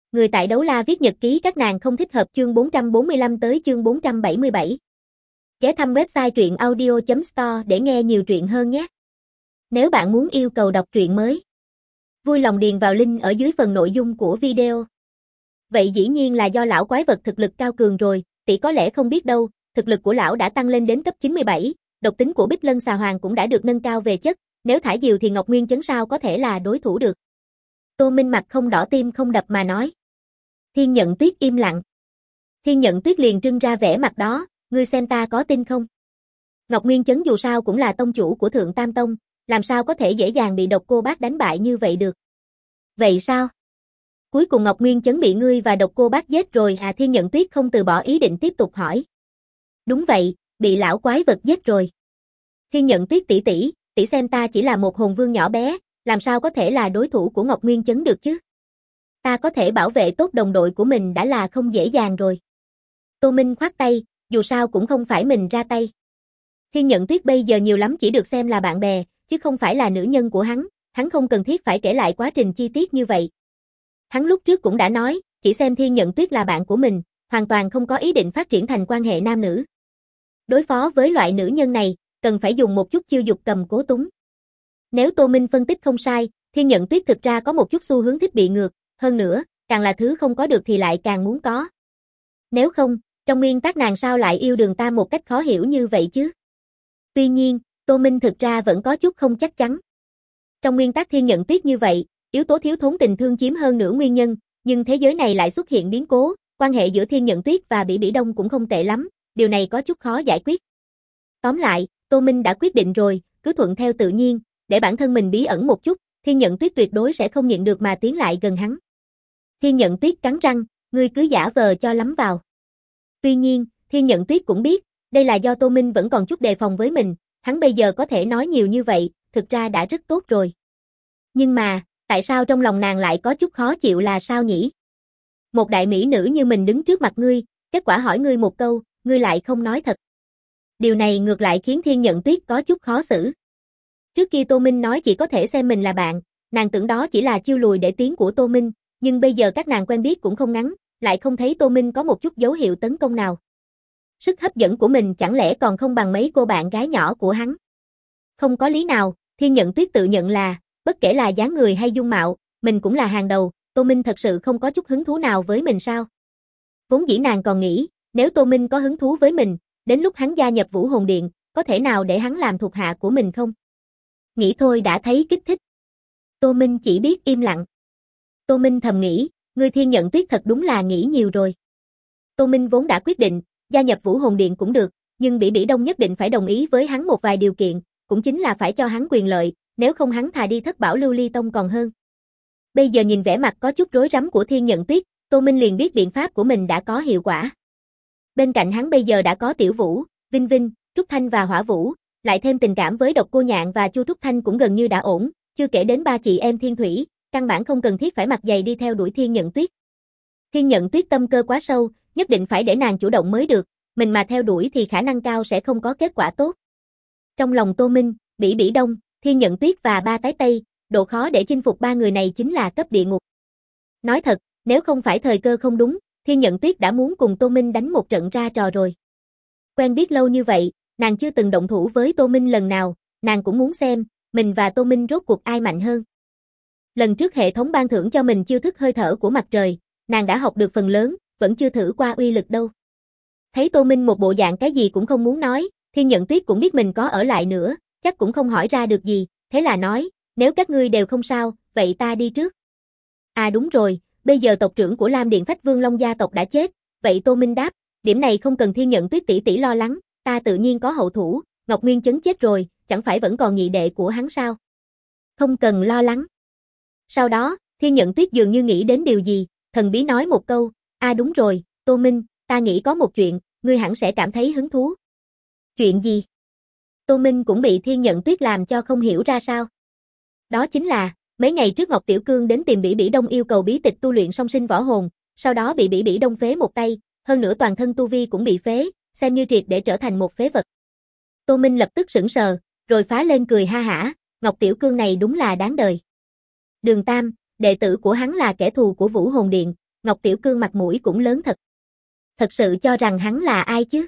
người tại đấu la viết nhật ký các nàng không thích hợp chương 445 tới chương 477. Ghé thăm website truyện audio.store để nghe nhiều truyện hơn nhé. Nếu bạn muốn yêu cầu đọc truyện mới, vui lòng điền vào link ở dưới phần nội dung của video. Vậy dĩ nhiên là do lão quái vật thực lực cao cường rồi, tỷ có lẽ không biết đâu, thực lực của lão đã tăng lên đến cấp 97, độc tính của Bích Lân Xà Hoàng cũng đã được nâng cao về chất, nếu thả diều thì Ngọc Nguyên Chấn sao có thể là đối thủ được. Tô Minh mặt không đỏ tim không đập mà nói. Thiên Nhận Tuyết im lặng. Thiên Nhận Tuyết liền trưng ra vẻ mặt đó, ngươi xem ta có tin không? Ngọc Nguyên Chấn dù sao cũng là tông chủ của Thượng Tam Tông, làm sao có thể dễ dàng bị Độc Cô Bác đánh bại như vậy được? Vậy sao? Cuối cùng Ngọc Nguyên Chấn bị ngươi và Độc Cô Bác giết rồi à? Thiên Nhận Tuyết không từ bỏ ý định tiếp tục hỏi. Đúng vậy, bị lão quái vật giết rồi. Thiên Nhận Tuyết tỷ tỷ, tỷ xem ta chỉ là một hồn vương nhỏ bé, làm sao có thể là đối thủ của Ngọc Nguyên Chấn được chứ? Ta có thể bảo vệ tốt đồng đội của mình đã là không dễ dàng rồi. Tô Minh khoát tay, dù sao cũng không phải mình ra tay. Thiên Nhận Tuyết bây giờ nhiều lắm chỉ được xem là bạn bè, chứ không phải là nữ nhân của hắn không cần thiết phải kể lại quá trình chi tiết như vậy. Hắn lúc trước cũng đã nói, chỉ xem Thiên Nhận Tuyết là bạn của mình, hoàn toàn không có ý định phát triển thành quan hệ nam nữ. Đối phó với loại nữ nhân này, cần phải dùng một chút chiêu dục cầm cố túng. Nếu Tô Minh phân tích không sai, Thiên Nhận Tuyết thực ra có một chút xu hướng thích bị ngược, hơn nữa, càng là thứ không có được thì lại càng muốn có. Nếu không, trong nguyên tắc nàng sao lại yêu Đường Tam một cách khó hiểu như vậy chứ? Tuy nhiên, Tô Minh thực ra vẫn có chút không chắc chắn. Trong nguyên tắc Thiên Nhận Tuyết như vậy, yếu tố thiếu thốn tình thương chiếm hơn nửa nguyên nhân, nhưng thế giới này lại xuất hiện biến cố, quan hệ giữa Thiên Nhận Tuyết và Bỉ Bỉ Đông cũng không tệ lắm, điều này có chút khó giải quyết. Tóm lại, Tô Minh đã quyết định rồi, cứ thuận theo tự nhiên, để bản thân mình bí ẩn một chút, Thiên Nhận Tuyết tuyệt đối sẽ không nhịn được mà tiến lại gần hắn. Thiên Nhận Tuyết cắn răng, ngươi cứ giả vờ cho lắm vào. Tuy nhiên, Thiên Nhận Tuyết cũng biết, đây là do Tô Minh vẫn còn chút đề phòng với mình, hắn bây giờ có thể nói nhiều như vậy, thực ra đã rất tốt rồi. Nhưng mà, tại sao trong lòng nàng lại có chút khó chịu là sao nhỉ? Một đại mỹ nữ như mình đứng trước mặt ngươi, kết quả hỏi ngươi một câu, ngươi lại không nói thật. Điều này ngược lại khiến Thiên Nhận Tuyết có chút khó xử. Trước kia Tô Minh nói chỉ có thể xem mình là bạn, nàng tưởng đó chỉ là chiêu lùi để tiến của Tô Minh, nhưng bây giờ các nàng quen biết cũng không ngắn, lại không thấy Tô Minh có một chút dấu hiệu tấn công nào. Sức hấp dẫn của mình chẳng lẽ còn không bằng mấy cô bạn gái nhỏ của hắn? Không có lý nào, Thiên Nhận Tuyết tự nhận là, bất kể là dáng người hay dung mạo, mình cũng là hàng đầu, Tô Minh thật sự không có chút hứng thú nào với mình sao? Vốn dĩ nàng còn nghĩ, nếu Tô Minh có hứng thú với mình, đến lúc hắn gia nhập Vũ Hồn Điện, có thể nào để hắn làm thuộc hạ của mình không? Nghĩ thôi đã thấy kích thích. Tô Minh chỉ biết im lặng. Tô Minh thầm nghĩ, ngươi Thiên Nhận Tuyết thật đúng là nghĩ nhiều rồi. Tô Minh vốn đã quyết định, gia nhập Vũ Hồn Điện cũng được, nhưng Bỉ Bỉ Đông nhất định phải đồng ý với hắn một vài điều kiện, cũng chính là phải cho hắn quyền lợi, nếu không hắn thà đi Thất Bảo Lưu Ly Tông còn hơn. Bây giờ nhìn vẻ mặt có chút rối rắm của Thiên Nhận Tuyết, Tô Minh liền biết biện pháp của mình đã có hiệu quả. Bên cạnh hắn bây giờ đã có Tiểu Vũ, Vinh Vinh, Trúc Thanh và Hỏa Vũ, lại thêm tình cảm với Độc Cô Nhạn và Chu Trúc Thanh cũng gần như đã ổn, chưa kể đến ba chị em Thiên Thủy, căn bản không cần thiết phải mặt dày đi theo đuổi Thiên Nhận Tuyết. Thiên Nhận Tuyết tâm cơ quá sâu, nhất định phải để nàng chủ động mới được, mình mà theo đuổi thì khả năng cao sẽ không có kết quả tốt. Trong lòng Tô Minh, Bỉ Bỉ Đông, Thiên Nhận Tuyết và ba tái Tây, độ khó để chinh phục ba người này chính là cấp địa ngục. Nói thật, nếu không phải thời cơ không đúng, Thiên Nhận Tuyết đã muốn cùng Tô Minh đánh một trận ra trò rồi. Quen biết lâu như vậy, nàng chưa từng động thủ với Tô Minh lần nào, nàng cũng muốn xem, mình và Tô Minh rốt cuộc ai mạnh hơn. Lần trước hệ thống ban thưởng cho mình chiêu thức hơi thở của mặt trời, nàng đã học được phần lớn, vẫn chưa thử qua uy lực đâu. Thấy Tô Minh một bộ dạng cái gì cũng không muốn nói, Thiên Nhận Tuyết cũng biết mình có ở lại nữa, chắc cũng không hỏi ra được gì, thế là nói, nếu các ngươi đều không sao, vậy ta đi trước. À đúng rồi, bây giờ tộc trưởng của Lam Điện Phách Vương Long gia tộc đã chết, vậy Tô Minh đáp, điểm này không cần Thiên Nhận Tuyết tỷ tỷ lo lắng, ta tự nhiên có hậu thủ, Ngọc Nguyên Chấn chết rồi, chẳng phải vẫn còn nhị đệ của hắn sao? Không cần lo lắng. Sau đó, Thiên Nhận Tuyết dường như nghĩ đến điều gì, thần bí nói một câu, đúng rồi, Tô Minh, ta nghĩ có một chuyện, ngươi hẳn sẽ cảm thấy hứng thú. Chuyện gì? Tô Minh cũng bị Thiên Nhận Tuyết làm cho không hiểu ra sao. Đó chính là, mấy ngày trước Ngọc Tiểu Cương đến tìm Bỉ Bỉ Đông yêu cầu bí tịch tu luyện song sinh võ hồn, sau đó bị Bỉ Bỉ Đông phế một tay, hơn nữa toàn thân tu vi cũng bị phế, xem như triệt để trở thành một phế vật. Tô Minh lập tức sững sờ, rồi phá lên cười ha hả, Ngọc Tiểu Cương này đúng là đáng đời. Đường Tam, đệ tử của hắn là kẻ thù của Vũ Hồn Điện, Ngọc Tiểu Cương mặt mũi cũng lớn thật. Thật sự cho rằng hắn là ai chứ?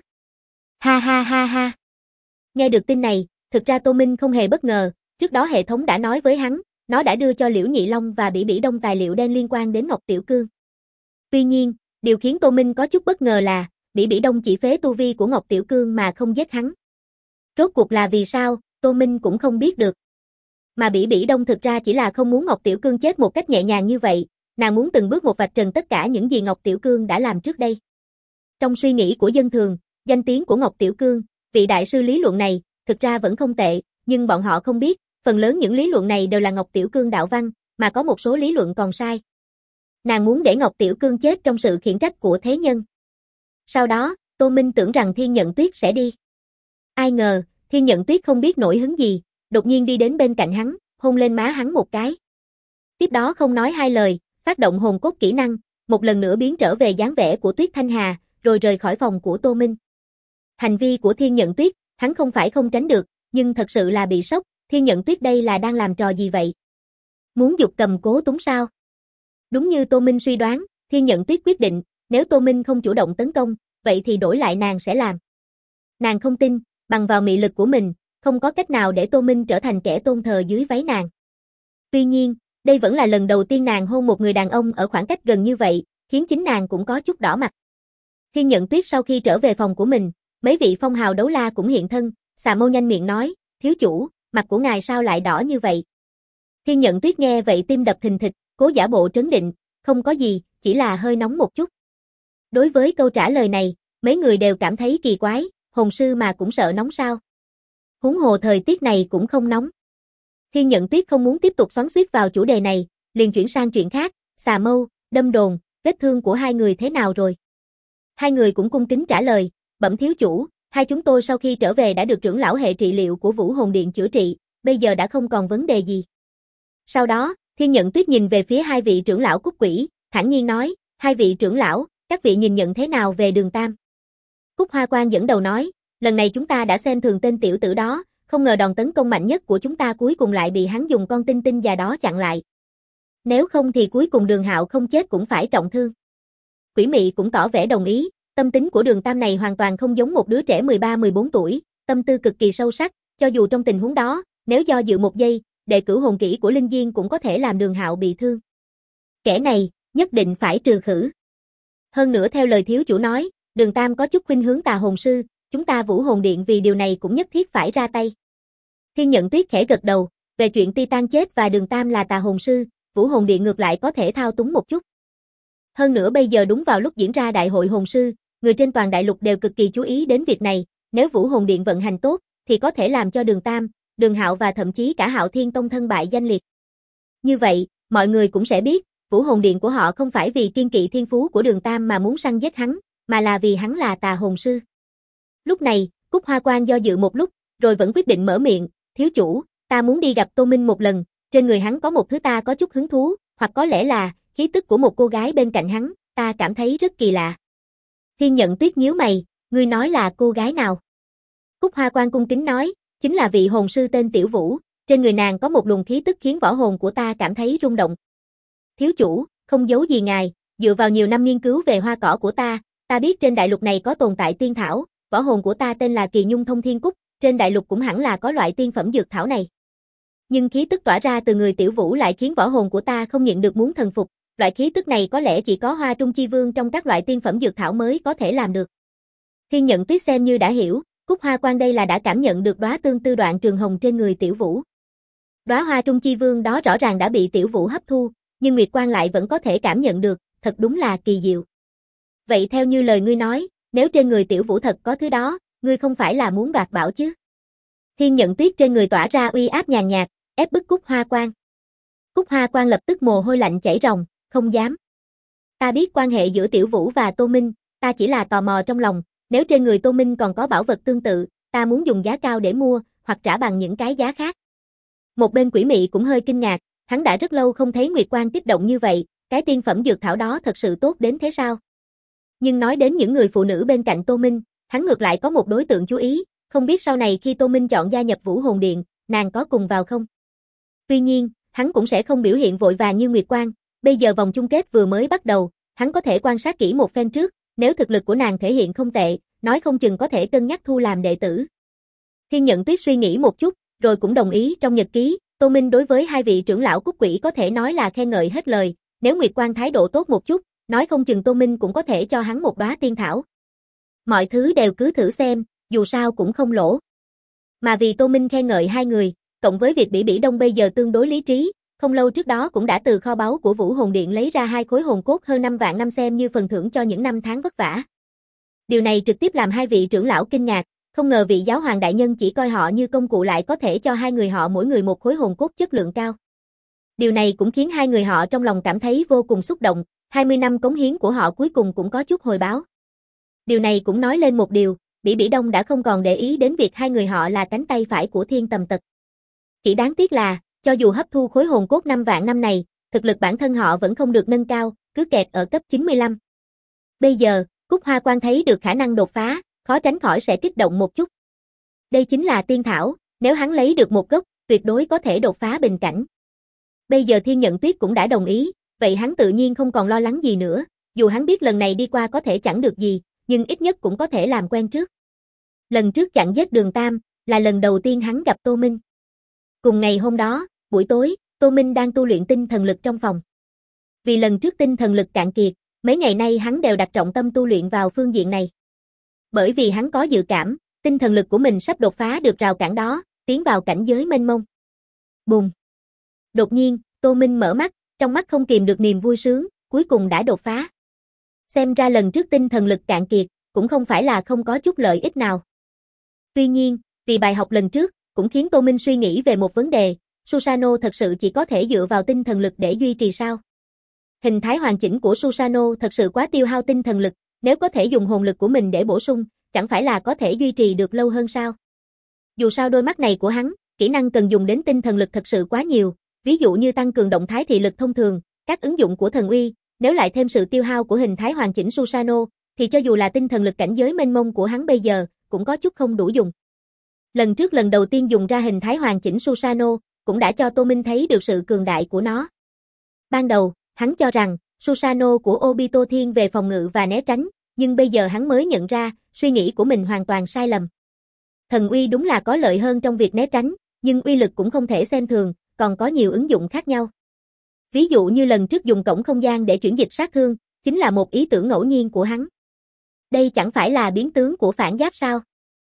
Ha ha ha ha. Nghe được tin này, thực ra Tô Minh không hề bất ngờ, trước đó hệ thống đã nói với hắn, nó đã đưa cho Liễu Nhị Long và Bỉ Bỉ Đông tài liệu đen liên quan đến Ngọc Tiểu Cương. Tuy nhiên, điều khiến Tô Minh có chút bất ngờ là, Bỉ Bỉ Đông chỉ phế tu vi của Ngọc Tiểu Cương mà không giết hắn. Rốt cuộc là vì sao, Tô Minh cũng không biết được. Mà Bỉ Bỉ Đông thực ra chỉ là không muốn Ngọc Tiểu Cương chết một cách nhẹ nhàng như vậy, nàng muốn từng bước một vạch trần tất cả những gì Ngọc Tiểu Cương đã làm trước đây. Trong suy nghĩ của dân thường, danh tiếng của Ngọc Tiểu Cương, vị đại sư lý luận này, thực ra vẫn không tệ, nhưng bọn họ không biết, phần lớn những lý luận này đều là Ngọc Tiểu Cương đạo văn, mà có một số lý luận còn sai. Nàng muốn để Ngọc Tiểu Cương chết trong sự khiển trách của thế nhân. Sau đó, Tô Minh tưởng rằng Thiên Nhận Tuyết sẽ đi. Ai ngờ, Thiên Nhận Tuyết không biết nổi hứng gì, đột nhiên đi đến bên cạnh hắn, hôn lên má hắn một cái. Tiếp đó không nói hai lời, phát động hồn cốt kỹ năng, một lần nữa biến trở về dáng vẻ của Tuyết Thanh Hà, rồi rời khỏi phòng của Tô Minh. Hành vi của Thiên Nhận Tuyết, hắn không phải không tránh được, nhưng thật sự là bị sốc, Thiên Nhận Tuyết đây là đang làm trò gì vậy? Muốn giục cầm cố túng sao? Đúng như Tô Minh suy đoán, Thiên Nhận Tuyết quyết định, nếu Tô Minh không chủ động tấn công, vậy thì đổi lại nàng sẽ làm. Nàng không tin, bằng vào mị lực của mình, không có cách nào để Tô Minh trở thành kẻ tôn thờ dưới váy nàng. Tuy nhiên, đây vẫn là lần đầu tiên nàng hôn một người đàn ông ở khoảng cách gần như vậy, khiến chính nàng cũng có chút đỏ mặt. Thiên Nhận Tuyết sau khi trở về phòng của mình, mấy vị phong hào đấu la cũng hiện thân, Xà Mâu nhanh miệng nói, thiếu chủ, mặt của ngài sao lại đỏ như vậy? Thiên Nhận Tuyết nghe vậy tim đập thình thịch, cố giả bộ trấn định, không có gì, chỉ là hơi nóng một chút. Đối với câu trả lời này, mấy người đều cảm thấy kỳ quái, hồn sư mà cũng sợ nóng sao? Huống hồ thời tiết này cũng không nóng. Thiên Nhận Tuyết không muốn tiếp tục xoắn xuýt vào chủ đề này, liền chuyển sang chuyện khác, Xà Mâu, Đâm Đồn, vết thương của hai người thế nào rồi? Hai người cũng cung kính trả lời, bẩm thiếu chủ, hai chúng tôi sau khi trở về đã được trưởng lão hệ trị liệu của Vũ Hồn Điện chữa trị, bây giờ đã không còn vấn đề gì. Sau đó, Thiên Nhận Tuyết nhìn về phía hai vị trưởng lão Cúc Quỷ, thản nhiên nói, hai vị trưởng lão, các vị nhìn nhận thế nào về Đường Tam? Cúc Hoa Quang dẫn đầu nói, lần này chúng ta đã xem thường tên tiểu tử đó, không ngờ đòn tấn công mạnh nhất của chúng ta cuối cùng lại bị hắn dùng con tinh tinh già đó chặn lại. Nếu không thì cuối cùng Đường Hạo không chết cũng phải trọng thương. Quỷ Mị cũng tỏ vẻ đồng ý, tâm tính của Đường Tam này hoàn toàn không giống một đứa trẻ 13-14 tuổi, tâm tư cực kỳ sâu sắc, cho dù trong tình huống đó, nếu do dự một giây, đệ cửu hồn kỹ của Linh Diên cũng có thể làm Đường Hạo bị thương. Kẻ này, nhất định phải trừ khử. Hơn nữa theo lời thiếu chủ nói, Đường Tam có chút khuynh hướng tà hồn sư, chúng ta Vũ Hồn Điện vì điều này cũng nhất thiết phải ra tay. Thiên Nhận Tuyết khẽ gật đầu, về chuyện Titan chết và Đường Tam là tà hồn sư, Vũ Hồn Điện ngược lại có thể thao túng một chút. Hơn nữa bây giờ đúng vào lúc diễn ra đại hội hồn sư, người trên toàn đại lục đều cực kỳ chú ý đến việc này, nếu Vũ Hồn Điện vận hành tốt, thì có thể làm cho Đường Tam, Đường Hạo và thậm chí cả Hạo Thiên Tông thân bại danh liệt. Như vậy, mọi người cũng sẽ biết, Vũ Hồn Điện của họ không phải vì kiên kỵ thiên phú của Đường Tam mà muốn săn giết hắn, mà là vì hắn là tà hồn sư. Lúc này, Cúc Hoa Quang do dự một lúc, rồi vẫn quyết định mở miệng, thiếu chủ, ta muốn đi gặp Tô Minh một lần, trên người hắn có một thứ ta có chút hứng thú, hoặc có lẽ là, khí tức của một cô gái bên cạnh hắn, ta cảm thấy rất kỳ lạ. Thiên Nhận Tuyết nhíu mày, ngươi nói là cô gái nào? Cúc Hoa Quang cung kính nói, chính là vị hồn sư tên Tiểu Vũ, trên người nàng có một luồng khí tức khiến võ hồn của ta cảm thấy rung động. Thiếu chủ, không giấu gì ngài, dựa vào nhiều năm nghiên cứu về hoa cỏ của ta biết trên đại lục này có tồn tại tiên thảo, võ hồn của ta tên là Kỳ Nhung Thông Thiên Cúc, trên đại lục cũng hẳn là có loại tiên phẩm dược thảo này. Nhưng khí tức tỏa ra từ người Tiểu Vũ lại khiến võ hồn của ta không nhịn được muốn thần phục, loại khí tức này có lẽ chỉ có Hoa Trung Chi Vương trong các loại tiên phẩm dược thảo mới có thể làm được. Thiên Nhận Tuyết xem như đã hiểu, Cúc Hoa Quang đây là đã cảm nhận được đóa tương tư đoạn trường hồng trên người Tiểu Vũ. Đóa Hoa Trung Chi Vương đó rõ ràng đã bị Tiểu Vũ hấp thu, nhưng Nguyệt Quang lại vẫn có thể cảm nhận được, thật đúng là kỳ diệu. Vậy theo như lời ngươi nói, nếu trên người Tiểu Vũ thật có thứ đó, ngươi không phải là muốn đoạt bảo chứ? Thiên Nhận Tuyết trên người tỏa ra uy áp nhàn nhạt, ép bức Cúc Hoa Quang. Cúc Hoa Quang lập tức mồ hôi lạnh chảy ròng, không dám. Ta biết quan hệ giữa Tiểu Vũ và Tô Minh, ta chỉ là tò mò trong lòng, nếu trên người Tô Minh còn có bảo vật tương tự, ta muốn dùng giá cao để mua, hoặc trả bằng những cái giá khác. Một bên Quỷ Mị cũng hơi kinh ngạc, hắn đã rất lâu không thấy Nguyệt Quang kích động như vậy, cái tiên phẩm dược thảo đó thật sự tốt đến thế sao? Nhưng nói đến những người phụ nữ bên cạnh Tô Minh, hắn ngược lại có một đối tượng chú ý, không biết sau này khi Tô Minh chọn gia nhập Vũ Hồn Điện, nàng có cùng vào không? Tuy nhiên, hắn cũng sẽ không biểu hiện vội vàng như Nguyệt Quang, bây giờ vòng chung kết vừa mới bắt đầu, hắn có thể quan sát kỹ một phen trước, nếu thực lực của nàng thể hiện không tệ, nói không chừng có thể cân nhắc thu làm đệ tử. Thiên Nhận Tuyết suy nghĩ một chút, rồi cũng đồng ý. Trong nhật ký, Tô Minh đối với hai vị trưởng lão Cúc Quỷ có thể nói là khen ngợi hết lời, nếu Nguyệt Quang thái độ tốt một chút, nói không chừng Tô Minh cũng có thể cho hắn một đóa tiên thảo. Mọi thứ đều cứ thử xem, dù sao cũng không lỗ. Mà vì Tô Minh khen ngợi hai người, cộng với việc Bỉ Bỉ Đông bây giờ tương đối lý trí, không lâu trước đó cũng đã từ kho báu của Vũ Hồn Điện lấy ra 2 khối hồn cốt hơn 5 vạn năm xem như phần thưởng cho những năm tháng vất vả. Điều này trực tiếp làm hai vị trưởng lão kinh ngạc, không ngờ vị giáo hoàng đại nhân chỉ coi họ như công cụ lại có thể cho hai người họ mỗi người một khối hồn cốt chất lượng cao. Điều này cũng khiến hai người họ trong lòng cảm thấy vô cùng xúc động, 20 năm cống hiến của họ cuối cùng cũng có chút hồi báo. Điều này cũng nói lên một điều, Bỉ Bỉ Đông đã không còn để ý đến việc hai người họ là cánh tay phải của Thiên Tầm Tật. Chỉ đáng tiếc là, cho dù hấp thu khối hồn cốt 5 vạn năm này, thực lực bản thân họ vẫn không được nâng cao, cứ kẹt ở cấp 95. Bây giờ, Cúc Hoa Quan thấy được khả năng đột phá, khó tránh khỏi sẽ kích động một chút. Đây chính là tiên thảo, nếu hắn lấy được một gốc, tuyệt đối có thể đột phá bình cảnh. Bây giờ Thiên Nhận Tuyết cũng đã đồng ý, vậy hắn tự nhiên không còn lo lắng gì nữa, dù hắn biết lần này đi qua có thể chẳng được gì, nhưng ít nhất cũng có thể làm quen trước. Lần trước chặn giết Đường Tam, là lần đầu tiên hắn gặp Tô Minh. Cùng ngày hôm đó, buổi tối, Tô Minh đang tu luyện tinh thần lực trong phòng. Vì lần trước tinh thần lực cạn kiệt, mấy ngày nay hắn đều đặt trọng tâm tu luyện vào phương diện này. Bởi vì hắn có dự cảm, tinh thần lực của mình sắp đột phá được rào cản đó, tiến vào cảnh giới mênh mông. Bùm! Đột nhiên, Tô Minh mở mắt, trong mắt không kìm được niềm vui sướng, cuối cùng đã đột phá. Xem ra lần trước tinh thần lực cạn kiệt, cũng không phải là không có chút lợi ích nào. Tuy nhiên, vì bài học lần trước, cũng khiến Tô Minh suy nghĩ về một vấn đề, Susanoo thật sự chỉ có thể dựa vào tinh thần lực để duy trì sao? Hình thái hoàn chỉnh của Susanoo thật sự quá tiêu hao tinh thần lực, nếu có thể dùng hồn lực của mình để bổ sung, chẳng phải là có thể duy trì được lâu hơn sao? Dù sao đôi mắt này của hắn, kỹ năng cần dùng đến tinh thần lực thật sự quá nhiều, ví dụ như tăng cường động thái thị lực thông thường, các ứng dụng của thần uy, nếu lại thêm sự tiêu hao của hình thái hoàn chỉnh Susanoo, thì cho dù là tinh thần lực cảnh giới mênh mông của hắn bây giờ, cũng có chút không đủ dùng. Lần trước lần đầu tiên dùng ra hình thái hoàn chỉnh Susanoo, cũng đã cho Tô Minh thấy được sự cường đại của nó. Ban đầu, hắn cho rằng, Susanoo của Obito thiên về phòng ngự và né tránh, nhưng bây giờ hắn mới nhận ra, suy nghĩ của mình hoàn toàn sai lầm. Thần uy đúng là có lợi hơn trong việc né tránh, nhưng uy lực cũng không thể xem thường, còn có nhiều ứng dụng khác nhau. Ví dụ như lần trước dùng cổng không gian để chuyển dịch sát thương, chính là một ý tưởng ngẫu nhiên của hắn. Đây chẳng phải là biến tướng của phản giáp sao?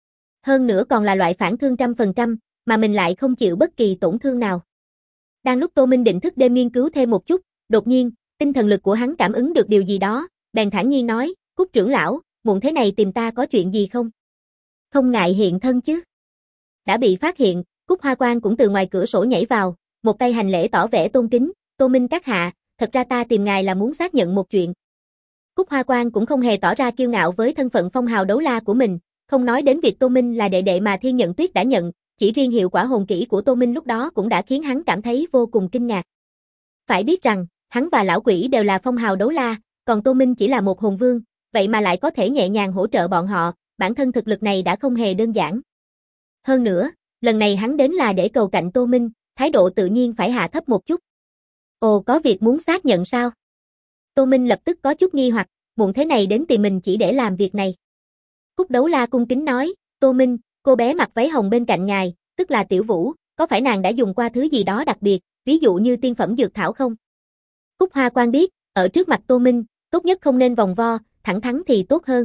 Hơn nữa còn là loại phản thương 100%, mà mình lại không chịu bất kỳ tổn thương nào. Đang lúc Tô Minh định thức đêm nghiên cứu thêm một chút, đột nhiên, tinh thần lực của hắn cảm ứng được điều gì đó, bèn thản nhiên nói, Cúc trưởng lão, muộn thế này tìm ta có chuyện gì không? Không ngại hiện thân chứ? Đã bị phát hiện, Cúc Hoa Quan cũng từ ngoài cửa sổ nhảy vào, một tay hành lễ tỏ vẻ tôn kính, Tô Minh các hạ, thật ra ta tìm ngài là muốn xác nhận một chuyện. Cúc Hoa Quan cũng không hề tỏ ra kiêu ngạo với thân phận phong hào đấu la của mình, không nói đến việc Tô Minh là đệ đệ mà Thiên Nhận Tuyết đã nhận, chỉ riêng hiệu quả hồn kỹ của Tô Minh lúc đó cũng đã khiến hắn cảm thấy vô cùng kinh ngạc. Phải biết rằng, hắn và lão quỷ đều là phong hào đấu la, còn Tô Minh chỉ là một hồn vương, vậy mà lại có thể nhẹ nhàng hỗ trợ bọn họ, bản thân thực lực này đã không hề đơn giản. Hơn nữa, lần này hắn đến là để cầu cạnh Tô Minh, thái độ tự nhiên phải hạ thấp một chút. Ồ, có việc muốn xác nhận sao? Tô Minh lập tức có chút nghi hoặc, muộn thế này đến tìm mình chỉ để làm việc này. Cúc Đấu La cung kính nói, Tô Minh, cô bé mặc váy hồng bên cạnh ngài, tức là Tiểu Vũ, có phải nàng đã dùng qua thứ gì đó đặc biệt, ví dụ như tiên phẩm dược thảo không? Cúc Hoa Quan biết, ở trước mặt Tô Minh, tốt nhất không nên vòng vo, thẳng thắn thì tốt hơn.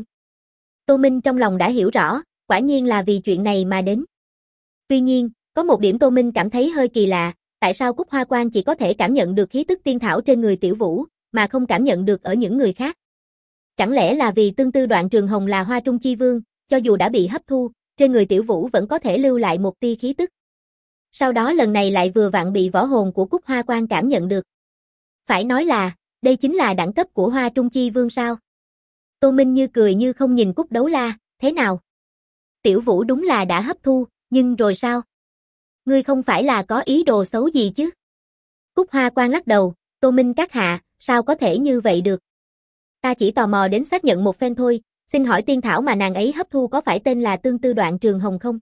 Tô Minh trong lòng đã hiểu rõ, quả nhiên là vì chuyện này mà đến. Tuy nhiên, có một điểm Tô Minh cảm thấy hơi kỳ lạ, tại sao Cúc Hoa Quan chỉ có thể cảm nhận được khí tức tiên thảo trên người Tiểu Vũ, mà không cảm nhận được ở những người khác? Chẳng lẽ là vì tương tư Đoạn Trường Hồng là Hoa Trung Chi Vương, cho dù đã bị hấp thu, trên người Tiểu Vũ vẫn có thể lưu lại một tia khí tức. Sau đó lần này lại vừa vặn bị võ hồn của Cúc Hoa Quan cảm nhận được. Phải nói là, đây chính là đẳng cấp của Hoa Trung Chi Vương sao? Tô Minh như cười như không nhìn Cúc Đấu La, thế nào? Tiểu Vũ đúng là đã hấp thu, nhưng rồi sao? Ngươi không phải là có ý đồ xấu gì chứ? Cúc Hoa Quan lắc đầu, Tô Minh các hạ, sao có thể như vậy được? Ta chỉ tò mò đến xác nhận một phen thôi, xin hỏi tiên thảo mà nàng ấy hấp thu có phải tên là Tương Tư Đoạn Trường Hồng không?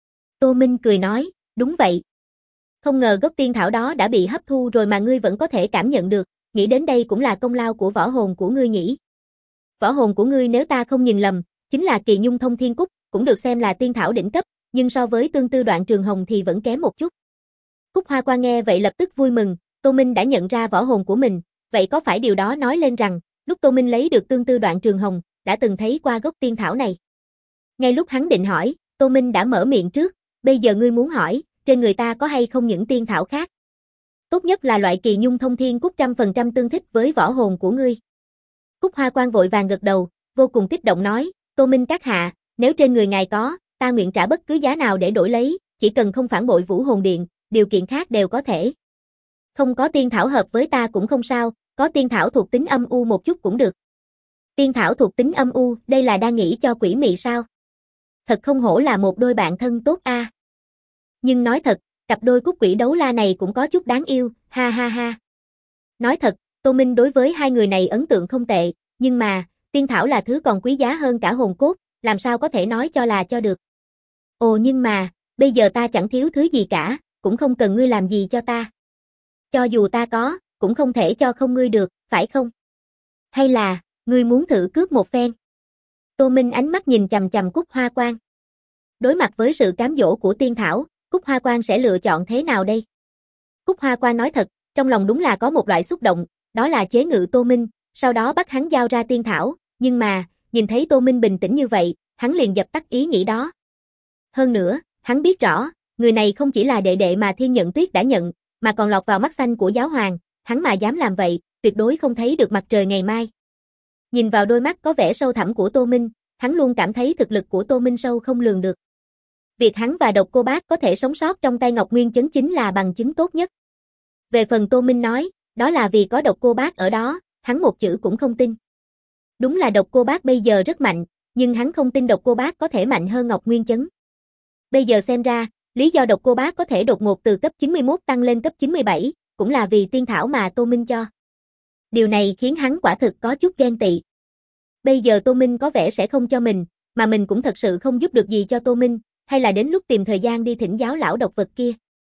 Tô Minh cười nói, đúng vậy. Không ngờ gốc tiên thảo đó đã bị hấp thu rồi mà ngươi vẫn có thể cảm nhận được, nghĩ đến đây cũng là công lao của võ hồn của ngươi nhỉ. Võ hồn của ngươi nếu ta không nhìn lầm, chính là Kỳ Nhung Thông Thiên Cúc, cũng được xem là tiên thảo đỉnh cấp, nhưng so với Tương Tư Đoạn Trường Hồng thì vẫn kém một chút. Cúc Hoa Quan nghe vậy lập tức vui mừng, Tô Minh đã nhận ra võ hồn của mình, vậy có phải điều đó nói lên rằng, lúc Tô Minh lấy được Tương Tư Đoạn Trường Hồng, đã từng thấy qua gốc tiên thảo này. Ngay lúc hắn định hỏi, Tô Minh đã mở miệng trước, bây giờ ngươi muốn hỏi, trên người ta có hay không những tiên thảo khác? Tốt nhất là loại Kỳ Nhung Thông Thiên Cúc 100% tương thích với võ hồn của ngươi. Cúc Hoa Quan vội vàng gật đầu, vô cùng kích động nói, Tô Minh các hạ, nếu trên người ngài có, ta nguyện trả bất cứ giá nào để đổi lấy, chỉ cần không phản bội Vũ Hồn Điện, điều kiện khác đều có thể. Không có tiên thảo hợp với ta cũng không sao, có tiên thảo thuộc tính âm u một chút cũng được. Tiên thảo thuộc tính âm u, đây là đang nghĩ cho quỷ mị sao? Thật không hổ là một đôi bạn thân tốt a. Nhưng nói thật, cặp đôi cúc quỷ đấu la này cũng có chút đáng yêu, ha ha ha. Nói thật, Tô Minh đối với hai người này ấn tượng không tệ, nhưng mà, tiên thảo là thứ còn quý giá hơn cả hồn cốt, làm sao có thể nói cho là cho được. Ồ nhưng mà, bây giờ ta chẳng thiếu thứ gì cả, cũng không cần ngươi làm gì cho ta. Cho dù ta có, cũng không thể cho không ngươi được, phải không? Hay là, ngươi muốn thử cướp một phen? Tô Minh ánh mắt nhìn chằm chằm Cúc Hoa Quan. Đối mặt với sự cám dỗ của tiên thảo, Cúc Hoa Quan sẽ lựa chọn thế nào đây? Cúc Hoa Quan nói thật, trong lòng đúng là có một loại xúc động, đó là chế ngự Tô Minh, sau đó bắt hắn giao ra tiên thảo, nhưng mà, nhìn thấy Tô Minh bình tĩnh như vậy, hắn liền dập tắt ý nghĩ đó. Hơn nữa, hắn biết rõ, người này không chỉ là đệ đệ mà Thiên Nhận Tuyết đã nhận, mà còn lọt vào mắt xanh của giáo hoàng, hắn mà dám làm vậy, tuyệt đối không thấy được mặt trời ngày mai. Nhìn vào đôi mắt có vẻ sâu thẳm của Tô Minh, hắn luôn cảm thấy thực lực của Tô Minh sâu không lường được. Việc hắn và Độc Cô Bác có thể sống sót trong tay Ngọc Nguyên Chấn chính là bằng chứng tốt nhất. Về phần Tô Minh nói, đó là vì có Độc Cô Bác ở đó, hắn một chữ cũng không tin. Đúng là Độc Cô Bác bây giờ rất mạnh, nhưng hắn không tin Độc Cô Bác có thể mạnh hơn Ngọc Nguyên Chấn. Bây giờ xem ra, lý do Độc Cô Bác có thể đột ngột từ cấp 91 tăng lên cấp 97, cũng là vì tiên thảo mà Tô Minh cho. Điều này khiến hắn quả thực có chút ghen tị. Bây giờ Tô Minh có vẻ sẽ không cho mình, mà mình cũng thật sự không giúp được gì cho Tô Minh, hay là đến lúc tìm thời gian đi thỉnh giáo lão độc vật kia.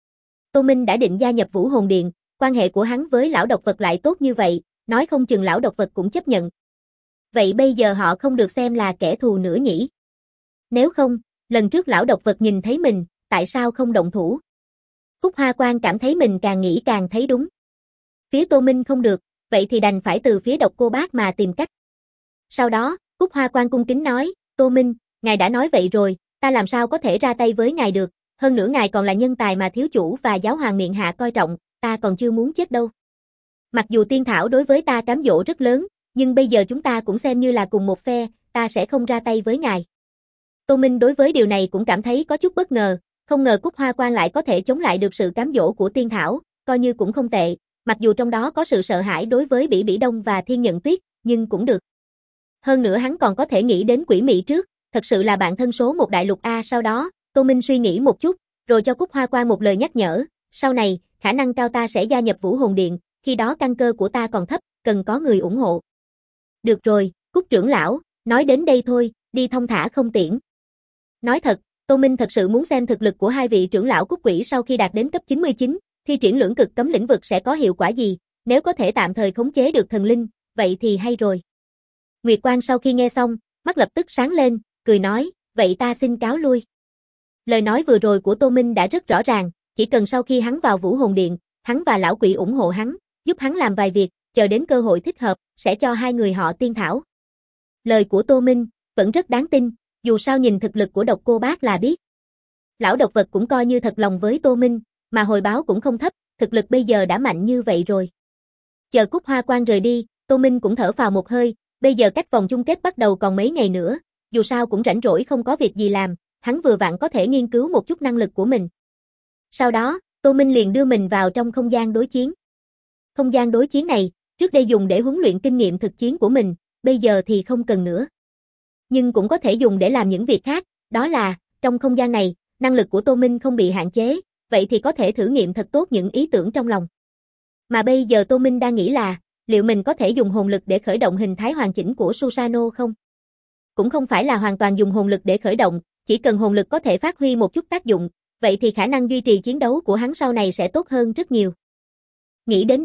Tô Minh đã định gia nhập Vũ Hồn Điện, quan hệ của hắn với lão độc vật lại tốt như vậy, nói không chừng lão độc vật cũng chấp nhận. Vậy bây giờ họ không được xem là kẻ thù nữa nhỉ? Nếu không, lần trước lão độc vật nhìn thấy mình, tại sao không động thủ? Cúc Hoa Quan cảm thấy mình càng nghĩ càng thấy đúng. Phía Tô Minh không được, vậy thì đành phải từ phía Độc Cô Bác mà tìm cách. Sau đó, Cúc Hoa Quan cung kính nói, Tô Minh, ngài đã nói vậy rồi, ta làm sao có thể ra tay với ngài được, hơn nữa ngài còn là nhân tài mà thiếu chủ và giáo hoàng miện hạ coi trọng, ta còn chưa muốn chết đâu. Mặc dù tiên thảo đối với ta cám dỗ rất lớn, nhưng bây giờ chúng ta cũng xem như là cùng một phe, ta sẽ không ra tay với ngài. Tô Minh đối với điều này cũng cảm thấy có chút bất ngờ, không ngờ Cúc Hoa Quan lại có thể chống lại được sự cám dỗ của tiên thảo, coi như cũng không tệ, mặc dù trong đó có sự sợ hãi đối với Bỉ Bỉ Đông và Thiên Nhận Tuyết, nhưng cũng được. Hơn nữa hắn còn có thể nghĩ đến quỷ mị trước, thật sự là bạn thân số một đại lục A. Sau đó, Tô Minh suy nghĩ một chút, rồi cho Cúc Hoa Quan một lời nhắc nhở, sau này, khả năng cao ta sẽ gia nhập Vũ Hồn Điện, khi đó căn cơ của ta còn thấp, cần có người ủng hộ. Được rồi, Cúc trưởng lão, nói đến đây thôi, đi thông thả không tiễn. Nói thật, Tô Minh thật sự muốn xem thực lực của hai vị trưởng lão Cúc Quỷ sau khi đạt đến cấp 99, thi triển lưỡng cực cấm lĩnh vực sẽ có hiệu quả gì, nếu có thể tạm thời khống chế được thần linh, vậy thì hay rồi. Nguyệt Quang sau khi nghe xong, mắt lập tức sáng lên, cười nói, vậy ta xin cáo lui. Lời nói vừa rồi của Tô Minh đã rất rõ ràng, chỉ cần sau khi hắn vào Vũ Hồn Điện, hắn và lão quỷ ủng hộ hắn, giúp hắn làm vài việc, chờ đến cơ hội thích hợp, sẽ cho hai người họ tiên thảo. Lời của Tô Minh, vẫn rất đáng tin, dù sao nhìn thực lực của Độc Cô Bác là biết. Lão độc vật cũng coi như thật lòng với Tô Minh, mà hồi báo cũng không thấp, thực lực bây giờ đã mạnh như vậy rồi. Chờ Cúc Hoa Quan rời đi, Tô Minh cũng thở phào một hơi, bây giờ cách vòng chung kết bắt đầu còn mấy ngày nữa, dù sao cũng rảnh rỗi không có việc gì làm, hắn vừa vặn có thể nghiên cứu một chút năng lực của mình. Sau đó, Tô Minh liền đưa mình vào trong không gian đối chiến. Không gian đối chiến này, trước đây dùng để huấn luyện kinh nghiệm thực chiến của mình, bây giờ thì không cần nữa. Nhưng cũng có thể dùng để làm những việc khác, đó là, trong không gian này, năng lực của Tô Minh không bị hạn chế, vậy thì có thể thử nghiệm thật tốt những ý tưởng trong lòng. Mà bây giờ Tô Minh đang nghĩ là, liệu mình có thể dùng hồn lực để khởi động hình thái hoàn chỉnh của Susanoo không? Cũng không phải là hoàn toàn dùng hồn lực để khởi động, chỉ cần hồn lực có thể phát huy một chút tác dụng, vậy thì khả năng duy trì chiến đấu của hắn sau này sẽ tốt hơn rất nhiều. Nghĩ đến đây,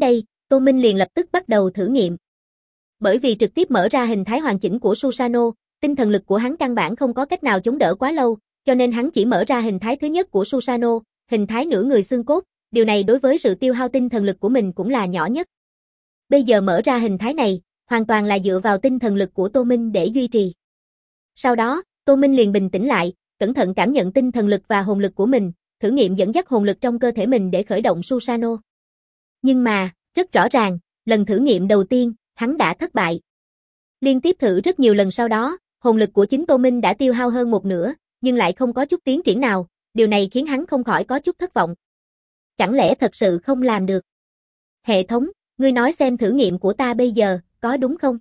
Tô Minh liền lập tức bắt đầu thử nghiệm. Bởi vì trực tiếp mở ra hình thái hoàn chỉnh của Susanoo, tinh thần lực của hắn căn bản không có cách nào chống đỡ quá lâu, cho nên hắn chỉ mở ra hình thái thứ nhất của Susanoo, hình thái nửa người xương cốt, điều này đối với sự tiêu hao tinh thần lực của mình cũng là nhỏ nhất. Bây giờ mở ra hình thái này, hoàn toàn là dựa vào tinh thần lực của Tô Minh để duy trì. Sau đó, Tô Minh liền bình tĩnh lại, cẩn thận cảm nhận tinh thần lực và hồn lực của mình, thử nghiệm dẫn dắt hồn lực trong cơ thể mình để khởi động Susanoo. Nhưng mà, rất rõ ràng, lần thử nghiệm đầu tiên, hắn đã thất bại. Liên tiếp thử rất nhiều lần sau đó, hồn lực của chính Tô Minh đã tiêu hao hơn một nửa, nhưng lại không có chút tiến triển nào, điều này khiến hắn không khỏi có chút thất vọng. Chẳng lẽ thật sự không làm được? Hệ thống, ngươi nói xem thử nghiệm của ta bây giờ, có đúng không?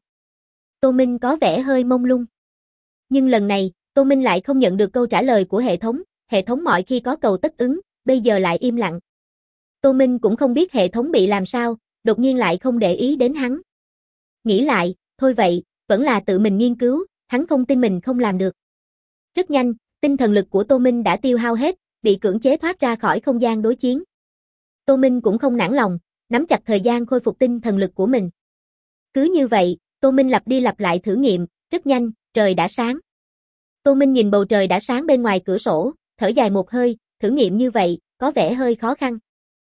Tô Minh có vẻ hơi mông lung. Nhưng lần này, Tô Minh lại không nhận được câu trả lời của hệ thống mọi khi có cầu tất ứng, bây giờ lại im lặng. Tô Minh cũng không biết hệ thống bị làm sao, đột nhiên lại không để ý đến hắn. Nghĩ lại, thôi vậy, vẫn là tự mình nghiên cứu, hắn không tin mình không làm được. Rất nhanh, tinh thần lực của Tô Minh đã tiêu hao hết, bị cưỡng chế thoát ra khỏi không gian đối chiến. Tô Minh cũng không nản lòng, nắm chặt thời gian khôi phục tinh thần lực của mình. Cứ như vậy, Tô Minh lặp đi lặp lại thử nghiệm, rất nhanh, trời đã sáng. Tô Minh nhìn bầu trời đã sáng bên ngoài cửa sổ, thở dài một hơi, thử nghiệm như vậy, có vẻ hơi khó khăn.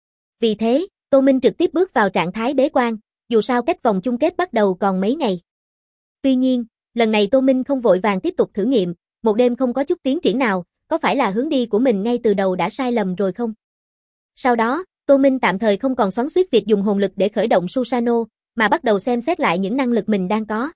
Vì thế, Tô Minh trực tiếp bước vào trạng thái bế quan, dù sao cách vòng chung kết bắt đầu còn mấy ngày. Tuy nhiên, lần này Tô Minh không vội vàng tiếp tục thử nghiệm, một đêm không có chút tiến triển nào, có phải là hướng đi của mình ngay từ đầu đã sai lầm rồi không? Sau đó, Tô Minh tạm thời không còn xoắn xuýt việc dùng hồn lực để khởi động Susanoo, mà bắt đầu xem xét lại những năng lực mình đang có.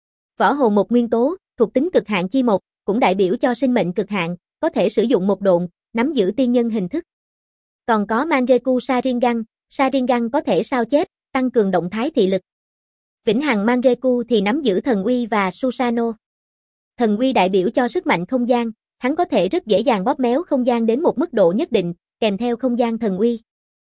Võ hồn một nguyên tố, thuộc tính cực hạn chi một, cũng đại biểu cho sinh mệnh cực hạn, có thể sử dụng một độn, nắm giữ tiên nhân hình thức. Còn có Mangekyou Sharingan có thể sao chép, tăng cường động thái thị lực. Vĩnh hằng Mangekyou thì nắm giữ thần uy và Susanoo. Thần uy đại biểu cho sức mạnh không gian, hắn có thể rất dễ dàng bóp méo không gian đến một mức độ nhất định, kèm theo không gian thần uy.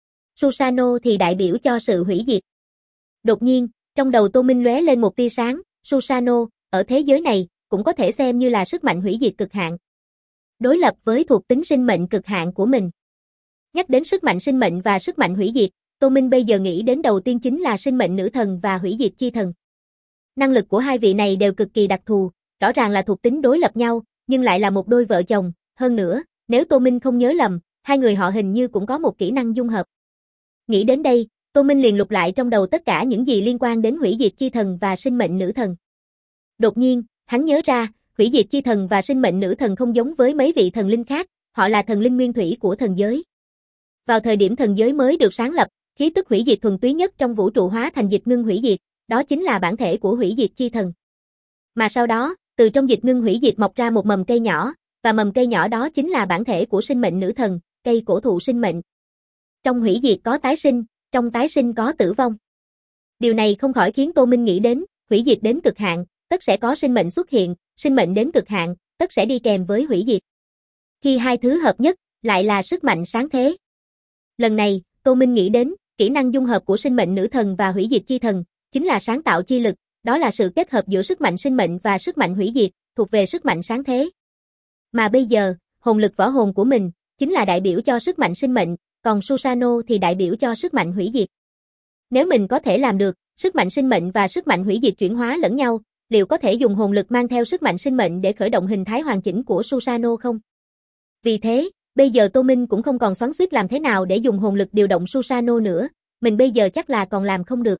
Susanoo thì đại biểu cho sự hủy diệt. Đột nhiên, trong đầu Tô Minh lóe lên một tia sáng, Susanoo, ở thế giới này, cũng có thể xem như là sức mạnh hủy diệt cực hạn. Đối lập với thuộc tính sinh mệnh cực hạn của mình. Nhắc đến sức mạnh sinh mệnh và sức mạnh hủy diệt, Tô Minh bây giờ nghĩ đến đầu tiên chính là sinh mệnh nữ thần và hủy diệt chi thần. Năng lực của hai vị này đều cực kỳ đặc thù, rõ ràng là thuộc tính đối lập nhau, nhưng lại là một đôi vợ chồng, hơn nữa, nếu Tô Minh không nhớ lầm, hai người họ hình như cũng có một kỹ năng dung hợp. Nghĩ đến đây, Tô Minh liền lục lại trong đầu tất cả những gì liên quan đến hủy diệt chi thần và sinh mệnh nữ thần. Đột nhiên, hắn nhớ ra, hủy diệt chi thần và sinh mệnh nữ thần không giống với mấy vị thần linh khác, họ là thần linh nguyên thủy của thần giới. Vào thời điểm thần giới mới được sáng lập, khí tức hủy diệt thuần túy nhất trong vũ trụ hóa thành dịch ngưng hủy diệt, đó chính là bản thể của hủy diệt chi thần. Mà sau đó, từ trong dịch ngưng hủy diệt mọc ra một mầm cây nhỏ, và mầm cây nhỏ đó chính là bản thể của sinh mệnh nữ thần, cây cổ thụ sinh mệnh. Trong hủy diệt có tái sinh, trong tái sinh có tử vong. Điều này không khỏi khiến Tô Minh nghĩ đến, hủy diệt đến cực hạn, tất sẽ có sinh mệnh xuất hiện, sinh mệnh đến cực hạn, tất sẽ đi kèm với hủy diệt. Khi hai thứ hợp nhất, lại là sức mạnh sáng thế. Lần này, Tô Minh nghĩ đến, kỹ năng dung hợp của sinh mệnh nữ thần và hủy diệt chi thần, chính là sáng tạo chi lực, đó là sự kết hợp giữa sức mạnh sinh mệnh và sức mạnh hủy diệt, thuộc về sức mạnh sáng thế. Mà bây giờ, hồn lực võ hồn của mình, chính là đại biểu cho sức mạnh sinh mệnh, còn Susanoo thì đại biểu cho sức mạnh hủy diệt. Nếu mình có thể làm được, sức mạnh sinh mệnh và sức mạnh hủy diệt chuyển hóa lẫn nhau, liệu có thể dùng hồn lực mang theo sức mạnh sinh mệnh để khởi động hình thái hoàn chỉnh của Susanoo không? Vì thế, bây giờ Tô Minh cũng không còn xoắn xuýt làm thế nào để dùng hồn lực điều động Susanoo nữa, mình bây giờ chắc là còn làm không được.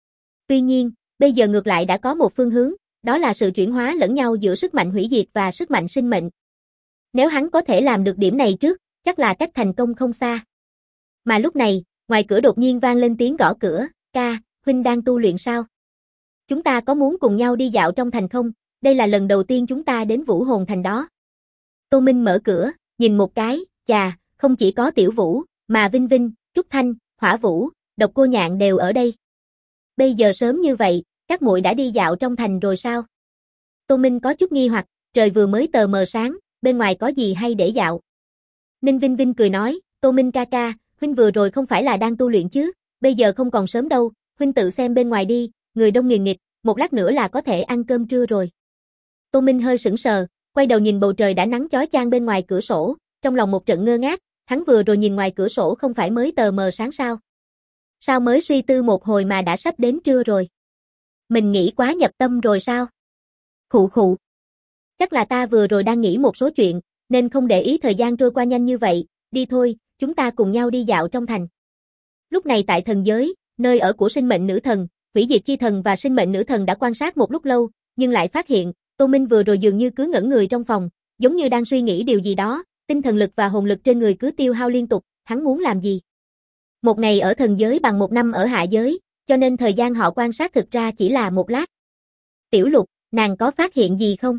Tuy nhiên, bây giờ ngược lại đã có một phương hướng, đó là sự chuyển hóa lẫn nhau giữa sức mạnh hủy diệt và sức mạnh sinh mệnh. Nếu hắn có thể làm được điểm này trước, chắc là cách thành công không xa. Mà lúc này, ngoài cửa đột nhiên vang lên tiếng gõ cửa, "Ca, huynh đang tu luyện sao? Chúng ta có muốn cùng nhau đi dạo trong thành không? Đây là lần đầu tiên chúng ta đến Vũ Hồn Thành đó." Tô Minh mở cửa, nhìn một cái, chà, không chỉ có Tiểu Vũ, mà Vinh Vinh, Trúc Thanh, Hỏa Vũ, Độc Cô Nhạn đều ở đây. Bây giờ sớm như vậy, các muội đã đi dạo trong thành rồi sao? Tô Minh có chút nghi hoặc, trời vừa mới tờ mờ sáng, bên ngoài có gì hay để dạo? Ninh Vinh Vinh cười nói, Tô Minh ca ca, huynh vừa rồi không phải là đang tu luyện chứ, bây giờ không còn sớm đâu, huynh tự xem bên ngoài đi, người đông nghìn nghịt, một lát nữa là có thể ăn cơm trưa rồi. Tô Minh hơi sững sờ, quay đầu nhìn bầu trời đã nắng chói chang bên ngoài cửa sổ, trong lòng một trận ngơ ngác, hắn vừa rồi nhìn ngoài cửa sổ không phải mới tờ mờ sáng sao? Sao mới suy tư một hồi mà đã sắp đến trưa rồi? Mình nghĩ quá nhập tâm rồi sao? Khụ khụ. Chắc là ta vừa rồi đang nghĩ một số chuyện, nên không để ý thời gian trôi qua nhanh như vậy, đi thôi, chúng ta cùng nhau đi dạo trong thành. Lúc này tại thần giới, nơi ở của sinh mệnh nữ thần, hủy diệt chi thần và sinh mệnh nữ thần đã quan sát một lúc lâu, nhưng lại phát hiện, Tô Minh vừa rồi dường như cứ ngẩn người trong phòng, giống như đang suy nghĩ điều gì đó, tinh thần lực và hồn lực trên người cứ tiêu hao liên tục, hắn muốn làm gì? Một ngày ở thần giới bằng một năm ở hạ giới, cho nên thời gian họ quan sát thực ra chỉ là một lát. Tiểu Lục, nàng có phát hiện gì không?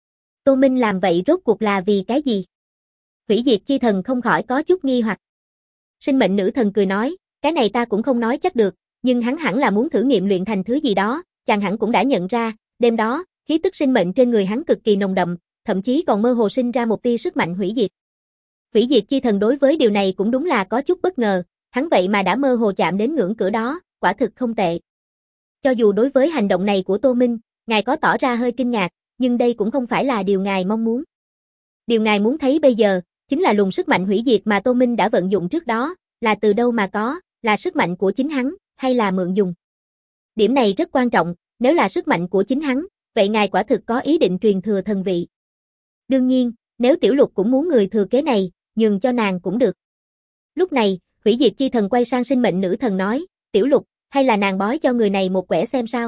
Tô Minh làm vậy rốt cuộc là vì cái gì? Hủy diệt chi thần không khỏi có chút nghi hoặc. Sinh mệnh nữ thần cười nói, cái này ta cũng không nói chắc được, nhưng hắn hẳn là muốn thử nghiệm luyện thành thứ gì đó, chàng hẳn cũng đã nhận ra, đêm đó, khí tức sinh mệnh trên người hắn cực kỳ nồng đậm, thậm chí còn mơ hồ sinh ra một tia sức mạnh hủy diệt. Hủy diệt chi thần đối với điều này cũng đúng là có chút bất ngờ, hắn vậy mà đã mơ hồ chạm đến ngưỡng cửa đó, quả thực không tệ. Cho dù đối với hành động này của Tô Minh, ngài có tỏ ra hơi kinh ngạc, nhưng đây cũng không phải là điều ngài mong muốn. Điều ngài muốn thấy bây giờ, chính là luồng sức mạnh hủy diệt mà Tô Minh đã vận dụng trước đó, là từ đâu mà có, là sức mạnh của chính hắn, hay là mượn dùng. Điểm này rất quan trọng, nếu là sức mạnh của chính hắn, vậy ngài quả thực có ý định truyền thừa thần vị. Đương nhiên, nếu Tiểu Lục cũng muốn người thừa kế này, nhường cho nàng cũng được. Lúc này, hủy diệt chi thần quay sang sinh mệnh nữ thần nói, Tiểu Lục, hay là nàng bói cho người này một quẻ xem sao?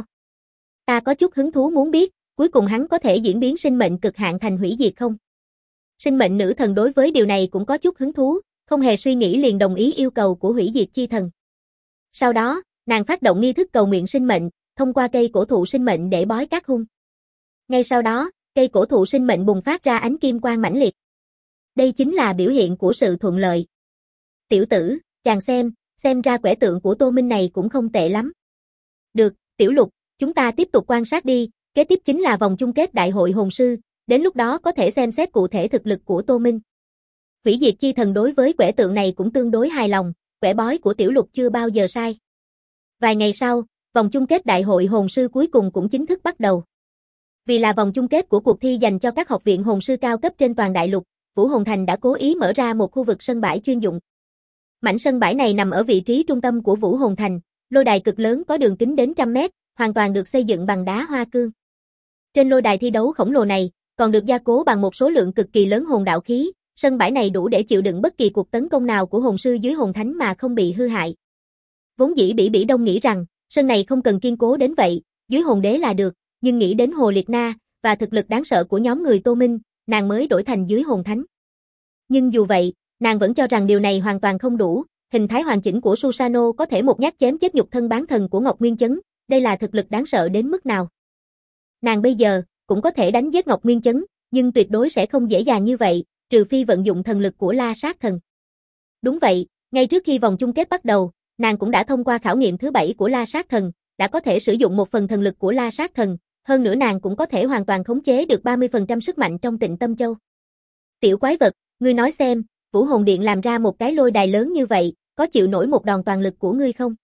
Ta có chút hứng thú muốn biết, cuối cùng hắn có thể diễn biến sinh mệnh cực hạn thành hủy diệt không? Sinh mệnh nữ thần đối với điều này cũng có chút hứng thú, không hề suy nghĩ liền đồng ý yêu cầu của hủy diệt chi thần. Sau đó, nàng phát động nghi thức cầu nguyện sinh mệnh, thông qua cây cổ thụ sinh mệnh để bói các hung. Ngay sau đó, cây cổ thụ sinh mệnh bùng phát ra ánh kim quang mãnh liệt. Đây chính là biểu hiện của sự thuận lợi. Tiểu tử, chàng xem ra quẻ tượng của Tô Minh này cũng không tệ lắm. Được, Tiểu Lục, chúng ta tiếp tục quan sát đi, kế tiếp chính là vòng chung kết đại hội hồn sư, đến lúc đó có thể xem xét cụ thể thực lực của Tô Minh. Hủy diệt chi thần đối với quẻ tượng này cũng tương đối hài lòng, quẻ bói của Tiểu Lục chưa bao giờ sai. Vài ngày sau, vòng chung kết đại hội hồn sư cuối cùng cũng chính thức bắt đầu. Vì là vòng chung kết của cuộc thi dành cho các học viện hồn sư cao cấp trên toàn đại lục, Vũ Hồn Thành đã cố ý mở ra một khu vực sân bãi chuyên dụng. Mảnh sân bãi này nằm ở vị trí trung tâm của Vũ Hồn Thành, lôi đài cực lớn có đường kính đến 100 mét, hoàn toàn được xây dựng bằng đá hoa cương. Trên lôi đài thi đấu khổng lồ này, còn được gia cố bằng một số lượng cực kỳ lớn hồn đạo khí, sân bãi này đủ để chịu đựng bất kỳ cuộc tấn công nào của hồn sư dưới hồn thánh mà không bị hư hại. Vốn dĩ Bỉ Đông nghĩ rằng, sân này không cần kiên cố đến vậy, dưới hồn đế là được, nhưng nghĩ đến Hồ Liệt Na và thực lực đáng sợ của nhóm người Tô Minh, nàng mới đổi thành dưới hồn thánh. Nhưng dù vậy, nàng vẫn cho rằng điều này hoàn toàn không đủ, hình thái hoàn chỉnh của Susano có thể một nhát chém chết nhục thân bán thần của Ngọc Nguyên Chấn, đây là thực lực đáng sợ đến mức nào. Nàng bây giờ cũng có thể đánh giết Ngọc Nguyên Chấn, nhưng tuyệt đối sẽ không dễ dàng như vậy, trừ phi vận dụng thần lực của La Sát Thần. Đúng vậy, ngay trước khi vòng chung kết bắt đầu, nàng cũng đã thông qua khảo nghiệm thứ 7 của La Sát Thần, đã có thể sử dụng một phần thần lực của La Sát Thần, hơn nữa nàng cũng có thể hoàn toàn khống chế được 30% sức mạnh trong Tịnh Tâm Châu. Tiểu quái vật, ngươi nói xem, Vũ Hồn Điện làm ra một cái lôi đài lớn như vậy, có chịu nổi một đòn toàn lực của ngươi không?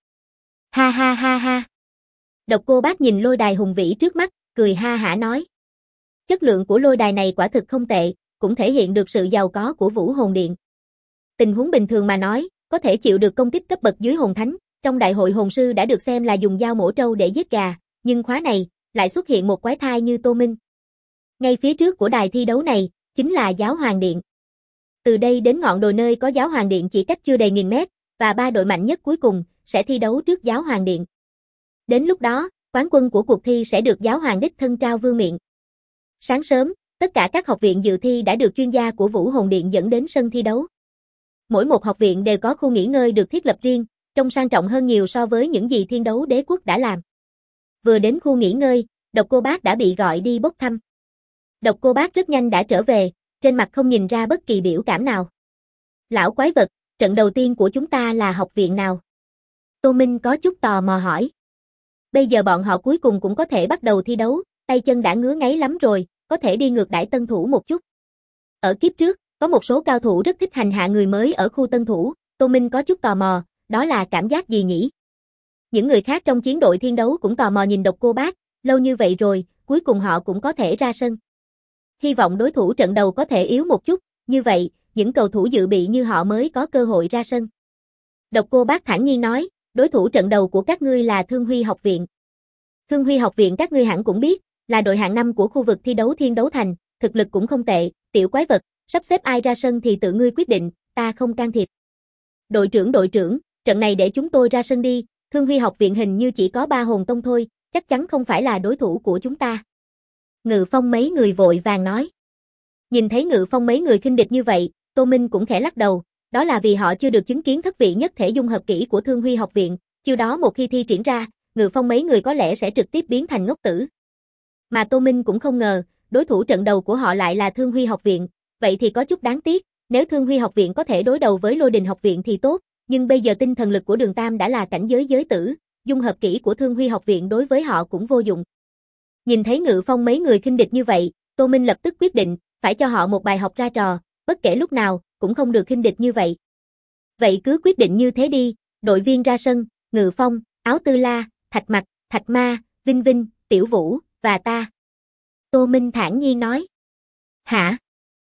Ha ha ha ha. Độc Cô Bác nhìn lôi đài hùng vĩ trước mắt, cười ha hả nói. Chất lượng của lôi đài này quả thực không tệ, cũng thể hiện được sự giàu có của Vũ Hồn Điện. Tình huống bình thường mà nói, có thể chịu được công kích cấp bậc dưới hồn thánh, trong đại hội hồn sư đã được xem là dùng dao mổ trâu để giết gà, nhưng khóa này, lại xuất hiện một quái thai như Tô Minh. Ngay phía trước của đài thi đấu này, chính là Giáo Hoàng Điện. Từ đây đến ngọn đồi nơi có Giáo Hoàng Điện chỉ cách chưa đầy 1000 mét, và 3 đội mạnh nhất cuối cùng, sẽ thi đấu trước Giáo Hoàng Điện. Đến lúc đó, quán quân của cuộc thi sẽ được Giáo Hoàng đích thân trao vương miện. Sáng sớm, tất cả các học viện dự thi đã được chuyên gia của Vũ Hồn Điện dẫn đến sân thi đấu. Mỗi một học viện đều có khu nghỉ ngơi được thiết lập riêng, trông sang trọng hơn nhiều so với những gì Thiên Đấu Đế Quốc đã làm. Vừa đến khu nghỉ ngơi, Độc Cô Bác đã bị gọi đi bốc thăm. Độc Cô Bác rất nhanh đã trở về, trên mặt không nhìn ra bất kỳ biểu cảm nào. Lão quái vật, trận đầu tiên của chúng ta là học viện nào? Tô Minh có chút tò mò hỏi. Bây giờ bọn họ cuối cùng cũng có thể bắt đầu thi đấu, tay chân đã ngứa ngáy lắm rồi, có thể đi ngược đãi tân thủ một chút. Ở kiếp trước, có một số cao thủ rất thích hành hạ người mới ở khu tân thủ, Tô Minh có chút tò mò, đó là cảm giác gì nhỉ? Những người khác trong chiến đội thiên đấu cũng tò mò nhìn Độc Cô Bác, lâu như vậy rồi, cuối cùng họ cũng có thể ra sân. Hy vọng đối thủ trận đầu có thể yếu một chút, như vậy, những cầu thủ dự bị như họ mới có cơ hội ra sân. Độc Cô Bác thản nhiên nói, đối thủ trận đầu của các ngươi là Thương Huy học viện. Thương Huy học viện các ngươi hẳn cũng biết, là đội hạng 5 của khu vực thi đấu Thiên Đấu Thành, thực lực cũng không tệ, tiểu quái vật, sắp xếp ai ra sân thì tự ngươi quyết định, ta không can thiệp. Đội trưởng, trận này để chúng tôi ra sân đi, Thương Huy học viện hình như chỉ có 3 hồn tông thôi, chắc chắn không phải là đối thủ của chúng ta. Ngự Phong mấy người vội vàng nói. Nhìn thấy Ngự Phong mấy người khinh địch như vậy, Tô Minh cũng khẽ lắc đầu, đó là vì họ chưa được chứng kiến thất vị nhất thể dung hợp kỹ của Thương Huy học viện, chiêu đó một khi thi triển ra, Ngự Phong mấy người có lẽ sẽ trực tiếp biến thành ngốc tử. Mà Tô Minh cũng không ngờ, đối thủ trận đầu của họ lại là Thương Huy học viện, vậy thì có chút đáng tiếc, nếu Thương Huy học viện có thể đối đầu với Lôi Đình học viện thì tốt, nhưng bây giờ tinh thần lực của Đường Tam đã là cảnh giới giới tử, dung hợp kỹ của Thương Huy học viện đối với họ cũng vô dụng. Nhìn thấy Ngự Phong mấy người khinh địch như vậy, Tô Minh lập tức quyết định, phải cho họ một bài học ra trò, bất kể lúc nào, cũng không được khinh địch như vậy. Vậy cứ quyết định như thế đi, đội viên ra sân, Ngự Phong, Áo Tư La, Thạch Mặc, Thạch Ma, Vinh Vinh, Tiểu Vũ, và ta. Tô Minh thản nhiên nói. Hả?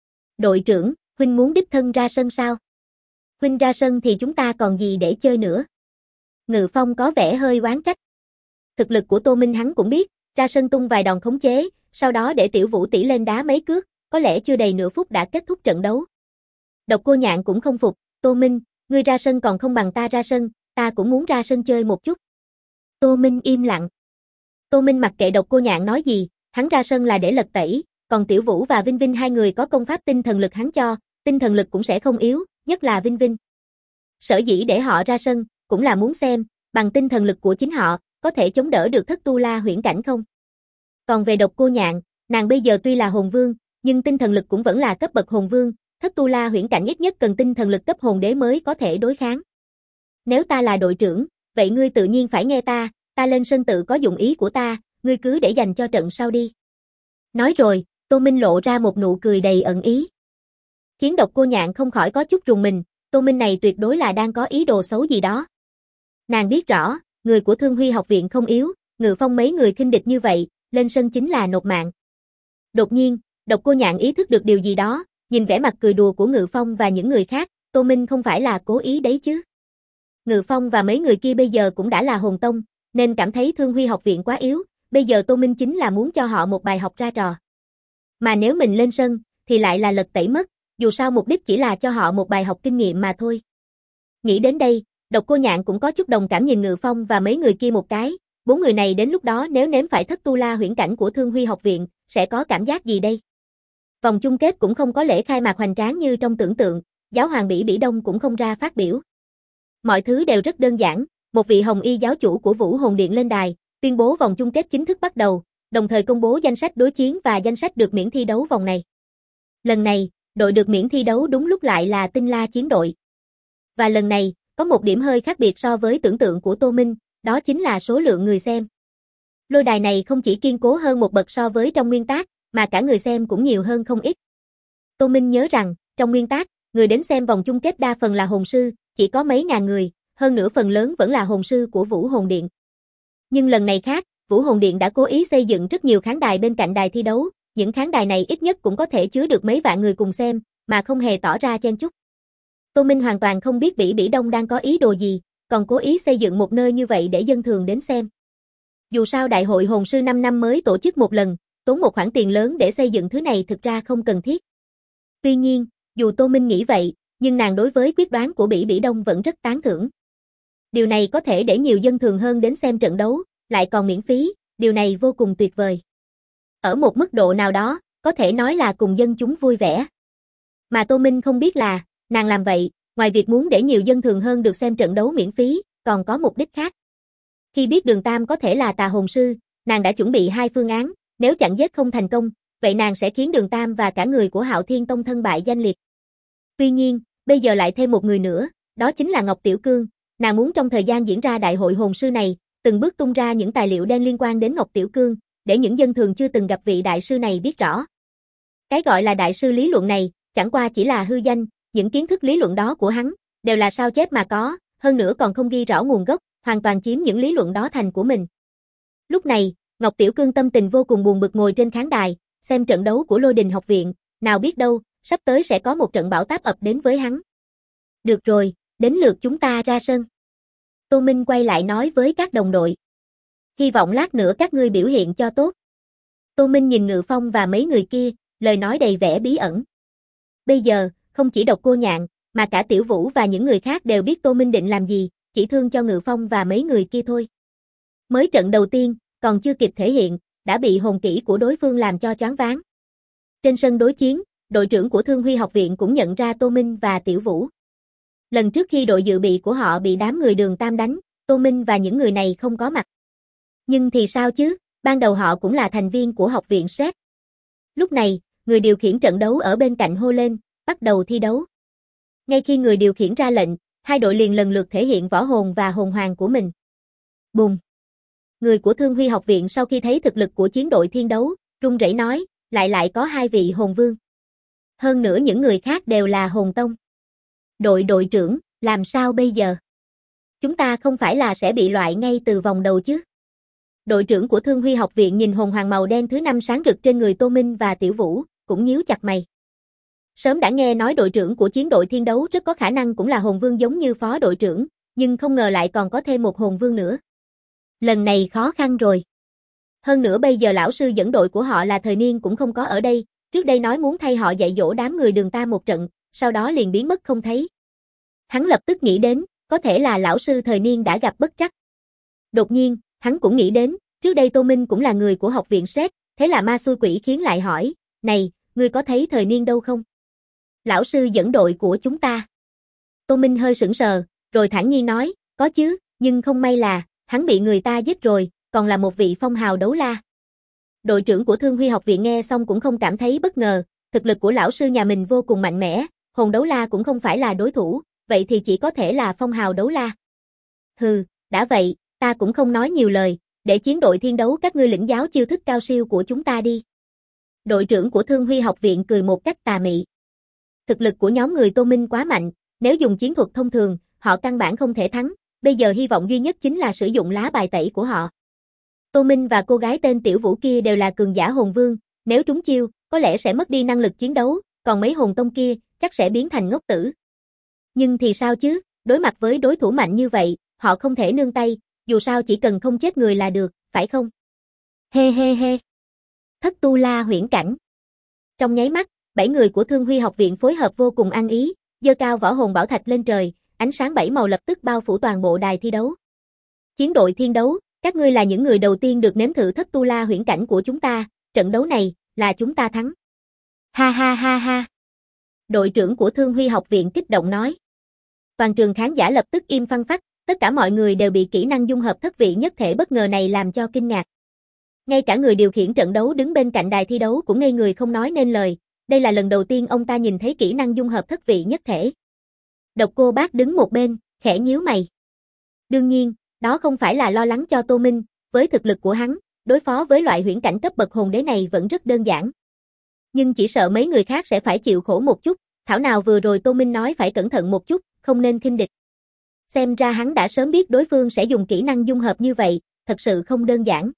Đội trưởng, huynh muốn đích thân ra sân sao? Huynh ra sân thì chúng ta còn gì để chơi nữa? Ngự Phong có vẻ hơi oán trách. Thực lực của Tô Minh hắn cũng biết, ra sân tung vài đòn khống chế, sau đó để Tiểu Vũ tỷ lên đá mấy cước, có lẽ chưa đầy nửa phút đã kết thúc trận đấu. Độc Cô Nhạn cũng không phục, Tô Minh, ngươi ra sân còn không bằng ta ra sân, ta cũng muốn ra sân chơi một chút. Tô Minh im lặng. Tô Minh mặc kệ Độc Cô Nhạn nói gì, hắn ra sân là để lật tẩy, còn Tiểu Vũ và Vinh Vinh hai người có công pháp tinh thần lực hắn cho, tinh thần lực cũng sẽ không yếu, nhất là Vinh Vinh. Sở dĩ để họ ra sân, cũng là muốn xem, bằng tinh thần lực của chính họ, có thể chống đỡ được Thất Tu La huyễn cảnh không. Còn về Độc Cô Nhạn, nàng bây giờ tuy là hồn vương, nhưng tinh thần lực cũng vẫn là cấp bậc hồn vương, Thất Tu La huyễn cảnh ít nhất cần tinh thần lực cấp hồn đế mới có thể đối kháng. Nếu ta là đội trưởng, vậy ngươi tự nhiên phải nghe ta lên sân tự có dụng ý của ta, ngươi cứ để dành cho trận sau đi. Nói rồi, Tô Minh lộ ra một nụ cười đầy ẩn ý. Khiến Độc Cô Nhạn không khỏi có chút rùng mình, Tô Minh này tuyệt đối là đang có ý đồ xấu gì đó. Nàng biết rõ, người của Thương Huy học viện không yếu, Ngự Phong mấy người khinh địch như vậy, lên sân chính là nộp mạng. Đột nhiên, Độc Cô Nhạn ý thức được điều gì đó, nhìn vẻ mặt cười đùa của Ngự Phong và những người khác, Tô Minh không phải là cố ý đấy chứ. Ngự Phong và mấy người kia bây giờ cũng đã là hồn tông, nên cảm thấy Thương Huy học viện quá yếu, bây giờ Tô Minh chính là muốn cho họ một bài học ra trò. Mà nếu mình lên sân, thì lại là lật tẩy mất, dù sao mục đích chỉ là cho họ một bài học kinh nghiệm mà thôi. Nghĩ đến đây, Độc Cô Nhạn cũng có chút đồng cảm nhìn Ngự Phong và mấy người kia một cái, 4 người này đến lúc đó nếu nếm phải Thất Tu La huyễn cảnh của Thương Huy học viện, sẽ có cảm giác gì đây? Vòng chung kết cũng không có lễ khai mạc hoành tráng như trong tưởng tượng, giáo hoàng Bỉ Bỉ Đông cũng không ra phát biểu. Mọi thứ đều rất đơn giản, một vị hồng y giáo chủ của Vũ Hồn Điện lên đài, tuyên bố vòng chung kết chính thức bắt đầu, đồng thời công bố danh sách đối chiến và danh sách được miễn thi đấu vòng này. Lần này, đội được miễn thi đấu đúng lúc lại là Tinh La chiến đội. Và lần này, có một điểm hơi khác biệt so với tưởng tượng của Tô Minh, đó chính là số lượng người xem. Lôi đài này không chỉ kiên cố hơn một bậc so với trong nguyên tác, mà cả người xem cũng nhiều hơn không ít. Tô Minh nhớ rằng, trong nguyên tác, người đến xem vòng chung kết đa phần là hồn sư, chỉ có mấy ngàn người, hơn nữa phần lớn vẫn là hồn sư của Vũ Hồn Điện. Nhưng lần này khác, Vũ Hồn Điện đã cố ý xây dựng rất nhiều khán đài bên cạnh đài thi đấu, những khán đài này ít nhất cũng có thể chứa được mấy vạn người cùng xem, mà không hề tỏ ra chen chúc. Tô Minh hoàn toàn không biết Bỉ Bỉ Đông đang có ý đồ gì, còn cố ý xây dựng một nơi như vậy để dân thường đến xem. Dù sao đại hội hồn sư 5 năm mới tổ chức một lần, tốn một khoản tiền lớn để xây dựng thứ này thực ra không cần thiết. Tuy nhiên, dù Tô Minh nghĩ vậy, nhưng nàng đối với quyết đoán của Bỉ Bỉ Đông vẫn rất tán thưởng. Điều này có thể để nhiều dân thường hơn đến xem trận đấu, lại còn miễn phí, điều này vô cùng tuyệt vời. Ở một mức độ nào đó, có thể nói là cùng dân chúng vui vẻ. Mà Tô Minh không biết là, nàng làm vậy, ngoài việc muốn để nhiều dân thường hơn được xem trận đấu miễn phí, còn có mục đích khác. Khi biết Đường Tam có thể là tà hồn sư, nàng đã chuẩn bị 2 phương án, nếu chặn giết không thành công, vậy nàng sẽ khiến Đường Tam và cả người của Hạo Thiên Tông thân bại danh liệt. Tuy nhiên, bây giờ lại thêm một người nữa, đó chính là Ngọc Tiểu Cương, nàng muốn trong thời gian diễn ra đại hội hồn sư này, từng bước tung ra những tài liệu đen liên quan đến Ngọc Tiểu Cương, để những dân thường chưa từng gặp vị đại sư này biết rõ. Cái gọi là đại sư lý luận này, chẳng qua chỉ là hư danh, những kiến thức lý luận đó của hắn, đều là sao chép mà có, hơn nữa còn không ghi rõ nguồn gốc, hoàn toàn chiếm những lý luận đó thành của mình. Lúc này, Ngọc Tiểu Cương tâm tình vô cùng buồn bực ngồi trên khán đài, xem trận đấu của Lôi Đình học viện, nào biết đâu, sắp tới sẽ có một trận bão táp ập đến với hắn. Được rồi, đến lượt chúng ta ra sân. Tô Minh quay lại nói với các đồng đội. Hy vọng lát nữa các ngươi biểu hiện cho tốt. Tô Minh nhìn Ngự Phong và mấy người kia, lời nói đầy vẻ bí ẩn. Bây giờ, không chỉ Độc Cô Nhạn, mà cả Tiểu Vũ và những người khác đều biết Tô Minh định làm gì, chỉ thương cho Ngự Phong và mấy người kia thôi. Mới trận đầu tiên, còn chưa kịp thể hiện, đã bị hồn kỹ của đối phương làm cho choáng váng. Trên sân đối chiến, đội trưởng của Thương Huy học viện cũng nhận ra Tô Minh và Tiểu Vũ. Lần trước khi đội dự bị của họ bị đám người Đường Tam đánh, Tô Minh và những người này không có mặt. Nhưng thì sao chứ, ban đầu họ cũng là thành viên của học viện SET. Lúc này, người điều khiển trận đấu ở bên cạnh hô lên, bắt đầu thi đấu. Ngay khi người điều khiển ra lệnh, hai đội liền lần lượt thể hiện võ hồn và hồn hoàng của mình. Bùng! Người của Thương Huy học viện sau khi thấy thực lực của chiến đội thiên đấu, run rẩy nói, lại có hai vị hồn vương. Hơn nữa những người khác đều là hồn tông. Đội trưởng, làm sao bây giờ? Chúng ta không phải là sẽ bị loại ngay từ vòng đầu chứ? Đội trưởng của Thương Huy học viện nhìn hồn hoàng màu đen thứ 5 sáng rực trên người Tô Minh và Tiểu Vũ, cũng nhíu chặt mày. Sớm đã nghe nói đội trưởng của chiến đội thiên đấu rất có khả năng cũng là hồn vương giống như phó đội trưởng, nhưng không ngờ lại còn có thêm một hồn vương nữa. Lần này khó khăn rồi. Hơn nữa bây giờ lão sư dẫn đội của họ là Thời Niên cũng không có ở đây, trước đây nói muốn thay họ dạy dỗ đám người Đường Tam một trận, sau đó liền biến mất không thấy. Hắn lập tức nghĩ đến, có thể là lão sư Thời Niên đã gặp bất trắc. Đột nhiên, hắn cũng nghĩ đến, trước đây Tô Minh cũng là người của học viện SET, thế là ma xui quỷ khiến lại hỏi, này, ngươi có thấy Thời Niên đâu không? Lão sư dẫn đội của chúng ta. Tô Minh hơi sững sờ, rồi thản nhiên nói, có chứ, nhưng không may là, hắn bị người ta giết rồi, còn là một vị phong hào đấu la. Đội trưởng của Thương Huy học viện nghe xong cũng không cảm thấy bất ngờ, thực lực của lão sư nhà mình vô cùng mạnh mẽ, hồn đấu la cũng không phải là đối thủ, vậy thì chỉ có thể là phong hào đấu la. Hừ, đã vậy, ta cũng không nói nhiều lời, để chiến đội thiên đấu các ngươi lĩnh giáo chiêu thức cao siêu của chúng ta đi. Đội trưởng của Thương Huy học viện cười một cách tà mị. Thực lực của nhóm người Tô Minh quá mạnh, nếu dùng chiến thuật thông thường, họ căn bản không thể thắng, bây giờ hy vọng duy nhất chính là sử dụng lá bài tẩy của họ. Tô Minh và cô gái tên Tiểu Vũ kia đều là cường giả hồn vương, nếu trúng chiêu, có lẽ sẽ mất đi năng lực chiến đấu, còn mấy hồn tông kia, chắc sẽ biến thành ngốc tử. Nhưng thì sao chứ, đối mặt với đối thủ mạnh như vậy, họ không thể nương tay, dù sao chỉ cần không chết người là được, phải không? He he he. Thất tu la huyễn cảnh. Trong nháy mắt, 7 người của Thương Huy học viện phối hợp vô cùng ăn ý, giơ cao võ hồn bảo thạch lên trời, ánh sáng 7 màu lập tức bao phủ toàn bộ đài thi đấu. Chiến đội thiên đấu, các ngươi là những người đầu tiên được nếm thử thất tu la huyễn cảnh của chúng ta, trận đấu này, là chúng ta thắng. Ha ha ha ha. Đội trưởng của Thương Huy học viện kích động nói. Toàn trường khán giả lập tức im phăng phắc, tất cả mọi người đều bị kỹ năng dung hợp thất vị nhất thể bất ngờ này làm cho kinh ngạc. Ngay cả người điều khiển trận đấu đứng bên cạnh đài thi đấu cũng ngây người không nói nên lời, đây là lần đầu tiên ông ta nhìn thấy kỹ năng dung hợp thất vị nhất thể. Độc Cô Bác đứng một bên, khẽ nhíu mày. Đương nhiên, đó không phải là lo lắng cho Tô Minh, với thực lực của hắn, đối phó với loại huyễn cảnh cấp bậc hồn đế này vẫn rất đơn giản. Nhưng chỉ sợ mấy người khác sẽ phải chịu khổ một chút, thảo nào vừa rồi Tô Minh nói phải cẩn thận một chút, không nên khinh địch. Xem ra hắn đã sớm biết đối phương sẽ dùng kỹ năng dung hợp như vậy, thật sự không đơn giản.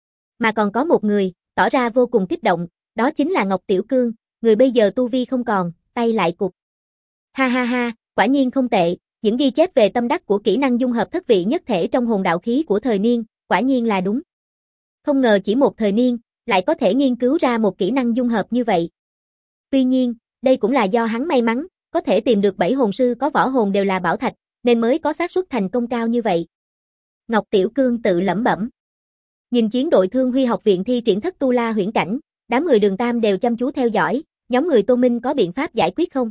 Mà còn có một người, tỏ ra vô cùng kích động, đó chính là Ngọc Tiểu Cương, người bây giờ tu vi không còn, tay lại cụt. Ha ha ha, quả nhiên không tệ, những ghi chép về tâm đắc của kỹ năng dung hợp thất vị nhất thể trong hồn đạo khí của Thời Niên, quả nhiên là đúng. Không ngờ chỉ một Thời Niên, lại có thể nghiên cứu ra một kỹ năng dung hợp như vậy. Tuy nhiên, đây cũng là do hắn may mắn, có thể tìm được 7 hồn sư có võ hồn đều là bảo thạch, nên mới có xác suất thành công cao như vậy. Ngọc Tiểu Cương tự lẩm bẩm. Nhìn chiến đội Thương Huy học viện thi triển thất tu la huyễn cảnh, đám người Đường Tam đều chăm chú theo dõi, nhóm người Tô Minh có biện pháp giải quyết không?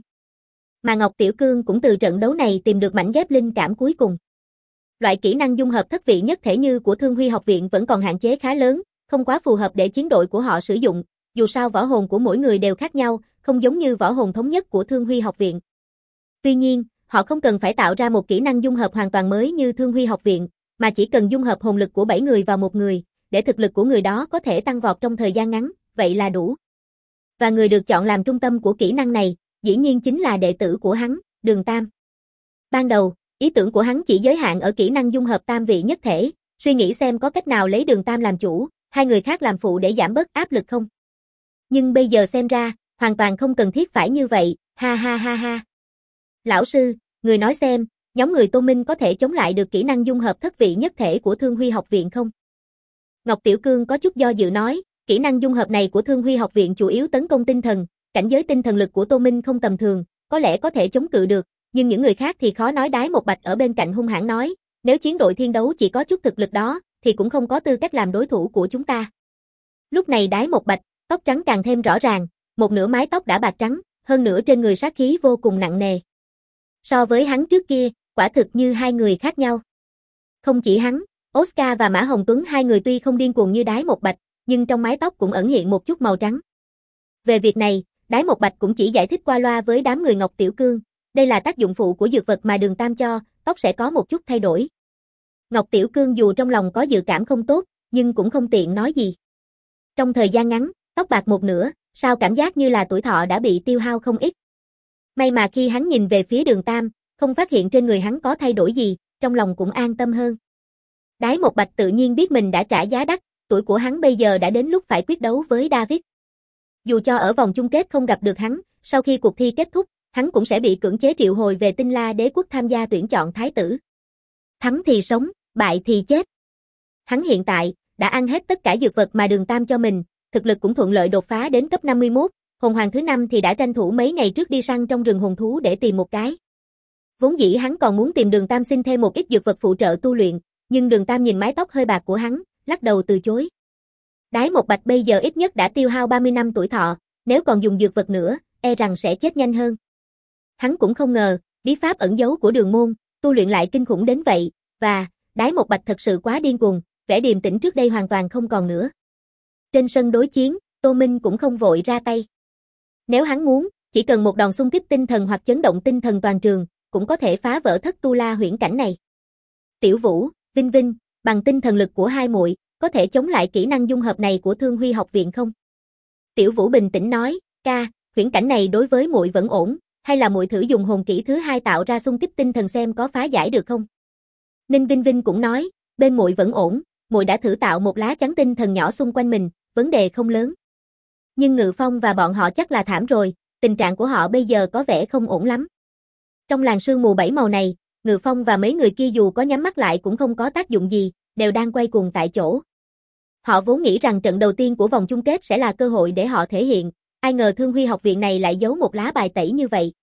Mà Ngọc Tiểu Cương cũng từ trận đấu này tìm được mảnh ghép linh cảm cuối cùng. Loại kỹ năng dung hợp thất vị nhất thể như của Thương Huy học viện vẫn còn hạn chế khá lớn, không quá phù hợp để chiến đội của họ sử dụng, dù sao võ hồn của mỗi người đều khác nhau, không giống như võ hồn thống nhất của Thương Huy học viện. Tuy nhiên, họ không cần phải tạo ra một kỹ năng dung hợp hoàn toàn mới như Thương Huy học viện, mà chỉ cần dung hợp hồn lực của 7 người vào một người, để thực lực của người đó có thể tăng vọt trong thời gian ngắn, vậy là đủ. Và người được chọn làm trung tâm của kỹ năng này, dĩ nhiên chính là đệ tử của hắn, Đường Tam. Ban đầu, ý tưởng của hắn chỉ giới hạn ở kỹ năng dung hợp tam vị nhất thể, suy nghĩ xem có cách nào lấy Đường Tam làm chủ, hai người khác làm phụ để giảm bớt áp lực không. Nhưng bây giờ xem ra, hoàn toàn không cần thiết phải như vậy, ha ha ha ha. Lão sư, người nói xem, Nhóm người Tô Minh có thể chống lại được kỹ năng dung hợp thất vị nhất thể của Thương Huy học viện không? Ngọc Tiểu Cương có chút do dự nói, kỹ năng dung hợp này của Thương Huy học viện chủ yếu tấn công tinh thần, cảnh giới tinh thần lực của Tô Minh không tầm thường, có lẽ có thể chống cự được, nhưng những người khác thì khó nói. Đái Một Bạch ở bên cạnh hung hãn nói, nếu chiến đội thiên đấu chỉ có chút thực lực đó, thì cũng không có tư cách làm đối thủ của chúng ta. Lúc này Đái Một Bạch, tóc trắng càng thêm rõ ràng, một nửa mái tóc đã bạc trắng, hơn nữa trên người sát khí vô cùng nặng nề. So với hắn trước kia, quả thực như hai người khác nhau. Không chỉ hắn, Oscar và Mã Hồng Tuấn hai người tuy không điên cuồng như Đái Một Bạch, nhưng trong mái tóc cũng ẩn hiện một chút màu trắng. Về việc này, Đái Một Bạch cũng chỉ giải thích qua loa với đám người Ngọc Tiểu Cương, đây là tác dụng phụ của dược vật mà Đường Tam cho, tóc sẽ có một chút thay đổi. Ngọc Tiểu Cương dù trong lòng có dự cảm không tốt, nhưng cũng không tiện nói gì. Trong thời gian ngắn, tóc bạc một nửa, sao cảm giác như là tuổi thọ đã bị tiêu hao không ít. May mà khi hắn nhìn về phía Đường Tam, không phát hiện trên người hắn có thay đổi gì, trong lòng cũng an tâm hơn. Đái Một Bạch tự nhiên biết mình đã trả giá đắt, tuổi của hắn bây giờ đã đến lúc phải quyết đấu với David. Dù cho ở vòng chung kết không gặp được hắn, sau khi cuộc thi kết thúc, hắn cũng sẽ bị cưỡng chế triệu hồi về Tinh La Đế quốc tham gia tuyển chọn thái tử. Thắng thì sống, bại thì chết. Hắn hiện tại đã ăn hết tất cả dược vật mà Đường Tam cho mình, thực lực cũng thuận lợi đột phá đến cấp 51, hồn hoàng thứ 5 thì đã tranh thủ mấy ngày trước đi săn trong rừng hồn thú để tìm một cái. Vốn dĩ hắn còn muốn tìm Đường Tam xin thêm một ít dược vật phụ trợ tu luyện, nhưng Đường Tam nhìn mái tóc hơi bạc của hắn, lắc đầu từ chối. Đái Một Bạch bây giờ ít nhất đã tiêu hao 30 năm tuổi thọ, nếu còn dùng dược vật nữa, e rằng sẽ chết nhanh hơn. Hắn cũng không ngờ, bí pháp ẩn giấu của Đường môn, tu luyện lại kinh khủng đến vậy, và Đái Một Bạch thật sự quá điên cuồng, vẻ điềm tĩnh trước đây hoàn toàn không còn nữa. Trên sân đối chiến, Tô Minh cũng không vội ra tay. Nếu hắn muốn, chỉ cần một đòn xung kích tinh thần hoặc chấn động tinh thần toàn trường, cũng có thể phá vỡ thất tu la huyễn cảnh này. Tiểu Vũ, Vinh Vinh, bằng tinh thần lực của hai muội, có thể chống lại kỹ năng dung hợp này của Thương Huy học viện không? Tiểu Vũ bình tĩnh nói, ca, huyễn cảnh này đối với muội vẫn ổn, hay là muội thử dùng hồn kỹ thứ 2 tạo ra xung kích tinh thần xem có phá giải được không? Ninh Vinh Vinh cũng nói, bên muội vẫn ổn, muội đã thử tạo một lá chắn tinh thần nhỏ xung quanh mình, vấn đề không lớn. Nhưng Ngự Phong và bọn họ chắc là thảm rồi, tình trạng của họ bây giờ có vẻ không ổn lắm. Trong làn sương mù 7 màu này, Ngự Phong và mấy người kia dù có nhắm mắt lại cũng không có tác dụng gì, đều đang quay cuồng tại chỗ. Họ vốn nghĩ rằng trận đầu tiên của vòng chung kết sẽ là cơ hội để họ thể hiện, ai ngờ Thương Huy học viện này lại giấu một lá bài tẩy như vậy.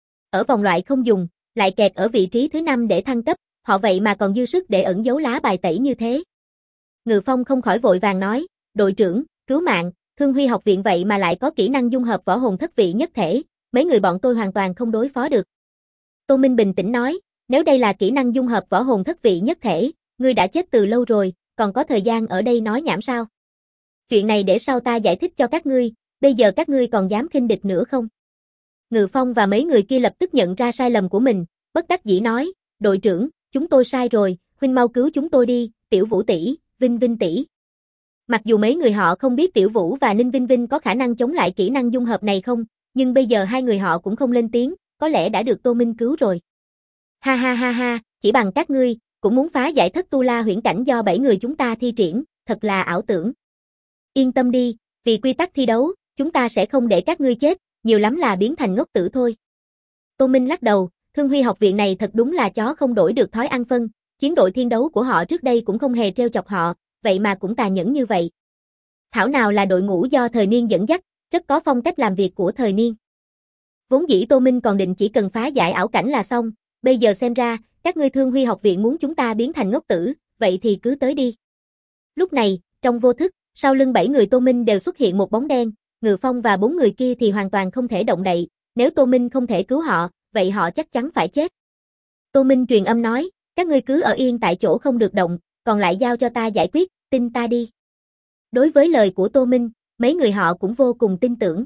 Ở vòng loại không dùng, lại kẹt ở vị trí thứ 5 để thăng cấp, họ vậy mà còn dư sức để ẩn giấu lá bài tẩy như thế. Ngự Phong không khỏi vội vàng nói, đội trưởng, cứu mạng, Thương Huy học viện vậy mà lại có kỹ năng dung hợp võ hồn thất vị nhất thể, mấy người bọn tôi hoàn toàn không đối phó được. Tô Minh bình tĩnh nói, nếu đây là kỹ năng dung hợp võ hồn thất vị nhất thể, ngươi đã chết từ lâu rồi, còn có thời gian ở đây nói nhảm sao? Chuyện này để sau ta giải thích cho các ngươi, bây giờ các ngươi còn dám khinh địch nữa không? Ngự Phong và mấy người kia lập tức nhận ra sai lầm của mình, bất đắc dĩ nói, đội trưởng, chúng tôi sai rồi, huynh mau cứu chúng tôi đi, Tiểu Vũ tỷ, Vinh Vinh tỷ. Mặc dù mấy người họ không biết Tiểu Vũ và Ninh Vinh Vinh có khả năng chống lại kỹ năng dung hợp này không, nhưng bây giờ hai người họ cũng không lên tiếng, có lẽ đã được Tô Minh cứu rồi. Ha ha ha ha, chỉ bằng các ngươi, cũng muốn phá giải thất tu la huyễn cảnh do 7 người chúng ta thi triển, thật là ảo tưởng. Yên tâm đi, vì quy tắc thi đấu, chúng ta sẽ không để các ngươi chết, nhiều lắm là biến thành ngốc tử thôi. Tô Minh lắc đầu, Thương Huy học viện này thật đúng là chó không đổi được thói ăn phân, chiến đội thiên đấu của họ trước đây cũng không hề trêu chọc họ, vậy mà cũng tàn nhẫn như vậy. Thảo nào là đội ngũ do Thời Niên dẫn dắt, rất có phong cách làm việc của Thời Niên. Vốn dĩ Tô Minh còn định chỉ cần phá giải ảo cảnh là xong, bây giờ xem ra, các ngươi Thương Huy học viện muốn chúng ta biến thành ngốc tử, vậy thì cứ tới đi. Lúc này, trong vô thức, sau lưng 7 người Tô Minh đều xuất hiện một bóng đen, Ngự Phong và 4 người kia thì hoàn toàn không thể động đậy, nếu Tô Minh không thể cứu họ, vậy họ chắc chắn phải chết. Tô Minh truyền âm nói, các ngươi cứ ở yên tại chỗ không được động, còn lại giao cho ta giải quyết, tin ta đi. Đối với lời của Tô Minh, mấy người họ cũng vô cùng tin tưởng.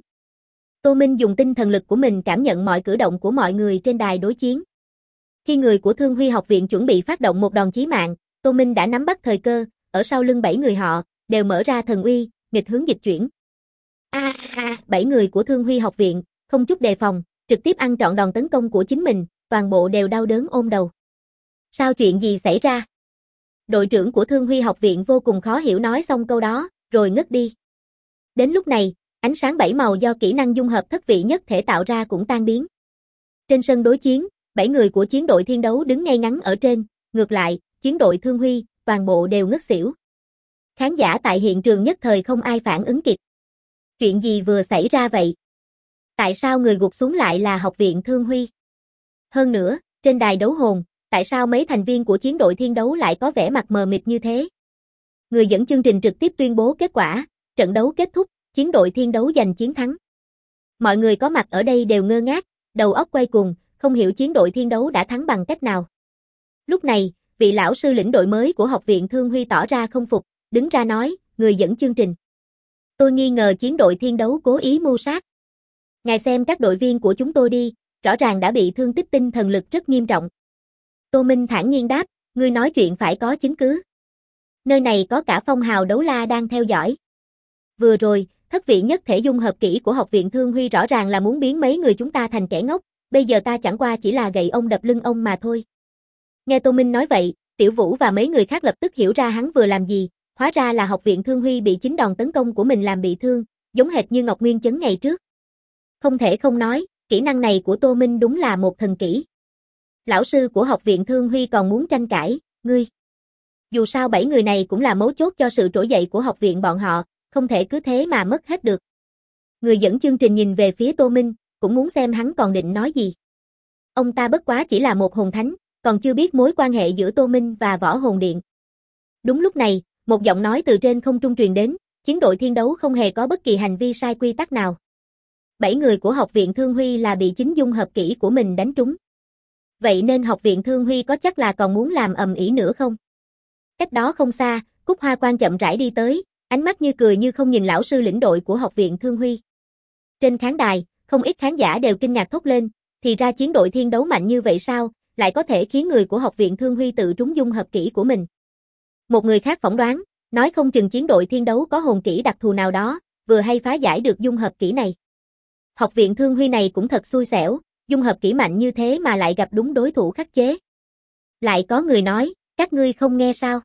Tô Minh dùng tinh thần lực của mình cảm nhận mọi cử động của mọi người trên đài đối chiến. Khi người của Thương Huy học viện chuẩn bị phát động một đòn chí mạng, Tô Minh đã nắm bắt thời cơ, ở sau lưng 7 người họ, đều mở ra thần uy, nghịch hướng dịch chuyển. 7 người của Thương Huy học viện, không chút đề phòng, trực tiếp ăn trọn đòn tấn công của chính mình, toàn bộ đều đau đớn ôm đầu. Sao chuyện gì xảy ra? Đội trưởng của Thương Huy học viện vô cùng khó hiểu nói xong câu đó, rồi ngất đi. Đến lúc này, ánh sáng 7 màu do kỹ năng dung hợp thất vị nhất thể tạo ra cũng tan biến. Trên sân đối chiến, 7 người của chiến đội thiên đấu đứng ngay ngắn ở trên, ngược lại, chiến đội Thương Huy, toàn bộ đều ngất xỉu. Khán giả tại hiện trường nhất thời không ai phản ứng kịp. Chuyện gì vừa xảy ra vậy? Tại sao người gục xuống lại là học viện Thương Huy? Hơn nữa, trên đài đấu hồn, tại sao mấy thành viên của chiến đội thiên đấu lại có vẻ mặt mờ mịt như thế? Người dẫn chương trình trực tiếp tuyên bố kết quả, trận đấu kết thúc, chiến đội thiên đấu giành chiến thắng. Mọi người có mặt ở đây đều ngơ ngác, đầu óc quay cuồng, không hiểu chiến đội thiên đấu đã thắng bằng cách nào. Lúc này, vị lão sư lĩnh đội mới của học viện Thương Huy tỏ ra không phục, đứng ra nói, người dẫn chương trình. Tôi nghi ngờ chiến đội thiên đấu cố ý mưu sát. Ngài xem các đội viên của chúng tôi đi, rõ ràng đã bị thương tích tinh thần lực rất nghiêm trọng. Tô Minh thản nhiên đáp, ngươi nói chuyện phải có chứng cứ. Nơi này có cả phong hào đấu la đang theo dõi. Vừa rồi, thất vị nhất thể dung hợp kỹ của học viện Thương Huy rõ ràng là muốn biến mấy người chúng ta thành kẻ ngốc, bây giờ ta chẳng qua chỉ là gậy ông đập lưng ông mà thôi. Nghe Tô Minh nói vậy, Tiểu Vũ và mấy người khác lập tức hiểu ra hắn vừa làm gì, hóa ra là học viện Thương Huy bị chính đòn tấn công của mình làm bị thương, giống hệt như Ngọc Nguyên Chấn ngày trước. Không thể không nói, kỹ năng này của Tô Minh đúng là một thần kỹ. Lão sư của học viện Thương Huy còn muốn tranh cãi, ngươi. Dù sao 7 người này cũng là mấu chốt cho sự trỗi dậy của học viện bọn họ, không thể cứ thế mà mất hết được. Người dẫn chương trình nhìn về phía Tô Minh, cũng muốn xem hắn còn định nói gì. Ông ta bất quá chỉ là một hồn thánh, còn chưa biết mối quan hệ giữa Tô Minh và Võ Hồn Điện. Đúng lúc này, một giọng nói từ trên không trung truyền đến, chiến đội thiên đấu không hề có bất kỳ hành vi sai quy tắc nào. 7 người của học viện Thương Huy là bị chính dung hợp kỹ của mình đánh trúng. Vậy nên học viện Thương Huy có chắc là còn muốn làm ầm ĩ nữa không? Cách đó không xa, Cúc Hoa Quan chậm rãi đi tới, ánh mắt như cười như không nhìn lão sư lĩnh đội của học viện Thương Huy. Trên khán đài, không ít khán giả đều kinh ngạc thốt lên, thì ra chiến đội thiên đấu mạnh như vậy sao, lại có thể khiến người của học viện Thương Huy tự trúng dung hợp kỹ của mình. Một người khác phỏng đoán, nói không chừng chiến đội thiên đấu có hồn kỹ đặc thù nào đó, vừa hay phá giải được dung hợp kỹ này. Học viện Thương Huy này cũng thật xui xẻo, dung hợp kỹ mạnh như thế mà lại gặp đúng đối thủ khắc chế. Lại có người nói, các ngươi không nghe sao?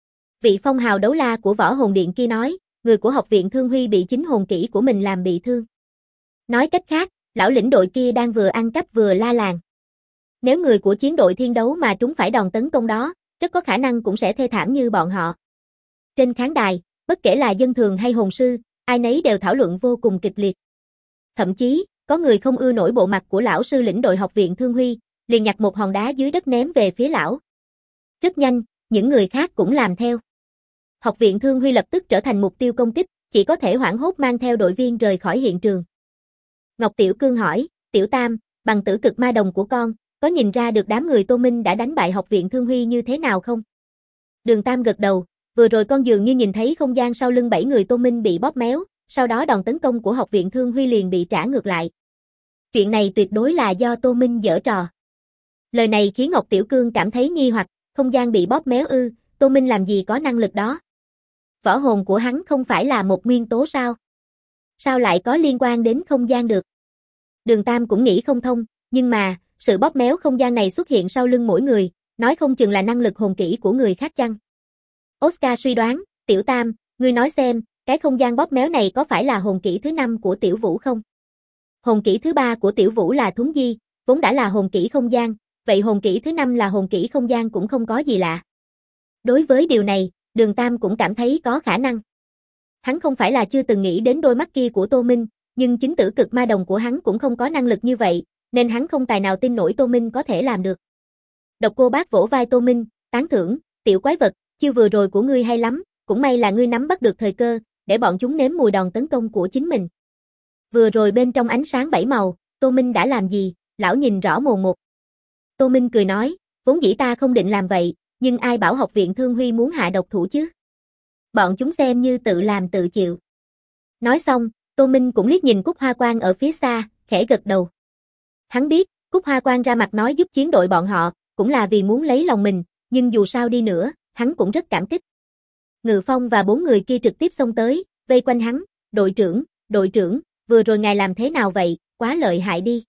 Vị phong hào đấu la của Võ Hồn Điện kia nói, người của học viện Thương Huy bị chính hồn kỹ của mình làm bị thương. Nói cách khác, lão lĩnh đội kia đang vừa ăn cắp vừa la làng. Nếu người của chiến đội thiên đấu mà trúng phải đòn tấn công đó, rất có khả năng cũng sẽ thê thảm như bọn họ. Trên khán đài, bất kể là dân thường hay hồn sư, ai nấy đều thảo luận vô cùng kịch liệt. Thậm chí, có người không ưa nổi bộ mặt của lão sư lĩnh đội học viện Thương Huy, liền nhặt một hòn đá dưới đất ném về phía lão. Rất nhanh, những người khác cũng làm theo. Học viện Thương Huy lập tức trở thành mục tiêu công kích, chỉ có thể hoảng hốt mang theo đội viên rời khỏi hiện trường. Ngọc Tiểu Cương hỏi, Tiểu Tam, bằng tử cực ma đồng của con, có nhìn ra được đám người Tô Minh đã đánh bại học viện Thương Huy như thế nào không? Đường Tam gật đầu, vừa rồi con dường như nhìn thấy không gian sau lưng 7 người Tô Minh bị bóp méo, sau đó đòn tấn công của học viện Thương Huy liền bị trả ngược lại. Chuyện này tuyệt đối là do Tô Minh giở trò. Lời này khiến Ngọc Tiểu Cương cảm thấy nghi hoặc, không gian bị bóp méo ư, Tô Minh làm gì có năng lực đó? Võ hồn của hắn không phải là một nguyên tố sao? Sao lại có liên quan đến không gian được? Đường Tam cũng nghĩ không thông, nhưng mà, sự bóp méo không gian này xuất hiện sau lưng mỗi người, nói không chừng là năng lực hồn kỹ của người khác chăng? Oscar suy đoán, Tiểu Tam, ngươi nói xem, cái không gian bóp méo này có phải là hồn kỹ thứ 5 của Tiểu Vũ không? Hồn kỹ thứ 3 của Tiểu Vũ là thuấn di, vốn đã là hồn kỹ không gian, vậy hồn kỹ thứ 5 là hồn kỹ không gian cũng không có gì lạ. Đối với điều này, Đường Tam cũng cảm thấy có khả năng. Hắn không phải là chưa từng nghĩ đến đôi mắt kia của Tô Minh, nhưng chính tử cực ma đồng của hắn cũng không có năng lực như vậy, nên hắn không tài nào tin nổi Tô Minh có thể làm được. Độc Cô Bác vỗ vai Tô Minh, tán thưởng, tiểu quái vật, chiêu vừa rồi của ngươi hay lắm, cũng may là ngươi nắm bắt được thời cơ, để bọn chúng nếm mùi đòn tấn công của chính mình. Vừa rồi bên trong ánh sáng 7 màu, Tô Minh đã làm gì, lão nhìn rõ mồn một. Tô Minh cười nói, vốn dĩ ta không định làm vậy, nhưng ai bảo học viện Thương Huy muốn hạ độc thủ chứ? Bọn chúng xem như tự làm tự chịu. Nói xong, Tô Minh cũng liếc nhìn Cúc Hoa Quan ở phía xa, khẽ gật đầu. Hắn biết, Cúc Hoa Quan ra mặt nói giúp chiến đội bọn họ, cũng là vì muốn lấy lòng mình, nhưng dù sao đi nữa, hắn cũng rất cảm kích. Ngự Phong và 4 người kia trực tiếp xông tới, vây quanh hắn, đội trưởng, vừa rồi ngài làm thế nào vậy, quá lợi hại đi.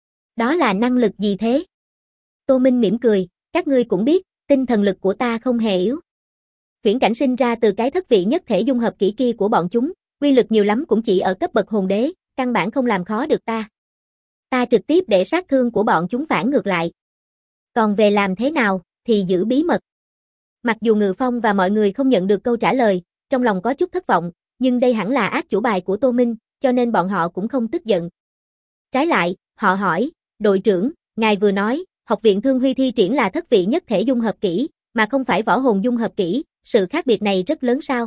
Đó là năng lực gì thế? Tô Minh mỉm cười, các ngươi cũng biết, tinh thần lực của ta không hề yếu. Huyễn cảnh sinh ra từ cái thất vị nhất thể dung hợp kỹ kia của bọn chúng, uy lực nhiều lắm cũng chỉ ở cấp bậc hồn đế, căn bản không làm khó được ta. Ta trực tiếp để sát thương của bọn chúng phản ngược lại. Còn về làm thế nào, thì giữ bí mật. Mặc dù Ngự Phong và mọi người không nhận được câu trả lời, trong lòng có chút thất vọng, nhưng đây hẳn là át chủ bài của Tô Minh, cho nên bọn họ cũng không tức giận. Trái lại, họ hỏi, đội trưởng, ngài vừa nói, học viện Thương Huy thi triển là thất vị nhất thể dung hợp kỹ, mà không phải võ hồn dung hợp kỹ, sự khác biệt này rất lớn sao?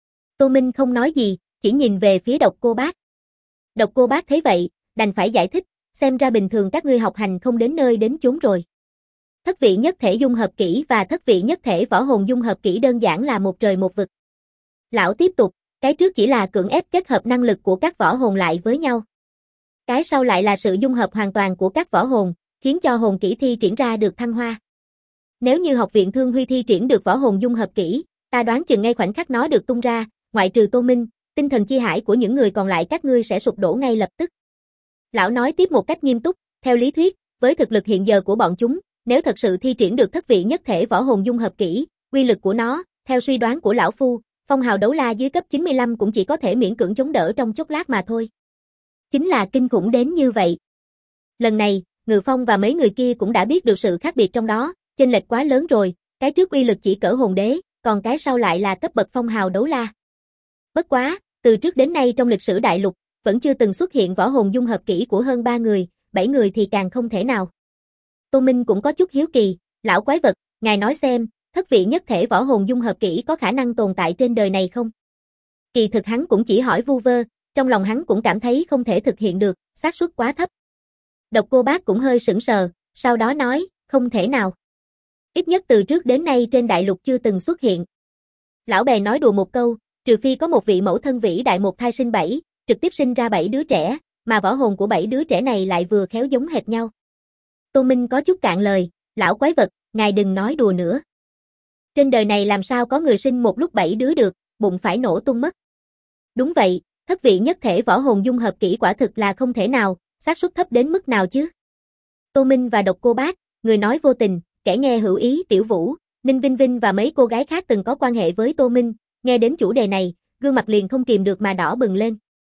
Tô Minh không nói gì, chỉ nhìn về phía Độc Cô Bác. Độc Cô Bác thấy vậy, đành phải giải thích, xem ra bình thường các ngươi học hành không đến nơi đến chốn rồi. Thất vị nhất thể dung hợp kỹ và thất vị nhất thể võ hồn dung hợp kỹ đơn giản là một trời một vực. Lão tiếp tục, cái trước chỉ là cưỡng ép kết hợp năng lực của các võ hồn lại với nhau. Cái sau lại là sự dung hợp hoàn toàn của các võ hồn, khiến cho hồn kỹ thi triển ra được thăng hoa. Nếu như học viện Thương Huy thi triển được võ hồn dung hợp kỹ, ta đoán chừng ngay khoảnh khắc nó được tung ra, ngoại trừ Tô Minh, tinh thần chi hải của những người còn lại các ngươi sẽ sụp đổ ngay lập tức. Lão nói tiếp một cách nghiêm túc, theo lý thuyết, với thực lực hiện giờ của bọn chúng, nếu thật sự thi triển được thất vị nhất thể võ hồn dung hợp kỹ, uy lực của nó, theo suy đoán của lão phu, phong hào đấu la dưới cấp 95 cũng chỉ có thể miễn cưỡng chống đỡ trong chốc lát mà thôi. Chính là kinh khủng đến như vậy. Lần này, Ngự Phong và mấy người kia cũng đã biết được sự khác biệt trong đó, chênh lệch quá lớn rồi, cái trước uy lực chỉ cỡ hồn đế, còn cái sau lại là cấp bậc phong hào đấu la. Bất quá, từ trước đến nay trong lịch sử đại lục, vẫn chưa từng xuất hiện võ hồn dung hợp kỹ của hơn 3 người, 7 người thì càng không thể nào. Tô Minh cũng có chút hiếu kỳ, lão quái vật, ngài nói xem, thất vị nhất thể võ hồn dung hợp kỹ có khả năng tồn tại trên đời này không? Kỳ thực hắn cũng chỉ hỏi vu vơ, trong lòng hắn cũng cảm thấy không thể thực hiện được, xác suất quá thấp. Độc Cô Bác cũng hơi sững sờ, sau đó nói, không thể nào. Ít nhất từ trước đến nay trên đại lục chưa từng xuất hiện. Lão bè nói đùa một câu, trừ phi có một vị mẫu thân vĩ đại một thai sinh 7, trực tiếp sinh ra 7 đứa trẻ, mà võ hồn của 7 đứa trẻ này lại vừa khéo giống hệt nhau. Tô Minh có chút cạn lời, lão quái vật, ngài đừng nói đùa nữa. Trên đời này làm sao có người sinh một lúc 7 đứa được, bụng phải nổ tung mất. Đúng vậy, thất vị nhất thể võ hồn dung hợp kỹ quả thực là không thể nào, xác suất thấp đến mức nào chứ? Tô Minh và Độc Cô Bác, người nói vô tình, kẻ nghe hữu ý, Tiểu Vũ, Ninh Vinh Vinh và mấy cô gái khác từng có quan hệ với Tô Minh, nghe đến chủ đề này, gương mặt liền không kìm được mà đỏ bừng lên.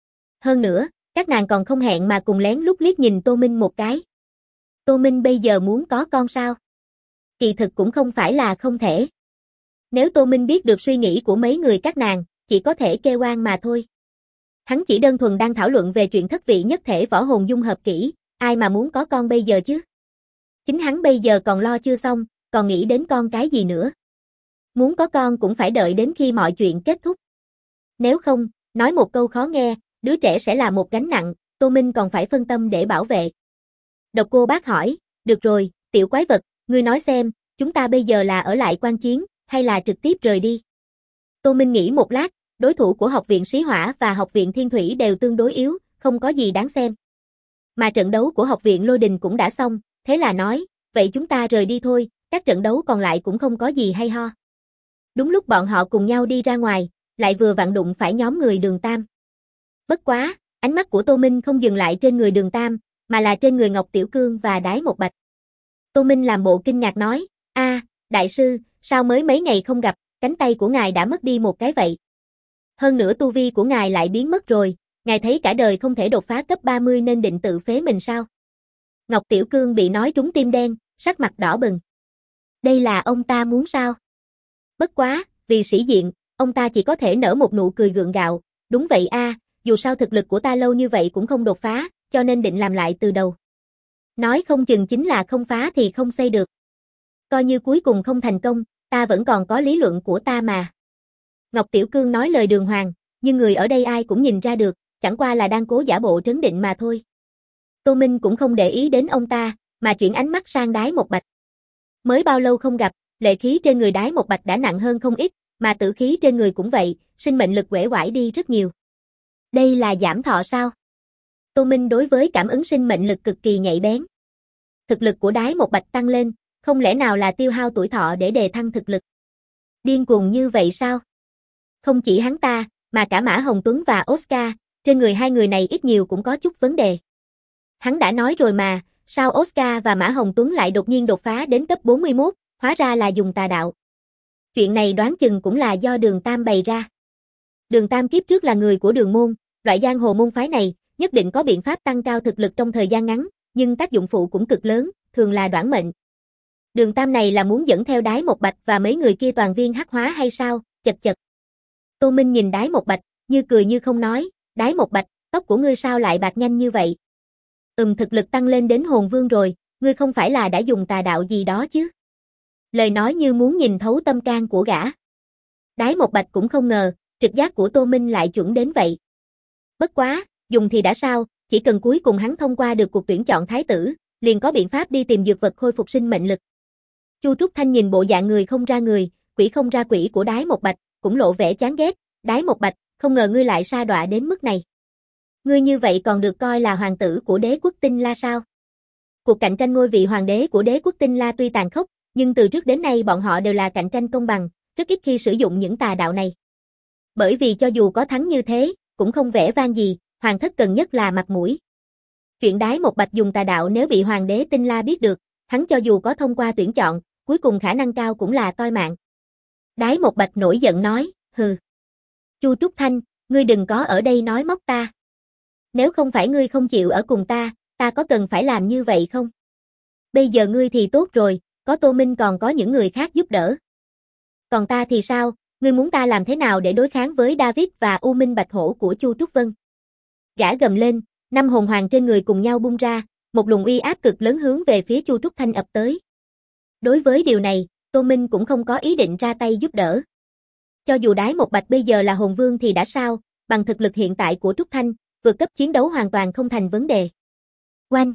Hơn nữa, các nàng còn không hẹn mà cùng lén lút liếc nhìn Tô Minh một cái. Tô Minh bây giờ muốn có con sao? Kỳ thực cũng không phải là không thể. Nếu Tô Minh biết được suy nghĩ của mấy người các nàng, chỉ có thể kêu oan mà thôi. Hắn chỉ đơn thuần đang thảo luận về chuyện thất vị nhất thể võ hồn dung hợp kỹ, ai mà muốn có con bây giờ chứ? Chính hắn bây giờ còn lo chưa xong, còn nghĩ đến con cái gì nữa. Muốn có con cũng phải đợi đến khi mọi chuyện kết thúc. Nếu không, nói một câu khó nghe, đứa trẻ sẽ là một gánh nặng, Tô Minh còn phải phân tâm để bảo vệ. Độc Cô Bác hỏi, được rồi, tiểu quái vật, ngươi nói xem, chúng ta bây giờ là ở lại quan chiến, hay là trực tiếp rời đi? Tô Minh nghĩ một lát, đối thủ của học viện Sĩ Hỏa và học viện Thiên Thủy đều tương đối yếu, không có gì đáng xem. Mà trận đấu của học viện Lôi Đình cũng đã xong, thế là nói, vậy chúng ta rời đi thôi, các trận đấu còn lại cũng không có gì hay ho. Đúng lúc bọn họ cùng nhau đi ra ngoài, lại vừa vặn đụng phải nhóm người Đường Tam. Bất quá, ánh mắt của Tô Minh không dừng lại trên người Đường Tam, mà là trên người Ngọc Tiểu Cương và Đái Một Bạch. Tô Minh làm bộ kinh ngạc nói, đại sư, sao mới mấy ngày không gặp, cánh tay của ngài đã mất đi một cái vậy? Hơn nữa tu vi của ngài lại biến mất rồi, ngài thấy cả đời không thể đột phá cấp 30 nên định tự phế mình sao? Ngọc Tiểu Cương bị nói trúng tim đen, sắc mặt đỏ bừng. Đây là ông ta muốn sao? Bất quá, vì sĩ diện, ông ta chỉ có thể nở một nụ cười gượng gạo, đúng vậy dù sao thực lực của ta lâu như vậy cũng không đột phá, cho nên định làm lại từ đầu. Nói không chừng chính là không phá thì không xây được. Coi như cuối cùng không thành công, ta vẫn còn có lý luận của ta mà. Ngọc Tiểu Cương nói lời đường hoàng, nhưng người ở đây ai cũng nhìn ra được, chẳng qua là đang cố giả bộ trấn định mà thôi. Tô Minh cũng không để ý đến ông ta, mà chuyển ánh mắt sang Đái Một Bạch. Mới bao lâu không gặp, lệ khí trên người Đái Một Bạch đã nặng hơn không ít, mà tử khí trên người cũng vậy, sinh mệnh lực uể oải đi rất nhiều. Đây là giảm thọ sao? Tô Minh đối với cảm ứng sinh mệnh lực cực kỳ nhạy bén. Thực lực của Đái Một Bạch tăng lên, không lẽ nào là tiêu hao tuổi thọ để đề thăng thực lực? Điên cuồng như vậy sao? Không chỉ hắn ta, mà cả Mã Hồng Tuấn và Oscar, trên người hai người này ít nhiều cũng có chút vấn đề. Hắn đã nói rồi mà, sao Oscar và Mã Hồng Tuấn lại đột nhiên đột phá đến cấp 41, hóa ra là dùng tà đạo. Chuyện này đoán chừng cũng là do Đường Tam bày ra. Đường Tam kiếp trước là người của Đường môn, loại giang hồ môn phái này, nhất định có biện pháp tăng cao thực lực trong thời gian ngắn, nhưng tác dụng phụ cũng cực lớn, thường là đoản mệnh. Đường Tam này là muốn dẫn theo Đái Một Bạch và mấy người kia toàn viên hắc hóa hay sao, chật chật. Tô Minh nhìn Đái Một Bạch, như cười như không nói, Đái Một Bạch, tóc của ngươi sao lại bạc nhanh như vậy? Thực lực tăng lên đến hồn vương rồi, ngươi không phải là đã dùng tà đạo gì đó chứ? Lời nói như muốn nhìn thấu tâm can của gã. Đái Một Bạch cũng không ngờ, trực giác của Tô Minh lại chuẩn đến vậy. Bất quá, dùng thì đã sao, chỉ cần cuối cùng hắn thông qua được cuộc tuyển chọn thái tử, liền có biện pháp đi tìm dược vật khôi phục sinh mệnh lực. Chu Trúc Thanh nhìn bộ dạng người không ra người, quỷ không ra quỷ của Đái Một Bạch, cũng lộ vẻ chán ghét. Đái Một Bạch, không ngờ ngươi lại sa đọa đến mức này. Ngươi như vậy còn được coi là hoàng tử của đế quốc Tinh La sao? Cuộc cạnh tranh ngôi vị hoàng đế của đế quốc Tinh La tuy tàn khốc, nhưng từ trước đến nay bọn họ đều là cạnh tranh công bằng, rất ít khi sử dụng những tà đạo này. Bởi vì cho dù có thắng như thế, cũng không vẻ vang gì, hoàng thất cần nhất là mặt mũi. Chuyện Đái Một Bạch dùng tà đạo nếu bị hoàng đế Tinh La biết được, hắn cho dù có thông qua tuyển chọn, cuối cùng khả năng cao cũng là toi mạng. Đái Một Bạch nổi giận nói, hừ. Chu Trúc Thanh, ngươi đừng có ở đây nói móc ta. Nếu không phải ngươi không chịu ở cùng ta có cần phải làm như vậy không? Bây giờ ngươi thì tốt rồi, có Tô Minh còn có những người khác giúp đỡ. Còn ta thì sao, ngươi muốn ta làm thế nào để đối kháng với David và U Minh Bạch Hổ của Chu Trúc Vân? Gã gầm lên, 5 hồn hoàng trên người cùng nhau bung ra, một luồng uy áp cực lớn hướng về phía Chu Trúc Thanh ập tới. Đối với điều này, Tô Minh cũng không có ý định ra tay giúp đỡ. Cho dù Đái Một Bạch bây giờ là hồn vương thì đã sao, bằng thực lực hiện tại của Trúc Thanh, vượt cấp chiến đấu hoàn toàn không thành vấn đề. Oanh!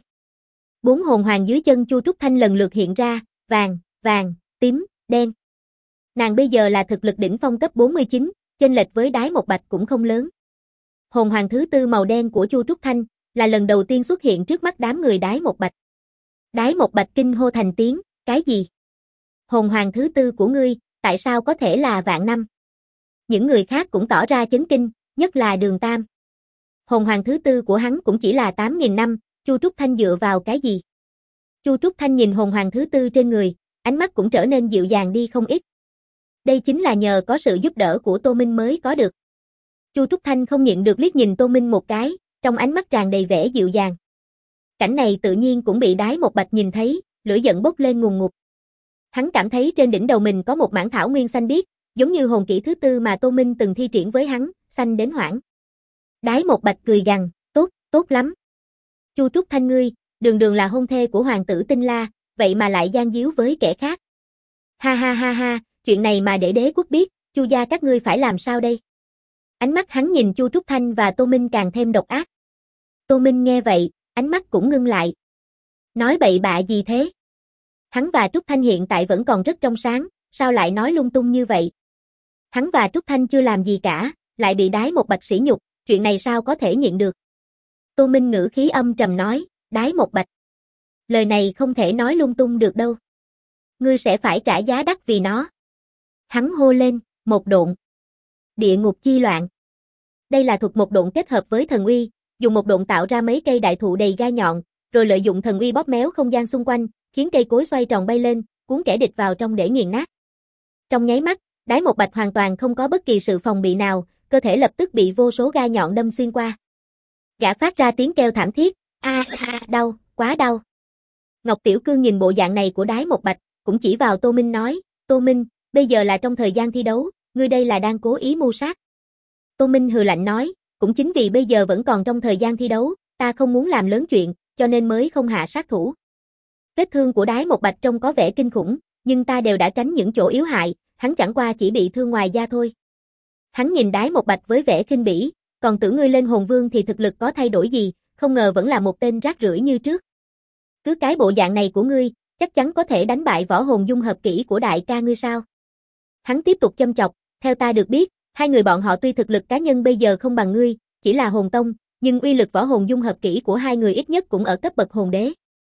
4 hồn hoàng dưới chân Chu Trúc Thanh lần lượt hiện ra, vàng, tím, đen. Nàng bây giờ là thực lực đỉnh phong cấp 49, chênh lệch với Đái Một Bạch cũng không lớn. Hồn hoàng thứ 4 màu đen của Chu Trúc Thanh là lần đầu tiên xuất hiện trước mắt đám người Đái Một Bạch. Đái Một Bạch kinh hô thành tiếng, cái gì? Hồn hoàng thứ 4 của ngươi, tại sao có thể là vạn năm? Những người khác cũng tỏ ra chấn kinh, nhất là Đường Tam. Hồn hoàng thứ 4 của hắn cũng chỉ là 8.000 năm, Chu Trúc Thanh dựa vào cái gì? Chu Trúc Thanh nhìn hồn hoàng thứ 4 trên người, ánh mắt cũng trở nên dịu dàng đi không ít. Đây chính là nhờ có sự giúp đỡ của Tô Minh mới có được. Chu Trúc Thanh không nhịn được liếc nhìn Tô Minh một cái, trong ánh mắt tràn đầy vẻ dịu dàng. Cảnh này tự nhiên cũng bị Đái Một Bạch nhìn thấy, lửa giận bốc lên ngùn ngụt. Hắn cảm thấy trên đỉnh đầu mình có một mảng thảo nguyên xanh biếc, giống như hồn kỹ thứ 4 mà Tô Minh từng thi triển với hắn, xanh đến hoảng. Đái Một Bạch cười gằn, tốt lắm. Chu Trúc Thanh ngươi, đường là hôn thê của hoàng tử Tinh La, vậy mà lại gian díu với kẻ khác. Ha, chuyện này mà để đế quốc biết, Chu gia các ngươi phải làm sao đây? Ánh mắt hắn nhìn Chu Trúc Thanh và Tô Minh càng thêm độc ác. Tô Minh nghe vậy, ánh mắt cũng ngưng lại. Nói bậy bạ gì thế? Hắn và Trúc Thanh hiện tại vẫn còn rất trong sáng, sao lại nói lung tung như vậy? Hắn và Trúc Thanh chưa làm gì cả, lại bị Đái Một Bạch sỉ nhục, chuyện này sao có thể nhịn được? Tô Minh ngữ khí âm trầm nói, Đái Một Bạch. Lời này không thể nói lung tung được đâu. Ngươi sẽ phải trả giá đắt vì nó. Hắn hô lên, một độn. Địa ngục chi loạn. Đây là thuật một độn kết hợp với thần uy, dùng một độn tạo ra mấy cây đại thụ đầy gai nhọn, rồi lợi dụng thần uy bóp méo không gian xung quanh, khiến cây cối xoay tròn bay lên, cuốn kẻ địch vào trong để nghiền nát. Trong nháy mắt, Đái Một Bạch hoàn toàn không có bất kỳ sự phòng bị nào, cơ thể lập tức bị vô số gai nhọn đâm xuyên qua. Gã phát ra tiếng kêu thảm thiết, đau, quá đau. Ngọc Tiểu Cương nhìn bộ dạng này của Đái Một Bạch, cũng chỉ vào Tô Minh nói, Tô Minh, bây giờ là trong thời gian thi đấu, ngươi đây là đang cố ý mưu sát. Tô Minh hừ lạnh nói, cũng chính vì bây giờ vẫn còn trong thời gian thi đấu, ta không muốn làm lớn chuyện, cho nên mới không hạ sát thủ. Vết thương của Đái Một Bạch trông có vẻ kinh khủng, nhưng ta đều đã tránh những chỗ yếu hại, hắn chẳng qua chỉ bị thương ngoài da thôi. Hắn nhìn Đái Một Bạch với vẻ khinh bỉ, còn tưởng ngươi lên hồn vương thì thực lực có thay đổi gì, không ngờ vẫn là một tên rác rưởi như trước. Cứ cái bộ dạng này của ngươi, chắc chắn có thể đánh bại võ hồn dung hợp kỹ của đại ca ngươi sao? Hắn tiếp tục châm chọc, theo ta được biết, hai người bọn họ tuy thực lực cá nhân bây giờ không bằng ngươi, chỉ là hồn tông, nhưng uy lực võ hồn dung hợp kỹ của hai người ít nhất cũng ở cấp bậc hồn đế.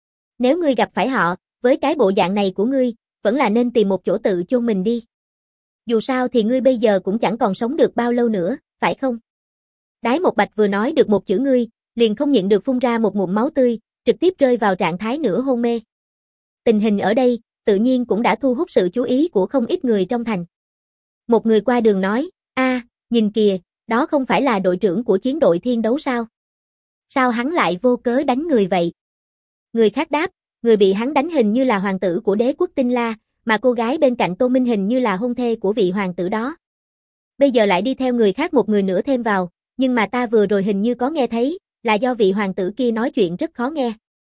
Nếu ngươi gặp phải họ, với cái bộ dạng này của ngươi, vẫn là nên tìm một chỗ tự chôn mình đi. Dù sao thì ngươi bây giờ cũng chẳng còn sống được bao lâu nữa, phải không? Đái Một Bạch vừa nói được một chữ ngươi, liền không nhịn được phun ra một ngụm máu tươi, trực tiếp rơi vào trạng thái nửa hôn mê. Tình hình ở đây, tự nhiên cũng đã thu hút sự chú ý của không ít người trong thành. Một người qua đường nói, nhìn kìa, đó không phải là đội trưởng của chiến đội thiên đấu sao? Sao hắn lại vô cớ đánh người vậy? Người khác đáp, Người bị hắn đánh hình như là hoàng tử của đế quốc Tinh La, mà cô gái bên cạnh Tô Minh hình như là hôn thê của vị hoàng tử đó. Bây giờ lại đi theo người khác một người nữa thêm vào, nhưng mà ta vừa rồi hình như có nghe thấy, là do vị hoàng tử kia nói chuyện rất khó nghe.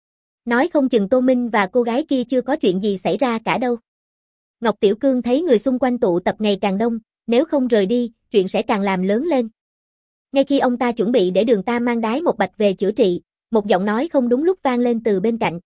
Nói không chừng Tô Minh và cô gái kia chưa có chuyện gì xảy ra cả đâu. Ngọc Tiểu Cương thấy người xung quanh tụ tập ngày càng đông, nếu không rời đi, chuyện sẽ càng làm lớn lên. Ngay khi ông ta chuẩn bị để Đường Tam mang Đái Một Bạch về chữa trị, một giọng nói không đúng lúc vang lên từ bên cạnh.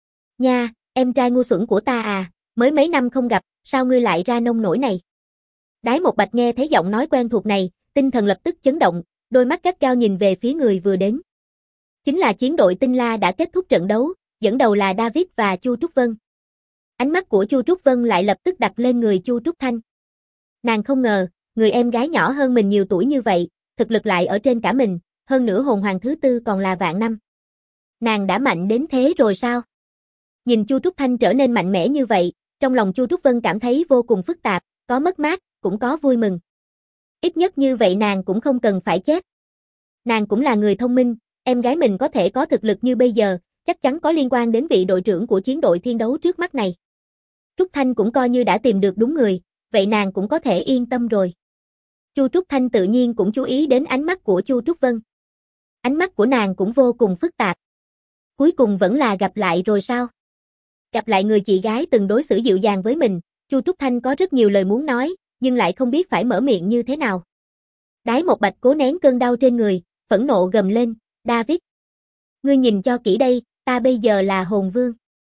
Nha, em trai ngu xuẩn của ta à, mới mấy năm không gặp, sao ngươi lại ra nông nổi này? Đái Một Bạch nghe thấy giọng nói quen thuộc này, tinh thần lập tức chấn động, đôi mắt gắt gao nhìn về phía người vừa đến. Chính là chiến đội Tinh La đã kết thúc trận đấu, dẫn đầu là David và Chu Trúc Vân. Ánh mắt của Chu Trúc Vân lại lập tức đặt lên người Chu Trúc Thanh. Nàng không ngờ, người em gái nhỏ hơn mình nhiều tuổi như vậy, thực lực lại ở trên cả mình, hơn nữa hồn hoàng thứ tư còn là vạn năm. Nàng đã mạnh đến thế rồi sao? Nhìn Chu Trúc Thanh trở nên mạnh mẽ như vậy, trong lòng Chu Trúc Vân cảm thấy vô cùng phức tạp, có mất mát, cũng có vui mừng. Ít nhất như vậy nàng cũng không cần phải chết. Nàng cũng là người thông minh, em gái mình có thể có thực lực như bây giờ, chắc chắn có liên quan đến vị đội trưởng của chiến đội thiên đấu trước mắt này. Trúc Thanh cũng coi như đã tìm được đúng người, vậy nàng cũng có thể yên tâm rồi. Chu Trúc Thanh tự nhiên cũng chú ý đến ánh mắt của Chu Trúc Vân. Ánh mắt của nàng cũng vô cùng phức tạp. Cuối cùng vẫn là gặp lại rồi sao? Gặp lại người chị gái từng đối xử dịu dàng với mình, Chu Trúc Thanh có rất nhiều lời muốn nói, nhưng lại không biết phải mở miệng như thế nào. Đái Một Bạch cố nén cơn đau trên người, phẫn nộ gầm lên, David. Ngươi nhìn cho kỹ đây, ta bây giờ là hồn vương.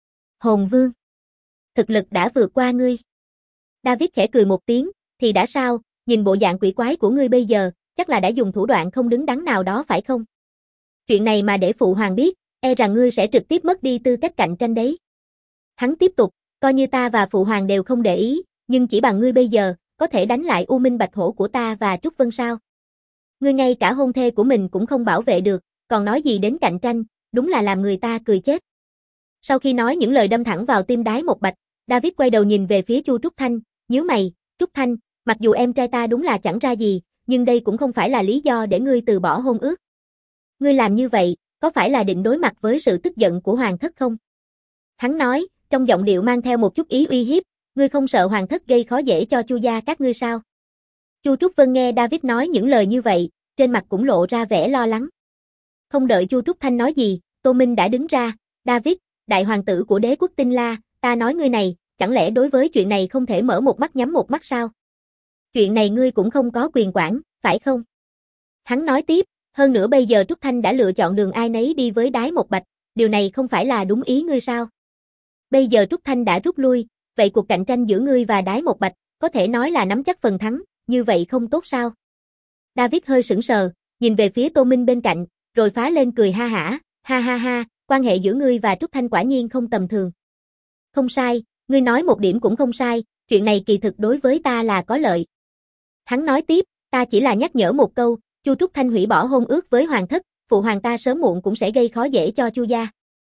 Hồn vương. Thực lực đã vượt qua ngươi. David khẽ cười một tiếng, thì đã sao, nhìn bộ dạng quỷ quái của ngươi bây giờ, chắc là đã dùng thủ đoạn không đứng đắn nào đó phải không? Chuyện này mà để phụ hoàng biết, e rằng ngươi sẽ trực tiếp mất đi tư cách cạnh tranh đấy. Hắn tiếp tục, coi như ta và phụ hoàng đều không để ý, nhưng chỉ bằng ngươi bây giờ, có thể đánh lại U Minh Bạch Hổ của ta và Trúc Vân sao? Ngươi ngay cả hôn thê của mình cũng không bảo vệ được, còn nói gì đến cạnh tranh, đúng là làm người ta cười chết. Sau khi nói những lời đâm thẳng vào tim Đái Một Bạch, David quay đầu nhìn về phía Chu Trúc Thanh, nhíu mày, Trúc Thanh, mặc dù em trai ta đúng là chẳng ra gì, nhưng đây cũng không phải là lý do để ngươi từ bỏ hôn ước. Ngươi làm như vậy, có phải là định đối mặt với sự tức giận của hoàng thất không? Hắn nói, trong giọng điệu mang theo một chút ý uy hiếp, ngươi không sợ hoàng thất gây khó dễ cho Chu gia các ngươi sao? Chu Trúc Vân nghe David nói những lời như vậy, trên mặt cũng lộ ra vẻ lo lắng. Không đợi Chu Trúc Thanh nói gì, Tô Minh đã đứng ra, David, đại hoàng tử của đế quốc Tinh La, ta nói ngươi này, chẳng lẽ đối với chuyện này không thể mở một mắt nhắm một mắt sao? Chuyện này ngươi cũng không có quyền quản, phải không? Hắn nói tiếp, hơn nữa bây giờ Trúc Thanh đã lựa chọn đường ai nấy đi với Đái Một Bạch, điều này không phải là đúng ý ngươi sao? Bây giờ Trúc Thanh đã rút lui, vậy cuộc cạnh tranh giữa ngươi và Đái Một Bạch, có thể nói là nắm chắc phần thắng, như vậy không tốt sao? David hơi sững sờ, nhìn về phía Tô Minh bên cạnh, rồi phá lên cười ha hả, ha ha ha, quan hệ giữa ngươi và Trúc Thanh quả nhiên không tầm thường. Không sai, ngươi nói một điểm cũng không sai, chuyện này kỳ thực đối với ta là có lợi. Hắn nói tiếp, ta chỉ là nhắc nhở một câu, Chu Trúc Thanh hủy bỏ hôn ước với hoàng thất, phụ hoàng ta sớm muộn cũng sẽ gây khó dễ cho Chu gia.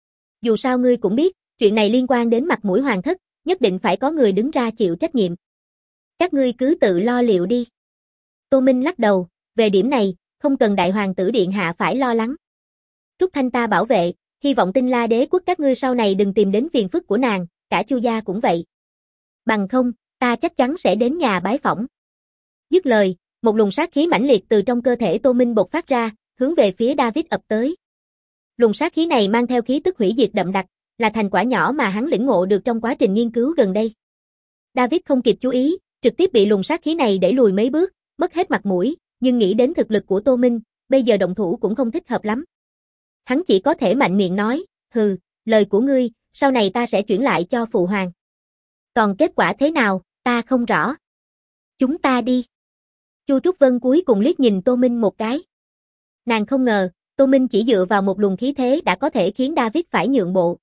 Dù sao ngươi cũng biết, chuyện này liên quan đến mặt mũi hoàng thất, nhất định phải có người đứng ra chịu trách nhiệm. Các ngươi cứ tự lo liệu đi. Tô Minh lắc đầu, về điểm này, không cần đại hoàng tử điện hạ phải lo lắng. Trúc Thanh ta bảo vệ, hy vọng Tinh La đế quốc các ngươi sau này đừng tìm đến phiền phức của nàng, cả Chu gia cũng vậy. Bằng không, ta chắc chắn sẽ đến nhà bái phỏng. Dứt lời, một luồng sát khí mãnh liệt từ trong cơ thể Tô Minh bộc phát ra, hướng về phía David ập tới. Luồng sát khí này mang theo khí tức hủy diệt đậm đặc, là thành quả nhỏ mà hắn lĩnh ngộ được trong quá trình nghiên cứu gần đây. David không kịp chú ý, trực tiếp bị luồng sát khí này đẩy lùi mấy bước, mất hết mặt mũi, nhưng nghĩ đến thực lực của Tô Minh, bây giờ động thủ cũng không thích hợp lắm. Hắn chỉ có thể mạnh miệng nói, hừ, lời của ngươi, sau này ta sẽ chuyển lại cho phụ hoàng. Còn kết quả thế nào, ta không rõ. Chúng ta đi. Chu Trúc Vân cuối cùng liếc nhìn Tô Minh một cái. Nàng không ngờ, Tô Minh chỉ dựa vào một luồng khí thế đã có thể khiến David phải nhượng bộ.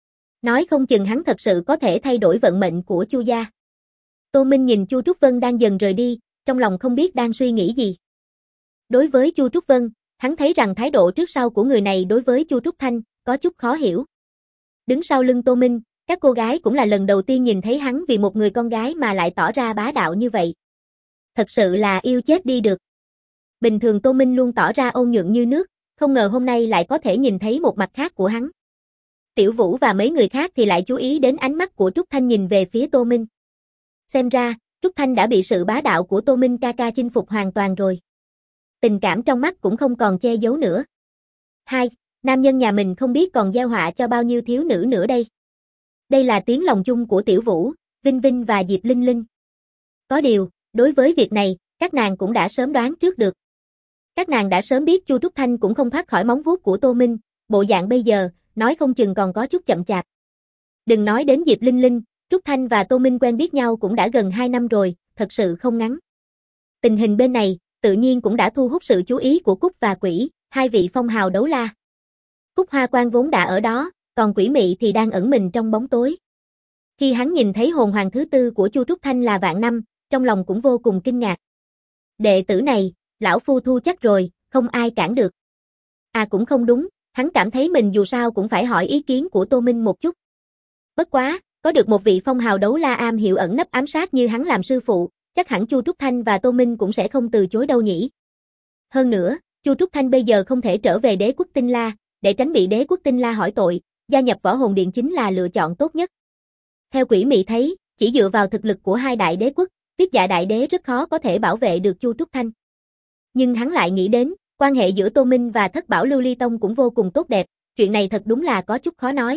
Nói không chừng hắn thật sự có thể thay đổi vận mệnh của Chu gia. Tô Minh nhìn Chu Trúc Vân đang dần rời đi, trong lòng không biết đang suy nghĩ gì. Đối với Chu Trúc Vân, hắn thấy rằng thái độ trước sau của người này đối với Chu Trúc Thanh có chút khó hiểu. Đứng sau lưng Tô Minh, các cô gái cũng là lần đầu tiên nhìn thấy hắn vì một người con gái mà lại tỏ ra bá đạo như vậy. Thật sự là yêu chết đi được. Bình thường Tô Minh luôn tỏ ra ôn nhuận như nước, không ngờ hôm nay lại có thể nhìn thấy một mặt khác của hắn. Tiểu Vũ và mấy người khác thì lại chú ý đến ánh mắt của Trúc Thanh nhìn về phía Tô Minh. Xem ra, Trúc Thanh đã bị sự bá đạo của Tô Minh ca ca chinh phục hoàn toàn rồi. Tình cảm trong mắt cũng không còn che giấu nữa. Hai, nam nhân nhà mình không biết còn gieo họa cho bao nhiêu thiếu nữ nữa đây. Đây là tiếng lòng chung của Tiểu Vũ, Vinh Vinh và Diệp Linh Linh. Có điều, đối với việc này, các nàng cũng đã sớm đoán trước được. Các nàng đã sớm biết Chu Trúc Thanh cũng không thoát khỏi móng vuốt của Tô Minh, bộ dạng bây giờ, nói không chừng còn có chút chậm chạp. Đừng nói đến Diệp Linh Linh, Trúc Thanh và Tô Minh quen biết nhau cũng đã gần 2 năm rồi, thật sự không ngắn. Tình hình bên này, tự nhiên cũng đã thu hút sự chú ý của Cúc và Quỷ, hai vị phong hào đấu la. Cúc Hoa Quan vốn đã ở đó, còn Quỷ Mị thì đang ẩn mình trong bóng tối. Khi hắn nhìn thấy hồn hoàng thứ tư của Chu Trúc Thanh là Vạn Năm, trong lòng cũng vô cùng kinh ngạc. Đệ tử này, lão phu thu chắc rồi, không ai cản được. À cũng không đúng, hắn cảm thấy mình dù sao cũng phải hỏi ý kiến của Tô Minh một chút. Bất quá, có được một vị phong hào đấu la am hiểu ẩn nấp ám sát như hắn làm sư phụ, chắc hẳn Chu Trúc Thanh và Tô Minh cũng sẽ không từ chối đâu nhỉ. Hơn nữa, Chu Trúc Thanh bây giờ không thể trở về Đế quốc Tinh La, để tránh bị Đế quốc Tinh La hỏi tội, gia nhập Võ Hồn Điện chính là lựa chọn tốt nhất. Theo Quỷ Mị thấy, chỉ dựa vào thực lực của hai đại đế quốc, Tuyết Dạ đại đế rất khó có thể bảo vệ được Chu Trúc Thanh. Nhưng hắn lại nghĩ đến, quan hệ giữa Tô Minh và Thất Bảo Lưu Ly Tông cũng vô cùng tốt đẹp, chuyện này thật đúng là có chút khó nói.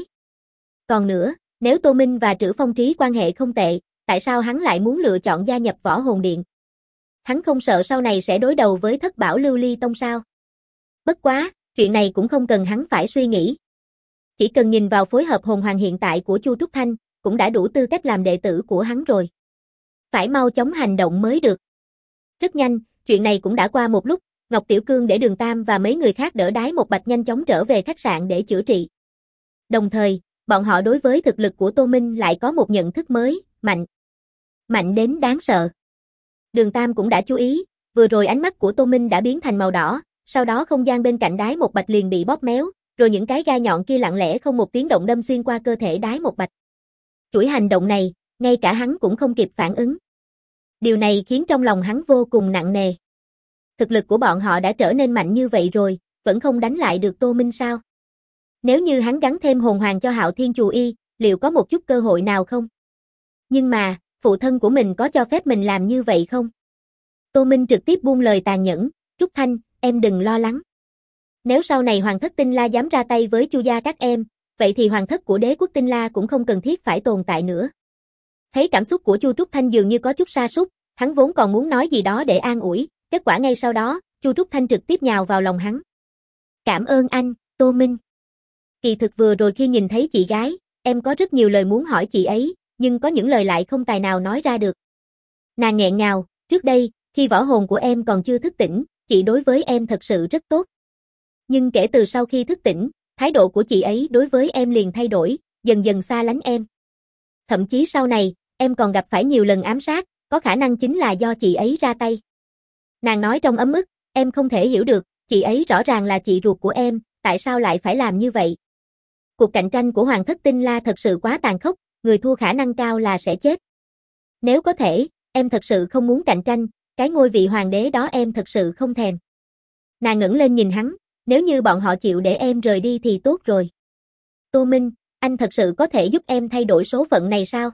Còn nữa, nếu Tô Minh và Trữ Phong Trí quan hệ không tệ, tại sao hắn lại muốn lựa chọn gia nhập Võ Hồn Điện? Hắn không sợ sau này sẽ đối đầu với Thất Bảo Lưu Ly Tông sao? Bất quá, chuyện này cũng không cần hắn phải suy nghĩ. Chỉ cần nhìn vào phối hợp hồn hoàng hiện tại của Chu Trúc Thanh, cũng đã đủ tư cách làm đệ tử của hắn rồi. Phải mau chóng hành động mới được. Rất nhanh, chuyện này cũng đã qua một lúc, Ngọc Tiểu Cương để Đường Tam và mấy người khác đỡ Đái Một Bạch nhanh chóng trở về khách sạn để chữa trị. Đồng thời, bọn họ đối với thực lực của Tô Minh lại có một nhận thức mới, mạnh. Mạnh đến đáng sợ. Đường Tam cũng đã chú ý, vừa rồi ánh mắt của Tô Minh đã biến thành màu đỏ, sau đó không gian bên cạnh Đái Một Bạch liền bị bóp méo, rồi những cái gai nhọn kia lặng lẽ không một tiếng động đâm xuyên qua cơ thể Đái Một Bạch. Chuỗi hành động này, ngay cả hắn cũng không kịp phản ứng. Điều này khiến trong lòng hắn vô cùng nặng nề. Thực lực của bọn họ đã trở nên mạnh như vậy rồi, vẫn không đánh lại được Tô Minh sao? Nếu như hắn gắn thêm hồn hoàng cho Hạo Thiên Chù Y, liệu có một chút cơ hội nào không? Nhưng mà, phụ thân của mình có cho phép mình làm như vậy không? Tô Minh trực tiếp buông lời tàn nhẫn, Trúc Thanh, em đừng lo lắng. Nếu sau này Hoàng thất Tinh La dám ra tay với Chu gia các em, vậy thì Hoàng thất của Đế quốc Tinh La cũng không cần thiết phải tồn tại nữa. Thấy cảm xúc của Chu Trúc Thanh dường như có chút sa sút, hắn vốn còn muốn nói gì đó để an ủi, kết quả ngay sau đó, Chu Trúc Thanh trực tiếp nhào vào lòng hắn. Cảm ơn anh, Tô Minh. Kỳ thực vừa rồi khi nhìn thấy chị gái, em có rất nhiều lời muốn hỏi chị ấy, nhưng có những lời lại không tài nào nói ra được. Nàng nghẹn ngào, trước đây, khi võ hồn của em còn chưa thức tỉnh, chị đối với em thật sự rất tốt. Nhưng kể từ sau khi thức tỉnh, thái độ của chị ấy đối với em liền thay đổi, dần dần xa lánh em. Thậm chí sau này, em còn gặp phải nhiều lần ám sát, có khả năng chính là do chị ấy ra tay. Nàng nói trong ấm ức, em không thể hiểu được, chị ấy rõ ràng là chị ruột của em, tại sao lại phải làm như vậy? Cuộc cạnh tranh của Hoàng thất Tinh La thật sự quá tàn khốc, người thua khả năng cao là sẽ chết. Nếu có thể, em thật sự không muốn cạnh tranh, cái ngôi vị hoàng đế đó em thật sự không thèm. Nàng ngẩng lên nhìn hắn, nếu như bọn họ chịu để em rời đi thì tốt rồi. Tô Minh, anh thật sự có thể giúp em thay đổi số phận này sao?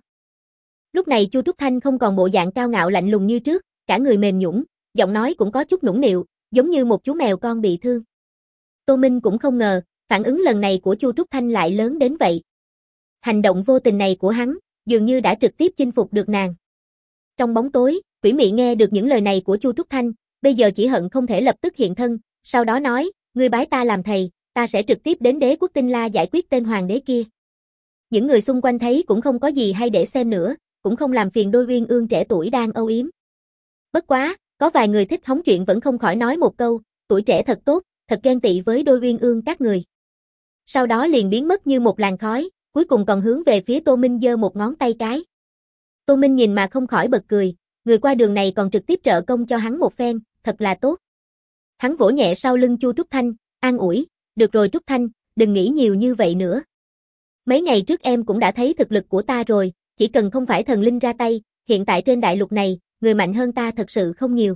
Lúc này Chu Trúc Thanh không còn bộ dạng cao ngạo lạnh lùng như trước, cả người mềm nhũn, giọng nói cũng có chút nũng nịu, giống như một chú mèo con bị thương. Tô Minh cũng không ngờ, phản ứng lần này của Chu Trúc Thanh lại lớn đến vậy. Hành động vô tình này của hắn, dường như đã trực tiếp chinh phục được nàng. Trong bóng tối, Quỷ Mị nghe được những lời này của Chu Trúc Thanh, bây giờ chỉ hận không thể lập tức hiện thân, sau đó nói, ngươi bái ta làm thầy, ta sẽ trực tiếp đến Đế quốc Tinh La giải quyết tên hoàng đế kia. Những người xung quanh thấy cũng không có gì hay để xem nữa, cũng không làm phiền đôi uyên ương trẻ tuổi đang âu yếm. Bất quá, có vài người thích hóng chuyện vẫn không khỏi nói một câu, tuổi trẻ thật tốt, thật ghen tị với đôi uyên ương các người. Sau đó liền biến mất như một làn khói, cuối cùng còn hướng về phía Tô Minh giơ một ngón tay cái. Tô Minh nhìn mà không khỏi bật cười, người qua đường này còn trực tiếp trợ công cho hắn một phen, thật là tốt. Hắn vỗ nhẹ sau lưng Chu Trúc Thanh, an ủi, được rồi Trúc Thanh, đừng nghĩ nhiều như vậy nữa. Mấy ngày trước em cũng đã thấy thực lực của ta rồi, chỉ cần không phải thần linh ra tay, hiện tại trên đại lục này, người mạnh hơn ta thật sự không nhiều.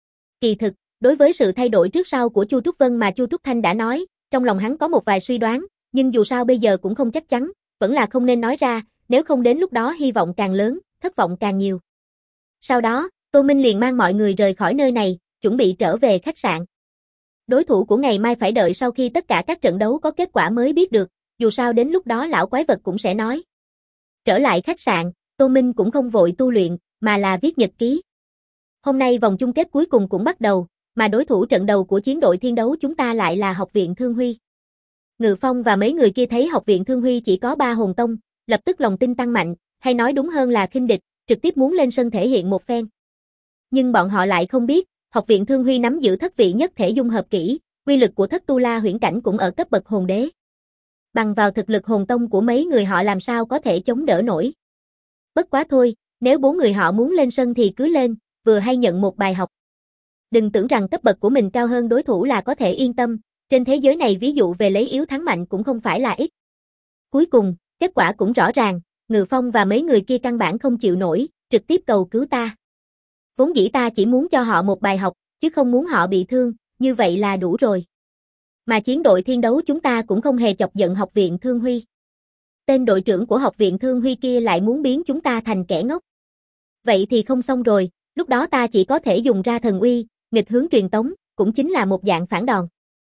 Kỳ thực, đối với sự thay đổi trước sau của Chu Trúc Vân mà Chu Trúc Thanh đã nói, trong lòng hắn có một vài suy đoán, Nhưng dù sao bây giờ cũng không chắc chắn, vẫn là không nên nói ra, nếu không đến lúc đó hy vọng càng lớn, thất vọng càng nhiều. Sau đó, Tô Minh liền mang mọi người rời khỏi nơi này, chuẩn bị trở về khách sạn. Đối thủ của ngày mai phải đợi sau khi tất cả các trận đấu có kết quả mới biết được, dù sao đến lúc đó lão quái vật cũng sẽ nói. Trở lại khách sạn, Tô Minh cũng không vội tu luyện, mà là viết nhật ký. Hôm nay vòng chung kết cuối cùng cũng bắt đầu, mà đối thủ trận đầu của chiến đội thiên đấu chúng ta lại là Học viện Thương Huy. Ngự Phong và mấy người kia thấy Học viện Thương Huy chỉ có 3 hồn tông, lập tức lòng tin tăng mạnh, hay nói đúng hơn là khinh địch, trực tiếp muốn lên sân thể hiện một phen. Nhưng bọn họ lại không biết, Học viện Thương Huy nắm giữ thất vị nhất thể dung hợp kỹ, quy lực của thất tu la huyễn cảnh cũng ở cấp bậc hồn đế. Bằng vào thực lực hồn tông của mấy người họ làm sao có thể chống đỡ nổi. Bất quá thôi, nếu 4 người họ muốn lên sân thì cứ lên, vừa hay nhận một bài học. Đừng tưởng rằng cấp bậc của mình cao hơn đối thủ là có thể yên tâm, trên thế giới này ví dụ về lấy yếu thắng mạnh cũng không phải là ít. Cuối cùng, kết quả cũng rõ ràng, Ngự Phong và mấy người kia căn bản không chịu nổi, trực tiếp cầu cứu ta. Vốn dĩ ta chỉ muốn cho họ một bài học, chứ không muốn họ bị thương, như vậy là đủ rồi. Mà chiến đội thiên đấu chúng ta cũng không hề chọc giận Học viện Thương Huy. Tên đội trưởng của Học viện Thương Huy kia lại muốn biến chúng ta thành kẻ ngốc. Vậy thì không xong rồi, lúc đó ta chỉ có thể dùng ra thần uy, nghịch hướng truyền tống, cũng chính là một dạng phản đòn.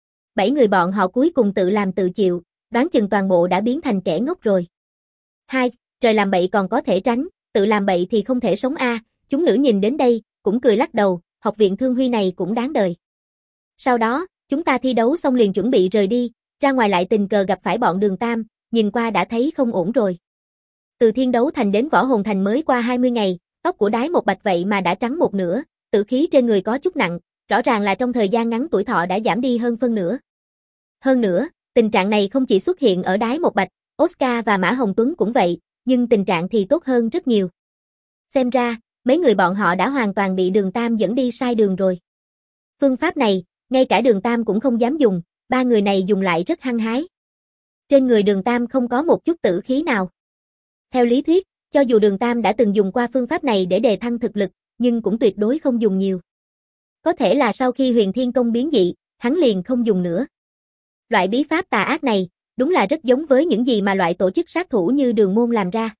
7 người bọn họ cuối cùng tự làm tự chịu, đoán chừng toàn bộ đã biến thành kẻ ngốc rồi. 2. Trời làm bậy còn có thể tránh, tự làm bậy thì không thể sống a. Chúng nữ nhìn đến đây, cũng cười lắc đầu, Học viện Thương Huy này cũng đáng đời. Sau đó, chúng ta thi đấu xong liền chuẩn bị rời đi, ra ngoài lại tình cờ gặp phải bọn Đường Tam, nhìn qua đã thấy không ổn rồi. Từ Thiên Đấu Thành đến Võ Hồn Thành mới qua 20 ngày, tóc của Đái Một Bạch vậy mà đã trắng một nửa, tử khí trên người có chút nặng, rõ ràng là trong thời gian ngắn tuổi thọ đã giảm đi hơn phân nửa. Hơn nữa, tình trạng này không chỉ xuất hiện ở Đái Một Bạch, Oscar và Mã Hồng Tuấn cũng vậy, nhưng tình trạng thì tốt hơn rất nhiều. Xem ra, mấy người bọn họ đã hoàn toàn bị Đường Tam dẫn đi sai đường rồi. Phương pháp này, ngay cả Đường Tam cũng không dám dùng, 3 người này dùng lại rất hăng hái. Trên người Đường Tam không có một chút tử khí nào. Theo lý thuyết, cho dù Đường Tam đã từng dùng qua phương pháp này để đề thăng thực lực, nhưng cũng tuyệt đối không dùng nhiều. Có thể là sau khi Huyền Thiên Công biến dị, hắn liền không dùng nữa. Loại bí pháp tà ác này, đúng là rất giống với những gì mà loại tổ chức sát thủ như Đường Môn làm ra.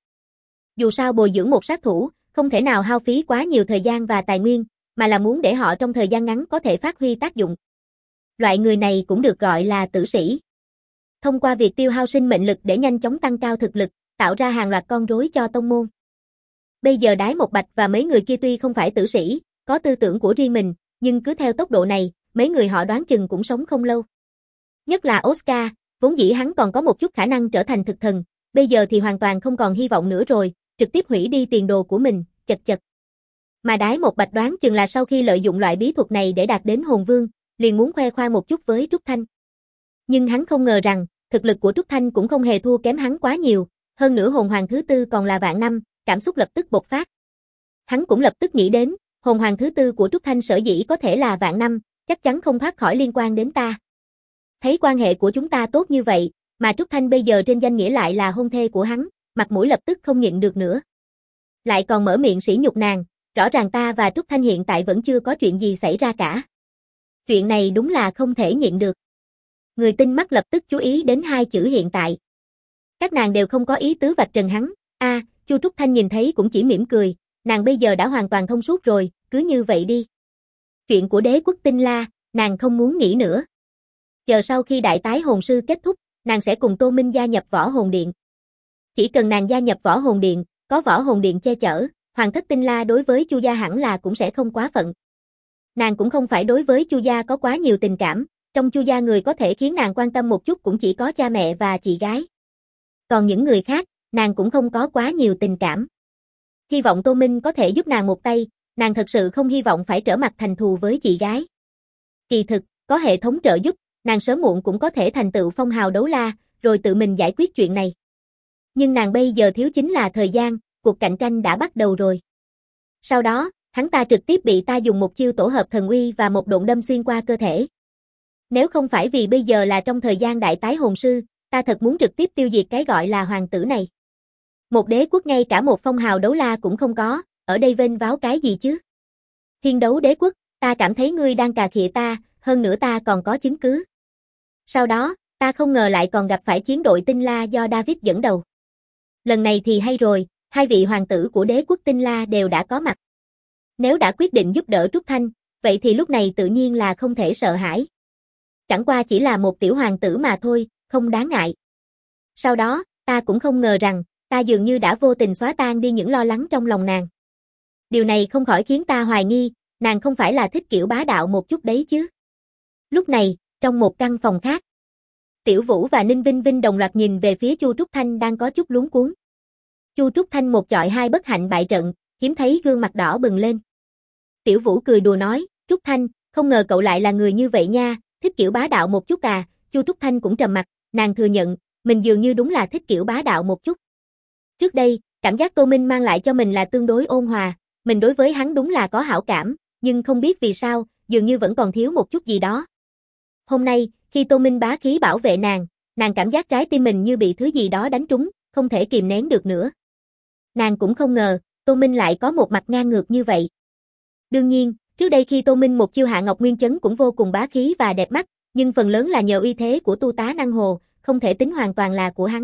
Dù sao bồi dưỡng một sát thủ, không thể nào hao phí quá nhiều thời gian và tài nguyên, mà là muốn để họ trong thời gian ngắn có thể phát huy tác dụng. Loại người này cũng được gọi là tử sĩ. Thông qua việc tiêu hao sinh mệnh lực để nhanh chóng tăng cao thực lực, tạo ra hàng loạt con rối cho tông môn. Bây giờ Đái Một Bạch và mấy người kia tuy không phải tử sĩ, có tư tưởng của riêng mình, nhưng cứ theo tốc độ này, mấy người họ đoán chừng cũng sống không lâu. Nhất là Oscar, vốn dĩ hắn còn có một chút khả năng trở thành thực thần, bây giờ thì hoàn toàn không còn hy vọng nữa rồi, trực tiếp hủy đi tiền đồ của mình, chật chật. Mà Đái Một Bạch đoán chừng là sau khi lợi dụng loại bí thuật này để đạt đến hồn vương, liền muốn khoe khoang một chút với Trúc Thanh. Nhưng hắn không ngờ rằng, thực lực của Trúc Thanh cũng không hề thua kém hắn quá nhiều, hơn nữa hồn hoàng thứ tư còn là vạn năm, cảm xúc lập tức bộc phát. Hắn cũng lập tức nghĩ đến, hồn hoàng thứ tư của Trúc Thanh sở dĩ có thể là vạn năm, chắc chắn không thoát khỏi liên quan đến ta. Thấy quan hệ của chúng ta tốt như vậy, mà Trúc Thanh bây giờ trên danh nghĩa lại là hôn thê của hắn, mặt mũi lập tức không nhịn được nữa. Lại còn mở miệng sỉ nhục nàng, rõ ràng ta và Trúc Thanh hiện tại vẫn chưa có chuyện gì xảy ra cả. Chuyện này đúng là không thể nhịn được. Người tinh mắt lập tức chú ý đến 2 chữ hiện tại. Các nàng đều không có ý tứ vạch trần hắn. Chu Trúc Thanh nhìn thấy cũng chỉ mỉm cười, nàng bây giờ đã hoàn toàn thông suốt rồi, cứ như vậy đi. Chuyện của đế quốc Tinh La, nàng không muốn nghĩ nữa. Chờ sau khi đại tái hồn sư kết thúc, nàng sẽ cùng Tô Minh gia nhập Võ Hồn Điện. Chỉ cần nàng gia nhập Võ Hồn Điện, có Võ Hồn Điện che chở, Hoàng thất Tinh La đối với Chu gia hẳn là cũng sẽ không quá phận. Nàng cũng không phải đối với Chu gia có quá nhiều tình cảm, trong Chu gia người có thể khiến nàng quan tâm một chút cũng chỉ có cha mẹ và chị gái. Còn những người khác, nàng cũng không có quá nhiều tình cảm. Hy vọng Tô Minh có thể giúp nàng một tay, nàng thật sự không hy vọng phải trở mặt thành thù với chị gái. Kỳ thực, có hệ thống trợ giúp, nàng sớm muộn cũng có thể thành tựu phong hào đấu la, rồi tự mình giải quyết chuyện này. Nhưng nàng bây giờ thiếu chính là thời gian, cuộc cạnh tranh đã bắt đầu rồi. Sau đó, hắn ta trực tiếp bị ta dùng một chiêu tổ hợp thần uy và một độn đâm xuyên qua cơ thể. Nếu không phải vì bây giờ là trong thời gian đại tái hồn sư, ta thật muốn trực tiếp tiêu diệt cái gọi là hoàng tử này. Một đế quốc ngay cả một phong hào đấu la cũng không có, ở đây vênh váo cái gì chứ? Thiên đấu đế quốc, ta cảm thấy ngươi đang cà khịa ta, hơn nữa ta còn có chứng cứ. Sau đó, Ta không ngờ lại còn gặp phải chiến đội Tinh La do David dẫn đầu. Lần này thì hay rồi, hai vị hoàng tử của đế quốc Tinh La đều đã có mặt. Nếu đã quyết định giúp đỡ Trúc Thanh, vậy thì lúc này tự nhiên là không thể sợ hãi. Chẳng qua chỉ là một tiểu hoàng tử mà thôi, không đáng ngại. Sau đó, ta cũng không ngờ rằng, ta dường như đã vô tình xóa tan đi những lo lắng trong lòng nàng. Điều này không khỏi khiến ta hoài nghi, nàng không phải là thích kiểu bá đạo một chút đấy chứ. Lúc này, trong một căn phòng khác, Tiểu Vũ và Ninh Vinh Vinh đồng loạt nhìn về phía Chu Trúc Thanh đang có chút luống cuống. Chu Trúc Thanh một chọi hai bất hạnh bại trận, hiếm thấy gương mặt đỏ bừng lên. Tiểu Vũ cười đùa nói, Trúc Thanh, không ngờ cậu lại là người như vậy nha, thích kiểu bá đạo một chút à. Chu Trúc Thanh cũng trầm mặt, nàng thừa nhận, mình dường như đúng là thích kiểu bá đạo một chút. Trước đây, cảm giác Tô Minh mang lại cho mình là tương đối ôn hòa, mình đối với hắn đúng là có hảo cảm, nhưng không biết vì sao, dường như vẫn còn thiếu một chút gì đó. Hôm nay, khi Tô Minh bá khí bảo vệ nàng cảm giác trái tim mình như bị thứ gì đó đánh trúng, không thể kìm nén được nữa. Nàng cũng không ngờ, Tô Minh lại có một mặt ngang ngược như vậy. Đương nhiên, trước đây khi Tô Minh một chiêu hạ Ngọc Nguyên Chấn cũng vô cùng bá khí và đẹp mắt, nhưng phần lớn là nhờ uy thế của tu tá năng hồ, không thể tính hoàn toàn là của hắn.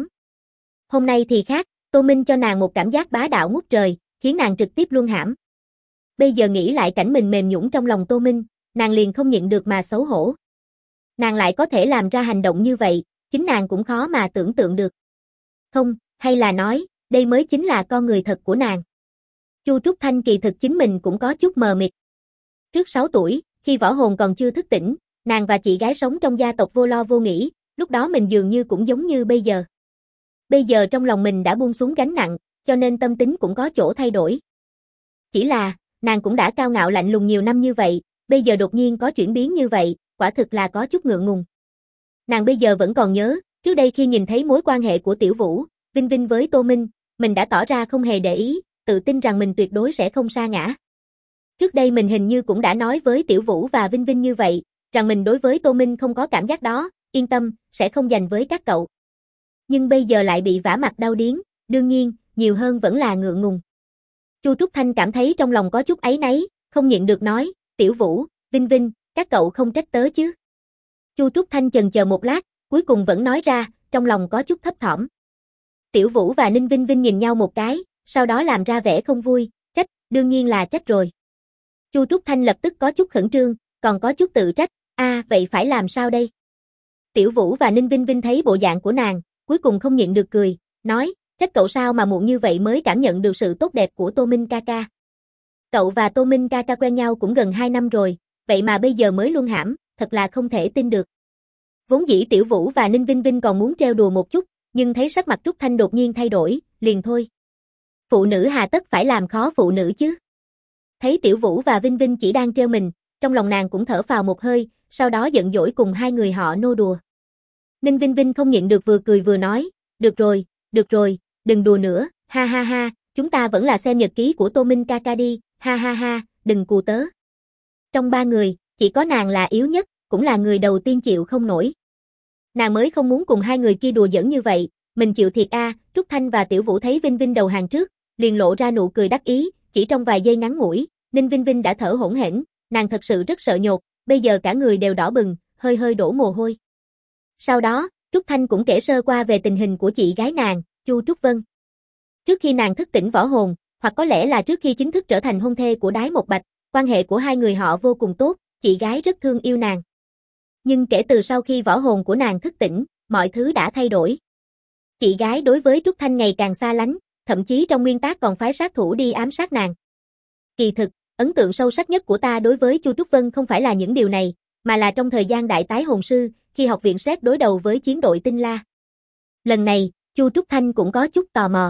Hôm nay thì khác, Tô Minh cho nàng một cảm giác bá đạo ngút trời, khiến nàng trực tiếp luân hãm. Bây giờ nghĩ lại cảnh mình mềm nhũn trong lòng Tô Minh, nàng liền không nhịn được mà xấu hổ. Nàng lại có thể làm ra hành động như vậy, chính nàng cũng khó mà tưởng tượng được. Không, hay là nói, đây mới chính là con người thật của nàng. Chu Trúc Thanh kỳ thực chính mình cũng có chút mờ mịt. Trước 6 tuổi, khi võ hồn còn chưa thức tỉnh, nàng và chị gái sống trong gia tộc vô lo vô nghĩ, lúc đó mình dường như cũng giống như bây giờ. Bây giờ trong lòng mình đã buông xuống gánh nặng, cho nên tâm tính cũng có chỗ thay đổi. Chỉ là, nàng cũng đã cao ngạo lạnh lùng nhiều năm như vậy, bây giờ đột nhiên có chuyển biến như vậy, quả thực là có chút ngượng ngùng. Nàng bây giờ vẫn còn nhớ, trước đây khi nhìn thấy mối quan hệ của Tiểu Vũ, Vinh Vinh với Tô Minh, mình đã tỏ ra không hề để ý, tự tin rằng mình tuyệt đối sẽ không sa ngã. Trước đây mình hình như cũng đã nói với Tiểu Vũ và Vinh Vinh như vậy, rằng mình đối với Tô Minh không có cảm giác đó, yên tâm, sẽ không dành với các cậu. Nhưng bây giờ lại bị vả mặt đau điếng, đương nhiên, nhiều hơn vẫn là ngượng ngùng. Chu Trúc Thanh cảm thấy trong lòng có chút áy náy, không nhịn được nói, Tiểu Vũ, Vinh Vinh, các cậu không trách tớ chứ. Chu Trúc Thanh chần chờ một lát, cuối cùng vẫn nói ra, trong lòng có chút thấp thỏm. Tiểu Vũ và Ninh Vinh Vinh nhìn nhau một cái, sau đó làm ra vẻ không vui, trách, đương nhiên là trách rồi. Chu Trúc Thanh lập tức có chút khẩn trương, còn có chút tự trách, vậy phải làm sao đây? Tiểu Vũ và Ninh Vinh Vinh thấy bộ dạng của nàng, cuối cùng không nhịn được cười, nói, trách cậu sao mà muộn như vậy mới cảm nhận được sự tốt đẹp của Tô Minh ca ca. Cậu và Tô Minh ca ca quen nhau cũng gần 2 năm rồi, vậy mà bây giờ mới luân hãm, thật là không thể tin được. Vốn dĩ Tiểu Vũ và Ninh Vinh Vinh còn muốn trêu đùa một chút, nhưng thấy sắc mặt Trúc Thanh đột nhiên thay đổi, liền thôi. Phụ nữ hà tất phải làm khó phụ nữ chứ. Thấy Tiểu Vũ và Vinh Vinh chỉ đang trêu mình, trong lòng nàng cũng thở phào một hơi, sau đó giận dỗi cùng hai người họ nô đùa. Ninh Vinh Vinh không nhịn được vừa cười vừa nói, được rồi, đừng đùa nữa, ha ha ha, chúng ta vẫn là xem nhật ký của Tô Minh ca ca đi, ha ha ha, đừng cù tớ. Trong 3 người, chỉ có nàng là yếu nhất, cũng là người đầu tiên chịu không nổi. Nàng mới không muốn cùng hai người kia đùa giỡn như vậy, mình chịu thiệt a. Trúc Thanh và Tiểu Vũ thấy Vinh Vinh đầu hàng trước, liền lộ ra nụ cười đắc ý, chỉ trong vài giây ngắn ngủi, Ninh Vinh Vinh đã thở hổn hển, nàng thật sự rất sợ nhột, bây giờ cả người đều đỏ bừng, hơi hơi đổ mồ hôi. Sau đó, Trúc Thanh cũng kể sơ qua về tình hình của chị gái nàng, Chu Trúc Vân. Trước khi nàng thức tỉnh võ hồn, hoặc có lẽ là trước khi chính thức trở thành hôn thê của Đái Một Bạch, quan hệ của hai người họ vô cùng tốt, chị gái rất thương yêu nàng. Nhưng kể từ sau khi võ hồn của nàng thức tỉnh, mọi thứ đã thay đổi. Chị gái đối với Trúc Thanh ngày càng xa lánh, thậm chí trong nguyên tác còn phái sát thủ đi ám sát nàng. Kỳ thực, ấn tượng sâu sắc nhất của ta đối với Chu Trúc Vân không phải là những điều này, mà là trong thời gian đại tái hồn sư, khi học viện SRED đối đầu với chiến đội Tinh La. Lần này, Chu Trúc Thanh cũng có chút tò mò.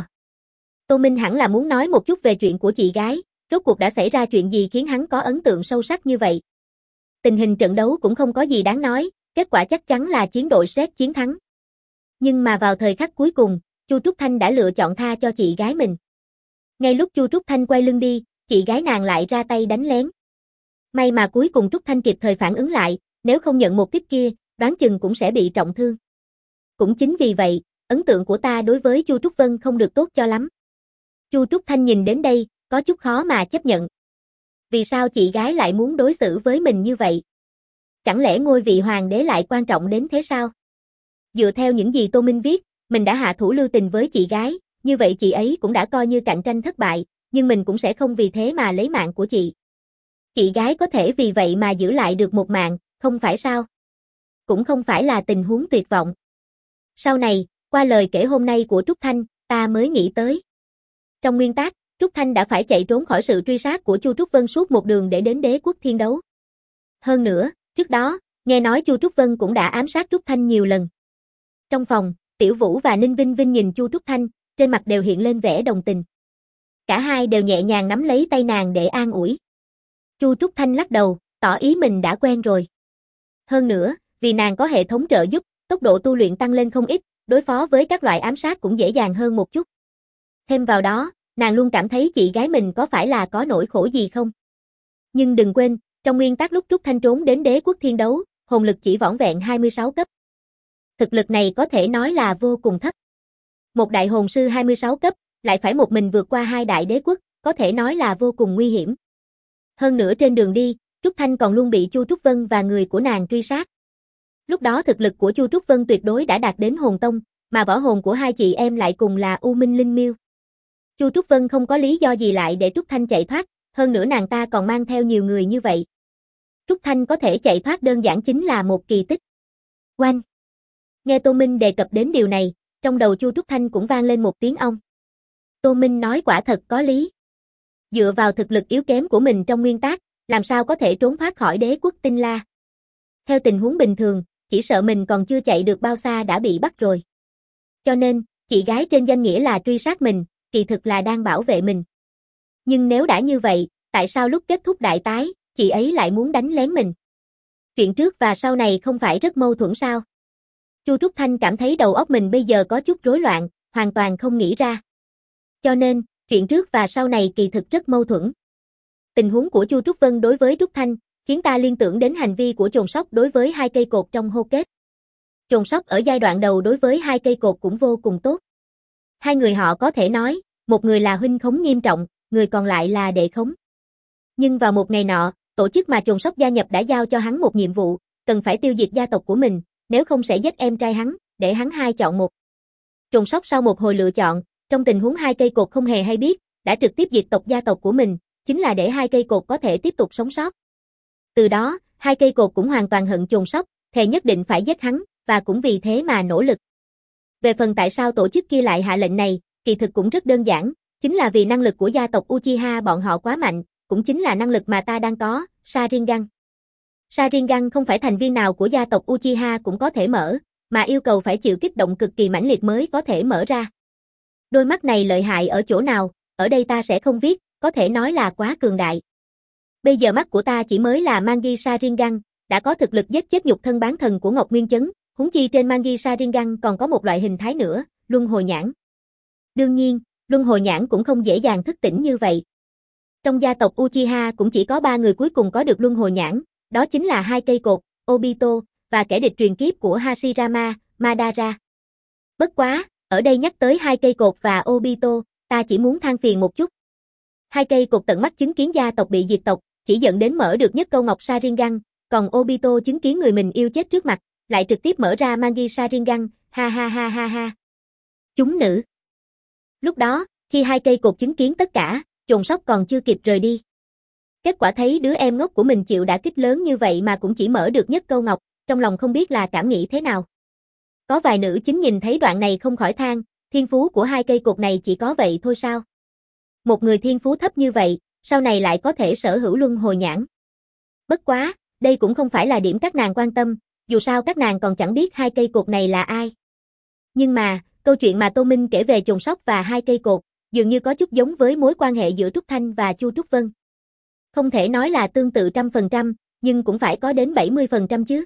Tô Minh hẳn là muốn nói một chút về chuyện của chị gái, rốt cuộc đã xảy ra chuyện gì khiến hắn có ấn tượng sâu sắc như vậy. Tình hình trận đấu cũng không có gì đáng nói, kết quả chắc chắn là chiến đội SRED chiến thắng. Nhưng mà vào thời khắc cuối cùng, Chu Trúc Thanh đã lựa chọn tha cho chị gái mình. Ngay lúc Chu Trúc Thanh quay lưng đi, chị gái nàng lại ra tay đánh lén. May mà cuối cùng Trúc Thanh kịp thời phản ứng lại, nếu không nhận một kích kia, đoán chừng cũng sẽ bị trọng thương. Cũng chính vì vậy, ấn tượng của ta đối với Chu Trúc Vân không được tốt cho lắm. Chu Trúc Thanh nhìn đến đây, có chút khó mà chấp nhận. Vì sao chị gái lại muốn đối xử với mình như vậy? Chẳng lẽ ngôi vị hoàng đế lại quan trọng đến thế sao? Dựa theo những gì Tô Minh viết, mình đã hạ thủ lưu tình với chị gái, như vậy chị ấy cũng đã coi như cạnh tranh thất bại, nhưng mình cũng sẽ không vì thế mà lấy mạng của chị. Chị gái có thể vì vậy mà giữ lại được một mạng, không phải sao? Cũng không phải là tình huống tuyệt vọng. Sau này, qua lời kể hôm nay của Trúc Thanh, ta mới nghĩ tới. Trong nguyên tắc, Trúc Thanh đã phải chạy trốn khỏi sự truy sát của Chu Trúc Vân suốt một đường để đến Đế Quốc Thiên Đấu. Hơn nữa, trước đó, nghe nói Chu Trúc Vân cũng đã ám sát Trúc Thanh nhiều lần. Trong phòng, Tiểu Vũ và Ninh Vinh Vinh nhìn Chu Trúc Thanh, trên mặt đều hiện lên vẻ đồng tình. Cả hai đều nhẹ nhàng nắm lấy tay nàng để an ủi. Chu Trúc Thanh lắc đầu, tỏ ý mình đã quen rồi. Hơn nữa, vì nàng có hệ thống trợ giúp, tốc độ tu luyện tăng lên không ít, đối phó với các loại ám sát cũng dễ dàng hơn một chút. Thêm vào đó, nàng luôn cảm thấy chị gái mình có phải là có nỗi khổ gì không? Nhưng đừng quên, trong nguyên tắc lúc Trúc Thanh trốn đến Đế Quốc Thiên Đấu, hồn lực chỉ vỏn vẹn 26 cấp. Thực lực này có thể nói là vô cùng thấp. Một đại hồn sư 26 cấp, lại phải một mình vượt qua hai đại đế quốc, có thể nói là vô cùng nguy hiểm. Hơn nữa trên đường đi, Trúc Thanh còn luôn bị Chu Trúc Vân và người của nàng truy sát. Lúc đó thực lực của Chu Trúc Vân tuyệt đối đã đạt đến hồn tông, mà võ hồn của hai chị em lại cùng là U Minh Linh Miêu. Chu Trúc Vân không có lý do gì lại để Trúc Thanh chạy thoát, hơn nữa nàng ta còn mang theo nhiều người như vậy. Trúc Thanh có thể chạy thoát đơn giản chính là một kỳ tích. Oanh! Nghe Tô Minh đề cập đến điều này, trong đầu Chu Trúc Thanh cũng vang lên một tiếng ong. Tô Minh nói quả thật có lý. Dựa vào thực lực yếu kém của mình trong nguyên tắc, làm sao có thể trốn thoát khỏi Đế Quốc Tinh La. Theo tình huống bình thường, chỉ sợ mình còn chưa chạy được bao xa đã bị bắt rồi. Cho nên, chị gái trên danh nghĩa là truy sát mình, kỳ thực là đang bảo vệ mình. Nhưng nếu đã như vậy, tại sao lúc kết thúc đại tái, chị ấy lại muốn đánh lén mình? Chuyện trước và sau này không phải rất mâu thuẫn sao? Chu Trúc Thanh cảm thấy đầu óc mình bây giờ có chút rối loạn, hoàn toàn không nghĩ ra. Cho nên, chuyện trước và sau này kỳ thực rất mâu thuẫn. Tình huống của Chu Trúc Vân đối với Trúc Thanh, khiến ta liên tưởng đến hành vi của Chồn Sóc đối với hai cây cột trong hô kết. Chồn Sóc ở giai đoạn đầu đối với hai cây cột cũng vô cùng tốt. Hai người họ có thể nói, một người là huynh khống nghiêm trọng, người còn lại là đệ khống. Nhưng vào một ngày nọ, tổ chức mà Chồn Sóc gia nhập đã giao cho hắn một nhiệm vụ, cần phải tiêu diệt gia tộc của mình, nếu không sẽ giết em trai hắn, để hắn hai chọn một. Chồn Sóc sau một hồi lựa chọn, trong tình huống hai cây cột không hề hay biết, đã trực tiếp diệt tộc gia tộc của mình, chính là để hai cây cột có thể tiếp tục sống sót. Từ đó, hai cây cột cũng hoàn toàn hận Chồn Sóc, thề nhất định phải giết hắn, và cũng vì thế mà nỗ lực. Về phần tại sao tổ chức kia lại hạ lệnh này, kỳ thực cũng rất đơn giản, chính là vì năng lực của gia tộc Uchiha bọn họ quá mạnh, cũng chính là năng lực mà ta đang có, Sharingan. Sharingan không phải thành viên nào của gia tộc Uchiha cũng có thể mở, mà yêu cầu phải chịu kích động cực kỳ mãnh liệt mới có thể mở ra. Đôi mắt này lợi hại ở chỗ nào, ở đây ta sẽ không viết, có thể nói là quá cường đại. Bây giờ mắt của ta chỉ mới là Mangi Sharingan, đã có thực lực giết chết nhục thân bán thần của Ngọc Nguyên Chấn, huống chi trên Mangi Sharingan còn có một loại hình thái nữa, luân hồi nhãn. Đương nhiên, luân hồi nhãn cũng không dễ dàng thức tỉnh như vậy. Trong gia tộc Uchiha cũng chỉ có 3 người cuối cùng có được luân hồi nhãn, đó chính là hai cây cột, Obito, và kẻ địch truyền kiếp của Hashirama, Madara. Bất quá, ở đây nhắc tới hai cây cột và Obito, ta chỉ muốn than phiền một chút. Hai cây cột tận mắt chứng kiến gia tộc bị diệt tộc, chỉ dẫn đến mở được nhất câu ngọc Sharingan, còn Obito chứng kiến người mình yêu chết trước mặt, lại trực tiếp mở ra Mangi Sharingan, ha ha ha ha ha. Chúng nữ. Lúc đó, khi hai cây cột chứng kiến tất cả, Chồn Sóc còn chưa kịp rời đi. Kết quả thấy đứa em ngốc của mình chịu đả kích lớn như vậy mà cũng chỉ mở được nhất câu ngọc, trong lòng không biết là cảm nghĩ thế nào. Có vài nữ chính nhìn thấy đoạn này không khỏi than, thiên phú của hai cây cột này chỉ có vậy thôi sao? Một người thiên phú thấp như vậy, sau này lại có thể sở hữu luân hồi nhãn. Bất quá, đây cũng không phải là điểm các nàng quan tâm, dù sao các nàng còn chẳng biết hai cây cột này là ai. Nhưng mà, câu chuyện mà Tô Minh kể về Chồn Sóc và hai cây cột, dường như có chút giống với mối quan hệ giữa Trúc Thanh và Chu Trúc Vân. Không thể nói là tương tự 100%, nhưng cũng phải có đến 70% chứ.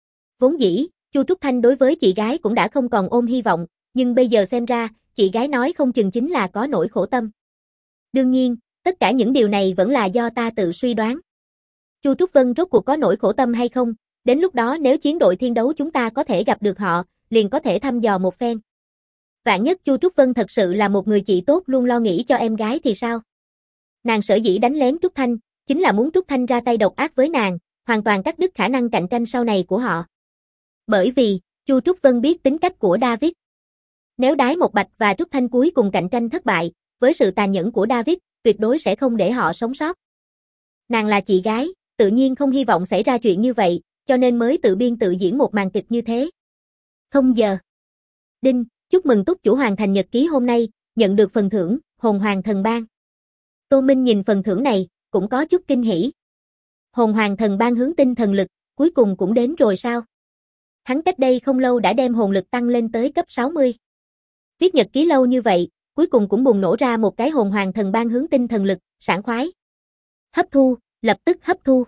Vốn dĩ, Chu Trúc Thanh đối với chị gái cũng đã không còn ôm hy vọng, nhưng bây giờ xem ra, chị gái nói không chừng chính là có nỗi khổ tâm. Đương nhiên, tất cả những điều này vẫn là do ta tự suy đoán. Chu Trúc Vân rốt cuộc có nỗi khổ tâm hay không, đến lúc đó nếu chiến đội thiên đấu chúng ta có thể gặp được họ, liền có thể thăm dò một phen. Vạn nhất Chu Trúc Vân thật sự là một người chị tốt luôn lo nghĩ cho em gái thì sao? Nàng sở dĩ đánh lén Trúc Thanh, chính là muốn Trúc Thanh ra tay độc ác với nàng, hoàn toàn cắt đứt khả năng cạnh tranh sau này của họ. Bởi vì, Chu Trúc Vân biết tính cách của David. Nếu Đái Một Bạch và Trúc Thanh cuối cùng cạnh tranh thất bại, với sự tàn nhẫn của David, tuyệt đối sẽ không để họ sống sót. Nàng là chị gái, tự nhiên không hy vọng xảy ra chuyện như vậy, cho nên mới tự biên tự diễn một màn kịch như thế. Không giờ. Đinh, chúc mừng túc chủ hoàn thành nhật ký hôm nay, nhận được phần thưởng, Hồn Hoàng Thần Ban. Tô Minh nhìn phần thưởng này, cũng có chút kinh hỉ. Hồn Hoàng Thần Ban hướng tinh thần lực, cuối cùng cũng đến rồi sao? Hắn cách đây không lâu đã đem hồn lực tăng lên tới cấp 60. Viết nhật ký lâu như vậy, cuối cùng cũng bùng nổ ra một cái Hồn Hoàng Thần Ban hướng tinh thần lực, sảng khoái. Hấp thu, lập tức hấp thu.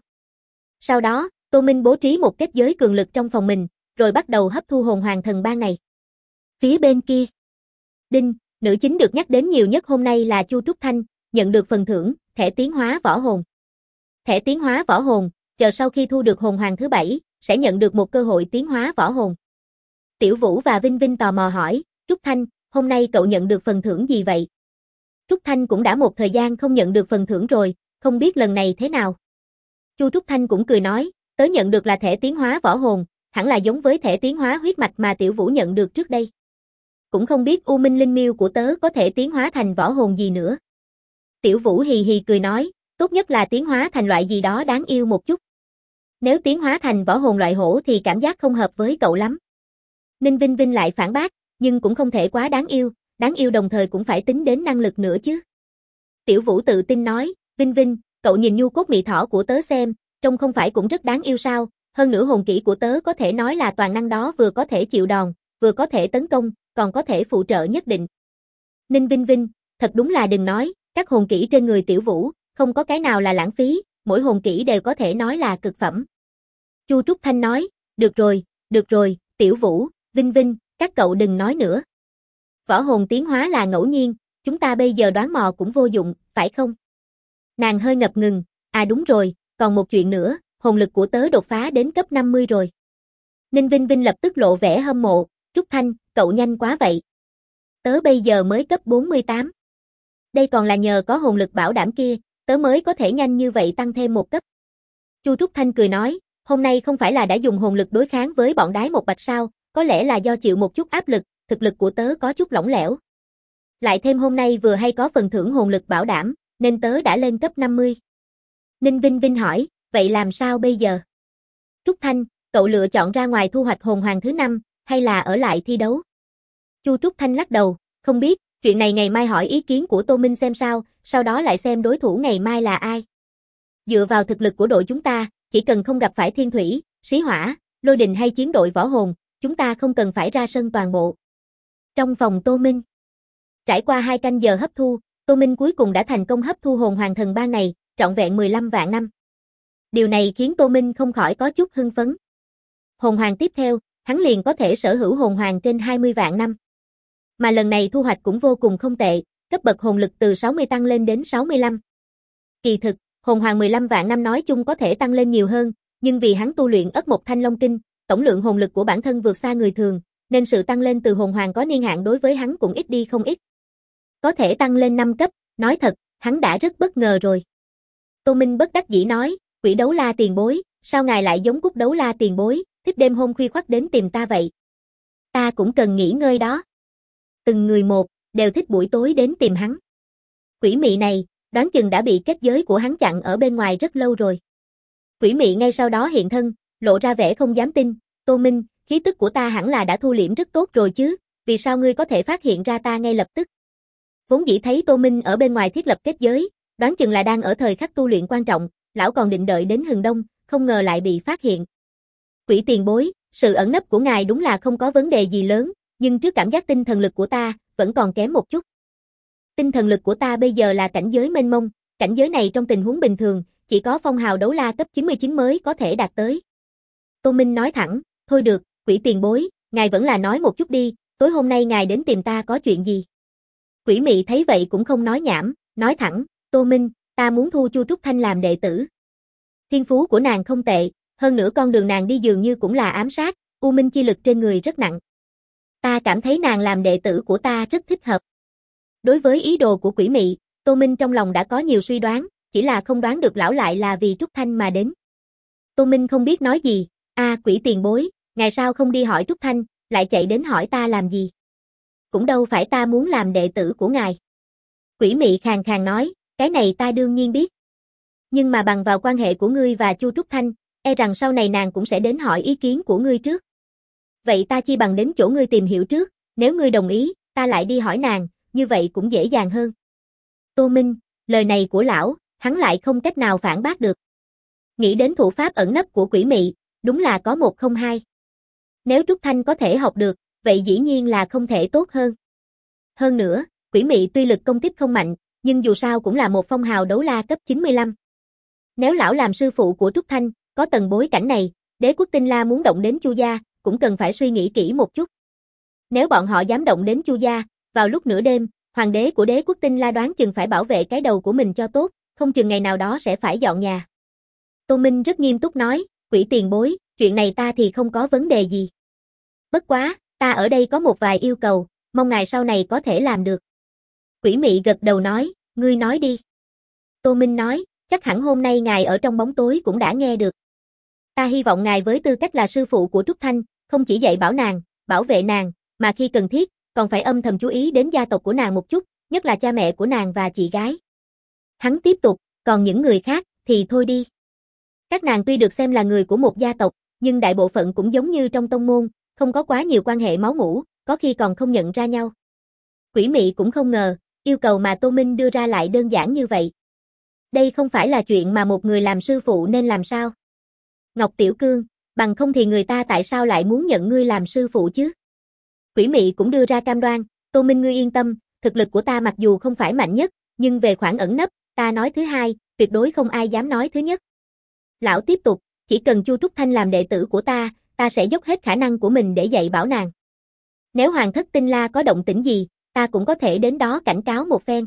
Sau đó, Tô Minh bố trí một kết giới cường lực trong phòng mình, rồi bắt đầu hấp thu Hồn Hoàng Thần Ban này. Phía bên kia. Đinh, nữ chính được nhắc đến nhiều nhất hôm nay là Chu Trúc Thanh, nhận được phần thưởng, thẻ tiến hóa võ hồn. Thẻ tiến hóa võ hồn, chờ sau khi thu được hồn hoàng thứ 7, sẽ nhận được một cơ hội tiến hóa võ hồn. Tiểu Vũ và Vinh Vinh tò mò hỏi, Trúc Thanh, hôm nay cậu nhận được phần thưởng gì vậy? Trúc Thanh cũng đã một thời gian không nhận được phần thưởng rồi, không biết lần này thế nào. Chu Trúc Thanh cũng cười nói, tớ nhận được là thẻ tiến hóa võ hồn, hẳn là giống với thẻ tiến hóa huyết mạch mà Tiểu Vũ nhận được trước đây. Cũng không biết U Minh Linh Miêu của tớ có thể tiến hóa thành võ hồn gì nữa. Tiểu Vũ hì hì cười nói, tốt nhất là tiến hóa thành loại gì đó đáng yêu một chút. Nếu tiến hóa thành võ hồn loại hổ thì cảm giác không hợp với cậu lắm. Ninh Vinh Vinh lại phản bác, nhưng cũng không thể quá đáng yêu đồng thời cũng phải tính đến năng lực nữa chứ. Tiểu Vũ tự tin nói, Vinh Vinh, cậu nhìn nhu cốt mị thỏ của tớ xem, trông không phải cũng rất đáng yêu sao, hơn nữa hồn kỹ của tớ có thể nói là toàn năng đó, vừa có thể chịu đòn, vừa có thể tấn công, còn có thể phụ trợ nhất định. Ninh Vinh Vinh, thật đúng là đừng nói, các hồn kỹ trên người Tiểu Vũ, không có cái nào là lãng phí, mỗi hồn kỹ đều có thể nói là cực phẩm. Chu Trúc Thanh nói, được rồi, Tiểu Vũ, Vinh Vinh, các cậu đừng nói nữa. Võ hồn tiến hóa là ngẫu nhiên, chúng ta bây giờ đoán mò cũng vô dụng, phải không? Nàng hơi ngập ngừng, à đúng rồi, còn một chuyện nữa, hồn lực của tớ đột phá đến cấp 50 rồi. Ninh Vinh Vinh lập tức lộ vẻ hâm mộ, Trúc Thanh, cậu nhanh quá vậy. Tớ bây giờ mới cấp 48. Đây còn là nhờ có hồn lực bảo đảm kia, tớ mới có thể nhanh như vậy tăng thêm một cấp. Chu Trúc Thanh cười nói, hôm nay không phải là đã dùng hồn lực đối kháng với bọn Đái Một Bạch sao, có lẽ là do chịu một chút áp lực, thực lực của tớ có chút lỏng lẻo. Lại thêm hôm nay vừa hay có phần thưởng hồn lực bảo đảm, nên tớ đã lên cấp 50. Ninh Vinh Vinh hỏi, vậy làm sao bây giờ? Trúc Thanh, cậu lựa chọn ra ngoài thu hoạch hồn hoàng thứ 5, hay là ở lại thi đấu? Chu Trúc Thanh lắc đầu, không biết, chuyện này ngày mai hỏi ý kiến của Tô Minh xem sao, sau đó lại xem đối thủ ngày mai là ai. Dựa vào thực lực của đội chúng ta, chỉ cần không gặp phải Thiên Thủy, Xí Hỏa, Lôi Đình hay chiến đội võ hồn, chúng ta không cần phải ra sân toàn bộ. Trong phòng Tô Minh, trải qua 2 canh giờ hấp thu, Tô Minh cuối cùng đã thành công hấp thu hồn hoàng thần ban này, trọn vẹn 15 vạn năm. Điều này khiến Tô Minh không khỏi có chút hưng phấn. Hồn hoàng tiếp theo, hắn liền có thể sở hữu hồn hoàng trên 20 vạn năm. Mà lần này thu hoạch cũng vô cùng không tệ, cấp bậc hồn lực từ 60 tăng lên đến 65. Kỳ thực, hồn hoàng 15 vạn năm nói chung có thể tăng lên nhiều hơn, nhưng vì hắn tu luyện Ất Mộc Thanh Long Kinh, tổng lượng hồn lực của bản thân vượt xa người thường, nên sự tăng lên từ hồn hoàng có niên hạn đối với hắn cũng ít đi không ít. Có thể tăng lên 5 cấp, nói thật, hắn đã rất bất ngờ rồi. Tô Minh bất đắc dĩ nói, Quỷ Đấu La tiền bối, sao ngài lại giống Cúc Đấu La tiền bối, thích đêm hôm khuya khoắt đến tìm ta vậy? Ta cũng cần nghỉ ngơi đó. Từng người một, đều thích buổi tối đến tìm hắn. Quỷ mị này, đoán chừng đã bị kết giới của hắn chặn ở bên ngoài rất lâu rồi. Quỷ mị ngay sau đó hiện thân, lộ ra vẻ không dám tin, Tô Minh, khí tức của ta hẳn là đã thu liễm rất tốt rồi chứ, vì sao ngươi có thể phát hiện ra ta ngay lập tức? Vốn dĩ thấy Tô Minh ở bên ngoài thiết lập kết giới, đoán chừng là đang ở thời khắc tu luyện quan trọng, lão còn định đợi đến hừng đông, không ngờ lại bị phát hiện. Quỷ tiền bối, sự ẩn nấp của ngài đúng là không có vấn đề gì lớn, nhưng trước cảm giác tinh thần lực của ta, vẫn còn kém một chút. Tinh thần lực của ta bây giờ là cảnh giới mênh mông, cảnh giới này trong tình huống bình thường, chỉ có phong hào đấu la cấp 99 mới có thể đạt tới. Tô Minh nói thẳng, thôi được, quỷ tiền bối, ngài vẫn là nói một chút đi, tối hôm nay ngài đến tìm ta có chuyện gì? Quỷ mị thấy vậy cũng không nói nhảm, nói thẳng, Tô Minh, ta muốn thu Chu Trúc Thanh làm đệ tử. Thiên phú của nàng không tệ, hơn nữa con đường nàng đi dường như cũng là ám sát, u minh chi lực trên người rất nặng. Ta cảm thấy nàng làm đệ tử của ta rất thích hợp. Đối với ý đồ của quỷ mị, Tô Minh trong lòng đã có nhiều suy đoán, chỉ là không đoán được lão lại là vì Trúc Thanh mà đến. Tô Minh không biết nói gì, quỷ tiền bối, Ngài sao không đi hỏi Trúc Thanh, lại chạy đến hỏi ta làm gì? Cũng đâu phải ta muốn làm đệ tử của ngài. Quỷ mị khàn khàn nói, cái này ta đương nhiên biết. Nhưng mà bằng vào quan hệ của ngươi và Chu Trúc Thanh, e rằng sau này nàng cũng sẽ đến hỏi ý kiến của ngươi trước. Vậy ta chi bằng đến chỗ ngươi tìm hiểu trước, nếu ngươi đồng ý, ta lại đi hỏi nàng, như vậy cũng dễ dàng hơn. Tô Minh, lời này của lão, hắn lại không cách nào phản bác được. Nghĩ đến thủ pháp ẩn nấp của quỷ mị, đúng là có một không hai. Nếu Trúc Thanh có thể học được, vậy dĩ nhiên là không thể tốt hơn. Hơn nữa, quỷ mị tuy lực công kích không mạnh, nhưng dù sao cũng là một phong hào đấu la cấp 95. Nếu lão làm sư phụ của Trúc Thanh, có tầng bối cảnh này, Đế quốc Tinh La muốn động đến Chu gia, cũng cần phải suy nghĩ kỹ một chút. Nếu bọn họ dám động đến Chu gia, vào lúc nửa đêm, hoàng đế của Đế quốc Tinh La đoán chừng phải bảo vệ cái đầu của mình cho tốt, không chừng ngày nào đó sẽ phải dọn nhà. Tô Minh rất nghiêm túc nói, quỷ tiền bối, chuyện này ta thì không có vấn đề gì. Bất quá, ta ở đây có một vài yêu cầu, mong ngài sau này có thể làm được. Quỷ mị gật đầu nói, ngươi nói đi. Tô Minh nói, chắc hẳn hôm nay ngài ở trong bóng tối cũng đã nghe được. Ta hy vọng ngài với tư cách là sư phụ của Trúc Thanh, không chỉ dạy bảo nàng, bảo vệ nàng, mà khi cần thiết, còn phải âm thầm chú ý đến gia tộc của nàng một chút, nhất là cha mẹ của nàng và chị gái. Hắn tiếp tục, còn những người khác, thì thôi đi. Các nàng tuy được xem là người của một gia tộc, nhưng đại bộ phận cũng giống như trong tông môn, không có quá nhiều quan hệ máu mủ, có khi còn không nhận ra nhau. Quỷ mị cũng không ngờ, yêu cầu mà Tô Minh đưa ra lại đơn giản như vậy. Đây không phải là chuyện mà một người làm sư phụ nên làm sao? Ngọc Tiểu Cương, bằng không thì người ta tại sao lại muốn nhận ngươi làm sư phụ chứ? Quỷ mị cũng đưa ra cam đoan, Tô Minh ngươi yên tâm, thực lực của ta mặc dù không phải mạnh nhất, nhưng về khoản ẩn nấp, ta nói thứ hai, tuyệt đối không ai dám nói thứ nhất. Lão tiếp tục, chỉ cần Chu Trúc Thanh làm đệ tử của ta sẽ dốc hết khả năng của mình để dạy bảo nàng. Nếu Hoàng thất Tinh La có động tĩnh gì, ta cũng có thể đến đó cảnh cáo một phen.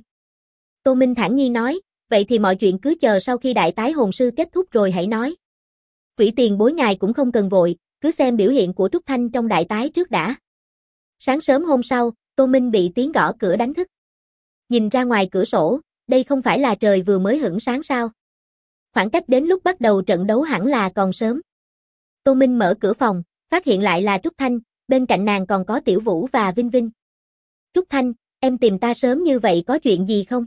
Tô Minh thản nhiên nói, vậy thì mọi chuyện cứ chờ sau khi đại tái hồn sư kết thúc rồi hãy nói. Quỷ tiền bối ngài cũng không cần vội, cứ xem biểu hiện của Trúc Thanh trong đại tái trước đã. Sáng sớm hôm sau, Tô Minh bị tiếng gõ cửa đánh thức. Nhìn ra ngoài cửa sổ, đây không phải là trời vừa mới hửng sáng sao? Khoảng cách đến lúc bắt đầu trận đấu hẳn là còn sớm. Tô Minh mở cửa phòng, phát hiện lại là Trúc Thanh, bên cạnh nàng còn có Tiểu Vũ và Vinh Vinh. Trúc Thanh, em tìm ta sớm như vậy có chuyện gì không?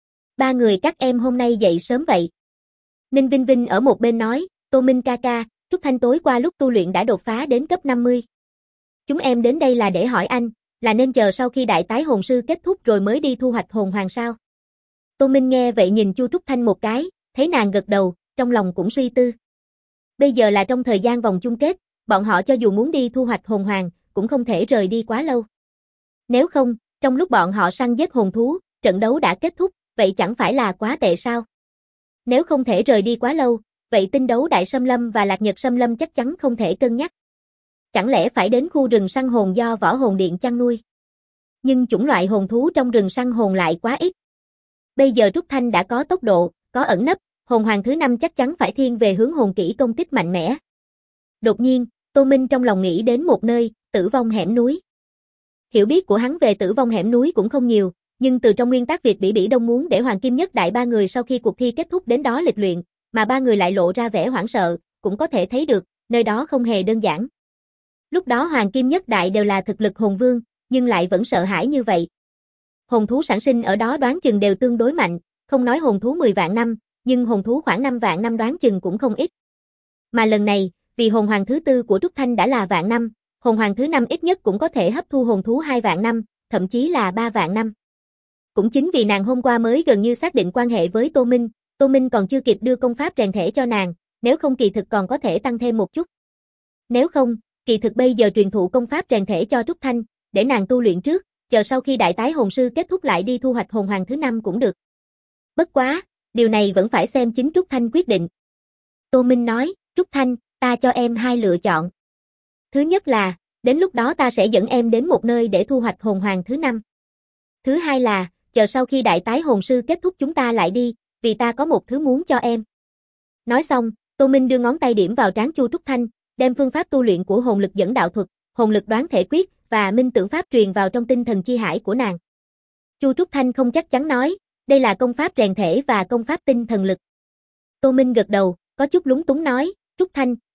Ba người các em hôm nay dậy sớm vậy. Ninh Vinh Vinh ở một bên nói, Tô Minh ca ca, Trúc Thanh tối qua lúc tu luyện đã đột phá đến cấp 50. Chúng em đến đây là để hỏi anh, là nên chờ sau khi đại tái hồn sư kết thúc rồi mới đi thu hoạch hồn hoàng sao? Tô Minh nghe vậy nhìn Chu Trúc Thanh một cái, thấy nàng gật đầu, trong lòng cũng suy tư. Bây giờ là trong thời gian vòng chung kết, bọn họ cho dù muốn đi thu hoạch hồn hoàng, cũng không thể rời đi quá lâu. Nếu không, trong lúc bọn họ săn giết hồn thú, trận đấu đã kết thúc, vậy chẳng phải là quá tệ sao? Nếu không thể rời đi quá lâu, vậy tinh đấu Đại Sâm Lâm và Lạc Nhật Sâm Lâm chắc chắn không thể cân nhắc. Chẳng lẽ phải đến khu rừng săn hồn do Võ Hồn Điện chăn nuôi? Nhưng chủng loại hồn thú trong rừng săn hồn lại quá ít. Bây giờ Trúc Thanh đã có tốc độ, có ẩn nấp, hồn hoàng thứ 5 chắc chắn phải thiên về hướng hồn kỹ công kích mạnh mẽ. Đột nhiên, Tô Minh trong lòng nghĩ đến một nơi, Tử Vong Hẻm Núi. Hiểu biết của hắn về Tử Vong Hẻm Núi cũng không nhiều, nhưng từ trong nguyên tắc việc Bỉ Bỉ Đông muốn để Hoàng Kim Nhất Đại ba người sau khi cuộc thi kết thúc đến đó lịch luyện, mà ba người lại lộ ra vẻ hoảng sợ, cũng có thể thấy được, nơi đó không hề đơn giản. Lúc đó Hoàng Kim Nhất Đại đều là thực lực hồn vương, nhưng lại vẫn sợ hãi như vậy. Hồn thú sản sinh ở đó đoán chừng đều tương đối mạnh, không nói hồn thú 10 vạn năm, nhưng hồn thú khoảng 5 vạn năm đoán chừng cũng không ít. Mà lần này, vì hồn hoàng thứ 4 của Trúc Thanh đã là vạn năm, hồn hoàng thứ 5 ít nhất cũng có thể hấp thu hồn thú 2 vạn năm, thậm chí là 3 vạn năm. Cũng chính vì nàng hôm qua mới gần như xác định quan hệ với Tô Minh còn chưa kịp đưa công pháp rèn thể cho nàng, nếu không kỳ thực còn có thể tăng thêm một chút. Nếu không, kỳ thực bây giờ truyền thụ công pháp rèn thể cho Trúc Thanh, để nàng tu luyện trước, chờ sau khi đại tái hồn sư kết thúc lại đi thu hoạch hồn hoàng thứ 5 cũng được. Bất quá, điều này vẫn phải xem chính Trúc Thanh quyết định. Tô Minh nói, Trúc Thanh, ta cho em hai lựa chọn. Thứ nhất là, đến lúc đó ta sẽ dẫn em đến một nơi để thu hoạch hồn hoàng thứ 5. Thứ hai là, chờ sau khi đại tái hồn sư kết thúc chúng ta lại đi, vì ta có một thứ muốn cho em. Nói xong, Tô Minh đưa ngón tay điểm vào trán Chu Trúc Thanh, đem phương pháp tu luyện của hồn lực dẫn đạo thuật, hồn lực đoán thể quyết và minh tưởng pháp truyền vào trong tinh thần chi hải của nàng. Chu Trúc Thanh không chắc chắn nói, đây là công pháp rèn thể và công pháp tinh thần lực. Tô Minh gật đầu, có chút lúng túng nói, Trúc Thanh,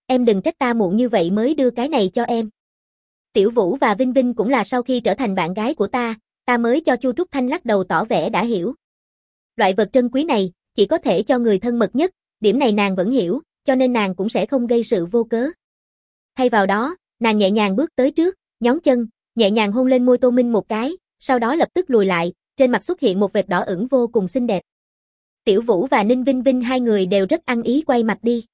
em đừng trách ta muộn như vậy mới đưa cái này cho em. Tiểu Vũ và Vinh Vinh cũng là sau khi trở thành bạn gái của ta mới cho Chu Trúc Thanh lắc đầu tỏ vẻ đã hiểu. Loại vật trân quý này, chỉ có thể cho người thân mật nhất, điểm này nàng vẫn hiểu, cho nên nàng cũng sẽ không gây sự vô cớ. Thay vào đó, nàng nhẹ nhàng bước tới trước, nhón chân, nhẹ nhàng hôn lên môi Tô Minh một cái, sau đó lập tức lùi lại, trên mặt xuất hiện một vệt đỏ ửng vô cùng xinh đẹp. Tiểu Vũ và Ninh Vinh Vinh hai người đều rất ăn ý quay mặt đi.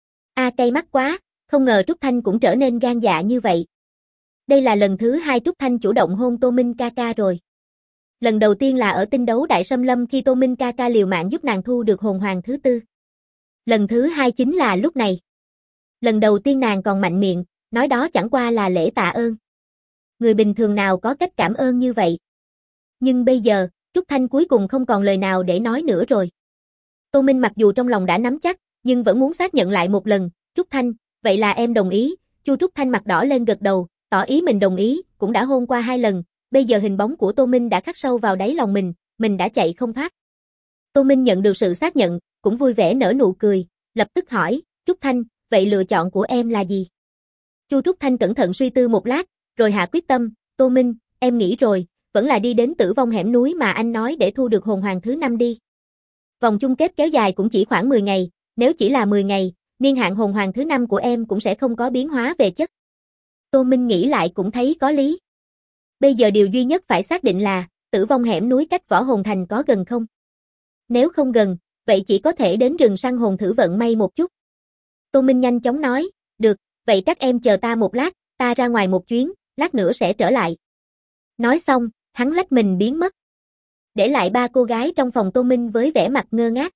Cay mắt quá, không ngờ Trúc Thanh cũng trở nên gan dạ như vậy. Đây là lần thứ hai Trúc Thanh chủ động hôn Tô Minh ca ca rồi. Lần đầu tiên là ở tinh đấu Đại Sâm Lâm khi Tô Minh ca ca liều mạng giúp nàng thu được hồn hoàng thứ 4. Lần thứ hai chính là lúc này. Lần đầu tiên nàng còn mạnh miệng, nói đó chẳng qua là lễ tạ ơn. Người bình thường nào có cách cảm ơn như vậy. Nhưng bây giờ, Trúc Thanh cuối cùng không còn lời nào để nói nữa rồi. Tô Minh mặc dù trong lòng đã nắm chắc, nhưng vẫn muốn xác nhận lại một lần. Trúc Thanh, vậy là em đồng ý. Chu Trúc Thanh mặt đỏ lên gật đầu, tỏ ý mình đồng ý, cũng đã hôn qua 2 lần. Bây giờ hình bóng của Tô Minh đã khắc sâu vào đáy lòng mình đã chạy không thoát. Tô Minh nhận được sự xác nhận, cũng vui vẻ nở nụ cười, lập tức hỏi, Trúc Thanh, vậy lựa chọn của em là gì? Chu Trúc Thanh cẩn thận suy tư một lát, rồi hạ quyết tâm, Tô Minh, em nghĩ rồi, vẫn là đi đến Tử Vong hẻm núi mà anh nói để thu được hồn hoàng thứ 5 đi. Vòng chung kết kéo dài cũng chỉ khoảng 10 ngày, nếu chỉ là 10 ngày, niên hạn hồn hoàng thứ 5 của em cũng sẽ không có biến hóa về chất. Tô Minh nghĩ lại cũng thấy có lý. Bây giờ điều duy nhất phải xác định là, Tử Vong hẻm núi cách Võ Hồn Thành có gần không? Nếu không gần, vậy chỉ có thể đến rừng săn hồn thử vận may một chút. Tô Minh nhanh chóng nói, được, vậy các em chờ ta một lát, ta ra ngoài một chuyến, lát nữa sẽ trở lại. Nói xong, hắn lách mình biến mất. Để lại 3 cô gái trong phòng Tô Minh với vẻ mặt ngơ ngác.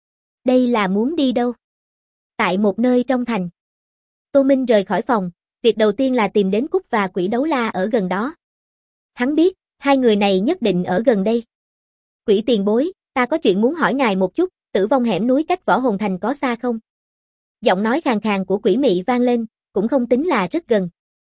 Đây là muốn đi đâu? Tại một nơi trong thành. Tô Minh rời khỏi phòng, việc đầu tiên là tìm đến Cúc và Quỷ Đấu La ở gần đó. Hắn biết, hai người này nhất định ở gần đây. Quỷ tiền bối, ta có chuyện muốn hỏi ngài một chút, Tử Vong hẻm núi cách Võ Hồn Thành có xa không? Giọng nói khàn khàn của Quỷ Mị vang lên, cũng không tính là rất gần.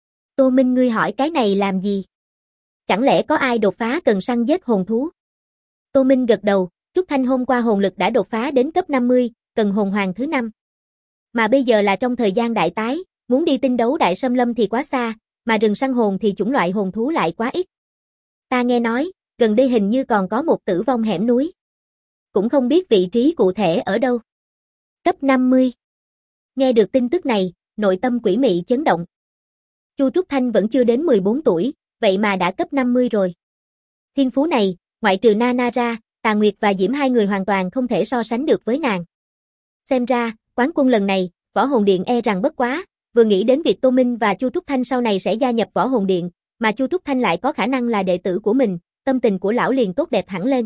Tô Minh, ngươi hỏi cái này làm gì? Chẳng lẽ có ai đột phá cần săn giết hồn thú? Tô Minh gật đầu, Trúc Thanh hôm qua hồn lực đã đột phá đến cấp 50, cần hồn hoàng thứ 5. Mà bây giờ là trong thời gian đại tái, muốn đi tinh đấu Đại Sâm Lâm thì quá xa, mà rừng săn hồn thì chủng loại hồn thú lại quá ít. Ta nghe nói, gần đây hình như còn có một Tử Vong hẻm núi. Cũng không biết vị trí cụ thể ở đâu. Cấp 50. Nghe được tin tức này, nội tâm Quỷ Mị chấn động. Chu Trúc Thanh vẫn chưa đến 14 tuổi, vậy mà đã cấp 50 rồi. Thiên phú này, ngoại trừ Nana ra, Tà Nguyệt và Diễm hai người hoàn toàn không thể so sánh được với nàng. Xem ra, quán quân lần này, Võ Hồn Điện e rằng bất quá, vừa nghĩ đến việc Tô Minh và Chu Trúc Thanh sau này sẽ gia nhập Võ Hồn Điện, mà Chu Trúc Thanh lại có khả năng là đệ tử của mình, tâm tình của lão liền tốt đẹp hẳn lên.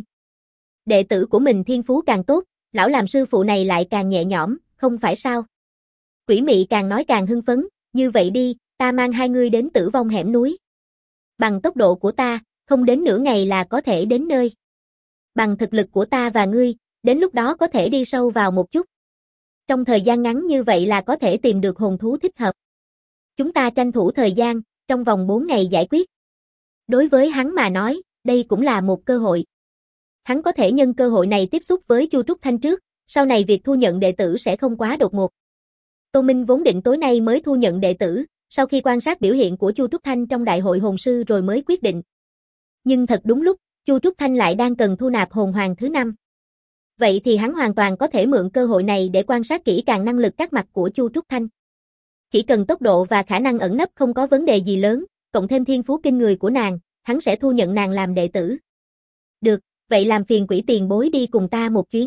Đệ tử của mình thiên phú càng tốt, lão làm sư phụ này lại càng nhẹ nhõm, không phải sao? Quỷ Mị càng nói càng hưng phấn, như vậy đi, ta mang hai người đến Tử Vong hẻm núi. Bằng tốc độ của ta, không đến nửa ngày là có thể đến nơi. Bằng thực lực của ta và ngươi, đến lúc đó có thể đi sâu vào một chút. Trong thời gian ngắn như vậy là có thể tìm được hồn thú thích hợp. Chúng ta tranh thủ thời gian, trong vòng 4 ngày giải quyết. Đối với hắn mà nói, đây cũng là một cơ hội. Hắn có thể nhân cơ hội này tiếp xúc với Chu Trúc Thanh trước, sau này việc thu nhận đệ tử sẽ không quá đột ngột. Tô Minh vốn định tối nay mới thu nhận đệ tử, sau khi quan sát biểu hiện của Chu Trúc Thanh trong đại hội hồn sư rồi mới quyết định. Nhưng thật đúng lúc, Chu Trúc Thanh lại đang cần thu nạp hồn hoàng thứ 5. Vậy thì hắn hoàn toàn có thể mượn cơ hội này để quan sát kỹ càng năng lực các mặt của Chu Trúc Thanh. Chỉ cần tốc độ và khả năng ẩn nấp không có vấn đề gì lớn, cộng thêm thiên phú kinh người của nàng, hắn sẽ thu nhận nàng làm đệ tử. Được, vậy làm phiền Quỷ tiền bối đi cùng ta một chuyến.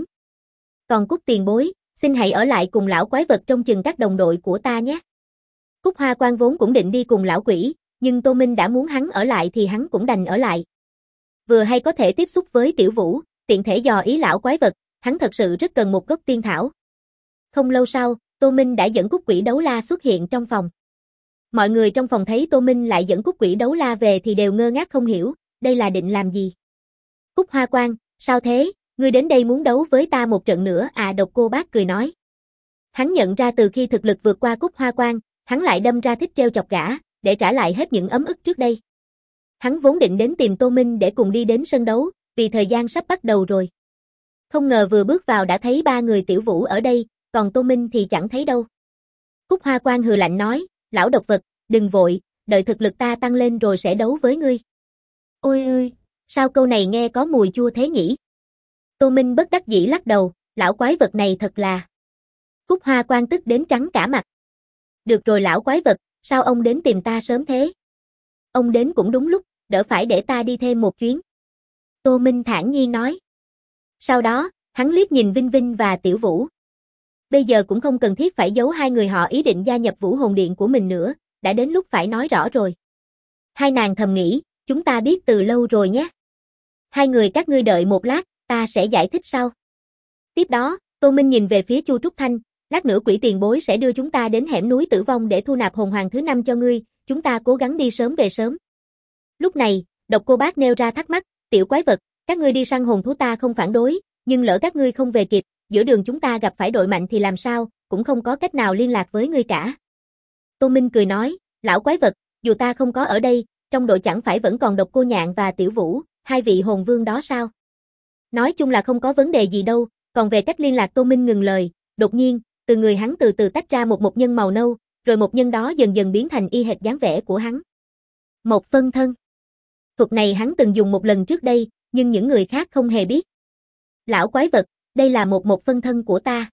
Còn Cúc tiền bối, xin hãy ở lại cùng lão quái vật trông chừng các đồng đội của ta nhé. Cúc Hoa Quan vốn cũng định đi cùng lão quỷ, nhưng Tô Minh đã muốn hắn ở lại thì hắn cũng đành ở lại. Vừa hay có thể tiếp xúc với Tiểu Vũ, tiện thể dò ý lão quái vật, hắn thật sự rất cần một gốc tiên thảo. Không lâu sau, Tô Minh đã dẫn Cúc Quỷ Đấu La xuất hiện trong phòng. Mọi người trong phòng thấy Tô Minh lại dẫn Cúc Quỷ Đấu La về thì đều ngơ ngác không hiểu, đây là định làm gì? Cúc Hoa Quan, sao thế, ngươi đến đây muốn đấu với ta một trận nữa à? Độc Cô Bác cười nói. Hắn nhận ra từ khi thực lực vượt qua Cúc Hoa Quan, hắn lại đâm ra thích trêu chọc gã, để trả lại hết những ấm ức trước đây. Hắn vốn định đến tìm Tô Minh để cùng đi đến sân đấu, vì thời gian sắp bắt đầu rồi. Không ngờ vừa bước vào đã thấy 3 người Tiểu Vũ ở đây, còn Tô Minh thì chẳng thấy đâu. Cúc Hoa Quan hừ lạnh nói, lão độc vật, đừng vội, đợi thực lực ta tăng lên rồi sẽ đấu với ngươi. Ôi ơi, sao câu này nghe có mùi chua thế nhỉ? Tô Minh bất đắc dĩ lắc đầu, lão quái vật này thật là. Cúc Hoa Quan tức đến trắng cả mặt. Được rồi lão quái vật, sao ông đến tìm ta sớm thế? Ông đến cũng đúng lúc, đỡ phải để ta đi thêm một chuyến. Tô Minh thản nhiên nói. Sau đó, hắn liếc nhìn Vinh Vinh và Tiểu Vũ. Bây giờ cũng không cần thiết phải giấu hai người họ ý định gia nhập Vũ Hồn Điện của mình nữa, đã đến lúc phải nói rõ rồi. Hai nàng thầm nghĩ, chúng ta biết từ lâu rồi nhé. Hai người các ngươi đợi một lát, ta sẽ giải thích sau. Tiếp đó, Tô Minh nhìn về phía Chu Trúc Thanh, lát nữa quỷ tiền bối sẽ đưa chúng ta đến hẻm núi Tử Vong để thu nạp hồn hoàng thứ 5 cho ngươi, chúng ta cố gắng đi sớm về sớm. Lúc này, Độc Cô Bác nêu ra thắc mắc, tiểu quái vật, các ngươi đi săn hồn thú ta không phản đối, nhưng lỡ các ngươi không về kịp, giữa đường chúng ta gặp phải đội mạnh thì làm sao, cũng không có cách nào liên lạc với ngươi cả. Tô Minh cười nói, lão quái vật, dù ta không có ở đây, trong đội chẳng phải vẫn còn Độc Cô Nhạn và Tiểu Vũ, hai vị hồn vương đó sao? Nói chung là không có vấn đề gì đâu, còn về cách liên lạc Tô Minh ngừng lời, đột nhiên, từ người hắn từ từ tách ra một mộc nhân màu nâu, rồi mộc nhân đó dần dần biến thành y hệt dáng vẻ của hắn. Một phân thân. Thuật này hắn từng dùng một lần trước đây, nhưng những người khác không hề biết. Lão quái vật, đây là một phân thân của ta.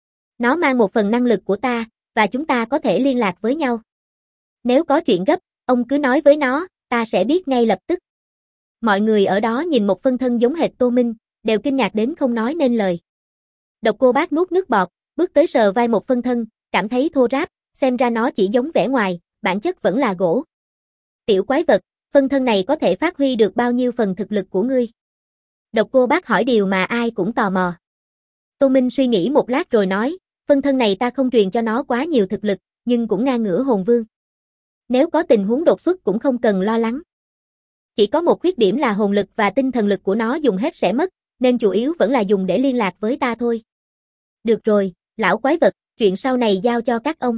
Nó mang một phần năng lực của ta, và chúng ta có thể liên lạc với nhau. Nếu có chuyện gấp, ông cứ nói với nó, ta sẽ biết ngay lập tức. Mọi người ở đó nhìn một phân thân giống hệt Tô Minh, đều kinh ngạc đến không nói nên lời. Độc Cô Bác nuốt nước bọt, bước tới sờ vai một phân thân, cảm thấy thô ráp, xem ra nó chỉ giống vẻ ngoài, bản chất vẫn là gỗ. Tiểu quái vật, phân thân này có thể phát huy được bao nhiêu phần thực lực của ngươi? Độc Cô Bác hỏi điều mà ai cũng tò mò. Tô Minh suy nghĩ một lát rồi nói, phân thân này ta không truyền cho nó quá nhiều thực lực, nhưng cũng ngang ngửa hồn vương. Nếu có tình huống đột xuất cũng không cần lo lắng. Chỉ có một khuyết điểm là hồn lực và tinh thần lực của nó dùng hết sẽ mất, nên chủ yếu vẫn là dùng để liên lạc với ta thôi. Được rồi, lão quái vật, chuyện sau này giao cho các ông.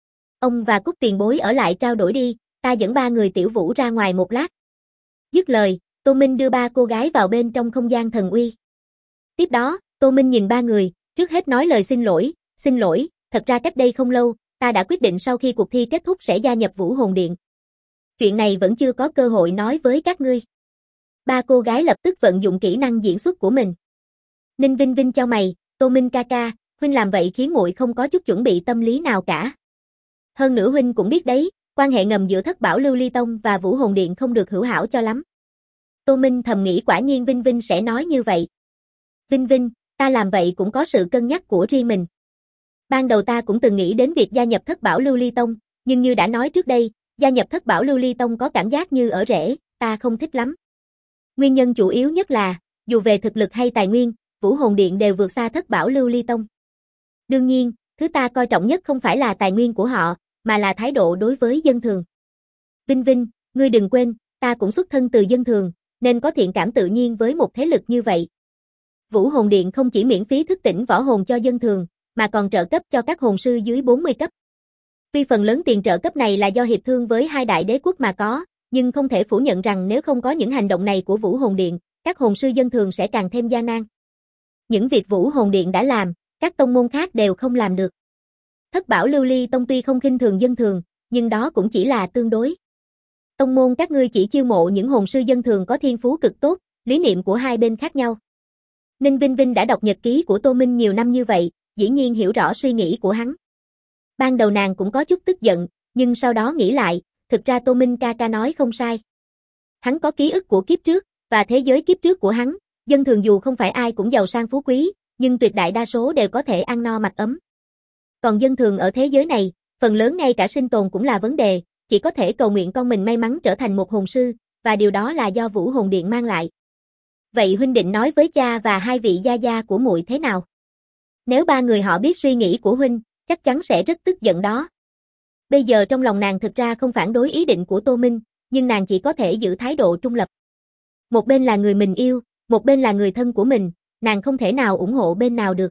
Ông và Cúc tiền bối ở lại trao đổi đi, ta dẫn ba người Tiểu Vũ ra ngoài một lát. Dứt lời, Tô Minh đưa ba cô gái vào bên trong không gian thần uy. Tiếp đó, Tô Minh nhìn ba người, trước hết nói lời xin lỗi, thật ra cách đây không lâu, ta đã quyết định sau khi cuộc thi kết thúc sẽ gia nhập Vũ Hồn Điện. Chuyện này vẫn chưa có cơ hội nói với các ngươi. Ba cô gái lập tức vận dụng kỹ năng diễn xuất của mình. Ninh Vinh Vinh chau mày, Tô Minh ca ca, huynh làm vậy khiến muội không có chút chuẩn bị tâm lý nào cả. Hơn nữa huynh cũng biết đấy, quan hệ ngầm giữa Thất Bảo Lưu Ly Tông và Vũ Hồn Điện không được hữu hảo cho lắm. Tô Minh thầm nghĩ quả nhiên Vinh Vinh sẽ nói như vậy. Vinh Vinh, ta làm vậy cũng có sự cân nhắc của riêng mình. Ban đầu ta cũng từng nghĩ đến việc gia nhập Thất Bảo Lưu Ly Tông, nhưng như đã nói trước đây, gia nhập Thất Bảo Lưu Ly Tông có cảm giác như ở rễ, ta không thích lắm. Nguyên nhân chủ yếu nhất là, dù về thực lực hay tài nguyên, Vũ Hồn Điện đều vượt xa Thất Bảo Lưu Ly Tông. Đương nhiên, thứ ta coi trọng nhất không phải là tài nguyên của họ, mà là thái độ đối với dân thường. Vinh Vinh, ngươi đừng quên, ta cũng xuất thân từ dân thường, nên có thiện cảm tự nhiên với một thế lực như vậy. Vũ Hồn Điện không chỉ miễn phí thức tỉnh võ hồn cho dân thường, mà còn trợ cấp cho các hồn sư dưới 40 cấp. Tuy phần lớn tiền trợ cấp này là do hiệp thương với hai đại đế quốc mà có, nhưng không thể phủ nhận rằng nếu không có những hành động này của Vũ Hồn Điện, các hồn sư dân thường sẽ càng thêm gian nan. Những việc Vũ Hồn Điện đã làm, các tông môn khác đều không làm được. Thất Bảo Lưu Ly Tông tuy không khinh thường dân thường, nhưng đó cũng chỉ là tương đối. Tông môn các ngươi chỉ chiêu mộ những hồn sư dân thường có thiên phú cực tốt, lý niệm của hai bên khác nhau. Ninh Vinh Vinh đã đọc nhật ký của Tô Minh nhiều năm như vậy, dĩ nhiên hiểu rõ suy nghĩ của hắn. Ban đầu nàng cũng có chút tức giận, nhưng sau đó nghĩ lại, thực ra Tô Minh ca ca nói không sai. Hắn có ký ức của kiếp trước, và thế giới kiếp trước của hắn, dân thường dù không phải ai cũng giàu sang phú quý, nhưng tuyệt đại đa số đều có thể ăn no mặc ấm. Còn dân thường ở thế giới này, phần lớn ngay cả sinh tồn cũng là vấn đề, chỉ có thể cầu nguyện con mình may mắn trở thành một hồn sư, và điều đó là do Vũ Hồn Điện mang lại. Vậy huynh định nói với cha và hai vị gia gia của muội thế nào? Nếu ba người họ biết suy nghĩ của huynh, chắc chắn sẽ rất tức giận đó. Bây giờ trong lòng nàng thực ra không phản đối ý định của Tô Minh, nhưng nàng chỉ có thể giữ thái độ trung lập. Một bên là người mình yêu, một bên là người thân của mình, nàng không thể nào ủng hộ bên nào được.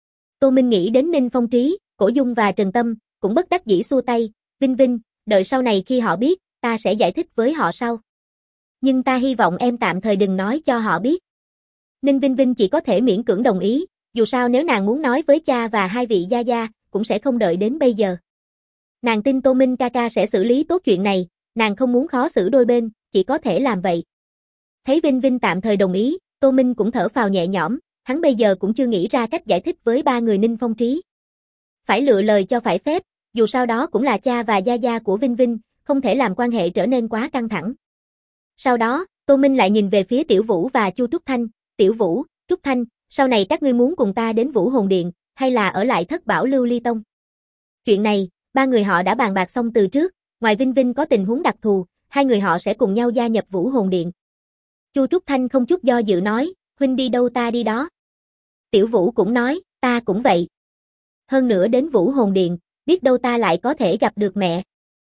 Tô Minh nghĩ đến Ninh Phong Trí, Cổ Dung và Trần Tâm, cũng bất đắc dĩ xua tay, Vinh Vinh, đợi sau này khi họ biết, ta sẽ giải thích với họ sau. Nhưng ta hy vọng em tạm thời đừng nói cho họ biết. Ninh Vinh Vinh chỉ có thể miễn cưỡng đồng ý, dù sao nếu nàng muốn nói với cha và hai vị gia gia, cũng sẽ không đợi đến bây giờ. Nàng tin Tô Minh ca ca sẽ xử lý tốt chuyện này, nàng không muốn khó xử đôi bên, chỉ có thể làm vậy. Thấy Vinh Vinh tạm thời đồng ý, Tô Minh cũng thở phào nhẹ nhõm, hắn bây giờ cũng chưa nghĩ ra cách giải thích với ba người Ninh Phong Trí. Phải lựa lời cho phải phép, dù sao đó cũng là cha và gia gia của Vinh Vinh, không thể làm quan hệ trở nên quá căng thẳng. Sau đó, Tô Minh lại nhìn về phía Tiểu Vũ và Chu Trúc Thanh, Tiểu Vũ, Trúc Thanh, sau này các ngươi muốn cùng ta đến Vũ Hồn Điện, hay là ở lại Thất Bảo Lưu Ly Tông? Chuyện này, ba người họ đã bàn bạc xong từ trước, ngoài Vinh Vinh có tình huống đặc thù, hai người họ sẽ cùng nhau gia nhập Vũ Hồn Điện. Chu Trúc Thanh không chút do dự nói, huynh đi đâu ta đi đó. Tiểu Vũ cũng nói, ta cũng vậy. Hơn nữa đến Vũ Hồn Điện, biết đâu ta lại có thể gặp được mẹ.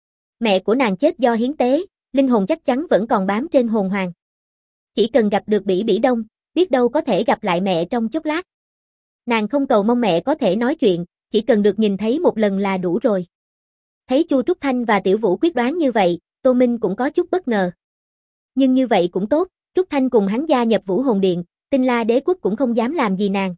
Mẹ của nàng chết do hiến tế, linh hồn chắc chắn vẫn còn bám trên hồn hoàng. Chỉ cần gặp được Bỉ Bỉ Đông, biết đâu có thể gặp lại mẹ trong chốc lát. Nàng không cầu mong mẹ có thể nói chuyện, chỉ cần được nhìn thấy một lần là đủ rồi. Thấy Chu Trúc Thanh và Tiểu Vũ quyết đoán như vậy, Tô Minh cũng có chút bất ngờ. Nhưng như vậy cũng tốt, Trúc Thanh cùng hắn gia nhập Vũ Hồn Điện, Tinh La Đế Quốc cũng không dám làm gì nàng.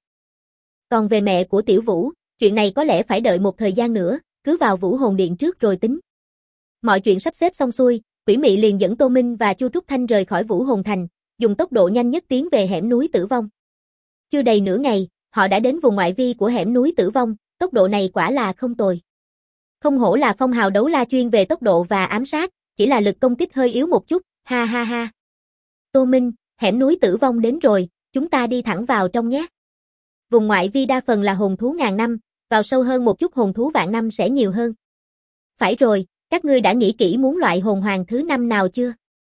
Còn về mẹ của Tiểu Vũ, chuyện này có lẽ phải đợi một thời gian nữa, cứ vào Vũ Hồn Điện trước rồi tính. Mọi chuyện sắp xếp xong xuôi, Quỷ Mị liền dẫn Tô Minh và Chu Trúc Thanh rời khỏi Vũ Hồn Thành, dùng tốc độ nhanh nhất tiến về hẻm núi Tử Vong. Chưa đầy nửa ngày, họ đã đến vùng ngoại vi của hẻm núi Tử Vong, tốc độ này quả là không tồi. Không hổ là phong hào đấu la chuyên về tốc độ và ám sát, chỉ là lực công kích hơi yếu một chút, ha ha ha. Tô Minh, hẻm núi Tử Vong đến rồi, chúng ta đi thẳng vào trong nhé. Vùng ngoại vi đa phần là hồn thú ngàn năm, vào sâu hơn một chút hồn thú vạn năm sẽ nhiều hơn. Phải rồi, các ngươi đã nghĩ kỹ muốn loại hồn hoàng thứ 5 nào chưa?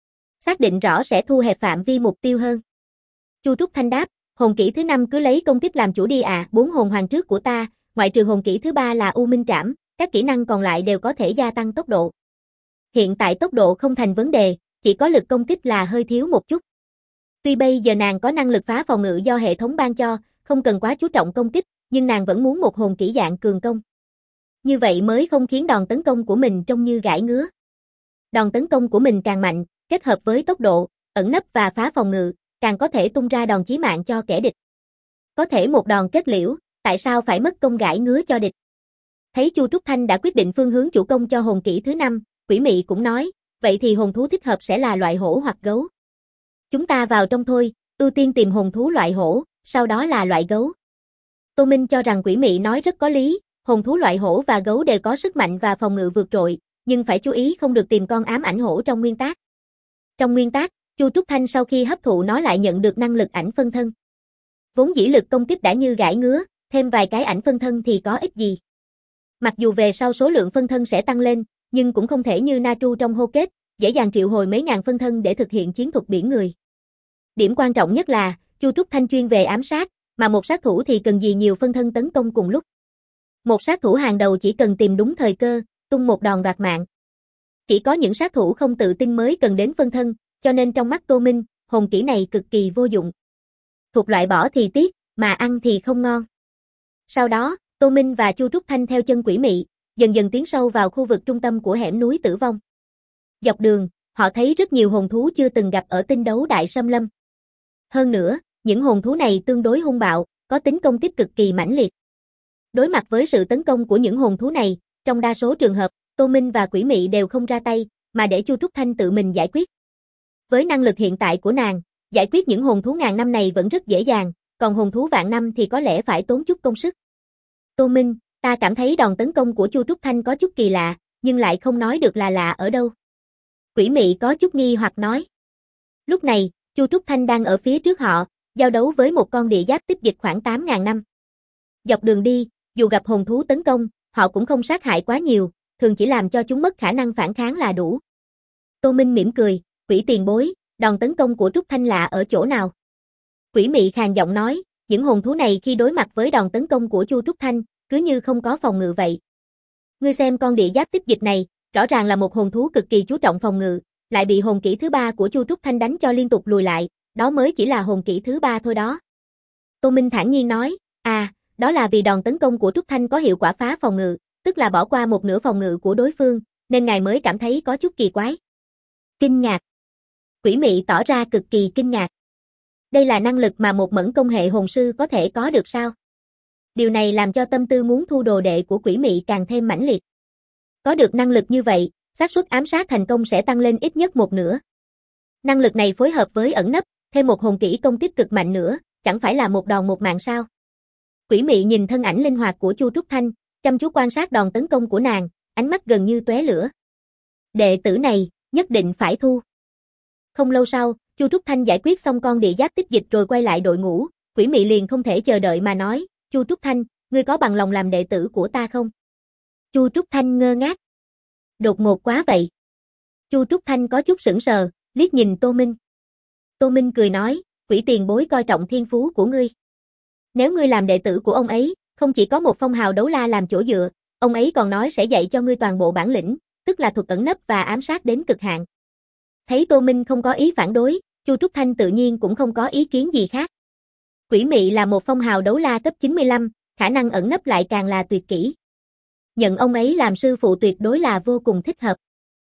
Xác định rõ sẽ thu hẹp phạm vi mục tiêu hơn. Chu Trúc Thanh đáp, hồn kỹ thứ 5 cứ lấy công kích làm chủ đi à, 4 hồn hoàng trước của ta, ngoại trừ hồn kỹ thứ 3 là U Minh Trảm, các kỹ năng còn lại đều có thể gia tăng tốc độ. Hiện tại tốc độ không thành vấn đề, chỉ có lực công kích là hơi thiếu một chút. Tuy bây giờ nàng có năng lực phá phòng ngự do hệ thống ban cho, không cần quá chú trọng công kích, nhưng nàng vẫn muốn một hồn kỹ dạng cường công. Như vậy mới không khiến đòn tấn công của mình trông như gãi ngứa. Đòn tấn công của mình càng mạnh, kết hợp với tốc độ, ẩn nấp và phá phòng ngự, càng có thể tung ra đòn chí mạng cho kẻ địch. Có thể một đòn kết liễu, tại sao phải mất công gãi ngứa cho địch? Thấy Chu Trúc Thanh đã quyết định phương hướng chủ công cho hồn kỹ thứ 5, Quỷ Mị cũng nói, vậy thì hồn thú thích hợp sẽ là loại hổ hoặc gấu. Chúng ta vào trong thôi, ưu tiên tìm hồn thú loại hổ, sau đó là loại gấu. Tô Minh cho rằng Quỷ Mị nói rất có lý, hồn thú loại hổ và gấu đều có sức mạnh và phòng ngự vượt trội, nhưng phải chú ý không được tìm con ám ảnh hổ trong nguyên tác. Trong nguyên tác, Chu Trúc Thanh sau khi hấp thụ nó lại nhận được năng lực ảnh phân thân. Vốn dĩ lực công kích đã như gãi ngứa, thêm vài cái ảnh phân thân thì có ích gì. Mặc dù về sau số lượng phân thân sẽ tăng lên, nhưng cũng không thể như Natru trong hô kết, dễ dàng triệu hồi mấy ngàn phân thân để thực hiện chiến thuật biển người. Điểm quan trọng nhất là, Chu Trúc Thanh chuyên về ám sát, mà một sát thủ thì cần gì nhiều phân thân tấn công cùng lúc. Một sát thủ hàng đầu chỉ cần tìm đúng thời cơ, tung một đòn đoạt mạng. Chỉ có những sát thủ không tự tin mới cần đến phân thân, cho nên trong mắt Tô Minh, hồn kỹ này cực kỳ vô dụng. Thuộc loại bỏ thì tiếc, mà ăn thì không ngon. Sau đó, Tô Minh và Chu Trúc Thanh theo chân Quỷ Mị, dần dần tiến sâu vào khu vực trung tâm của hẻm núi Tử Vong. Dọc đường, họ thấy rất nhiều hồn thú chưa từng gặp ở tinh đấu đại xâm lâm. Hơn nữa, những hồn thú này tương đối hung bạo, có tính công kích cực kỳ mãnh liệt. Đối mặt với sự tấn công của những hồn thú này, trong đa số trường hợp, Tô Minh và Quỷ Mị đều không ra tay, mà để Chu Trúc Thanh tự mình giải quyết. Với năng lực hiện tại của nàng, giải quyết những hồn thú ngàn năm này vẫn rất dễ dàng, còn hồn thú vạn năm thì có lẽ phải tốn chút công sức. Tô Minh, ta cảm thấy đòn tấn công của Chu Trúc Thanh có chút kỳ lạ, nhưng lại không nói được là lạ ở đâu. Quỷ Mị có chút nghi hoặc nói. Lúc này, Chu Trúc Thanh đang ở phía trước họ, giao đấu với một con địa giáp tích dịch khoảng 8.000 năm. Dọc đường đi, dù gặp hồn thú tấn công, họ cũng không sát hại quá nhiều, thường chỉ làm cho chúng mất khả năng phản kháng là đủ. Tô Minh mỉm cười, Quỷ tiền bối, đòn tấn công của Trúc Thanh lạ ở chỗ nào? Quỷ Mị khàn giọng nói, những hồn thú này khi đối mặt với đòn tấn công của Chu Trúc Thanh, cứ như không có phòng ngự vậy. Ngươi xem con địa giáp tích dịch này, rõ ràng là một hồn thú cực kỳ chú trọng phòng ngự, lại bị hồn kỹ thứ 3 của Chu Trúc Thanh đánh cho liên tục lùi lại, đó mới chỉ là hồn kỹ thứ 3 thôi đó. Tô Minh thản nhiên nói, đó là vì đòn tấn công của Trúc Thanh có hiệu quả phá phòng ngự, tức là bỏ qua một nửa phòng ngự của đối phương, nên ngài mới cảm thấy có chút kỳ quái. Kinh ngạc. Quỷ Mị tỏ ra cực kỳ kinh ngạc. Đây là năng lực mà một mẫn công hệ hồn sư có thể có được sao? Điều này làm cho tâm tư muốn thu đồ đệ của Quỷ Mị càng thêm mãnh liệt. Có được năng lực như vậy, xác suất ám sát thành công sẽ tăng lên ít nhất một nửa. Năng lực này phối hợp với ẩn nấp, thêm một hồn kỹ công kích cực mạnh nữa, chẳng phải là một đòn một mạng sao? Quỷ mị nhìn thân ảnh linh hoạt của Chu Trúc Thanh, chăm chú quan sát đòn tấn công của nàng, ánh mắt gần như tóe lửa. Đệ tử này, nhất định phải thu. Không lâu sau, Chu Trúc Thanh giải quyết xong con địa giáp tích dịch rồi quay lại đội ngũ, quỷ mị liền không thể chờ đợi mà nói, Chu Trúc Thanh, ngươi có bằng lòng làm đệ tử của ta không? Chu Trúc Thanh ngơ ngác. Đột ngột quá vậy. Chu Trúc Thanh có chút sững sờ, liếc nhìn Tô Minh. Tô Minh cười nói, quỷ tiền bối coi trọng thiên phú của ngươi. Nếu ngươi làm đệ tử của ông ấy, không chỉ có một phong hào đấu la làm chỗ dựa, ông ấy còn nói sẽ dạy cho ngươi toàn bộ bản lĩnh, tức là thuật ẩn nấp và ám sát đến cực hạn. Thấy Tô Minh không có ý phản đối, Chu Trúc Thanh tự nhiên cũng không có ý kiến gì khác. Quỷ mị là một phong hào đấu la cấp 95, khả năng ẩn nấp lại càng là tuyệt kỹ. Nhận ông ấy làm sư phụ tuyệt đối là vô cùng thích hợp.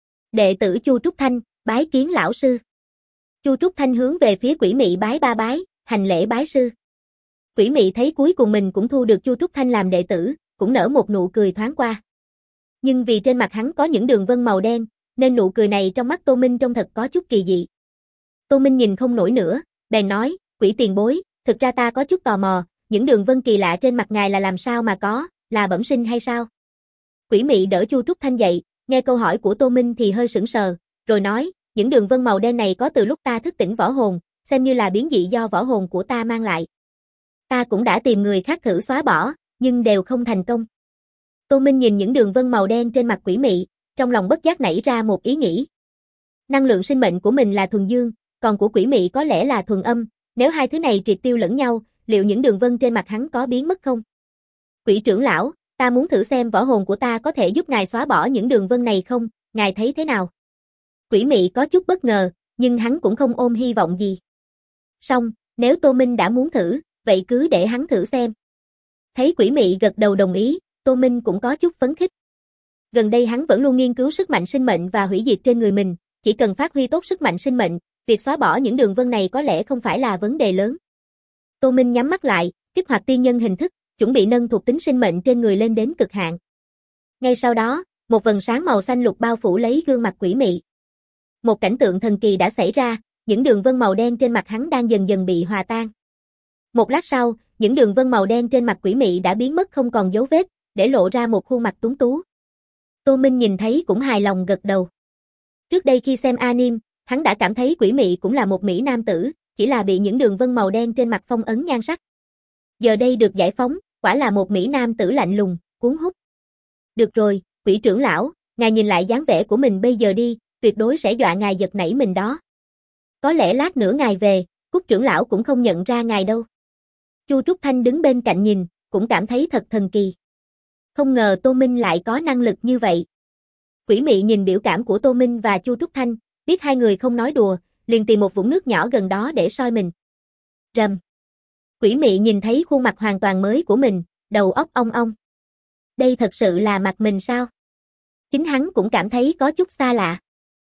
Đệ tử Chu Trúc Thanh, bái kiến lão sư. Chu Trúc Thanh hướng về phía quỷ mị bái ba bái, hành lễ bái sư. Quỷ mị thấy cuối cùng mình cũng thu được Chu Trúc Thanh làm đệ tử, cũng nở một nụ cười thoáng qua. Nhưng vì trên mặt hắn có những đường vân màu đen, nên nụ cười này trong mắt Tô Minh trông thật có chút kỳ dị. Tô Minh nhìn không nổi nữa, bèn nói, quỷ tiền bối, thực ra ta có chút tò mò, những đường vân kỳ lạ trên mặt ngài là làm sao mà có, là bẩm sinh hay sao? Quỷ mị đỡ Chu Trúc Thanh dậy, nghe câu hỏi của Tô Minh thì hơi sững sờ, rồi nói, những đường vân màu đen này có từ lúc ta thức tỉnh võ hồn, xem như là biến dị do võ hồn của ta mang lại. Ta cũng đã tìm người khác thử xóa bỏ, nhưng đều không thành công. Tô Minh nhìn những đường vân màu đen trên mặt quỷ mị, trong lòng bất giác nảy ra một ý nghĩ. Năng lượng sinh mệnh của mình là thuần dương, còn của quỷ mị có lẽ là thuần âm, nếu hai thứ này triệt tiêu lẫn nhau, liệu những đường vân trên mặt hắn có biến mất không? Quỷ trưởng lão, ta muốn thử xem võ hồn của ta có thể giúp ngài xóa bỏ những đường vân này không, ngài thấy thế nào? Quỷ mị có chút bất ngờ, nhưng hắn cũng không ôm hy vọng gì. Song, nếu Tô Minh đã muốn thử, vậy cứ để hắn thử xem. Thấy quỷ mị gật đầu đồng ý, Tô Minh cũng có chút phấn khích. Gần đây hắn vẫn luôn nghiên cứu sức mạnh sinh mệnh và hủy diệt trên người mình, chỉ cần phát huy tốt sức mạnh sinh mệnh, việc xóa bỏ những đường vân này có lẽ không phải là vấn đề lớn. Tô Minh nhắm mắt lại, kích hoạt tiên nhân hình thức, chuẩn bị nâng thuộc tính sinh mệnh trên người lên đến cực hạn. Ngay sau đó, một vầng sáng màu xanh lục bao phủ lấy gương mặt quỷ mị. Một cảnh tượng thần kỳ đã xảy ra, những đường vân màu đen trên mặt hắn đang dần dần bị hòa tan. Một lát sau, những đường vân màu đen trên mặt quỷ mị đã biến mất không còn dấu vết, để lộ ra một khuôn mặt tuấn tú. Tô Minh nhìn thấy cũng hài lòng gật đầu. Trước đây khi xem anime, hắn đã cảm thấy quỷ mị cũng là một mỹ nam tử, chỉ là bị những đường vân màu đen trên mặt phong ấn nhan sắc. Giờ đây được giải phóng, quả là một mỹ nam tử lạnh lùng, cuốn hút. Được rồi, quỷ trưởng lão, ngài nhìn lại dáng vẻ của mình bây giờ đi, tuyệt đối sẽ dọa ngài giật nảy mình đó. Có lẽ lát nữa ngài về, Cúc trưởng lão cũng không nhận ra ngài đâu. Chu Trúc Thanh đứng bên cạnh nhìn, cũng cảm thấy thật thần kỳ. Không ngờ Tô Minh lại có năng lực như vậy. Quỷ mị nhìn biểu cảm của Tô Minh và Chu Trúc Thanh, biết hai người không nói đùa, liền tìm một vũng nước nhỏ gần đó để soi mình. Rầm. Quỷ mị nhìn thấy khuôn mặt hoàn toàn mới của mình, đầu óc ong ong. Đây thật sự là mặt mình sao? Chính hắn cũng cảm thấy có chút xa lạ.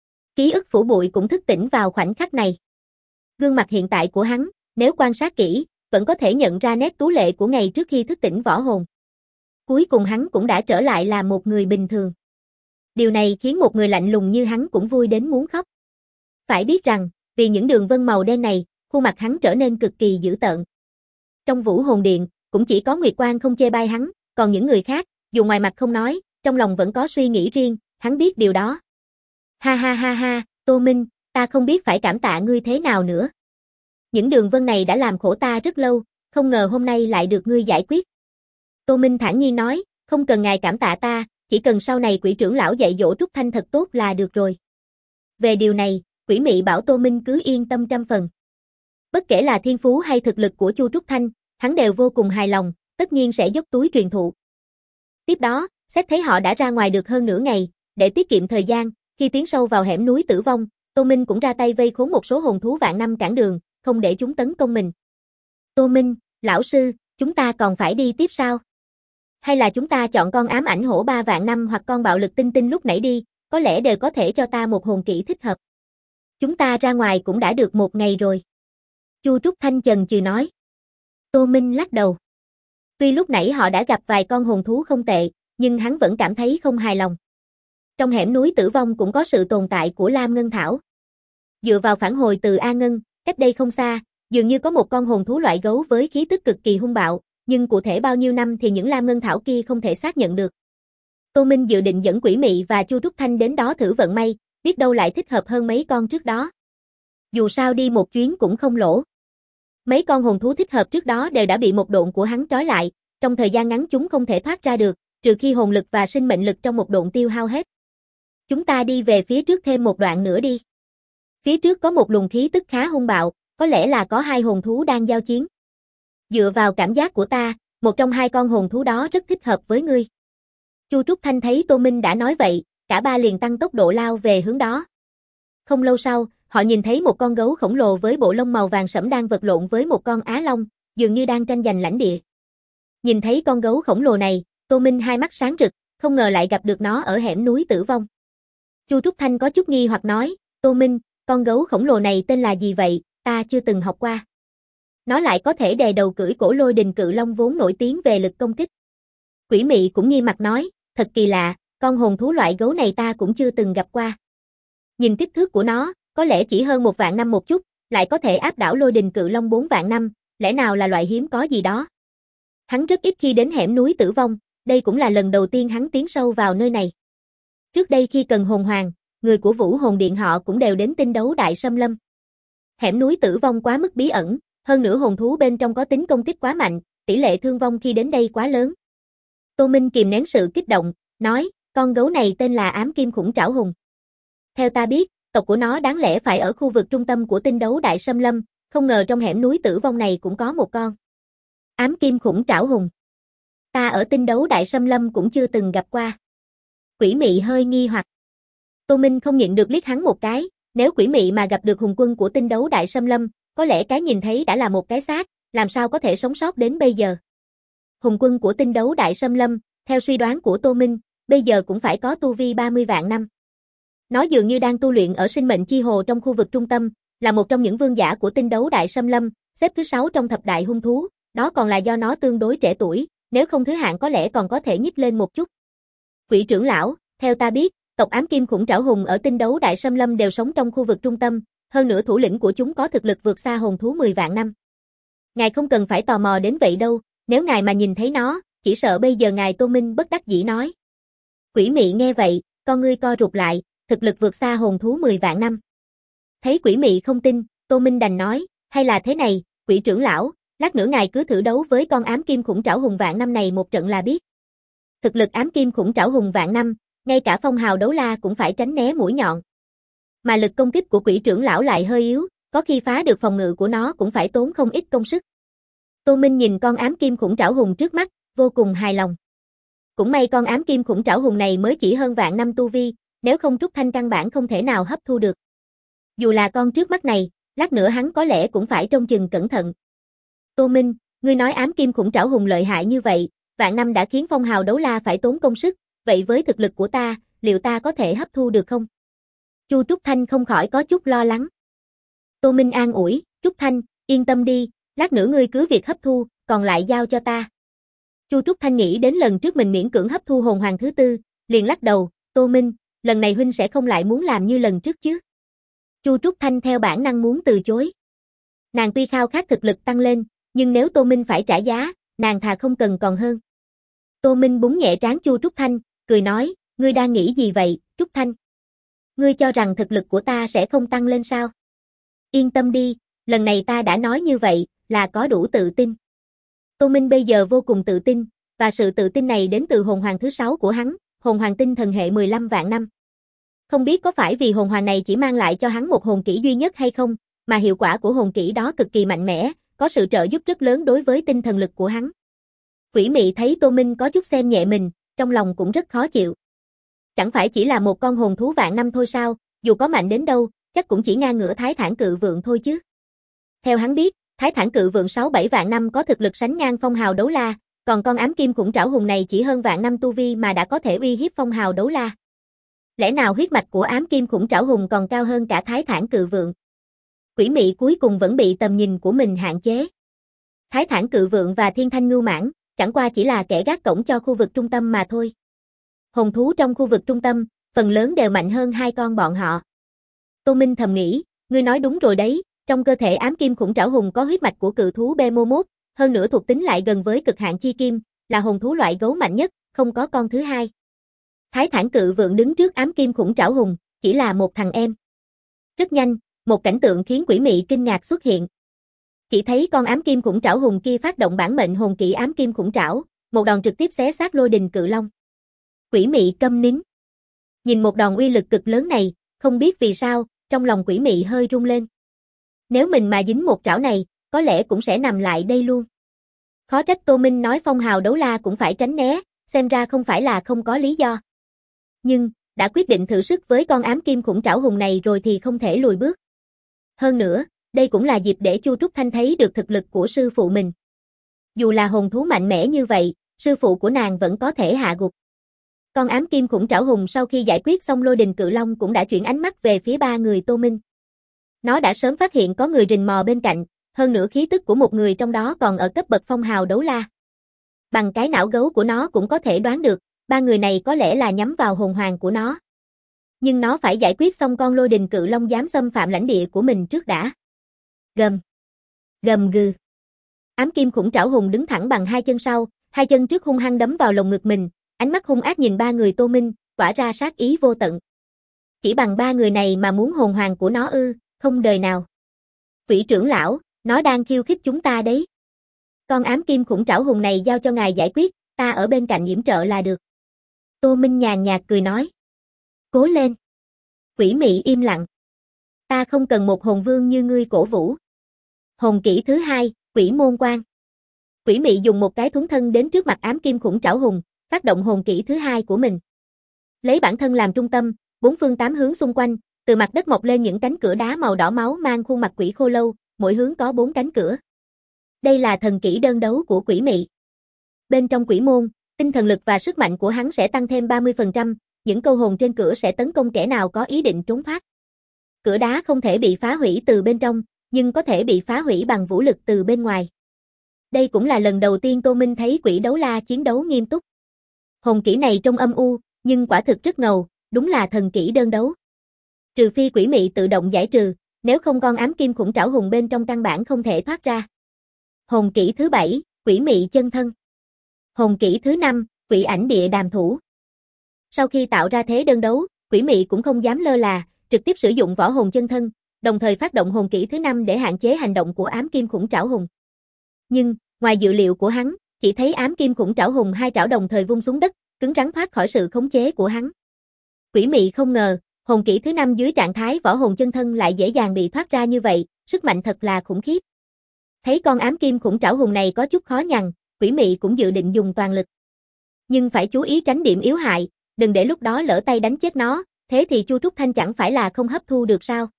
Ký ức phủ bụi cũng thức tỉnh vào khoảnh khắc này. Gương mặt hiện tại của hắn, nếu quan sát kỹ, vẫn có thể nhận ra nét tú lệ của ngày trước khi thức tỉnh võ hồn. Cuối cùng hắn cũng đã trở lại là một người bình thường. Điều này khiến một người lạnh lùng như hắn cũng vui đến muốn khóc. Phải biết rằng, vì những đường vân màu đen này, khuôn mặt hắn trở nên cực kỳ dữ tợn. Trong Vũ Hồn Điện, cũng chỉ có Nguyệt Quang không chê bai hắn, còn những người khác, dù ngoài mặt không nói, trong lòng vẫn có suy nghĩ riêng, hắn biết điều đó. Ha ha ha ha, Tô Minh, ta không biết phải cảm tạ ngươi thế nào nữa. Những đường vân này đã làm khổ ta rất lâu, không ngờ hôm nay lại được ngươi giải quyết. Tô Minh thản nhiên nói, không cần ngài cảm tạ ta, chỉ cần sau này quỷ trưởng lão dạy dỗ Trúc Thanh thật tốt là được rồi. Về điều này, quỷ mị bảo Tô Minh cứ yên tâm 100%. Bất kể là thiên phú hay thực lực của Chu Trúc Thanh, hắn đều vô cùng hài lòng, tất nhiên sẽ dốc túi truyền thụ. Tiếp đó, xét thấy họ đã ra ngoài được hơn nửa ngày, để tiết kiệm thời gian, khi tiến sâu vào hẻm núi tử vong, Tô Minh cũng ra tay vây khốn một số hồn thú vạn năm cản đường, không để chúng tấn công mình. Tô Minh, lão sư, chúng ta còn phải đi tiếp sao? Hay là chúng ta chọn con ám ảnh hổ 3 vạn năm hoặc con bạo lực tinh tinh lúc nãy đi, có lẽ đều có thể cho ta một hồn kỹ thích hợp. Chúng ta ra ngoài cũng đã được một ngày rồi. Chu Trúc Thanh chần chừ nói. Tô Minh lắc đầu. Tuy lúc nãy họ đã gặp vài con hồn thú không tệ, nhưng hắn vẫn cảm thấy không hài lòng. Trong hẻm núi Tử Vong cũng có sự tồn tại của Lam Ngân Thảo. Dựa vào phản hồi từ A Ngân, cách đây không xa, dường như có một con hồn thú loại gấu với khí tức cực kỳ hung bạo, nhưng cụ thể bao nhiêu năm thì những Lam Ngân Thảo kia không thể xác nhận được. Tô Minh dự định dẫn Quỷ Mị và Chu Trúc Thanh đến đó thử vận may, biết đâu lại thích hợp hơn mấy con trước đó. Dù sao đi một chuyến cũng không lỗ. Mấy con hồn thú thích hợp trước đó đều đã bị một độn của hắn trói lại, trong thời gian ngắn chúng không thể thoát ra được, trừ khi hồn lực và sinh mệnh lực trong một độn tiêu hao hết. Chúng ta đi về phía trước thêm một đoạn nữa đi. Phía trước có một luồng khí tức khá hung bạo, có lẽ là có hai hồn thú đang giao chiến. Dựa vào cảm giác của ta, một trong hai con hồn thú đó rất thích hợp với ngươi. Chu Trúc Thanh thấy Tô Minh đã nói vậy, cả ba liền tăng tốc độ lao về hướng đó. Không lâu sau, họ nhìn thấy một con gấu khổng lồ với bộ lông màu vàng sẫm đang vật lộn với một con á long, dường như đang tranh giành lãnh địa. Nhìn thấy con gấu khổng lồ này, Tô Minh hai mắt sáng rực, không ngờ lại gặp được nó ở hẻm núi Tử Vong. Chu Trúc Thanh có chút nghi hoặc nói, Tô Minh, con gấu khổng lồ này tên là gì vậy, ta chưa từng học qua. Nó lại có thể đè đầu cưỡi cổ lôi đình cự long vốn nổi tiếng về lực công kích. Quỷ Mị cũng nghi mặt nói, thật kỳ lạ, con hồn thú loại gấu này ta cũng chưa từng gặp qua. Nhìn kích thước của nó, có lẽ chỉ hơn 1 vạn năm một chút, lại có thể áp đảo lôi đình cự long 4 vạn năm, lẽ nào là loại hiếm có gì đó. Hắn rất ít khi đến hẻm núi Tử Vong, đây cũng là lần đầu tiên hắn tiến sâu vào nơi này. Trước đây khi cần hồn hoàng, người của Vũ Hồn Điện họ cũng đều đến Tinh Đấu Đại Xâm Lâm. Hẻm núi Tử Vong quá mức bí ẩn, hơn nữa hồn thú bên trong có tính công kích quá mạnh, tỷ lệ thương vong khi đến đây quá lớn. Tô Minh kìm nén sự kích động, nói, con gấu này tên là Ám Kim Khủng Trảo Hùng. Theo ta biết, tộc của nó đáng lẽ phải ở khu vực trung tâm của Tinh Đấu Đại Xâm Lâm, không ngờ trong hẻm núi Tử Vong này cũng có một con. Ám Kim Khủng Trảo Hùng. Ta ở Tinh Đấu Đại Xâm Lâm cũng chưa từng gặp qua. Quỷ Mị hơi nghi hoặc. Tô Minh không nhịn được liếc hắn một cái, nếu Quỷ Mị mà gặp được hùng quân của Tinh Đấu Đại Xâm Lâm, có lẽ cái nhìn thấy đã là một cái xác, làm sao có thể sống sót đến bây giờ. Hùng quân của Tinh Đấu Đại Xâm Lâm, theo suy đoán của Tô Minh, bây giờ cũng phải có tu vi 30 vạn năm. Nó dường như đang tu luyện ở sinh mệnh chi hồ trong khu vực trung tâm, là một trong những vương giả của Tinh Đấu Đại Xâm Lâm, xếp thứ 6 trong thập đại hung thú, đó còn là do nó tương đối trẻ tuổi, nếu không thứ hạng có lẽ còn có thể nhích lên một chút. Quỷ trưởng lão, theo ta biết, tộc Ám Kim Khủng Trảo Hùng ở Tinh Đấu Đại Xâm Lâm đều sống trong khu vực trung tâm, hơn nữa thủ lĩnh của chúng có thực lực vượt xa hồn thú 10 vạn năm. Ngài không cần phải tò mò đến vậy đâu, nếu ngài mà nhìn thấy nó, chỉ sợ bây giờ ngài. Tô Minh bất đắc dĩ nói. Quỷ Mị nghe vậy, con ngươi co rụt lại, thực lực vượt xa hồn thú 10 vạn năm. Thấy Quỷ Mị không tin, Tô Minh đành nói, hay là thế này, Quỷ trưởng lão, lát nữa ngài cứ thử đấu với con Ám Kim Khủng Trảo Hùng vạn năm này một trận là biết. Thực lực Ám Kim Khủng Trảo Hùng vạn năm, ngay cả phong hào đấu la cũng phải tránh né mũi nhọn. Mà lực công kích của Quỷ trưởng lão lại hơi yếu, có khi phá được phòng ngự của nó cũng phải tốn không ít công sức. Tô Minh nhìn con Ám Kim Khủng Trảo Hùng trước mắt, vô cùng hài lòng. Cũng may con Ám Kim Khủng Trảo Hùng này mới chỉ hơn vạn năm tu vi, nếu không Trúc Thanh căn bản không thể nào hấp thu được. Dù là con trước mắt này, lát nữa hắn có lẽ cũng phải trông chừng cẩn thận. Tô Minh, ngươi nói Ám Kim Khủng Trảo Hùng lợi hại như vậy, vạn năm đã khiến phong hào đấu la phải tốn công sức, vậy với thực lực của ta, liệu ta có thể hấp thu được không? Chu Trúc Thanh không khỏi có chút lo lắng. Tô Minh an ủi, Trúc Thanh, yên tâm đi, lát nữa ngươi cứ việc hấp thu, còn lại giao cho ta. Chu Trúc Thanh nghĩ đến lần trước mình miễn cưỡng hấp thu hồn hoàng thứ tư, liền lắc đầu, Tô Minh, lần này huynh sẽ không lại muốn làm như lần trước chứ? Chu Trúc Thanh theo bản năng muốn từ chối. Nàng tuy khao khát thực lực tăng lên, nhưng nếu Tô Minh phải trả giá, nàng thà không cần còn hơn. Tô Minh búng nhẹ trán Chu Trúc Thanh, cười nói, ngươi đang nghĩ gì vậy, Trúc Thanh? Ngươi cho rằng thực lực của ta sẽ không tăng lên sao? Yên tâm đi, lần này ta đã nói như vậy, là có đủ tự tin. Tô Minh bây giờ vô cùng tự tin, và sự tự tin này đến từ hồn hoàng thứ 6 của hắn, hồn hoàng tinh thần hệ 15 vạn năm. Không biết có phải vì hồn hoàng này chỉ mang lại cho hắn một hồn kỹ duy nhất hay không, mà hiệu quả của hồn kỹ đó cực kỳ mạnh mẽ, có sự trợ giúp rất lớn đối với tinh thần lực của hắn. Quỷ Mị thấy Tô Minh có chút xem nhẹ mình, trong lòng cũng rất khó chịu. Chẳng phải chỉ là một con hồn thú vạn năm thôi sao, dù có mạnh đến đâu, chắc cũng chỉ ngang ngửa Thái Thản Cự Vượng thôi chứ. Theo hắn biết, Thái Thản Cự Vượng 6-7 vạn năm có thực lực sánh ngang phong hào đấu la, còn con Ám Kim Khủng Trảo Hùng này chỉ hơn vạn năm tu vi mà đã có thể uy hiếp phong hào đấu la. Lẽ nào huyết mạch của Ám Kim Khủng Trảo Hùng còn cao hơn cả Thái Thản Cự Vượng? Quỷ Mị cuối cùng vẫn bị tầm nhìn của mình hạn chế. Thái Thản Cự Vượng và Thiên Thanh Ngưu Mãng chẳng qua chỉ là kẻ gác cổng cho khu vực trung tâm mà thôi. Hồn thú trong khu vực trung tâm, phần lớn đều mạnh hơn hai con bọn họ. Tô Minh thầm nghĩ, ngươi nói đúng rồi đấy, trong cơ thể ám kim khủng trảo hùng có huyết mạch của cự thú Behemoth, hơn nữa thuộc tính lại gần với cực hạn chi kim, là hồn thú loại gấu mạnh nhất, không có con thứ hai. Thái Thản cự vượn đứng trước ám kim khủng trảo hùng, chỉ là một thằng em. Rất nhanh, một cảnh tượng khiến Quỷ Mị kinh ngạc xuất hiện. Chỉ thấy con ám kim khủng trảo hùng kia phát động bản mệnh hồn kỹ ám kim khủng trảo, một đòn trực tiếp xé xác lôi đình cự long. Quỷ Mị câm nín. Nhìn một đòn uy lực cực lớn này, không biết vì sao, trong lòng Quỷ Mị hơi rung lên. Nếu mình mà dính một trảo này, có lẽ cũng sẽ nằm lại đây luôn. Khó trách Tô Minh nói phong hào đấu la cũng phải tránh né, xem ra không phải là không có lý do. Nhưng, đã quyết định thử sức với con ám kim khủng trảo hùng này rồi thì không thể lùi bước. Hơn nữa, đây cũng là dịp để Chu Trúc Thanh thấy được thực lực của sư phụ mình. Dù là hồn thú mạnh mẽ như vậy, sư phụ của nàng vẫn có thể hạ gục. Con ám kim khủng trảo hùng sau khi giải quyết xong lôi đình cự long cũng đã chuyển ánh mắt về phía ba người Tô Minh. Nó đã sớm phát hiện có người rình mò bên cạnh, hơn nữa khí tức của một người trong đó còn ở cấp bậc phong hào đấu la. Bằng cái não gấu của nó cũng có thể đoán được, ba người này có lẽ là nhắm vào hồn hoàng của nó. Nhưng nó phải giải quyết xong con lôi đình cự long dám xâm phạm lãnh địa của mình trước đã. Gầm. Gầm gừ. Ám kim khủng trảo hùng đứng thẳng bằng hai chân sau, hai chân trước hung hăng đấm vào lồng ngực mình, ánh mắt hung ác nhìn ba người Tô Minh, tỏa ra sát ý vô tận. Chỉ bằng ba người này mà muốn hồn hoàng của nó ư, không đời nào. Quỷ trưởng lão, nó đang khiêu khích chúng ta đấy. Con ám kim khủng trảo hùng này giao cho ngài giải quyết, ta ở bên cạnh yểm trợ là được. Tô Minh nhàn nhạt cười nói. Cố lên. Quỷ Mị im lặng. Ta không cần một hồn vương như ngươi cổ vũ. Hồn kỹ thứ hai, Quỷ Môn Quan. Quỷ Mị dùng một cái thuấn thân đến trước mặt ám kim khủng trảo hùng, phát động hồn kỹ thứ hai của mình. Lấy bản thân làm trung tâm, bốn phương tám hướng xung quanh, từ mặt đất mọc lên những cánh cửa đá màu đỏ máu mang khuôn mặt quỷ khô lâu, mỗi hướng có 4 cánh cửa. Đây là thần kỹ đơn đấu của Quỷ Mị. Bên trong quỷ môn, tinh thần lực và sức mạnh của hắn sẽ tăng thêm 30%, những câu hồn trên cửa sẽ tấn công kẻ nào có ý định trốn thoát. Cửa đá không thể bị phá hủy từ bên trong, nhưng có thể bị phá hủy bằng vũ lực từ bên ngoài. Đây cũng là lần đầu tiên Tô Minh thấy quỷ đấu la chiến đấu nghiêm túc. Hồn kỹ này trông âm u, nhưng quả thực rất ngầu, đúng là thần kỹ đơn đấu. Trừ phi Quỷ Mị tự động giải trừ, nếu không con ám kim khủng trảo hùng bên trong căn bản không thể thoát ra. Hồn kỹ thứ 7, Quỷ Mị chân thân. Hồn kỹ thứ 5, Quỷ ảnh địa đàm thủ. Sau khi tạo ra thế đơn đấu, Quỷ Mị cũng không dám lơ là, trực tiếp sử dụng võ hồn chân thân, đồng thời phát động hồn kỹ thứ 5 để hạn chế hành động của ám kim khủng trảo hùng. Nhưng, ngoài dự liệu của hắn, chỉ thấy ám kim khủng trảo hùng hai trảo đồng thời vung xuống đất, cứng rắn thoát khỏi sự khống chế của hắn. Quỷ Mị không ngờ, hồn kỹ thứ 5 dưới trạng thái võ hồn chân thân lại dễ dàng bị thoát ra như vậy, sức mạnh thật là khủng khiếp. Thấy con ám kim khủng trảo hùng này có chút khó nhằn, Quỷ Mị cũng dự định dùng toàn lực. Nhưng phải chú ý tránh điểm yếu hại, đừng để lúc đó lỡ tay đánh chết nó, thế thì Chu Trúc Thanh chẳng phải là không hấp thu được sao?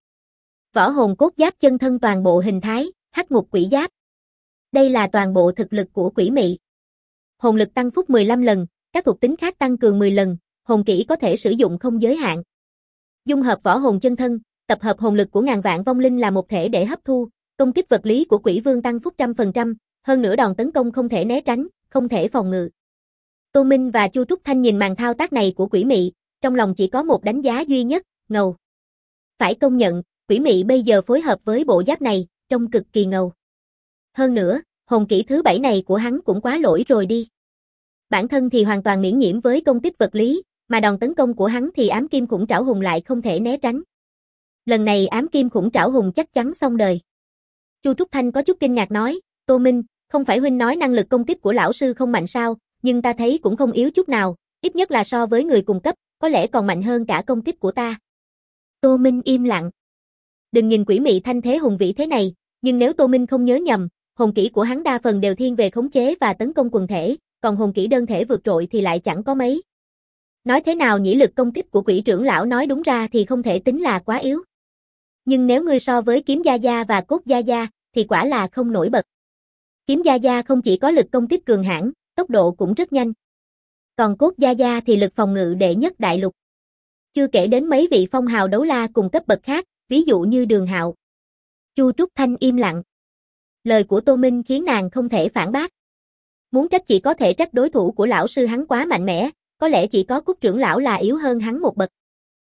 Võ hồn cốt giáp chân thân toàn bộ hình thái, hắc ngục quỷ giáp. Đây là toàn bộ thực lực của Quỷ Mị. Hồn lực tăng phúc 15 lần, các thuộc tính khác tăng cường 10 lần, hồn kỹ có thể sử dụng không giới hạn. Dung hợp võ hồn chân thân, tập hợp hồn lực của ngàn vạn vong linh là một thể để hấp thu, công kích vật lý của Quỷ Vương tăng phúc 100%, hơn nữa đòn tấn công không thể né tránh, không thể phòng ngự. Tô Minh và Chu Trúc Thanh nhìn màn thao tác này của Quỷ Mị, trong lòng chỉ có một đánh giá duy nhất, ngầu. Phải công nhận, Quỷ Mị bây giờ phối hợp với bộ giáp này, trông cực kỳ ngầu. Hơn nữa, hồn kỹ thứ 7 này của hắn cũng quá lỗi rồi đi. Bản thân thì hoàn toàn miễn nhiễm với công kích vật lý, mà đòn tấn công của hắn thì ám kim khủng trảo hùng lại không thể né tránh. Lần này ám kim khủng trảo hùng chắc chắn xong đời. Chu Trúc Thanh có chút kinh ngạc nói, Tô Minh, không phải huynh nói năng lực công kích của lão sư không mạnh sao, nhưng ta thấy cũng không yếu chút nào, ít nhất là so với người cùng cấp, có lẽ còn mạnh hơn cả công kích của ta. Tô Minh im lặng. Đừng nhìn Quỷ Mị thanh thế hùng vĩ thế này, nhưng nếu Tô Minh không nhớ nhầm, hồn kỹ của hắn đa phần đều thiên về khống chế và tấn công quần thể, còn hồn kỹ đơn thể vượt trội thì lại chẳng có mấy. Nói thế nào nhĩ lực công kích của Quỷ trưởng lão nói đúng ra thì không thể tính là quá yếu. Nhưng nếu ngươi so với Kiếm Gia Gia và Cốt Gia Gia, thì quả là không nổi bật. Kiếm Gia Gia không chỉ có lực công kích cường hãn, tốc độ cũng rất nhanh. Còn Cốt Gia Gia thì lực phòng ngự đệ nhất đại lục. Chưa kể đến mấy vị phong hào đấu la cùng cấp bậc khác, ví dụ như Đường Hạo. Chu Trúc Thanh im lặng. Lời của Tô Minh khiến nàng không thể phản bác. Muốn trách chỉ có thể trách đối thủ của lão sư hắn quá mạnh mẽ, có lẽ chỉ có Cốt trưởng lão là yếu hơn hắn một bậc.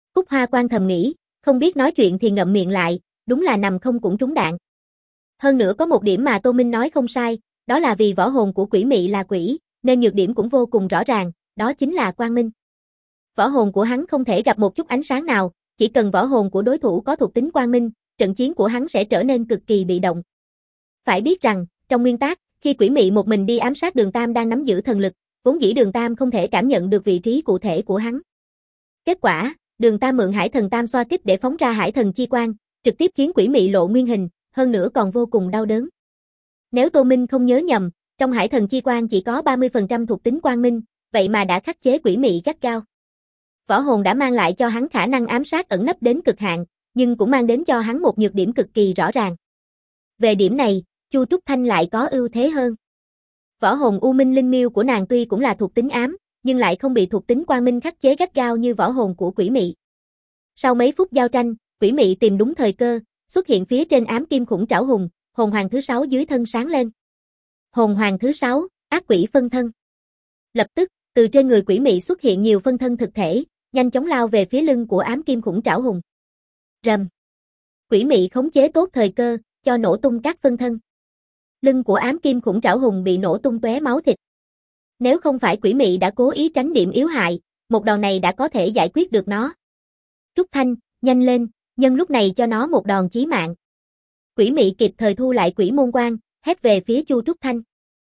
Cúc Hoa Quan thầm nghĩ, không biết nói chuyện thì ngậm miệng lại, đúng là nằm không cũng trúng đạn. Hơn nữa có một điểm mà Tô Minh nói không sai, đó là vì võ hồn của quỷ mị là quỷ, nên nhược điểm cũng vô cùng rõ ràng, đó chính là quang minh. Võ hồn của hắn không thể gặp một chút ánh sáng nào, chỉ cần võ hồn của đối thủ có thuộc tính quang minh, trận chiến của hắn sẽ trở nên cực kỳ bị động. Phải biết rằng, trong nguyên tắc, khi quỷ mị một mình đi ám sát Đường Tam đang nắm giữ thần lực, vốn dĩ Đường Tam không thể cảm nhận được vị trí cụ thể của hắn. Kết quả, Đường Tam mượn Hải Thần Tam xoa kích để phóng ra Hải Thần chi quang, trực tiếp khiến quỷ mị lộ nguyên hình, hơn nữa còn vô cùng đau đớn. Nếu Tô Minh không nhớ nhầm, trong Hải Thần chi quang chỉ có 30% thuộc tính quang minh, vậy mà đã khắc chế quỷ mị gắt gao. Võ hồn đã mang lại cho hắn khả năng ám sát ẩn nấp đến cực hạn, nhưng cũng mang đến cho hắn một nhược điểm cực kỳ rõ ràng. Về điểm này, Chu Trúc Thanh lại có ưu thế hơn. Võ hồn U Minh Linh Miêu của nàng tuy cũng là thuộc tính ám, nhưng lại không bị thuộc tính quang minh khắc chế gắt gao như võ hồn của quỷ mị. Sau mấy phút giao tranh, quỷ mị tìm đúng thời cơ, xuất hiện phía trên ám kim khủng trảo hùng, hồn hoàng thứ 6 dưới thân sáng lên. Hồn hoàng thứ 6, ác quỷ phân thân. Lập tức, từ trên người quỷ mị xuất hiện nhiều phân thân thực thể, nhanh chóng lao về phía lưng của ám kim khủng trảo hùng. Rầm. Quỷ mị khống chế tốt thời cơ, cho nổ tung các phân thân. Lưng của ám kim khủng trảo hùng bị nổ tung tóe máu thịt. Nếu không phải quỷ mị đã cố ý tránh điểm yếu hại, một đòn này đã có thể giải quyết được nó. Trúc Thanh, nhanh lên, nhân lúc này cho nó một đòn chí mạng. Quỷ mị kịp thời thu lại quỷ môn quan, hét về phía Chu Trúc Thanh.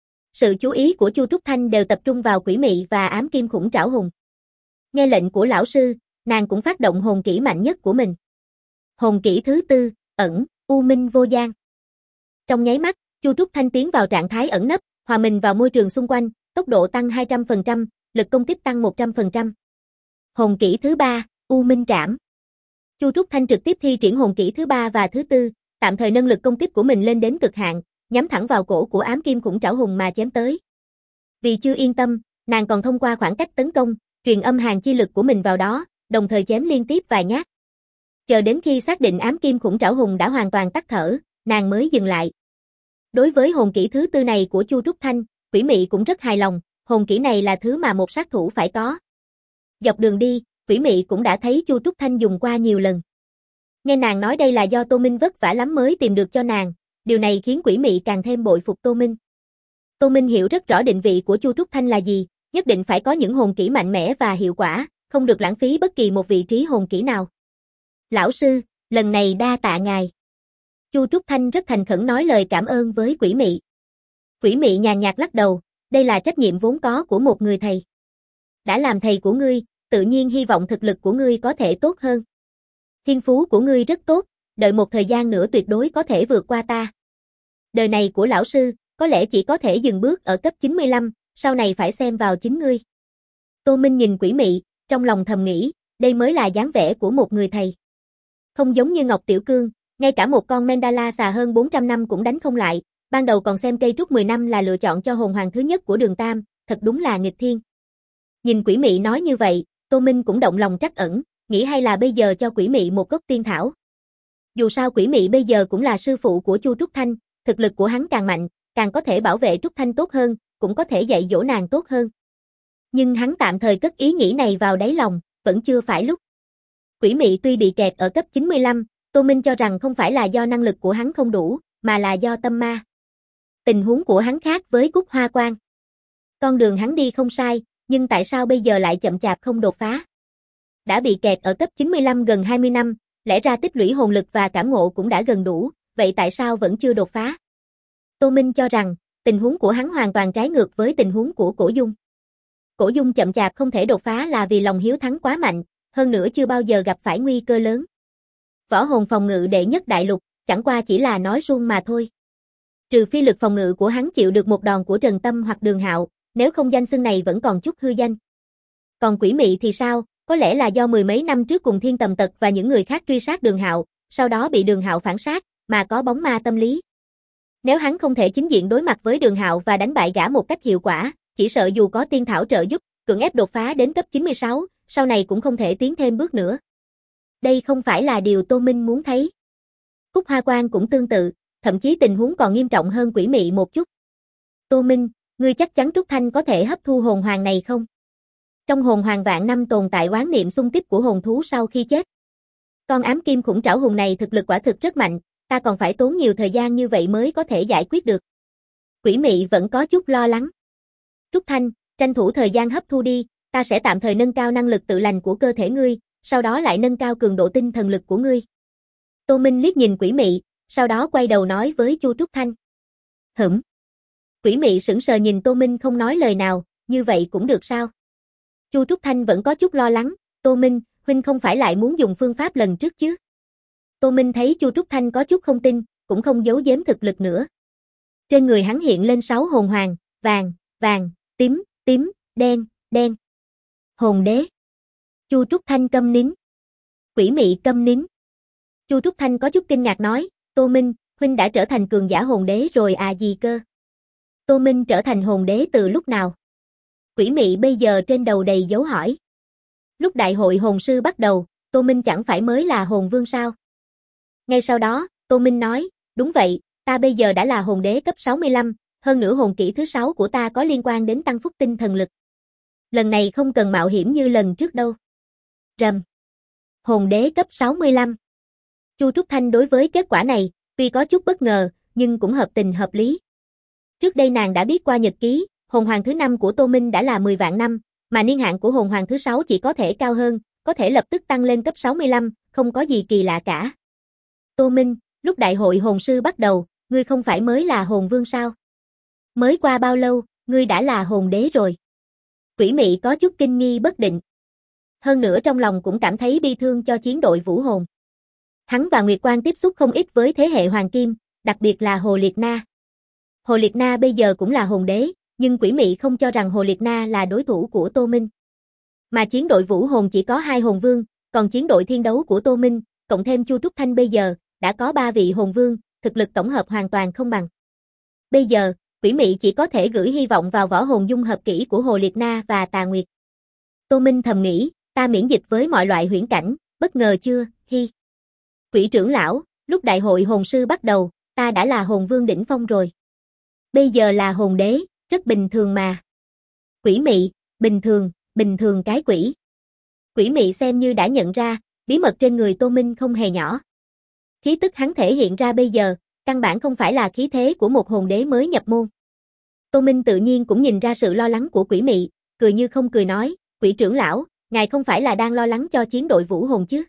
Sự chú ý của Chu Trúc Thanh đều tập trung vào quỷ mị và ám kim khủng trảo hùng. Nghe lệnh của lão sư, nàng cũng phát động hồn kỹ mạnh nhất của mình. Hồn kỹ thứ 4, ẩn, U Minh vô gian. Trong nháy mắt, Chu Trúc Thanh tiến vào trạng thái ẩn nấp, hòa mình vào môi trường xung quanh, tốc độ tăng 200%, lực công kích tăng 100%. Hồn kỹ thứ 3, U Minh trảm. Chu Trúc Thanh trực tiếp thi triển hồn kỹ thứ 3 và thứ 4, tạm thời nâng lực công kích của mình lên đến cực hạn, nhắm thẳng vào cổ của ám kim khủng trảo hùng mà chém tới. Vì chưa yên tâm, nàng còn thông qua khoảng cách tấn công, truyền âm hàn chi lực của mình vào đó, đồng thời chém liên tiếp vài nhát. Chờ đến khi xác định ám kim khủng trảo hùng đã hoàn toàn tắt thở, nàng mới dừng lại. Đối với hồn kỹ thứ 4 này của Chu Trúc Thanh, quỷ mị cũng rất hài lòng, hồn kỹ này là thứ mà một sát thủ phải có. Dọc đường đi, quỷ mị cũng đã thấy Chu Trúc Thanh dùng qua nhiều lần. Nghe nàng nói đây là do Tô Minh vất vả lắm mới tìm được cho nàng, điều này khiến quỷ mị càng thêm bội phục Tô Minh. Tô Minh hiểu rất rõ định vị của Chu Trúc Thanh là gì, nhất định phải có những hồn kỹ mạnh mẽ và hiệu quả, không được lãng phí bất kỳ một vị trí hồn kỹ nào. Lão sư, lần này đa tạ ngài. Chu Trúc Thanh rất thành khẩn nói lời cảm ơn với quỷ mị. Quỷ mị nhàn nhạt lắc đầu, đây là trách nhiệm vốn có của một người thầy. Đã làm thầy của ngươi, tự nhiên hy vọng thực lực của ngươi có thể tốt hơn. Thiên phú của ngươi rất tốt, đợi một thời gian nữa tuyệt đối có thể vượt qua ta. Đời này của lão sư, có lẽ chỉ có thể dừng bước ở cấp 95, sau này phải xem vào chính ngươi. Tô Minh nhìn quỷ mị, trong lòng thầm nghĩ, đây mới là dáng vẻ của một người thầy. Không giống như Ngọc Tiểu Cương, ngay cả một con Mandala xà hơn 400 năm cũng đánh không lại, ban đầu còn xem cây trúc 10 năm là lựa chọn cho hồn hoàng thứ nhất của Đường Tam, thật đúng là nghịch thiên. Nhìn quỷ mị nói như vậy, Tô Minh cũng động lòng trắc ẩn, nghĩ hay là bây giờ cho quỷ mị một gốc tiên thảo. Dù sao quỷ mị bây giờ cũng là sư phụ của Chu Trúc Thanh, thực lực của hắn càng mạnh, càng có thể bảo vệ Trúc Thanh tốt hơn, cũng có thể dạy dỗ nàng tốt hơn. Nhưng hắn tạm thời cất ý nghĩ này vào đáy lòng, vẫn chưa phải lúc. Quỷ mị tuy bị kẹt ở cấp 95, Tô Minh cho rằng không phải là do năng lực của hắn không đủ, mà là do tâm ma. Tình huống của hắn khác với Cúc Hoa Quan. Con đường hắn đi không sai, nhưng tại sao bây giờ lại chậm chạp không đột phá? Đã bị kẹt ở cấp 95 gần 20 năm, lẽ ra tích lũy hồn lực và cảm ngộ cũng đã gần đủ, vậy tại sao vẫn chưa đột phá? Tô Minh cho rằng, tình huống của hắn hoàn toàn trái ngược với tình huống của Cổ Dung. Cổ Dung chậm chạp không thể đột phá là vì lòng hiếu thắng quá mạnh, hơn nữa chưa bao giờ gặp phải nguy cơ lớn. Võ hồn phòng ngự đệ nhất đại lục, chẳng qua chỉ là nói suông mà thôi. Trừ phi lực phòng ngự của hắn chịu được một đòn của Trần Tâm hoặc Đường Hạo, nếu không danh xưng này vẫn còn chút hư danh. Còn quỷ mị thì sao, có lẽ là do mười mấy năm trước cùng Thiên Tầm Tật và những người khác truy sát Đường Hạo, sau đó bị Đường Hạo phản sát, mà có bóng ma tâm lý. Nếu hắn không thể chính diện đối mặt với Đường Hạo và đánh bại gã một cách hiệu quả, chỉ sợ dù có tiên thảo trợ giúp, cưỡng ép đột phá đến cấp 96, sau này cũng không thể tiến thêm bước nữa. Đây không phải là điều Tô Minh muốn thấy. Cúc Hoa Quan cũng tương tự, thậm chí tình huống còn nghiêm trọng hơn quỷ mị một chút. Tô Minh, ngươi chắc chắn Trúc Thanh có thể hấp thu hồn hoàng này không? Trong hồn hoàng vạn năm tồn tại oán niệm xung tích của hồn thú sau khi chết. Con ám kim khủng trảo hùng này thực lực quả thực rất mạnh, ta còn phải tốn nhiều thời gian như vậy mới có thể giải quyết được. Quỷ mị vẫn có chút lo lắng. Trúc Thanh, tranh thủ thời gian hấp thu đi, ta sẽ tạm thời nâng cao năng lực tự lành của cơ thể ngươi, sau đó lại nâng cao cường độ tinh thần lực của ngươi. Tô Minh liếc nhìn quỷ mị, sau đó quay đầu nói với Chu Trúc Thanh. Quỷ mị sững sờ nhìn Tô Minh không nói lời nào, như vậy cũng được sao? Chu Trúc Thanh vẫn có chút lo lắng, Tô Minh, huynh không phải lại muốn dùng phương pháp lần trước chứ? Tô Minh thấy Chu Trúc Thanh có chút không tin, cũng không giấu giếm thực lực nữa. Trên người hắn hiện lên 6 hồn hoàng, vàng, vàng, tím, tím, đen, đen. Hồn đế. Chu Trúc Thanh câm nín. Quỷ mị câm nín. Chu Trúc Thanh có chút kinh ngạc nói, Tô Minh, huynh đã trở thành cường giả hồn đế rồi à gì cơ? Tô Minh trở thành hồn đế từ lúc nào? Quỷ mị bây giờ trên đầu đầy dấu hỏi. Lúc đại hội hồn sư bắt đầu, Tô Minh chẳng phải mới là hồn vương sao? Ngay sau đó, Tô Minh nói, đúng vậy, ta bây giờ đã là hồn đế cấp 65, hơn nữa hồn kỹ thứ 6 của ta có liên quan đến tăng phúc tinh thần lực. Lần này không cần mạo hiểm như lần trước đâu. Rầm. Hồn đế cấp 65. Chu Trúc Thanh đối với kết quả này, tuy có chút bất ngờ, nhưng cũng hợp tình hợp lý. Trước đây nàng đã biết qua nhật ký, hồn hoàng thứ 5 của Tô Minh đã là 10 vạn năm, mà niên hạn của hồn hoàng thứ 6 chỉ có thể cao hơn, có thể lập tức tăng lên cấp 65, không có gì kỳ lạ cả. Tô Minh, lúc đại hội hồn sư bắt đầu, ngươi không phải mới là hồn vương sao? Mới qua bao lâu, ngươi đã là hồn đế rồi? Quỷ mị có chút kinh nghi bất định. Hơn nữa trong lòng cũng cảm thấy bi thương cho chiến đội vũ hồn. Hắn và Nguyệt Quang tiếp xúc không ít với thế hệ hoàng kim, đặc biệt là Hồ Liệt Na. Hồ Liệt Na bây giờ cũng là hồn đế, nhưng quỷ mị không cho rằng Hồ Liệt Na là đối thủ của Tô Minh. Mà chiến đội vũ hồn chỉ có 2 hồn vương, còn chiến đội thiên đấu của Tô Minh, cộng thêm Chu Trúc Thanh bây giờ, đã có 3 vị hồn vương, thực lực tổng hợp hoàn toàn không bằng. Bây giờ, quỷ mị chỉ có thể gửi hy vọng vào võ hồn dung hợp kỹ của Hồ Liệt Na và Tà Nguyệt. Tô Minh thầm nghĩ, ta miễn dịch với mọi loại huyễn cảnh, bất ngờ chưa, hi. Quỷ trưởng lão, lúc đại hội hồn sư bắt đầu, ta đã là hồn vương đỉnh phong rồi. Bây giờ là hồn đế, rất bình thường mà. Quỷ mị, bình thường cái quỷ. Quỷ mị xem như đã nhận ra, bí mật trên người Tô Minh không hề nhỏ. Khí tức hắn thể hiện ra bây giờ, căn bản không phải là khí thế của một hồn đế mới nhập môn. Tô Minh tự nhiên cũng nhìn ra sự lo lắng của quỷ mị, cười như không cười nói, quỷ trưởng lão, ngài không phải là đang lo lắng cho chiến đội vũ hồn chứ?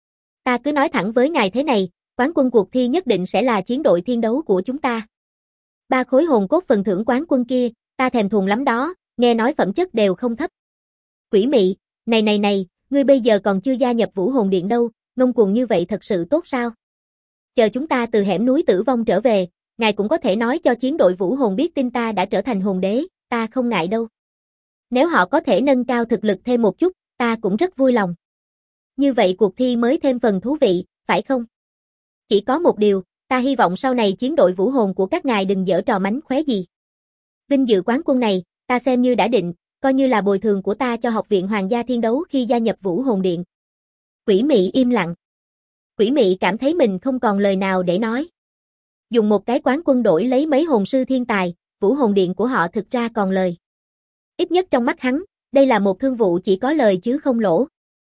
Ta cứ nói thẳng với ngài thế này, quán quân cuộc thi nhất định sẽ là chiến đội thiên đấu của chúng ta. 3 khối hồn cốt phần thưởng quán quân kia, ta thèm thuồng lắm đó, nghe nói phẩm chất đều không thấp. Quỷ mị, này, ngươi bây giờ còn chưa gia nhập vũ hồn điện đâu, ngông cuồng như vậy thật sự tốt sao? Chờ chúng ta từ hẻm núi tử vong trở về, ngài cũng có thể nói cho chiến đội vũ hồn biết tin ta đã trở thành hồn đế, ta không ngại đâu. Nếu họ có thể nâng cao thực lực thêm một chút, ta cũng rất vui lòng. Như vậy cuộc thi mới thêm phần thú vị, phải không? Chỉ có một điều, ta hy vọng sau này chiến đội vũ hồn của các ngài đừng giở trò mánh khóe gì. Vinh dự quán quân này, ta xem như đã định, coi như là bồi thường của ta cho học viện Hoàng gia Thiên Đấu khi gia nhập vũ hồn điện. Quỷ mị im lặng. Quỷ mị cảm thấy mình không còn lời nào để nói. Dùng một cái quán quân đổi lấy mấy hồn sư thiên tài, vũ hồn điện của họ thực ra còn lời. Ít nhất trong mắt hắn, đây là một thương vụ chỉ có lời chứ không lỗ.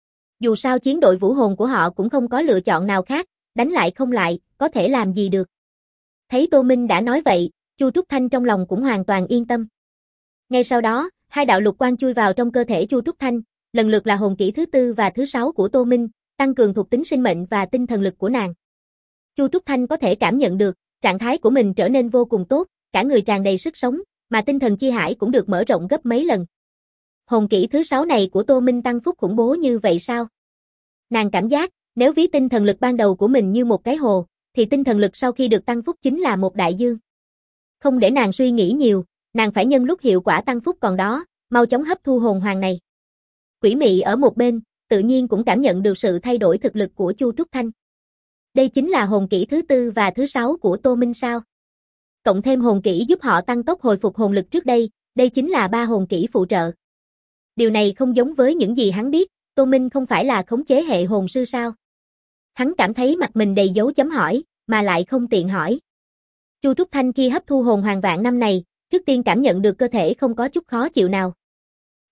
Dù sao chiến đội vũ hồn của họ cũng không có lựa chọn nào khác, đánh lại không lại, có thể làm gì được. Thấy Tô Minh đã nói vậy, Chu Trúc Thanh trong lòng cũng hoàn toàn yên tâm. Ngay sau đó, 2 đạo lục quang chui vào trong cơ thể Chu Trúc Thanh, lần lượt là hồn kỹ thứ 4 và thứ 6 của Tô Minh, tăng cường thuộc tính sinh mệnh và tinh thần lực của nàng. Chu Trúc Thanh có thể cảm nhận được, trạng thái của mình trở nên vô cùng tốt, cả người tràn đầy sức sống, mà tinh thần chi hải cũng được mở rộng gấp mấy lần. Hồn kỹ thứ 6 này của Tô Minh tăng phúc khủng bố như vậy sao? Nàng cảm giác, nếu ví tinh thần lực ban đầu của mình như một cái hồ, thì tinh thần lực sau khi được tăng phúc chính là một đại dương. Không để nàng suy nghĩ nhiều, nàng phải nhân lúc hiệu quả tăng phúc còn đó, mau chóng hấp thu hồn hoàng này. Quỷ mị ở một bên, tự nhiên cũng cảm nhận được sự thay đổi thực lực của Chu Trúc Thanh. Đây chính là hồn kỹ thứ 4 và thứ 6 của Tô Minh sao? Cộng thêm hồn kỹ giúp họ tăng tốc hồi phục hồn lực trước đây chính là 3 hồn kỹ phụ trợ. Điều này không giống với những gì hắn biết, Tô Minh không phải là khống chế hệ hồn sư sao? Hắn cảm thấy mặt mình đầy dấu chấm hỏi, mà lại không tiện hỏi. Chu Trúc Thanh khi hấp thu hồn hoàng vạn năm này, trước tiên cảm nhận được cơ thể không có chút khó chịu nào.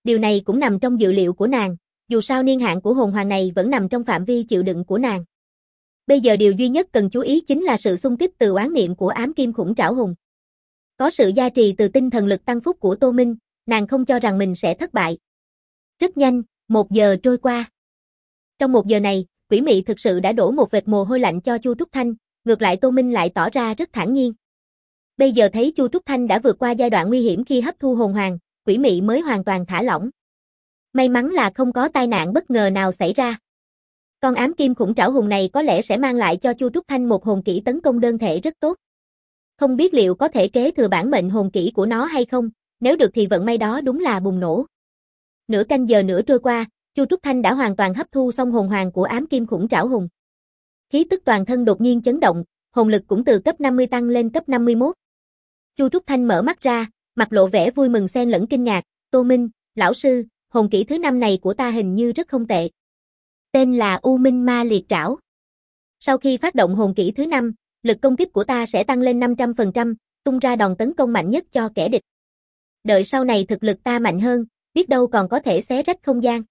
Điều này cũng nằm trong dự liệu của nàng, dù sao niên hạn của hồn hoàng này vẫn nằm trong phạm vi chịu đựng của nàng. Bây giờ điều duy nhất cần chú ý chính là sự xung kích từ oán niệm của ám kim khủng trảo hùng. Có sự gia trì từ tinh thần lực tăng phúc của Tô Minh, nàng không cho rằng mình sẽ thất bại. Rất nhanh, 1 giờ trôi qua. Trong 1 giờ này, quỷ mị thực sự đã đổ một vệt mồ hôi lạnh cho Chu Trúc Thanh, ngược lại Tô Minh lại tỏ ra rất thản nhiên. Bây giờ thấy Chu Trúc Thanh đã vượt qua giai đoạn nguy hiểm khi hấp thu hồn hoàng, quỷ mị mới hoàn toàn thả lỏng. May mắn là không có tai nạn bất ngờ nào xảy ra. Con ám kim khủng trảo hùng này có lẽ sẽ mang lại cho Chu Trúc Thanh một hồn kỹ tấn công đơn thể rất tốt. Không biết liệu có thể kế thừa bản mệnh hồn kỹ của nó hay không, nếu được thì vận may đó đúng là bùng nổ. Nửa canh giờ nữa trôi qua, Chu Trúc Thanh đã hoàn toàn hấp thu xong hồn hoàng của ám kim khủng trảo hùng. Khí tức toàn thân đột nhiên chấn động, hồn lực cũng từ cấp 50 tăng lên cấp 51. Chu Trúc Thanh mở mắt ra, mặt lộ vẻ vui mừng xen lẫn kinh ngạc, Tô Minh, lão sư, hồn kỹ thứ 5 này của ta hình như rất không tệ. Tên là U Minh Ma Liệt Trảo. Sau khi phát động hồn kỹ thứ 5, lực công kích của ta sẽ tăng lên 500%, tung ra đòn tấn công mạnh nhất cho kẻ địch. Đợi sau này thực lực ta mạnh hơn, biết đâu còn có thể xé rách không gian.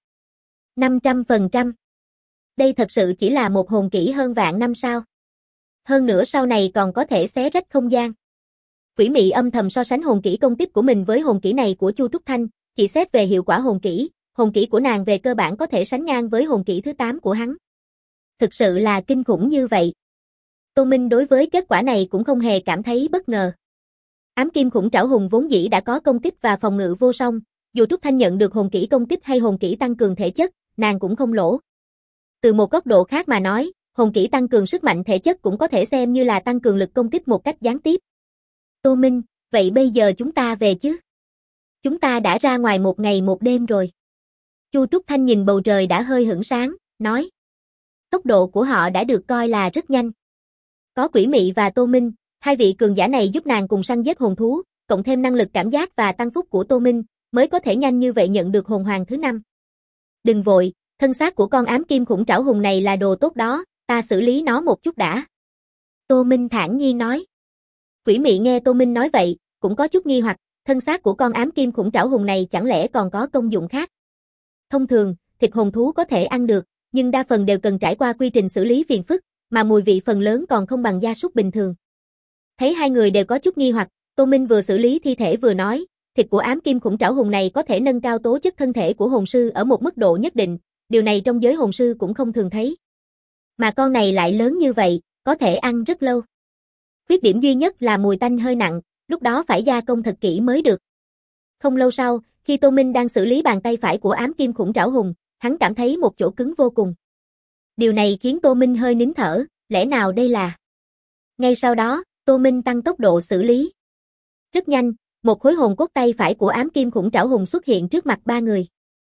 500%. Đây thật sự chỉ là một hồn kỹ hơn vạn năm sao. Hơn nữa sau này còn có thể xé rách không gian. Quỷ mị âm thầm so sánh hồn kỹ công kích của mình với hồn kỹ này của Chu Trúc Thanh, chỉ xét về hiệu quả hồn kỹ của nàng về cơ bản có thể sánh ngang với hồn kỹ thứ 8 của hắn. Thực sự là kinh khủng như vậy. Tô Minh đối với kết quả này cũng không hề cảm thấy bất ngờ. Ám kim khủng trảo hùng vốn dĩ đã có công kích và phòng ngự vô song, dù Trúc Thanh nhận được hồn kỹ công kích hay hồn kỹ tăng cường thể chất, nàng cũng không lỗ. Từ một góc độ khác mà nói, hồn kỹ tăng cường sức mạnh thể chất cũng có thể xem như là tăng cường lực công kích một cách gián tiếp. Tô Minh, vậy bây giờ chúng ta về chứ? Chúng ta đã ra ngoài 1 ngày 1 đêm rồi. Chu Trúc Thanh nhìn bầu trời đã hơi hửng sáng, nói. Tốc độ của họ đã được coi là rất nhanh. Có quỷ mị và Tô Minh, hai vị cường giả này giúp nàng cùng săn giết hồn thú, cộng thêm năng lực cảm giác và tăng phúc của Tô Minh, mới có thể nhanh như vậy nhận được hồn hoàng thứ 5. Đừng vội, thân xác của con ám kim khủng trảo hùng này là đồ tốt đó, ta xử lý nó một chút đã. Tô Minh thản nhiên nói. Quỷ mị nghe Tô Minh nói vậy, cũng có chút nghi hoặc, thân xác của con ám kim khủng trảo hùng này chẳng lẽ còn có công dụng khác. Thông thường, thịt hồn thú có thể ăn được, nhưng đa phần đều cần trải qua quy trình xử lý phiền phức, mà mùi vị phần lớn còn không bằng gia súc bình thường. Thấy hai người đều có chút nghi hoặc, Tô Minh vừa xử lý thi thể vừa nói, thịt của ám kim khủng trảo hùng này có thể nâng cao tố chất thân thể của hồn sư ở một mức độ nhất định, điều này trong giới hồn sư cũng không thường thấy. Mà con này lại lớn như vậy, có thể ăn rất lâu. Khuyết điểm duy nhất là mùi tanh hơi nặng, lúc đó phải gia công thật kỹ mới được. Không lâu sau, khi Tô Minh đang xử lý bàn tay phải của ám kim khủng trảo hùng, hắn cảm thấy một chỗ cứng vô cùng. Điều này khiến Tô Minh hơi nín thở, lẽ nào đây là... Ngay sau đó, Tô Minh tăng tốc độ xử lý. Rất nhanh, một khối hồn cốt tay phải của ám kim khủng trảo hùng xuất hiện trước mặt ba người.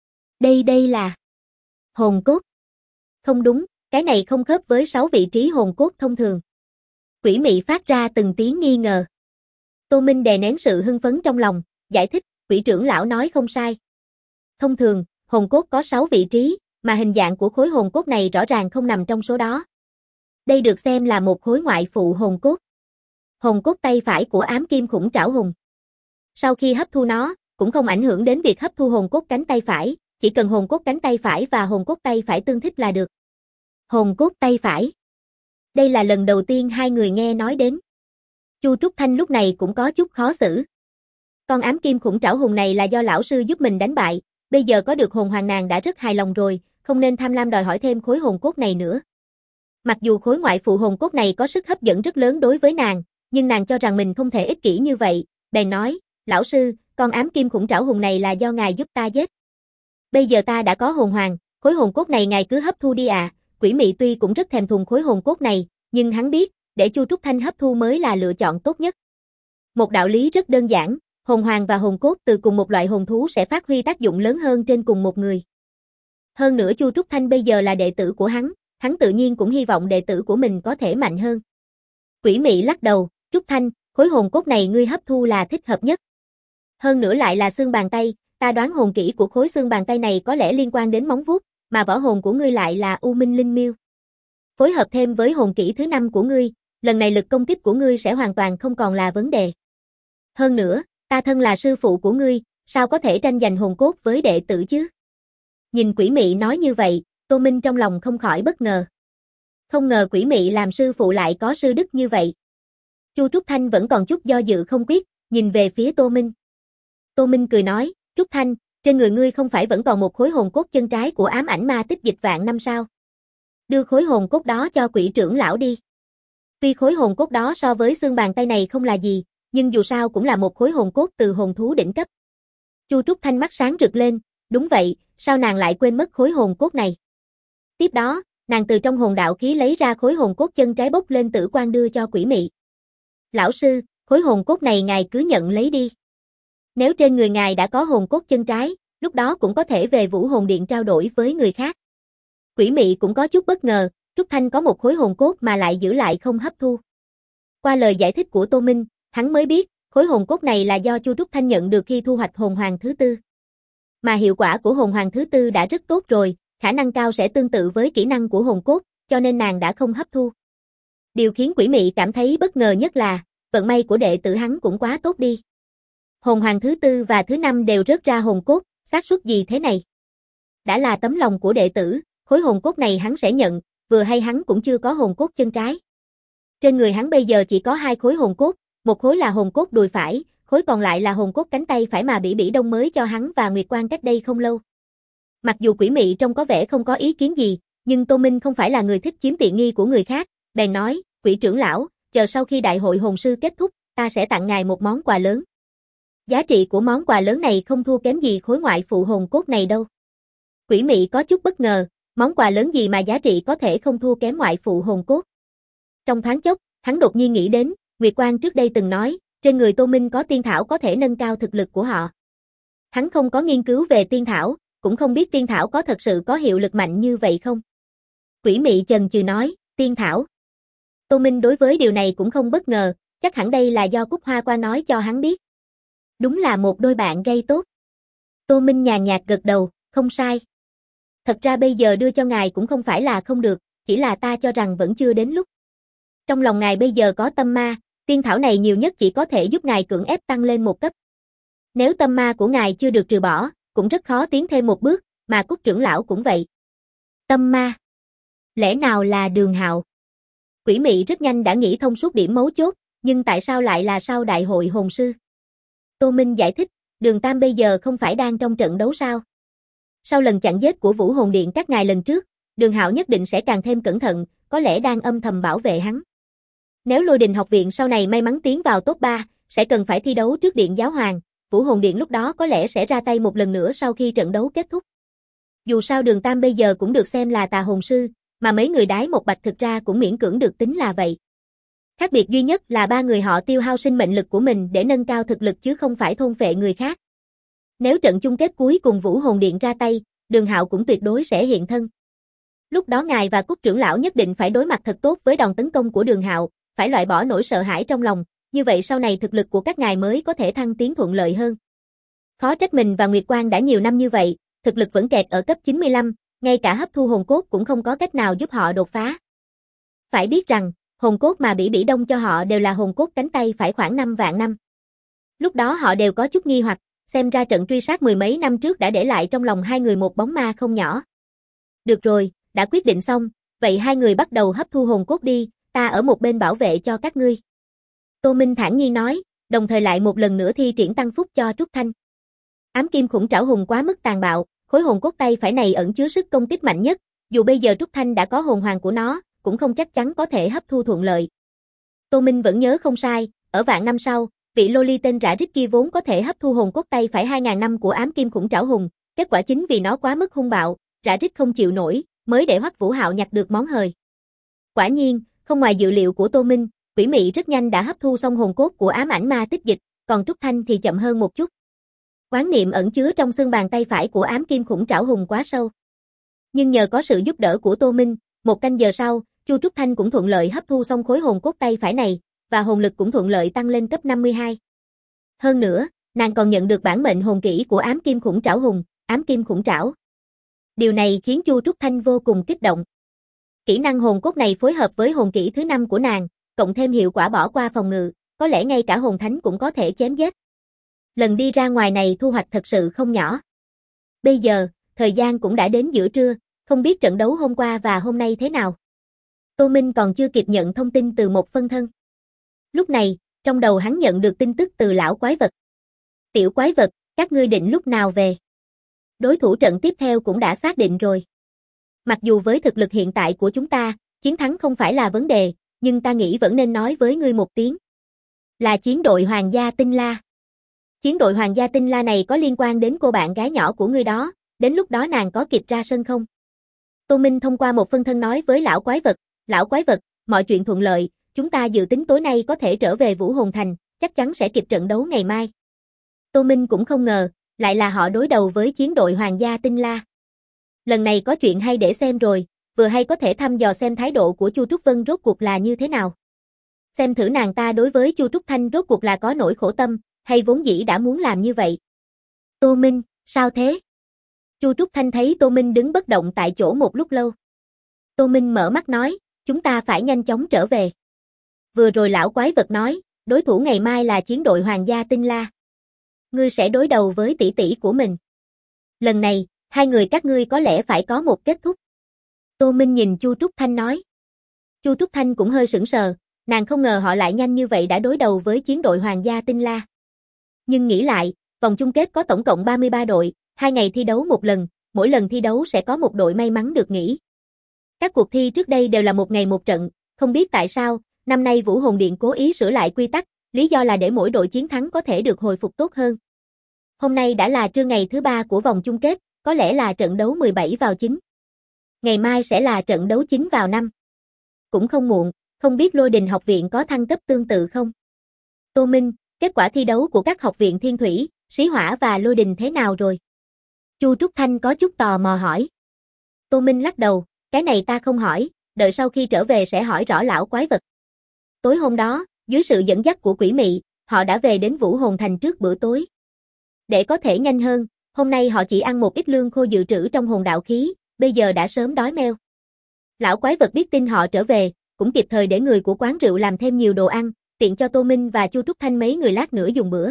Đây là... hồn cốt. Không đúng, cái này không khớp với 6 vị trí hồn cốt thông thường. Quỷ mị phát ra từng tiếng nghi ngờ. Tô Minh đè nén sự hưng phấn trong lòng, giải thích, quỷ trưởng lão nói không sai. Thông thường, hồn cốt có 6 vị trí, mà hình dạng của khối hồn cốt này rõ ràng không nằm trong số đó. Đây được xem là một khối ngoại phụ hồn cốt. Hồn cốt tay phải của ám kim khủng trảo hùng. Sau khi hấp thu nó, cũng không ảnh hưởng đến việc hấp thu hồn cốt cánh tay phải, chỉ cần hồn cốt cánh tay phải và hồn cốt tay phải tương thích là được. Hồn cốt tay phải. Đây là lần đầu tiên hai người nghe nói đến. Chu Trúc Thanh lúc này cũng có chút khó xử. Con ám kim khủng trảo hùng này là do lão sư giúp mình đánh bại, bây giờ có được hồn hoàng nàng đã rất hài lòng rồi, không nên tham lam đòi hỏi thêm khối hồn cốt này nữa. Mặc dù khối ngoại phụ hồn cốt này có sức hấp dẫn rất lớn đối với nàng, nhưng nàng cho rằng mình không thể ích kỷ như vậy, bèn nói, lão sư, con ám kim khủng trảo hùng này là do ngài giúp ta giết. Bây giờ ta đã có hồn hoàng, khối hồn cốt này ngài cứ hấp thu đi à. Quỷ mị tuy cũng rất thèm thuồng khối hồn cốt này, nhưng hắn biết, để Chu Trúc Thanh hấp thu mới là lựa chọn tốt nhất. Một đạo lý rất đơn giản, hồn hoàng và hồn cốt từ cùng một loại hồn thú sẽ phát huy tác dụng lớn hơn trên cùng một người. Hơn nữa Chu Trúc Thanh bây giờ là đệ tử của hắn tự nhiên cũng hy vọng đệ tử của mình có thể mạnh hơn. Quỷ mị lắc đầu, Trúc Thanh, khối hồn cốt này ngươi hấp thu là thích hợp nhất. Hơn nữa lại là xương bàn tay, ta đoán hồn kỹ của khối xương bàn tay này có lẽ liên quan đến móng vuốt, mà võ hồn của ngươi lại là U Minh Linh Miêu. Phối hợp thêm với hồn kỹ thứ 5 của ngươi, lần này lực công kích của ngươi sẽ hoàn toàn không còn là vấn đề. Hơn nữa, ta thân là sư phụ của ngươi, sao có thể tranh giành hồn cốt với đệ tử chứ? Nhìn quỷ mị nói như vậy, Tô Minh trong lòng không khỏi bất ngờ. Không ngờ quỷ mị làm sư phụ lại có sư đức như vậy. Chu Trúc Thanh vẫn còn chút do dự không quyết, nhìn về phía Tô Minh. Tô Minh cười nói, Trúc Thanh, trên người ngươi không phải vẫn còn một khối hồn cốt chân trái của ám ảnh ma tích dịch vạn năm sao? Đưa khối hồn cốt đó cho quỷ trưởng lão đi. Tuy khối hồn cốt đó so với xương bàn tay này không là gì, nhưng dù sao cũng là một khối hồn cốt từ hồn thú đỉnh cấp. Chu Trúc Thanh mắt sáng rực lên, đúng vậy, sao nàng lại quên mất khối hồn cốt này? Tiếp đó, nàng từ trong hồn đạo khí lấy ra khối hồn cốt chân trái bốc lên tử quang đưa cho quỷ mị. Lão sư, khối hồn cốt này ngài cứ nhận lấy đi. Nếu trên người ngài đã có hồn cốt chân trái, lúc đó cũng có thể về Vũ Hồn Điện trao đổi với người khác. Quỷ mị cũng có chút bất ngờ, Trúc Thanh có một khối hồn cốt mà lại giữ lại không hấp thu. Qua lời giải thích của Tô Minh, hắn mới biết, khối hồn cốt này là do Chu Trúc Thanh nhận được khi thu hoạch hồn hoàng thứ tư. Mà hiệu quả của hồn hoàng thứ tư đã rất tốt rồi, khả năng cao sẽ tương tự với kỹ năng của hồn cốt, cho nên nàng đã không hấp thu. Điều khiến quỷ mị cảm thấy bất ngờ nhất là, vận may của đệ tử hắn cũng quá tốt đi. Hồn hoàng thứ tư và thứ năm đều rớt ra hồn cốt, xác suất gì thế này? Đã là tấm lòng của đệ tử, khối hồn cốt này hắn sẽ nhận, vừa hay hắn cũng chưa có hồn cốt chân trái. Trên người hắn bây giờ chỉ có 2 khối hồn cốt, một khối là hồn cốt đùi phải, khối còn lại là hồn cốt cánh tay phải mà Bỉ Bỉ Đông mới cho hắn và Nguyệt Quang cách đây không lâu. Mặc dù quỷ mị trông có vẻ không có ý kiến gì, nhưng Tô Minh không phải là người thích chiếm tiện nghi của người khác, bèn nói, quỷ trưởng lão, chờ sau khi đại hội hồn sư kết thúc, ta sẽ tặng ngài một món quà lớn. Giá trị của món quà lớn này không thua kém gì khối ngoại phụ hồn cốt này đâu. Quỷ mị có chút bất ngờ, món quà lớn gì mà giá trị có thể không thua kém ngoại phụ hồn cốt. Trong thoáng chốc, hắn đột nhiên nghĩ đến, Nguyệt Quang trước đây từng nói, trên người Tô Minh có tiên thảo có thể nâng cao thực lực của họ. Hắn không có nghiên cứu về tiên thảo, cũng không biết tiên thảo có thật sự có hiệu lực mạnh như vậy không. Quỷ mị chần chừ nói, tiên thảo. Tô Minh đối với điều này cũng không bất ngờ, chắc hẳn đây là do Cúc Hoa qua nói cho hắn biết. Đúng là một đôi bạn gây tốt. Tô Minh nhàn nhạt gật đầu, không sai. Thật ra bây giờ đưa cho ngài cũng không phải là không được, chỉ là ta cho rằng vẫn chưa đến lúc. Trong lòng ngài bây giờ có tâm ma, tiên thảo này nhiều nhất chỉ có thể giúp ngài cưỡng ép tăng lên một cấp. Nếu tâm ma của ngài chưa được trừ bỏ, cũng rất khó tiến thêm một bước, mà Cúc trưởng lão cũng vậy. Tâm ma? Lẽ nào là Đường Hạo? Quỷ mị rất nhanh đã nghĩ thông suốt điểm mấu chốt, nhưng tại sao lại là sau đại hội hồn sư? Tô Minh giải thích, Đường Tam bây giờ không phải đang trong trận đấu sao? Sau lần chặn giết của Vũ Hồn Điện các ngài lần trước, Đường Hạo nhất định sẽ càng thêm cẩn thận, có lẽ đang âm thầm bảo vệ hắn. Nếu Lôi Đình học viện sau này may mắn tiến vào top 3, sẽ cần phải thi đấu trước Điện Giáo Hoàng, Vũ Hồn Điện lúc đó có lẽ sẽ ra tay một lần nữa sau khi trận đấu kết thúc. Dù sao Đường Tam bây giờ cũng được xem là tà hồn sư, mà mấy người đái một bạch thực ra cũng miễn cưỡng được tính là vậy. Khác biệt duy nhất là 3 người họ tiêu hao sinh mệnh lực của mình để nâng cao thực lực chứ không phải thôn phệ người khác. Nếu trận chung kết cuối cùng Vũ Hồn Điện ra tay, Đường Hạo cũng tuyệt đối sẽ hiện thân. Lúc đó ngài và Cúc trưởng lão nhất định phải đối mặt thật tốt với đòn tấn công của Đường Hạo, phải loại bỏ nỗi sợ hãi trong lòng, như vậy sau này thực lực của các ngài mới có thể thăng tiến thuận lợi hơn. Khó trách mình và Nguyệt Quang đã nhiều năm như vậy, thực lực vẫn kẹt ở cấp 95, ngay cả hấp thu hồn cốt cũng không có cách nào giúp họ đột phá. Phải biết rằng, hồn cốt mà Bỉ Bỉ Đông cho họ đều là hồn cốt cánh tay phải khoảng 5 vạn năm. Lúc đó họ đều có chút nghi hoặc, xem ra trận truy sát mười mấy năm trước đã để lại trong lòng hai người một bóng ma không nhỏ. Được rồi, đã quyết định xong, vậy hai người bắt đầu hấp thu hồn cốt đi, ta ở một bên bảo vệ cho các ngươi. Tô Minh thản nhiên nói, đồng thời lại một lần nữa thi triển tăng phúc cho Trúc Thanh. Ám kim khủng trảo hùng quá mức tàn bạo, khối hồn cốt tay phải này ẩn chứa sức công kích mạnh nhất, dù bây giờ Trúc Thanh đã có hồn hoàng của nó, cũng không chắc chắn có thể hấp thu thuận lợi. Tô Minh vẫn nhớ không sai, ở vạn năm sau, vị loli tên Rã Rít kia vốn có thể hấp thu hồn cốt tay phải 2000 năm của ám kim khủng trảo hùng, kết quả chính vì nó quá mức hung bạo, Rã Rít không chịu nổi, mới để Hoắc Vũ Hạo nhặt được món hời. Quả nhiên, không ngoài dự liệu của Tô Minh, Quỷ Mị rất nhanh đã hấp thu xong hồn cốt của ám ảnh ma tích dịch, còn Trúc Thanh thì chậm hơn một chút. Oán niệm ẩn chứa trong xương bàn tay phải của ám kim khủng trảo hùng quá sâu. Nhưng nhờ có sự giúp đỡ của Tô Minh, một canh giờ sau, Chu Trúc Thanh cũng thuận lợi hấp thu xong khối hồn cốt tay phải này, và hồn lực cũng thuận lợi tăng lên cấp 52. Hơn nữa, nàng còn nhận được bản mệnh hồn kỹ của ám kim khủng trảo hùng, ám kim khủng trảo. Điều này khiến Chu Trúc Thanh vô cùng kích động. Kỹ năng hồn cốt này phối hợp với hồn kỹ thứ 5 của nàng, cộng thêm hiệu quả bỏ qua phòng ngự, có lẽ ngay cả hồn thánh cũng có thể chém giết. Lần đi ra ngoài này thu hoạch thật sự không nhỏ. Bây giờ, thời gian cũng đã đến giữa trưa, không biết trận đấu hôm qua và hôm nay thế nào. Tô Minh còn chưa kịp nhận thông tin từ một phân thân. Lúc này, trong đầu hắn nhận được tin tức từ lão quái vật. Tiểu quái vật, các ngươi định lúc nào về? Đối thủ trận tiếp theo cũng đã xác định rồi. Mặc dù với thực lực hiện tại của chúng ta, chiến thắng không phải là vấn đề, nhưng ta nghĩ vẫn nên nói với ngươi một tiếng. Là chiến đội Hoàng gia Tinh La. Chiến đội Hoàng gia Tinh La này có liên quan đến cô bạn gái nhỏ của ngươi đó, đến lúc đó nàng có kịp ra sân không? Tô Minh thông qua một phân thân nói với lão quái vật, mọi chuyện thuận lợi, chúng ta dự tính tối nay có thể trở về Vũ Hồn Thành, chắc chắn sẽ kịp trận đấu ngày mai. Tô Minh cũng không ngờ, lại là họ đối đầu với chiến đội Hoàng gia Tinh La. Lần này có chuyện hay để xem rồi, vừa hay có thể thăm dò xem thái độ của Chu Trúc Vân rốt cuộc là như thế nào. Xem thử nàng ta đối với Chu Trúc Thanh rốt cuộc là có nỗi khổ tâm, hay vốn dĩ đã muốn làm như vậy. Tô Minh, sao thế? Chu Trúc Thanh thấy Tô Minh đứng bất động tại chỗ một lúc lâu. Tô Minh mở mắt nói, chúng ta phải nhanh chóng trở về. Vừa rồi lão quái vật nói, đối thủ ngày mai là chiến đội Hoàng gia Tinh La. Ngươi sẽ đối đầu với tỷ tỷ của mình. Lần này, hai người các ngươi có lẽ phải có một kết thúc. Tô Minh nhìn Chu Trúc Thanh nói. Chu Trúc Thanh cũng hơi sững sờ, nàng không ngờ họ lại nhanh như vậy đã đối đầu với chiến đội Hoàng gia Tinh La. Nhưng nghĩ lại, vòng chung kết có tổng cộng 33 đội, 2 ngày thi đấu một lần, mỗi lần thi đấu sẽ có một đội may mắn được nghỉ. Các cuộc thi trước đây đều là một ngày một trận, không biết tại sao, năm nay Vũ Hồn Điện cố ý sửa lại quy tắc, lý do là để mỗi đội chiến thắng có thể được hồi phục tốt hơn. Hôm nay đã là trưa ngày thứ 3 của vòng chung kết, có lẽ là trận đấu 17 vào 9. Ngày mai sẽ là trận đấu 9 vào 5. Cũng không muộn, không biết Lôi Đình học viện có thăng cấp tương tự không? Tô Minh, kết quả thi đấu của các học viện Thiên Thủy, Sĩ Hỏa và Lôi Đình thế nào rồi? Chu Trúc Thanh có chút tò mò hỏi. Tô Minh lắc đầu, cái này ta không hỏi, đợi sau khi trở về sẽ hỏi rõ lão quái vật. Tối hôm đó, dưới sự dẫn dắt của Quỷ Mị, họ đã về đến Vũ Hồn Thành trước bữa tối. Để có thể nhanh hơn, hôm nay họ chỉ ăn một ít lương khô dự trữ trong hồn đạo khí, bây giờ đã sớm đói meo. Lão quái vật biết tin họ trở về, cũng kịp thời để người của quán rượu làm thêm nhiều đồ ăn, tiện cho Tô Minh và Chu Trúc Thanh mấy người lát nữa dùng bữa.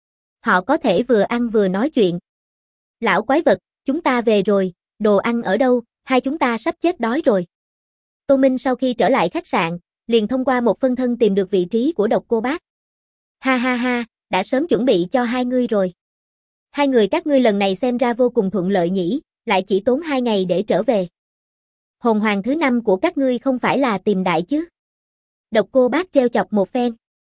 Họ có thể vừa ăn vừa nói chuyện. Lão quái vật, chúng ta về rồi, đồ ăn ở đâu, hai chúng ta sắp chết đói rồi. Tô Minh sau khi trở lại khách sạn, liền thông qua một phân thân tìm được vị trí của Độc Cô Bác. Ha ha ha, đã sớm chuẩn bị cho hai ngươi rồi. Hai người các ngươi lần này xem ra vô cùng thuận lợi nhỉ, lại chỉ tốn 2 ngày để trở về. Hồn hoàng thứ 5 của các ngươi không phải là tìm đại chứ? Độc Cô Bác trêu chọc một phen.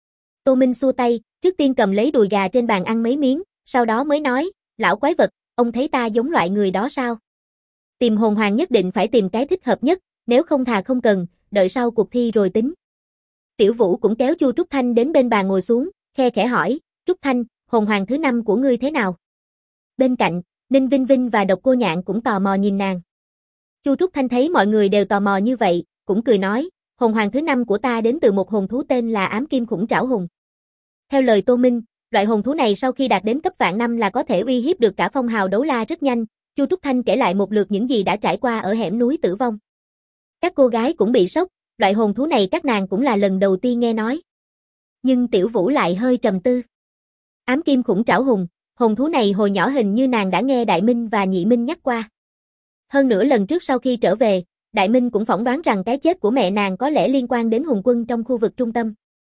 Tô Minh xua tay, trước tiên cầm lấy đùi gà trên bàn ăn mấy miếng, sau đó mới nói, lão quái vật, ông thấy ta giống loại người đó sao? Tìm hồn hoàng nhất định phải tìm cái thích hợp nhất, nếu không thà không cần, đợi sau cuộc thi rồi tính. Tiểu Vũ cũng kéo Chu Trúc Thanh đến bên bàn ngồi xuống, khe khẽ hỏi, Trúc Thanh, hồn hoàng thứ 5 của ngươi thế nào? Bên cạnh, Ninh Vinh Vinh và Độc Cô Nhạn cũng tò mò nhìn nàng. Chu Trúc Thanh thấy mọi người đều tò mò như vậy, cũng cười nói, hồn hoàng thứ 5 của ta đến từ một hồn thú tên là Ám Kim Khủng Trảo Hùng. Theo lời Tô Minh, loại hồn thú này sau khi đạt đến cấp vạn năm là có thể uy hiếp được cả phong hào đấu la rất nhanh. Chu Trúc Thanh kể lại một lượt những gì đã trải qua ở hẻm núi Tử Vong. Các cô gái cũng bị sốc, loại hồn thú này các nàng cũng là lần đầu tiên nghe nói. Nhưng Tiểu Vũ lại hơi trầm tư. Ám Kim Khủng Trảo Hùng, hồn thú này hồi nhỏ hình như nàng đã nghe Đại Minh và Nhị Minh nhắc qua. Hơn nữa lần trước sau khi trở về, Đại Minh cũng phỏng đoán rằng cái chết của mẹ nàng có lẽ liên quan đến hùng quân trong khu vực trung tâm.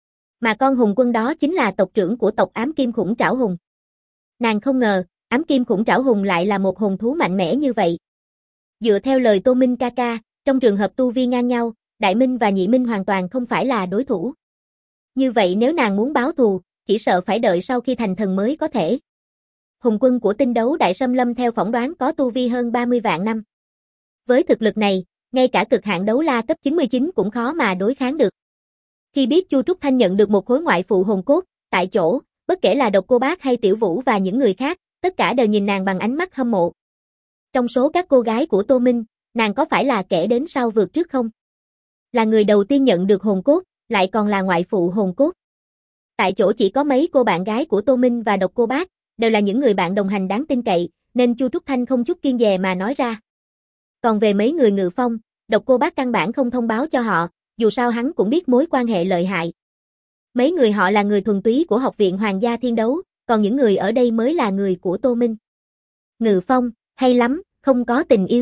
Mà con hùng quân đó chính là tộc trưởng của tộc Ám Kim Khủng Trảo Hùng. Nàng không ngờ, Ám Kim Khủng Trảo Hùng lại là một hồn thú mạnh mẽ như vậy. Dựa theo lời Tô Minh ca ca, trong trường hợp tu vi ngang nhau, Đại Minh và Nhị Minh hoàn toàn không phải là đối thủ. Như vậy nếu nàng muốn báo thù, chỉ sợ phải đợi sau khi thành thần mới có thể. Hùng quân của tinh đấu Đại Xâm Lâm theo phỏng đoán có tu vi hơn 30 vạn năm. Với thực lực này, ngay cả cực hạn đấu la cấp 99 cũng khó mà đối kháng được. Khi biết Chu Trúc Thanh nhận được một khối ngoại phụ hồn cốt, tại chỗ, bất kể là Độc Cô Bác hay Tiểu Vũ và những người khác, tất cả đều nhìn nàng bằng ánh mắt hâm mộ. Trong số các cô gái của Tô Minh, nàng có phải là kẻ đến sau vượt trước không? Là người đầu tiên nhận được hồn cốt, lại còn là ngoại phụ hồn cốt. Tại chỗ chỉ có mấy cô bạn gái của Tô Minh và Độc Cô Bác, đều là những người bạn đồng hành đáng tin cậy, nên Chu Trúc Thanh không chút kiêng dè mà nói ra. Còn về mấy người Ngự Phong, Độc Cô Bác căn bản không thông báo cho họ, dù sao hắn cũng biết mối quan hệ lợi hại. Mấy người họ là người thuần túy của Học viện Hoàng gia Thiên Đấu, còn những người ở đây mới là người của Tô Minh. Ngự Phong, hay lắm, không có tình yêu.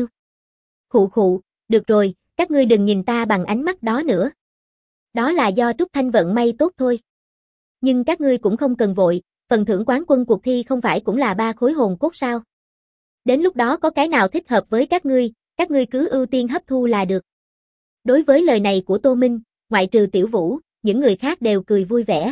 Khụ khụ, được rồi, các ngươi đừng nhìn ta bằng ánh mắt đó nữa. Đó là do Trúc Thanh vận may tốt thôi. Nhưng các ngươi cũng không cần vội, phần thưởng quán quân cuộc thi không phải cũng là 3 khối hồn cốt sao? Đến lúc đó có cái nào thích hợp với các ngươi cứ ưu tiên hấp thu là được. Đối với lời này của Tô Minh, ngoại trừ Tiểu Vũ, những người khác đều cười vui vẻ.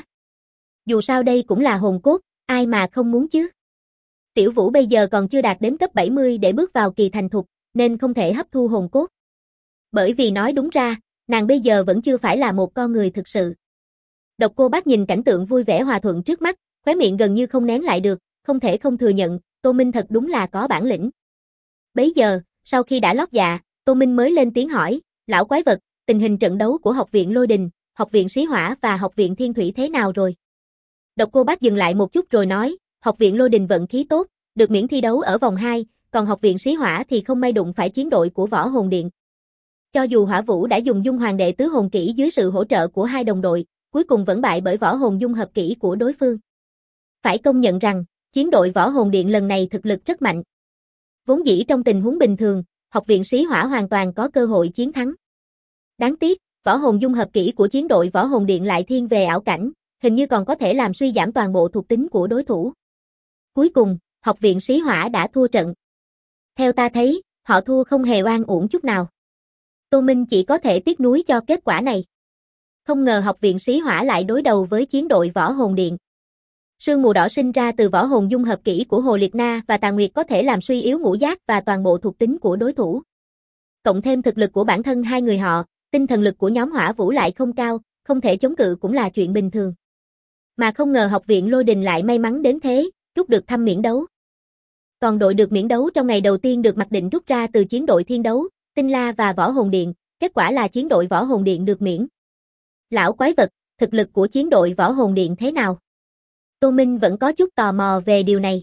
Dù sao đây cũng là hồn cốt, ai mà không muốn chứ. Tiểu Vũ bây giờ còn chưa đạt đến cấp 70 để bước vào kỳ thành thục, nên không thể hấp thu hồn cốt. Bởi vì nói đúng ra, nàng bây giờ vẫn chưa phải là một con người thực sự. Độc Cô Bác nhìn cảnh tượng vui vẻ hòa thuận trước mắt, khóe miệng gần như không nén lại được, không thể không thừa nhận, Tô Minh thật đúng là có bản lĩnh. Bấy giờ, sau khi đã lót dạ, Tô Minh mới lên tiếng hỏi, lão quái vật, tình hình trận đấu của học viện Lôi Đình, học viện Sĩ Hỏa và học viện Thiên Thủy thế nào rồi? Độc Cô Bác dừng lại một chút rồi nói, học viện Lôi Đình vận khí tốt, được miễn thi đấu ở vòng 2, còn học viện Sĩ Hỏa thì không may đụng phải chiến đội của Võ Hồn Điện. Cho dù Hỏa Vũ đã dùng Dung Hoàng Đệ Tứ Hồn Kỹ dưới sự hỗ trợ của hai đồng đội, cuối cùng vẫn bại bởi Võ Hồn Dung Hợp Kỹ của đối phương. Phải công nhận rằng, chiến đội Võ Hồn Điện lần này thực lực rất mạnh. Vốn dĩ trong tình huống bình thường, học viện Sĩ Hỏa hoàn toàn có cơ hội chiến thắng. Đáng tiếc, Võ Hồn Dung Hợp Kỹ của chiến đội Võ Hồn Điện lại thiên về ảo cảnh, hình như còn có thể làm suy giảm toàn bộ thuộc tính của đối thủ. Cuối cùng, học viện Sĩ Hỏa đã thua trận. Theo ta thấy, họ thua không hề oan uổng chút nào. Tô Minh chỉ có thể tiếc nuối cho kết quả này. Không ngờ học viện Sĩ Hỏa lại đối đầu với chiến đội Võ Hồn Điện. Sương mù đỏ sinh ra từ Võ Hồn Dung Hợp Kỹ của Hồ Liệt Na và Tà Nguyệt có thể làm suy yếu ngũ giác và toàn bộ thuộc tính của đối thủ. Cộng thêm thực lực của bản thân hai người họ, tinh thần lực của nhóm Hỏa Vũ lại không cao, không thể chống cự cũng là chuyện bình thường. Mà không ngờ học viện Lôi Đình lại may mắn đến thế, rút được thăm miễn đấu. Còn đội được miễn đấu trong ngày đầu tiên được mặc định rút ra từ chiến đội Thiên Đấu, Tinh La và Võ Hồn Điện, kết quả là chiến đội Võ Hồn Điện được miễn. Lão quái vật, thực lực của chiến đội Võ Hồn Điện thế nào? Tô Minh vẫn có chút tò mò về điều này.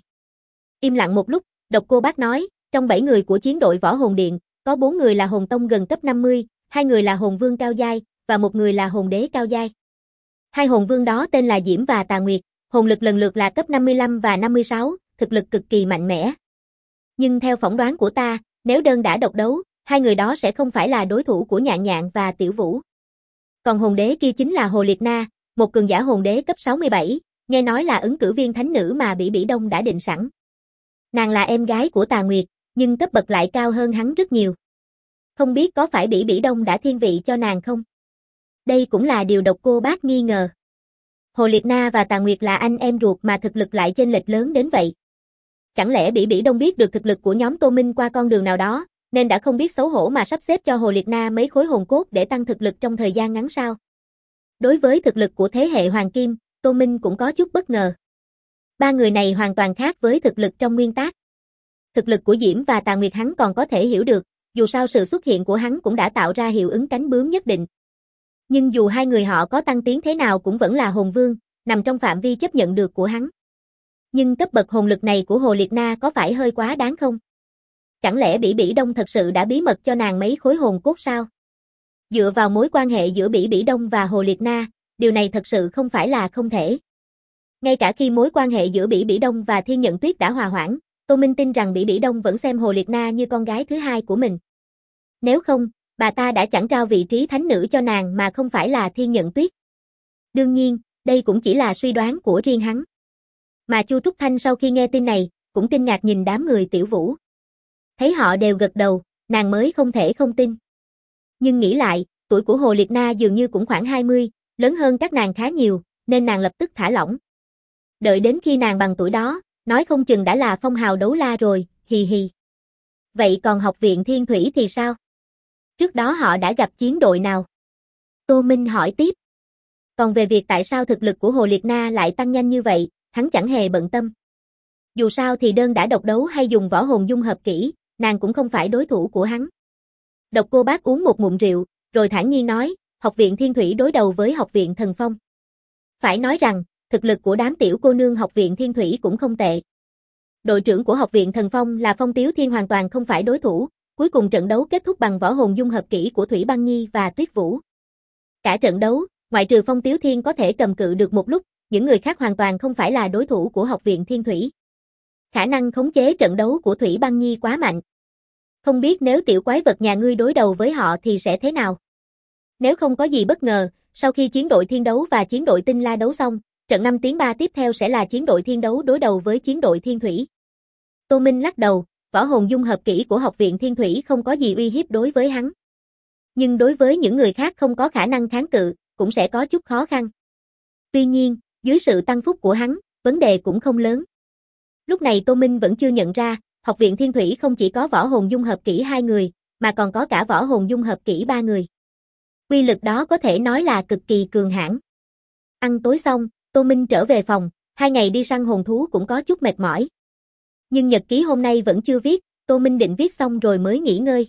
Im lặng một lúc, Độc Cô Bác nói, trong 7 người của chiến đội Võ Hồn Điện, có 4 người là hồn tông gần cấp 50, 2 người là hồn vương cao giai, và 1 người là hồn đế cao giai. Hai hồn vương đó tên là Diễm và Tà Nguyệt, hồn lực lần lượt là cấp 55 và 56, thực lực cực kỳ mạnh mẽ. Nhưng theo phỏng đoán của ta, nếu đơn đã độc đấu, hai người đó sẽ không phải là đối thủ của Nhạn Nhạn và Tiểu Vũ. Còn hồn đế kia chính là Hồ Liệt Na, một cường giả hồn đế cấp 67, nghe nói là ứng cử viên thánh nữ mà Bỉ Bỉ Đông đã định sẵn. Nàng là em gái của Tà Nguyệt, nhưng cấp bậc lại cao hơn hắn rất nhiều. Không biết có phải Bỉ Bỉ Đông đã thiên vị cho nàng không? Đây cũng là điều Độc Cô Bác nghi ngờ. Hồ Liệt Na và Tà Nguyệt là anh em ruột mà thực lực lại chênh lệch lớn đến vậy. Chẳng lẽ Bỉ Bỉ Đông biết được thực lực của nhóm Tô Minh qua con đường nào đó, nên đã không biết xấu hổ mà sắp xếp cho Hồ Liệt Na mấy khối hồn cốt để tăng thực lực trong thời gian ngắn sao? Đối với thực lực của thế hệ Hoàng Kim, Tô Minh cũng có chút bất ngờ. Ba người này hoàn toàn khác với thực lực trong nguyên tác. Thực lực của Diễm và Tà Nguyệt hắn còn có thể hiểu được, dù sao sự xuất hiện của hắn cũng đã tạo ra hiệu ứng cánh bướm nhất định. Nhưng dù hai người họ có tăng tiến thế nào cũng vẫn là hồn vương, nằm trong phạm vi chấp nhận được của hắn. Nhưng cấp bậc hồn lực này của Hồ Liệt Na có phải hơi quá đáng không? Chẳng lẽ Bỉ Bỉ Đông thật sự đã bí mật cho nàng mấy khối hồn cốt sao? Dựa vào mối quan hệ giữa Bỉ Bỉ Đông và Hồ Liệt Na, điều này thật sự không phải là không thể. Ngay cả khi mối quan hệ giữa Bỉ Bỉ Đông và Thiên Nhận Tuyết đã hòa hoãn, Tô Minh tin rằng Bỉ Bỉ Đông vẫn xem Hồ Liệt Na như con gái thứ hai của mình. Nếu không, bà ta đã chẳng trao vị trí thánh nữ cho nàng mà không phải là Thiên Nhận Tuyết. Đương nhiên, đây cũng chỉ là suy đoán của riêng hắn. Mà Chu Trúc Thanh sau khi nghe tin này, cũng kinh ngạc nhìn đám người Tiểu Vũ. Thấy họ đều gật đầu, nàng mới không thể không tin. Nhưng nghĩ lại, tuổi của Hồ Liệt Na dường như cũng khoảng 20, lớn hơn các nàng khá nhiều, nên nàng lập tức thả lỏng. Đợi đến khi nàng bằng tuổi đó, nói không chừng đã là phong hào đấu la rồi, hì hì. Vậy còn học viện Thiên Thủy thì sao? Trước đó họ đã gặp chiến đội nào? Tô Minh hỏi tiếp. Còn về việc tại sao thực lực của Hồ Liệt Na lại tăng nhanh như vậy, hắn chẳng hề bận tâm. Dù sao thì đơn đã độc đấu hay dùng Võ Hồn Dung Hợp Kỹ, nàng cũng không phải đối thủ của hắn. Độc Cô Bác uống một ngụm rượu, rồi thản nhiên nói, học viện Thiên Thủy đối đầu với học viện Thần Phong. Phải nói rằng, thực lực của đám tiểu cô nương học viện Thiên Thủy cũng không tệ. Đội trưởng của học viện Thần Phong là Phong Tiếu Thiên hoàn toàn không phải đối thủ, cuối cùng trận đấu kết thúc bằng Võ Hồn Dung Hợp Kỹ của Thủy Băng Nhi và Tuyết Vũ. Cả trận đấu, ngoại trừ Phong Tiếu Thiên có thể cầm cự được một lúc, những người khác hoàn toàn không phải là đối thủ của Học viện Thiên Thủy. Khả năng khống chế trận đấu của Thủy Băng Nhi quá mạnh. Không biết nếu tiểu quái vật nhà ngươi đối đầu với họ thì sẽ thế nào? Nếu không có gì bất ngờ, sau khi chiến đội Thiên Đấu và chiến đội Tinh La đấu xong, trận 5 tiếng 3 tiếp theo sẽ là chiến đội Thiên Đấu đối đầu với chiến đội Thiên Thủy. Tô Minh lắc đầu, võ hồn dung hợp kỹ của Học viện Thiên Thủy không có gì uy hiếp đối với hắn. Nhưng đối với những người khác không có khả năng kháng cự, cũng sẽ có chút khó khăn. Tuy nhiên, dưới sự tăng phúc của hắn, vấn đề cũng không lớn. Lúc này Tô Minh vẫn chưa nhận ra, Học viện Thiên Thủy không chỉ có võ hồn dung hợp kỹ 2 người, mà còn có cả võ hồn dung hợp kỹ 3 người. Uy lực đó có thể nói là cực kỳ cường hãn. Ăn tối xong, Tô Minh trở về phòng, 2 ngày đi săn hồn thú cũng có chút mệt mỏi. Nhưng nhật ký hôm nay vẫn chưa viết, Tô Minh định viết xong rồi mới nghỉ ngơi.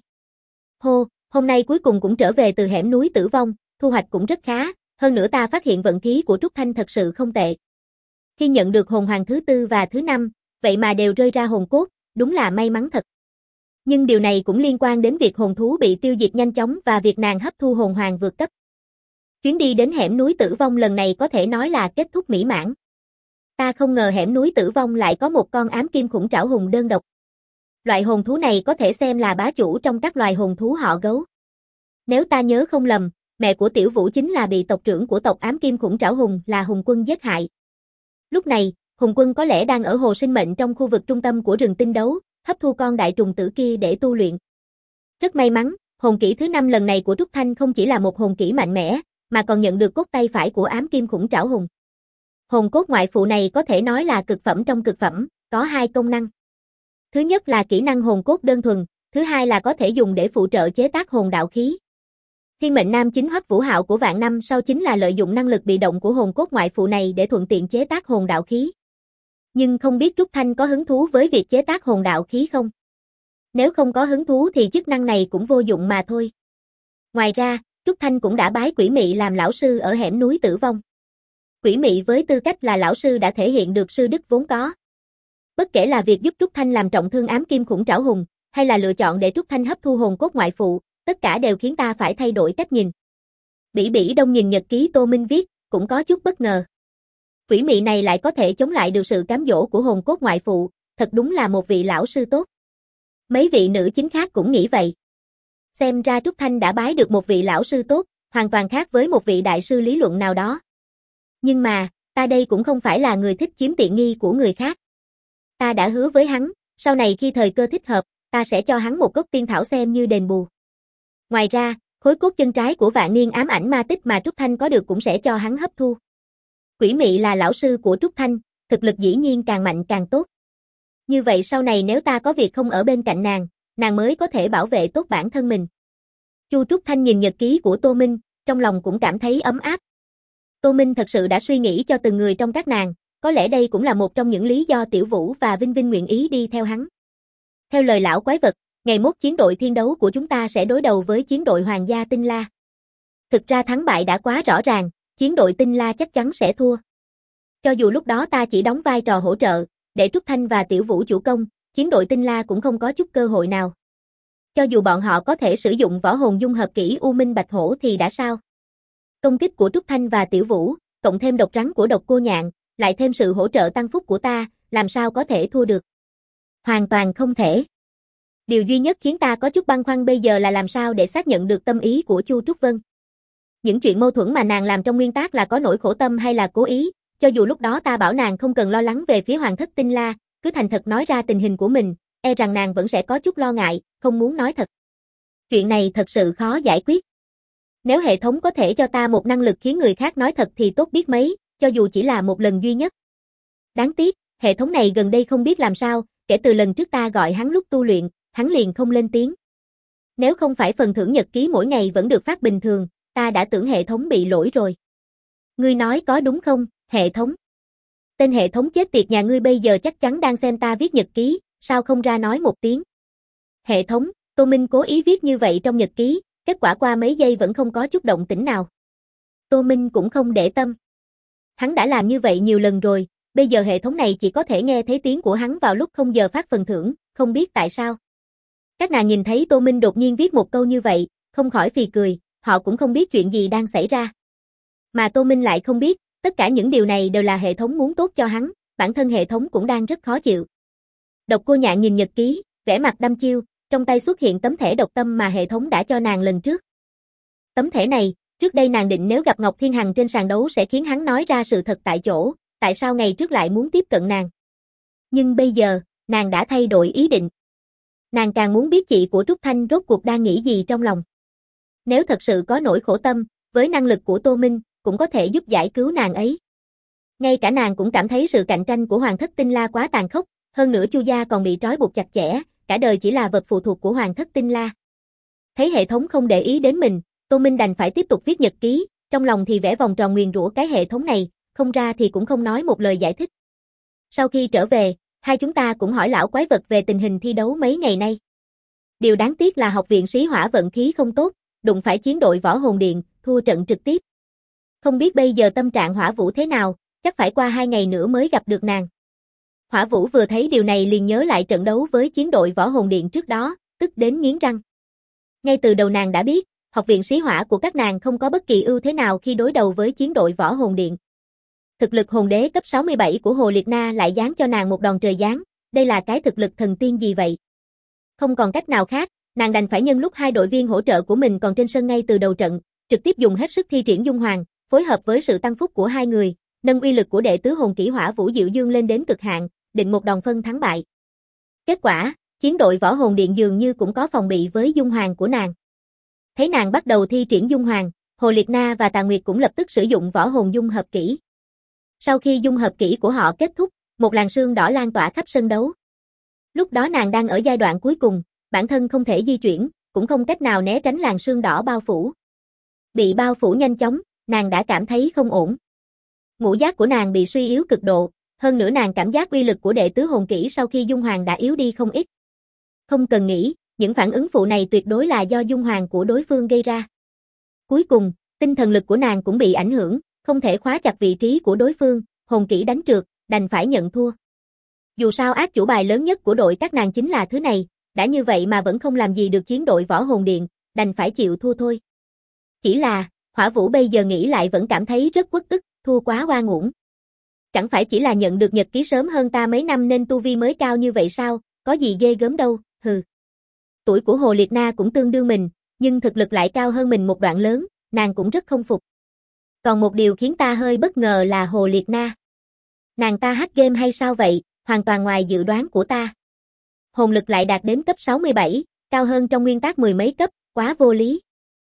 Hôm nay cuối cùng cũng trở về từ hẻm núi Tử Vong, thu hoạch cũng rất khá, hơn nữa ta phát hiện vận khí của Trúc Thanh thật sự không tệ. Khi nhận được hồn hoàng thứ 4 và thứ 5, vậy mà đều rơi ra hồn cốt, đúng là may mắn thật. Nhưng điều này cũng liên quan đến việc hồn thú bị tiêu diệt nhanh chóng và việc nàng hấp thu hồn hoàng vượt cấp. Chuyến đi đến hẻm núi Tử Vong lần này có thể nói là kết thúc mỹ mãn. Ta không ngờ hẻm núi Tử Vong lại có một con ám kim khủng trảo hùng đơn độc. Loại hồn thú này có thể xem là bá chủ trong các loài hồn thú họ gấu. Nếu ta nhớ không lầm, mẹ của Tiểu Vũ chính là bị tộc trưởng của tộc ám kim khủng trảo hùng là Hùng Quân giết hại. Lúc này, Hùng Quân có lẽ đang ở hồ sinh mệnh trong khu vực trung tâm của rừng tinh đấu, hấp thu con đại trùng tử kia để tu luyện. Rất may mắn, hồn kỹ thứ 5 lần này của Trúc Thanh không chỉ là một hồn kỹ mạnh mẽ, mà còn nhận được cốt tay phải của ám kim khủng trảo hùng. Hồn cốt ngoại phụ này có thể nói là cực phẩm trong cực phẩm, có 2 công năng. Thứ nhất là kỹ năng hồn cốt đơn thuần, thứ hai là có thể dùng để phụ trợ chế tác hồn đạo khí. Thiên mệnh nam chính Hoắc Vũ Hạo của vạn năm sau chính là lợi dụng năng lực bị động của hồn cốt ngoại phụ này để thuận tiện chế tác hồn đạo khí. Nhưng không biết Trúc Thanh có hứng thú với việc chế tác hồn đạo khí không? Nếu không có hứng thú thì chức năng này cũng vô dụng mà thôi. Ngoài ra, Trúc Thanh cũng đã bái Quỷ Mị làm lão sư ở hẻm núi Tử Vong. Quỷ Mị với tư cách là lão sư đã thể hiện được sư đức vốn có. Bất kể là việc giúp Trúc Thanh làm trọng thương ám kim khủng trảo hùng, hay là lựa chọn để Trúc Thanh hấp thu hồn cốt ngoại phụ, tất cả đều khiến ta phải thay đổi cách nhìn. Bỉ Bỉ Đông nhìn nhật ký Tô Minh viết, cũng có chút bất ngờ. Quỷ Mị này lại có thể chống lại được sự cám dỗ của hồn cốt ngoại phụ, thật đúng là một vị lão sư tốt. Mấy vị nữ chính khác cũng nghĩ vậy. Xem ra Trúc Thanh đã bái được một vị lão sư tốt, hoàn toàn khác với một vị đại sư lý luận nào đó. Nhưng mà, ta đây cũng không phải là người thích chiếm tiện nghi của người khác. Ta đã hứa với hắn, sau này khi thời cơ thích hợp, ta sẽ cho hắn một gốc tiên thảo xem như đền bù. Ngoài ra, khối cốt chân trái của vạn niên ám ảnh ma tích mà Trúc Thanh có được cũng sẽ cho hắn hấp thu. Quỷ Mị là lão sư của Trúc Thanh, thực lực dĩ nhiên càng mạnh càng tốt. Như vậy sau này nếu ta có việc không ở bên cạnh nàng mới có thể bảo vệ tốt bản thân mình. Chu Trúc Thanh nhìn nhật ký của Tô Minh, trong lòng cũng cảm thấy ấm áp. Tô Minh thật sự đã suy nghĩ cho từng người trong các nàng, có lẽ đây cũng là một trong những lý do Tiểu Vũ và Vinh Vinh nguyện ý đi theo hắn. Theo lời lão quái vật, ngày mốt chiến đội thiên đấu của chúng ta sẽ đối đầu với chiến đội Hoàng gia Tinh La. Thực ra thắng bại đã quá rõ ràng, chiến đội Tinh La chắc chắn sẽ thua. Cho dù lúc đó ta chỉ đóng vai trò hỗ trợ, để Trúc Thanh và Tiểu Vũ chủ công, chiến đội Tinh La cũng không có chút cơ hội nào. Cho dù bọn họ có thể sử dụng võ hồn dung hợp kỹ U Minh Bạch Hổ thì đã sao? Công kích của Trúc Thanh và Tiểu Vũ, cộng thêm độc rắn của Độc Cô Nhạn, lại thêm sự hỗ trợ tăng phúc của ta, làm sao có thể thua được? Hoàn toàn không thể. Điều duy nhất khiến ta có chút băn khoăn bây giờ là làm sao để xác nhận được tâm ý của Chu Trúc Vân. Những chuyện mâu thuẫn mà nàng làm trong nguyên tác là có nỗi khổ tâm hay là cố ý, cho dù lúc đó ta bảo nàng không cần lo lắng về phía Hoàng thất Tinh La, cứ thành thật nói ra tình hình của mình, e rằng nàng vẫn sẽ có chút lo ngại, không muốn nói thật. Chuyện này thật sự khó giải quyết. Nếu hệ thống có thể cho ta một năng lực khiến người khác nói thật thì tốt biết mấy, cho dù chỉ là một lần duy nhất. Đáng tiếc, hệ thống này gần đây không biết làm sao, kể từ lần trước ta gọi hắn lúc tu luyện, hắn liền không lên tiếng. Nếu không phải phần thưởng nhật ký mỗi ngày vẫn được phát bình thường, ta đã tưởng hệ thống bị lỗi rồi. Ngươi nói có đúng không, hệ thống? Tên hệ thống chết tiệt nhà ngươi bây giờ chắc chắn đang xem ta viết nhật ký, sao không ra nói một tiếng? Hệ thống, Tô Minh cố ý viết như vậy trong nhật ký, kết quả qua mấy giây vẫn không có chút động tĩnh nào. Tô Minh cũng không để tâm. Hắn đã làm như vậy nhiều lần rồi, bây giờ hệ thống này chỉ có thể nghe thấy tiếng của hắn vào lúc không giờ phát phần thưởng, không biết tại sao. Các nàng nhìn thấy Tô Minh đột nhiên viết một câu như vậy, không khỏi phì cười, họ cũng không biết chuyện gì đang xảy ra. Mà Tô Minh lại không biết, Tất cả những điều này đều là hệ thống muốn tốt cho hắn, bản thân hệ thống cũng đang rất khó chịu. Độc Cô Nhạn nhìn nhật ký, vẻ mặt đăm chiêu, trong tay xuất hiện tấm thẻ độc tâm mà hệ thống đã cho nàng lần trước. Tấm thẻ này, trước đây nàng định nếu gặp Ngọc Thiên Hằng trên sàn đấu sẽ khiến hắn nói ra sự thật tại chỗ, tại sao ngày trước lại muốn tiếp cận nàng. Nhưng bây giờ, nàng đã thay đổi ý định. Nàng càng muốn biết chị của Trúc Thanh rốt cuộc đang nghĩ gì trong lòng. Nếu thật sự có nỗi khổ tâm, với năng lực của Tô Minh, cũng có thể giúp giải cứu nàng ấy. Ngay cả nàng cũng cảm thấy sự cạnh tranh của Hoàng thất Tinh La quá tàn khốc, hơn nữa Chu gia còn bị trói buộc chặt chẽ, cả đời chỉ là vật phụ thuộc của Hoàng thất Tinh La. Thấy hệ thống không để ý đến mình, Tô Minh đành phải tiếp tục viết nhật ký, trong lòng thì vẽ vòng tròn nguyền rủa cái hệ thống này, không ra thì cũng không nói một lời giải thích. Sau khi trở về, hai chúng ta cũng hỏi lão quái vật về tình hình thi đấu mấy ngày nay. Điều đáng tiếc là học viện Sĩ Hỏa vận khí không tốt, đụng phải chiến đội Võ Hồn Điện, thua trận trực tiếp. Không biết bây giờ tâm trạng Hỏa Vũ thế nào, chắc phải qua 2 ngày nữa mới gặp được nàng. Hỏa Vũ vừa thấy điều này liền nhớ lại trận đấu với chiến đội Võ Hồn Điện trước đó, tức đến nghiến răng. Ngay từ đầu nàng đã biết, học viện Sĩ Hỏa của các nàng không có bất kỳ ưu thế nào khi đối đầu với chiến đội Võ Hồn Điện. Thực lực hồn đế cấp 67 của Hồ Liệt Na lại giáng cho nàng một đòn trời giáng, đây là cái thực lực thần tiên gì vậy? Không còn cách nào khác, nàng đành phải nhân lúc hai đội viên hỗ trợ của mình còn trên sân ngay từ đầu trận, trực tiếp dùng hết sức thi triển Dung Hoàng, phối hợp với sự tăng phúc của hai người, nâng uy lực của đệ tứ hồn kỹ Hỏa Vũ Diệu Dương lên đến cực hạn, định một đòn phân thắng bại. Kết quả, chiến đội Võ Hồn Điện dường như cũng có phòng bị với Dung Hoàng của nàng. Thấy nàng bắt đầu thi triển Dung Hoàng, Hồ Liệt Na và Tà Nguyệt cũng lập tức sử dụng Võ Hồn Dung hợp kỹ. Sau khi dung hợp kỹ của họ kết thúc, một làn sương đỏ lan tỏa khắp sân đấu. Lúc đó nàng đang ở giai đoạn cuối cùng, bản thân không thể di chuyển, cũng không cách nào né tránh làn sương đỏ bao phủ. Bị bao phủ nhanh chóng, nàng đã cảm thấy không ổn. Ngũ giác của nàng bị suy yếu cực độ, hơn nữa nàng cảm giác uy lực của đệ tứ hồn kỹ sau khi Dung Hoàng đã yếu đi không ít. Không cần nghĩ, những phản ứng phụ này tuyệt đối là do Dung Hoàng của đối phương gây ra. Cuối cùng, tinh thần lực của nàng cũng bị ảnh hưởng, không thể khóa chặt vị trí của đối phương, hồn kỹ đánh trượt, đành phải nhận thua. Dù sao ác chủ bài lớn nhất của đội các nàng chính là thứ này, đã như vậy mà vẫn không làm gì được chiến đội Võ Hồn Điện, đành phải chịu thua thôi. Chỉ là, Hỏa Vũ bây giờ nghĩ lại vẫn cảm thấy rất uất ức, thua quá oan uổng. Chẳng phải chỉ là nhận được nhật ký sớm hơn ta mấy năm nên tu vi mới cao như vậy sao, có gì ghê gớm đâu, hừ. Tuổi của Hồ Liệt Na cũng tương đương mình, nhưng thực lực lại cao hơn mình một đoạn lớn, nàng cũng rất không phục. Còn một điều khiến ta hơi bất ngờ là Hồ Liệt Na. Nàng ta hack game hay sao vậy, hoàn toàn ngoài dự đoán của ta. Hồn lực lại đạt đến cấp 67, cao hơn trong nguyên tắc mười mấy cấp, quá vô lý.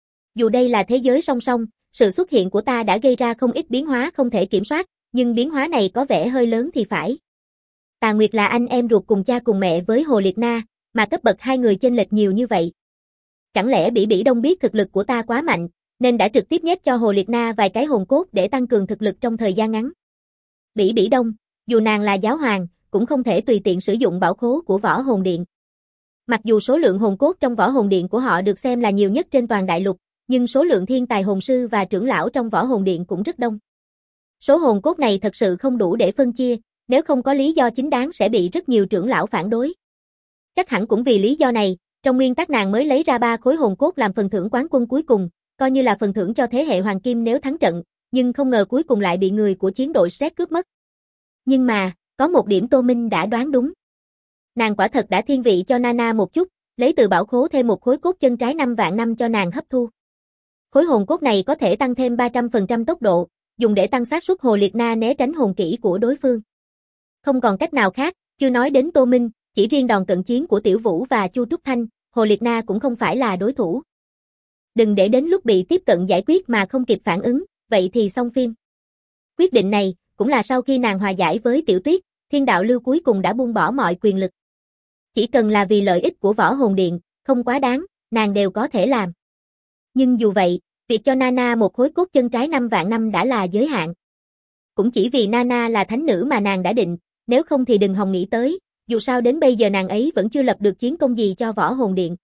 Dù đây là thế giới song song, sự xuất hiện của ta đã gây ra không ít biến hóa không thể kiểm soát, nhưng biến hóa này có vẻ hơi lớn thì phải. Tà Nguyệt là anh em ruột cùng cha cùng mẹ với Hồ Liệt Na, mà cấp bậc hai người chênh lệch nhiều như vậy. Chẳng lẽ Bỉ Bỉ Đông biết thực lực của ta quá mạnh, nên đã trực tiếp nhét cho Hồ Liệt Na vài cái hồn cốt để tăng cường thực lực trong thời gian ngắn. Bỉ Bỉ Đông, dù nàng là giáo hoàng, cũng không thể tùy tiện sử dụng bảo khố của Võ Hồn Điện. Mặc dù số lượng hồn cốt trong Võ Hồn Điện của họ được xem là nhiều nhất trên toàn đại lục, nhưng số lượng thiên tài hồn sư và trưởng lão trong Võ Hồn Điện cũng rất đông. Số hồn cốt này thật sự không đủ để phân chia, nếu không có lý do chính đáng sẽ bị rất nhiều trưởng lão phản đối. Chắc hẳn cũng vì lý do này, trong nguyên tắc nàng mới lấy ra 3 khối hồn cốt làm phần thưởng quán quân cuối cùng, coi như là phần thưởng cho thế hệ hoàng kim nếu thắng trận, nhưng không ngờ cuối cùng lại bị người của chiến đội Shrek cướp mất. Nhưng mà, có một điểm Tô Minh đã đoán đúng. Nàng quả thật đã thiên vị cho Nana một chút, lấy từ bảo khố thêm một khối cốt chân trái 5 vạn năm cho nàng hấp thu. Khối hồn cốt này có thể tăng thêm 300% tốc độ, dùng để tăng xác suất Hồ Liệt Na né tránh hồn kỹ của đối phương. Không còn cách nào khác, chưa nói đến Tô Minh, chỉ riêng đòn cận chiến của Tiểu Vũ và Chu Trúc Thanh, Hồ Liệt Na cũng không phải là đối thủ. Đừng để đến lúc bị tiếp cận giải quyết mà không kịp phản ứng, vậy thì xong phim. Quyết định này, cũng là sau khi nàng hòa giải với Tiểu Tuyết, Thiên Đạo Lưu cuối cùng đã buông bỏ mọi quyền lực. Chỉ cần là vì lợi ích của Võ Hồn Điện, không quá đáng, nàng đều có thể làm. Nhưng dù vậy, việc cho Nana một khối cốt chân trái 5 vạn năm đã là giới hạn. Cũng chỉ vì Nana là thánh nữ mà nàng đã định, nếu không thì đừng hòng nghĩ tới, dù sao đến bây giờ nàng ấy vẫn chưa lập được chiến công gì cho Võ Hồn Điện.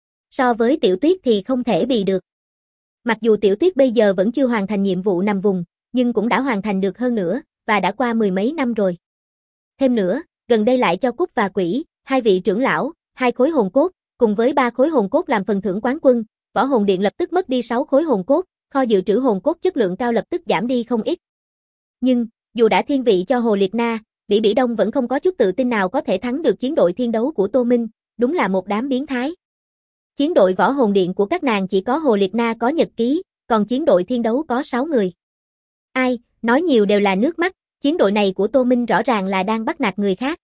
So với Tiểu Tuyết thì không thể bị được. Mặc dù Tiểu Tuyết bây giờ vẫn chưa hoàn thành nhiệm vụ nằm vùng, nhưng cũng đã hoàn thành được hơn nữa, và đã qua 10 mấy năm rồi. Thêm nữa, gần đây lại cho Cúc và Quỷ, 2 vị trưởng lão, 2 khối hồn cốt, cùng với 3 khối hồn cốt làm phần thưởng quán quân, Võ Hồn Điện lập tức mất đi 6 khối hồn cốt, kho dự trữ hồn cốt chất lượng cao lập tức giảm đi không ít. Nhưng, dù đã thiên vị cho Hồ Liệt Na, Bỉ Bỉ Đông vẫn không có chút tự tin nào có thể thắng được chiến đội thiên đấu của Tô Minh, đúng là một đám biến thái. Chiến đội võ hồn điện của các nàng chỉ có Hồ Liệt Na có nhật ký, còn chiến đội thiên đấu có 6 người. Ai, nói nhiều đều là nước mắt, chiến đội này của Tô Minh rõ ràng là đang bắt nạt người khác.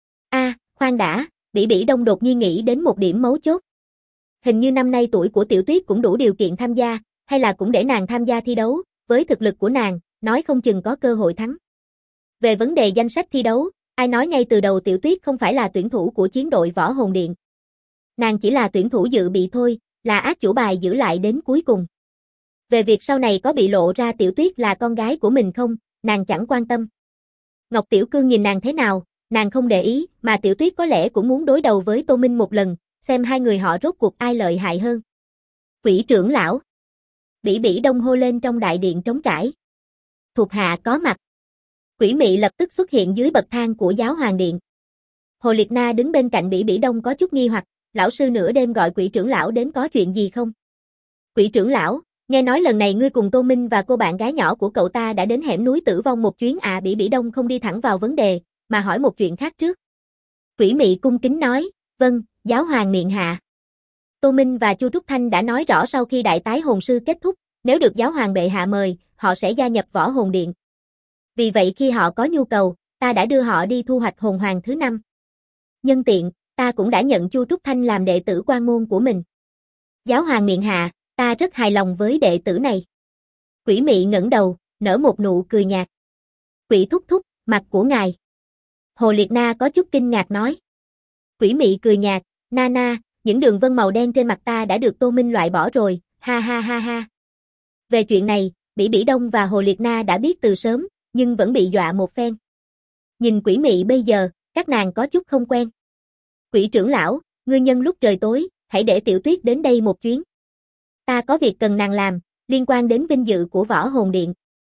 Khoan đã, Bỉ Bỉ Đông đột nhiên nghĩ đến một điểm mấu chốt. Hình như năm nay tuổi của Tiểu Tuyết cũng đủ điều kiện tham gia, hay là cũng để nàng tham gia thi đấu, với thực lực của nàng, nói không chừng có cơ hội thắng. Về vấn đề danh sách thi đấu, ai nói ngay từ đầu Tiểu Tuyết không phải là tuyển thủ của chiến đội võ hồn điện. Nàng chỉ là tuyển thủ dự bị thôi, là át chủ bài giữ lại đến cuối cùng. Về việc sau này có bị lộ ra Tiểu Tuyết là con gái của mình không, nàng chẳng quan tâm. Ngọc Tiểu Cương nhìn nàng thế nào, nàng không để ý, mà Tiểu Tuyết có lẽ cũng muốn đối đầu với Tô Minh một lần, xem hai người họ rốt cuộc ai lợi hại hơn. Quỷ trưởng lão. Bỉ Bỉ Đông hô lên trong đại điện trống trải. Thuộc hạ có mặt. Quỷ mị lập tức xuất hiện dưới bậc thang của giáo hoàng điện. Hồ Liệt Na đứng bên cạnh Bỉ Bỉ Đông có chút nghi hoặc, lão sư nửa đêm gọi quỷ trưởng lão đến có chuyện gì không? Quỷ trưởng lão, nghe nói lần này ngươi cùng Tô Minh và cô bạn gái nhỏ của cậu ta đã đến hẻm núi Tử Vong một chuyến à? Bỉ Bỉ Đông không đi thẳng vào vấn đề, mà hỏi một chuyện khác trước. Quỷ mị cung kính nói, vâng, giáo hoàng miệng hạ. Tô Minh và Chu Trúc Thanh đã nói rõ sau khi đại tái hồn sư kết thúc, nếu được giáo hoàng bệ hạ mời, họ sẽ gia nhập võ hồn điện. Vì vậy khi họ có nhu cầu, ta đã đưa họ đi thu hoạch hồn hoàng thứ 5. Nhân tiện, ta cũng đã nhận Chu Trúc Thanh làm đệ tử quan môn của mình. Giáo hoàng miệng hạ, ta rất hài lòng với đệ tử này. Quỷ mị ngẩng đầu, nở một nụ cười nhạt. Quỷ thúc thúc, mặt của ngài. Hồ Liệt Na có chút kinh ngạc nói. Quỷ mị cười nhạt, na, những đường vân màu đen trên mặt ta đã được Tô Minh loại bỏ rồi, ha ha ha ha. Về chuyện này, Bỉ Bỉ Đông và Hồ Liệt Na đã biết từ sớm, nhưng vẫn bị dọa một phen. Nhìn quỷ mị bây giờ, các nàng có chút không quen. Quỷ trưởng lão, ngươi nhân lúc trời tối, hãy để Tiểu Tuyết đến đây một chuyến. Ta có việc cần nàng làm, liên quan đến vinh dự của võ hồn điện.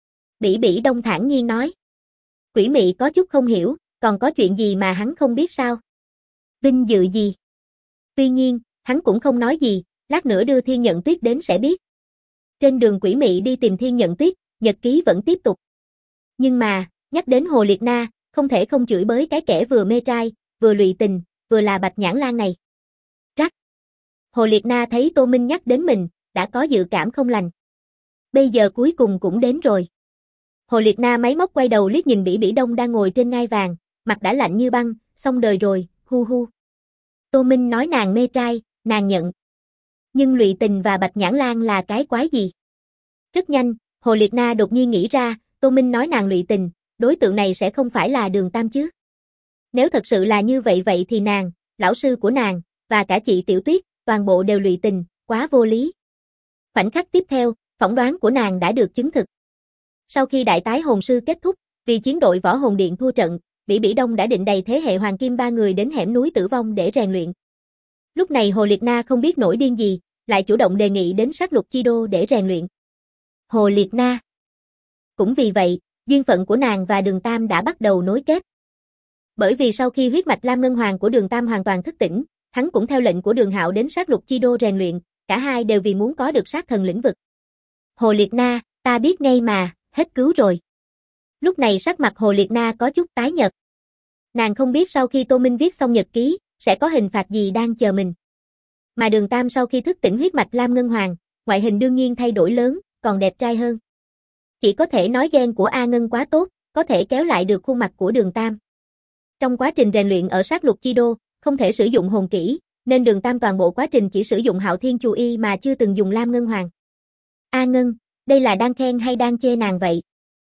Bỉ Bỉ Đông thản nhiên nói. Quỷ mị có chút không hiểu, còn có chuyện gì mà hắn không biết sao? Vinh dự gì? Tuy nhiên, hắn cũng không nói gì, lát nữa đưa Thiên Nhận Tuyết đến sẽ biết. Trên đường quỷ mị đi tìm Thiên Nhận Tuyết, nhật ký vẫn tiếp tục. Nhưng mà, nhắc đến Hồ Liệt Na, không thể không chửi bới cái kẻ vừa mê trai, vừa lụy tình, vừa là Bạch Nhãn Lan này. Rắc. Hồ Liệt Na thấy Tô Minh nhắc đến mình, đã có dự cảm không lành. Bây giờ cuối cùng cũng đến rồi. Hồ Liệt Na máy móc quay đầu liếc nhìn Bỉ Bỉ Đông đang ngồi trên ngai vàng, mặt đã lạnh như băng, xong đời rồi, hu hu. Tô Minh nói nàng mê trai, nàng nhận. Nhưng lụy tình và Bạch Nhãn Lan là cái quái gì? Rất nhanh, Hồ Liệt Na đột nhiên nghĩ ra, Tô Minh nói nàng lụy tình, đối tượng này sẽ không phải là Đường Tam chứ? Nếu thật sự là như vậy thì nàng, lão sư của nàng, và cả chị Tiểu Tuyết, toàn bộ đều lụy tình, quá vô lý. Khoảnh khắc tiếp theo, phỏng đoán của nàng đã được chứng thực. Sau khi đại tái hồn sư kết thúc, vì chiến đội võ hồn điện thua trận, Bỉ Bỉ Đông đã định đầy thế hệ hoàng kim 3 người đến hẻm núi Tử Vong để rèn luyện. Lúc này Hồ Liệt Na không biết nổi điên gì, lại chủ động đề nghị đến sát lục chi đô để rèn luyện. Hồ Liệt Na. Cũng vì vậy, duyên phận của nàng và Đường Tam đã bắt đầu nối kết. Bởi vì sau khi huyết mạch Lam Ngân Hoàng của Đường Tam hoàn toàn thức tỉnh, hắn cũng theo lệnh của Đường Hạo đến sát lục chi đô rèn luyện, cả hai đều vì muốn có được sát thần lĩnh vực. Hồ Liệt Na, ta biết ngay mà, hết cứu rồi. Lúc này sắc mặt Hồ Liệt Na có chút tái nhợt. Nàng không biết sau khi Tô Minh viết xong nhật ký, sẽ có hình phạt gì đang chờ mình. Mà Đường Tam sau khi thức tỉnh huyết mạch Lam Ngân Hoàng, ngoại hình đương nhiên thay đổi lớn, còn đẹp trai hơn. Chỉ có thể nói gen của A Ngân quá tốt, có thể kéo lại được khuôn mặt của Đường Tam. Trong quá trình rèn luyện ở sát lục chi đô, không thể sử dụng hồn kỹ, nên Đường Tam toàn bộ quá trình chỉ sử dụng Hạo Thiên Chu Y mà chưa từng dùng Lam Ngân Hoàng. A Ngân, đây là đang khen hay đang chê nàng vậy?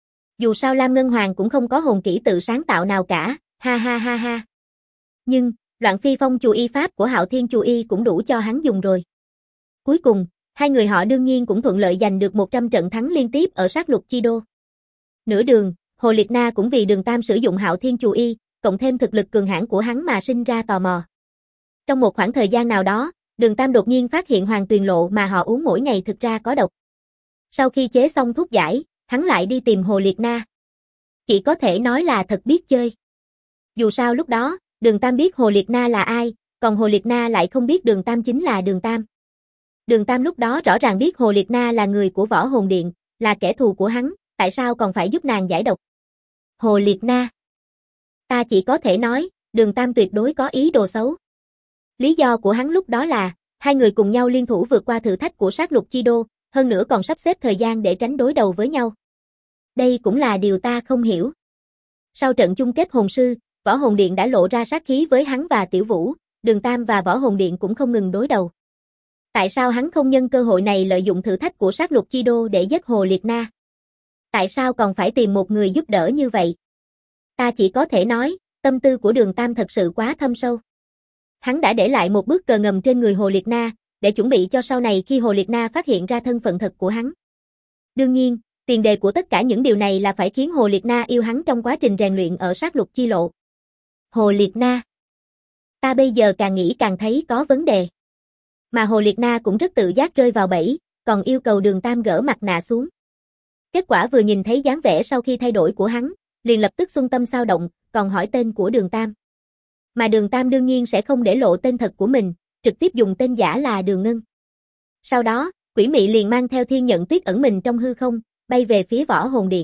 Dù sao Lam Ngân Hoàng cũng không có hồn kỹ tự sáng tạo nào cả, ha ha ha ha. Nhưng, Loạn Phi Phong Chu Y pháp của Hạo Thiên Chu Y cũng đủ cho hắn dùng rồi. Cuối cùng, hai người họ đương nhiên cũng thuận lợi giành được 100 trận thắng liên tiếp ở sát lục chi đô. Nửa đường, Hồ Liệt Na cũng vì Đường Tam sử dụng Hạo Thiên Chu Y, cộng thêm thực lực cường hãn của hắn mà sinh ra tò mò. Trong một khoảng thời gian nào đó, Đường Tam đột nhiên phát hiện hoàng tuyền lộ mà họ uống mỗi ngày thực ra có độc. Sau khi chế xong thuốc giải, hắn lại đi tìm Hồ Liệt Na. Chỉ có thể nói là thật biết chơi. Dù sao lúc đó, Đường Tam biết Hồ Liệt Na là ai, còn Hồ Liệt Na lại không biết Đường Tam chính là Đường Tam. Đường Tam lúc đó rõ ràng biết Hồ Liệt Na là người của võ hồn điện, là kẻ thù của hắn, tại sao còn phải giúp nàng giải độc? Hồ Liệt Na. Ta chỉ có thể nói, Đường Tam tuyệt đối có ý đồ xấu. Lý do của hắn lúc đó là, hai người cùng nhau liên thủ vượt qua thử thách của sát lục chi đô, hơn nữa còn sắp xếp thời gian để tránh đối đầu với nhau. Đây cũng là điều ta không hiểu. Sau trận chung kết hồn sư, Võ Hồn Điện đã lộ ra sát khí với hắn và Tiểu Vũ, Đường Tam và Võ Hồn Điện cũng không ngừng đối đầu. Tại sao hắn không nhân cơ hội này lợi dụng thử thách của sát lục chi đô để giết Hồ Liệt Na? Tại sao còn phải tìm một người giúp đỡ như vậy? Ta chỉ có thể nói, tâm tư của Đường Tam thật sự quá thâm sâu. Hắn đã để lại một bước cờ ngầm trên người Hồ Liệt Na, để chuẩn bị cho sau này khi Hồ Liệt Na phát hiện ra thân phận thật của hắn. Đương nhiên, tiền đề của tất cả những điều này là phải khiến Hồ Liệt Na yêu hắn trong quá trình rèn luyện ở sát lục chi lộ. Hồ Liệt Na. Ta bây giờ càng nghĩ càng thấy có vấn đề. Mà Hồ Liệt Na cũng rất tự giác rơi vào bẫy, còn yêu cầu Đường Tam gỡ mặt nạ xuống. Kết quả vừa nhìn thấy dáng vẻ sau khi thay đổi của hắn, liền lập tức xuân tâm xao động, còn hỏi tên của Đường Tam. Mà Đường Tam đương nhiên sẽ không để lộ tên thật của mình, trực tiếp dùng tên giả là Đường Ngân. Sau đó, Quỷ Mị liền mang theo Thiên Nhận Tuyết ẩn mình trong hư không, bay về phía Võ Hồn Điện.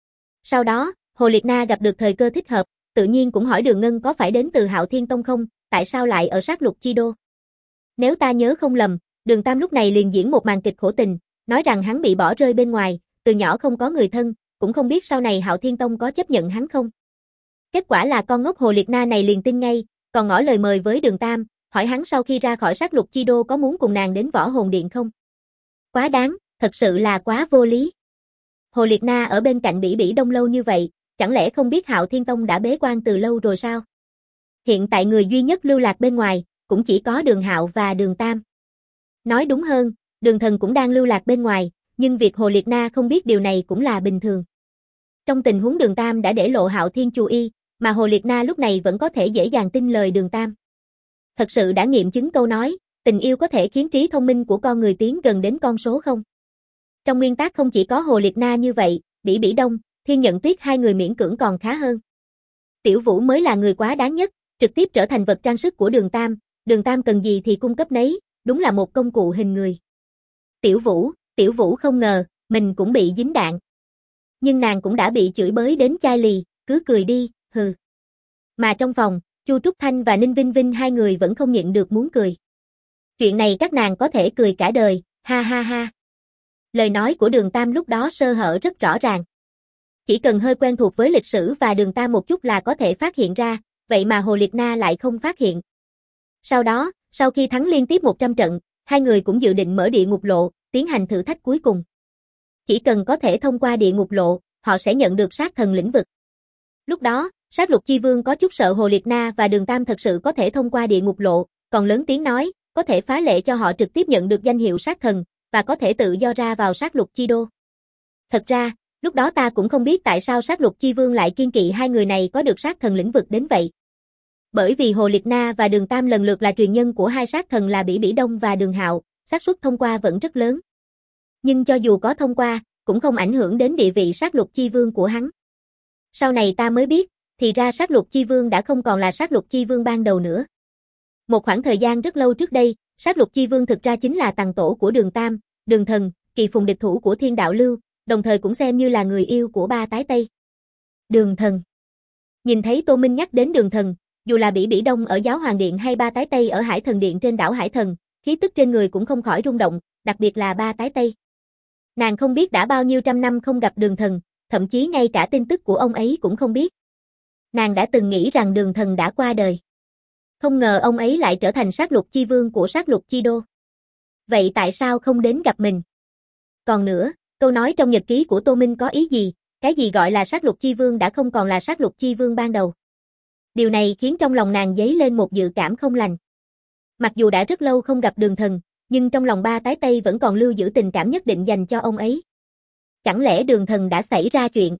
Sau đó, Hồ Liệt Na gặp được thời cơ thích hợp, tự nhiên cũng hỏi Đường Ngân có phải đến từ Hạo Thiên Tông không, tại sao lại ở sát lục chi đô. Nếu ta nhớ không lầm, Đường Tam lúc này liền diễn một màn kịch khổ tình, nói rằng hắn bị bỏ rơi bên ngoài, từ nhỏ không có người thân, cũng không biết sau này Hạo Thiên Tông có chấp nhận hắn không. Kết quả là con ngốc Hồ Liệt Na này liền tin ngay, còn ngỏ lời mời với Đường Tam, hỏi hắn sau khi ra khỏi sát lục chi đô có muốn cùng nàng đến Võ Hồn Điện không. Quá đáng, thật sự là quá vô lý. Hồ Liệt Na ở bên cạnh Bỉ Bỉ Đông lâu như vậy, chẳng lẽ không biết Hạo Thiên Tông đã bế quan từ lâu rồi sao? Hiện tại người duy nhất lưu lạc bên ngoài, cũng chỉ có Đường Hạo và Đường Tam. Nói đúng hơn, Đường Thần cũng đang lưu lạc bên ngoài, nhưng việc Hồ Liệt Na không biết điều này cũng là bình thường. Trong tình huống Đường Tam đã để lộ Hạo Thiên chú y, mà Hồ Liệt Na lúc này vẫn có thể dễ dàng tin lời Đường Tam. Thật sự đã nghiệm chứng câu nói, tình yêu có thể khiến trí thông minh của con người tiến gần đến con số không? Trong nguyên tắc không chỉ có Hồ Liệt Na như vậy, Bỉ Bỉ Đông, Thiên Nhận Tuyết hai người miễn cưỡng còn khá hơn. Tiểu Vũ mới là người quá đáng nhất, trực tiếp trở thành vật trang sức của Đường Tam cần gì thì cung cấp nấy, đúng là một công cụ hình người. Tiểu Vũ không ngờ, mình cũng bị dính đạn. Nhưng nàng cũng đã bị chửi bới đến chai lì, cứ cười đi, hừ. Mà trong phòng, Chu Trúc Thanh và Ninh Vinh Vinh hai người vẫn không nhịn được muốn cười. Chuyện này các nàng có thể cười cả đời, ha ha ha. Lời nói của Đường Tam lúc đó sơ hở rất rõ ràng. Chỉ cần hơi quen thuộc với lịch sử và Đường Tam một chút là có thể phát hiện ra, vậy mà Hồ Liệt Na lại không phát hiện. Sau đó, sau khi thắng liên tiếp 100 trận, hai người cũng dự định mở địa ngục lộ, tiến hành thử thách cuối cùng. Chỉ cần có thể thông qua địa ngục lộ, họ sẽ nhận được sát thần lĩnh vực. Lúc đó, sát lục chi vương có chút sợ Hồ Liệt Na và Đường Tam thật sự có thể thông qua địa ngục lộ, còn lớn tiếng nói, có thể phá lệ cho họ trực tiếp nhận được danh hiệu sát thần, và có thể tự do ra vào sát lục chi đô. Thật ra, lúc đó ta cũng không biết tại sao sát lục chi vương lại kiên kỵ hai người này có được sát thần lĩnh vực đến vậy. Bởi vì Hồ Liệt Na và Đường Tam lần lượt là truyền nhân của hai sát thần là Bỉ Bỉ Đông và Đường Hạo, xác suất thông qua vẫn rất lớn. Nhưng cho dù có thông qua, cũng không ảnh hưởng đến địa vị sát lục chi vương của hắn. Sau này ta mới biết, thì ra sát lục chi vương đã không còn là sát lục chi vương ban đầu nữa. Một khoảng thời gian rất lâu trước đây, sát lục chi vương thực ra chính là tằng tổ của Đường Tam, Đường Thần, kỳ phùng địch thủ của Thiên Đạo Lưu, đồng thời cũng xem như là người yêu của ba tái Tây. Đường Thần. Nhìn thấy Tô Minh nhắc đến Đường Thần, dù là Bỉ Bỉ Đông ở Giáo Hoàng Điện hay ba tái Tây ở Hải Thần Điện trên đảo Hải Thần, khí tức trên người cũng không khỏi rung động, đặc biệt là ba tái Tây. Nàng không biết đã bao nhiêu trăm năm không gặp Đường Thần, thậm chí ngay cả tin tức của ông ấy cũng không biết. Nàng đã từng nghĩ rằng Đường Thần đã qua đời. Không ngờ ông ấy lại trở thành sát lục chi vương của sát lục chi đô. Vậy tại sao không đến gặp mình? Còn nữa, câu nói trong nhật ký của Tô Minh có ý gì? Cái gì gọi là sát lục chi vương đã không còn là sát lục chi vương ban đầu? Điều này khiến trong lòng nàng dấy lên một dự cảm không lành. Mặc dù đã rất lâu không gặp Đường Thần, nhưng trong lòng ba tái Tây vẫn còn lưu giữ tình cảm nhất định dành cho ông ấy. Chẳng lẽ Đường Thần đã xảy ra chuyện?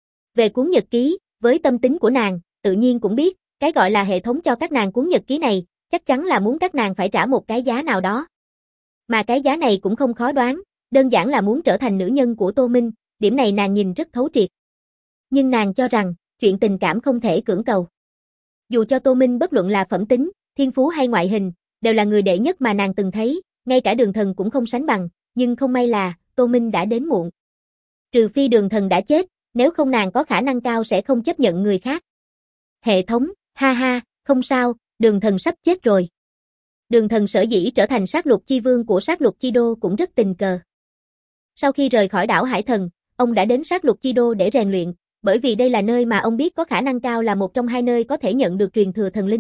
Về cuốn nhật ký, với tâm tính của nàng, tự nhiên cũng biết, cái gọi là hệ thống cho các nàng cuốn nhật ký này, chắc chắn là muốn các nàng phải trả một cái giá nào đó. Mà cái giá này cũng không khó đoán, đơn giản là muốn trở thành nữ nhân của Tô Minh, điểm này nàng nhìn rất thấu triệt. Nhưng nàng cho rằng, chuyện tình cảm không thể cưỡng cầu. Dù cho Tô Minh bất luận là phẩm tính, thiên phú hay ngoại hình, đều là người đệ nhất mà nàng từng thấy, ngay cả Đường Thần cũng không sánh bằng, nhưng không may là, Tô Minh đã đến muộn. Trừ phi đường thần đã chết, nếu không nàng có khả năng cao sẽ không chấp nhận người khác. Hệ thống, ha ha, không sao, đường thần sắp chết rồi. Đường thần sở dĩ trở thành sát lục chi vương của sát lục chi đô cũng rất tình cờ. Sau khi rời khỏi đảo Hải Thần, ông đã đến sát lục chi đô để rèn luyện, bởi vì đây là nơi mà ông biết có khả năng cao là một trong hai nơi có thể nhận được truyền thừa thần linh.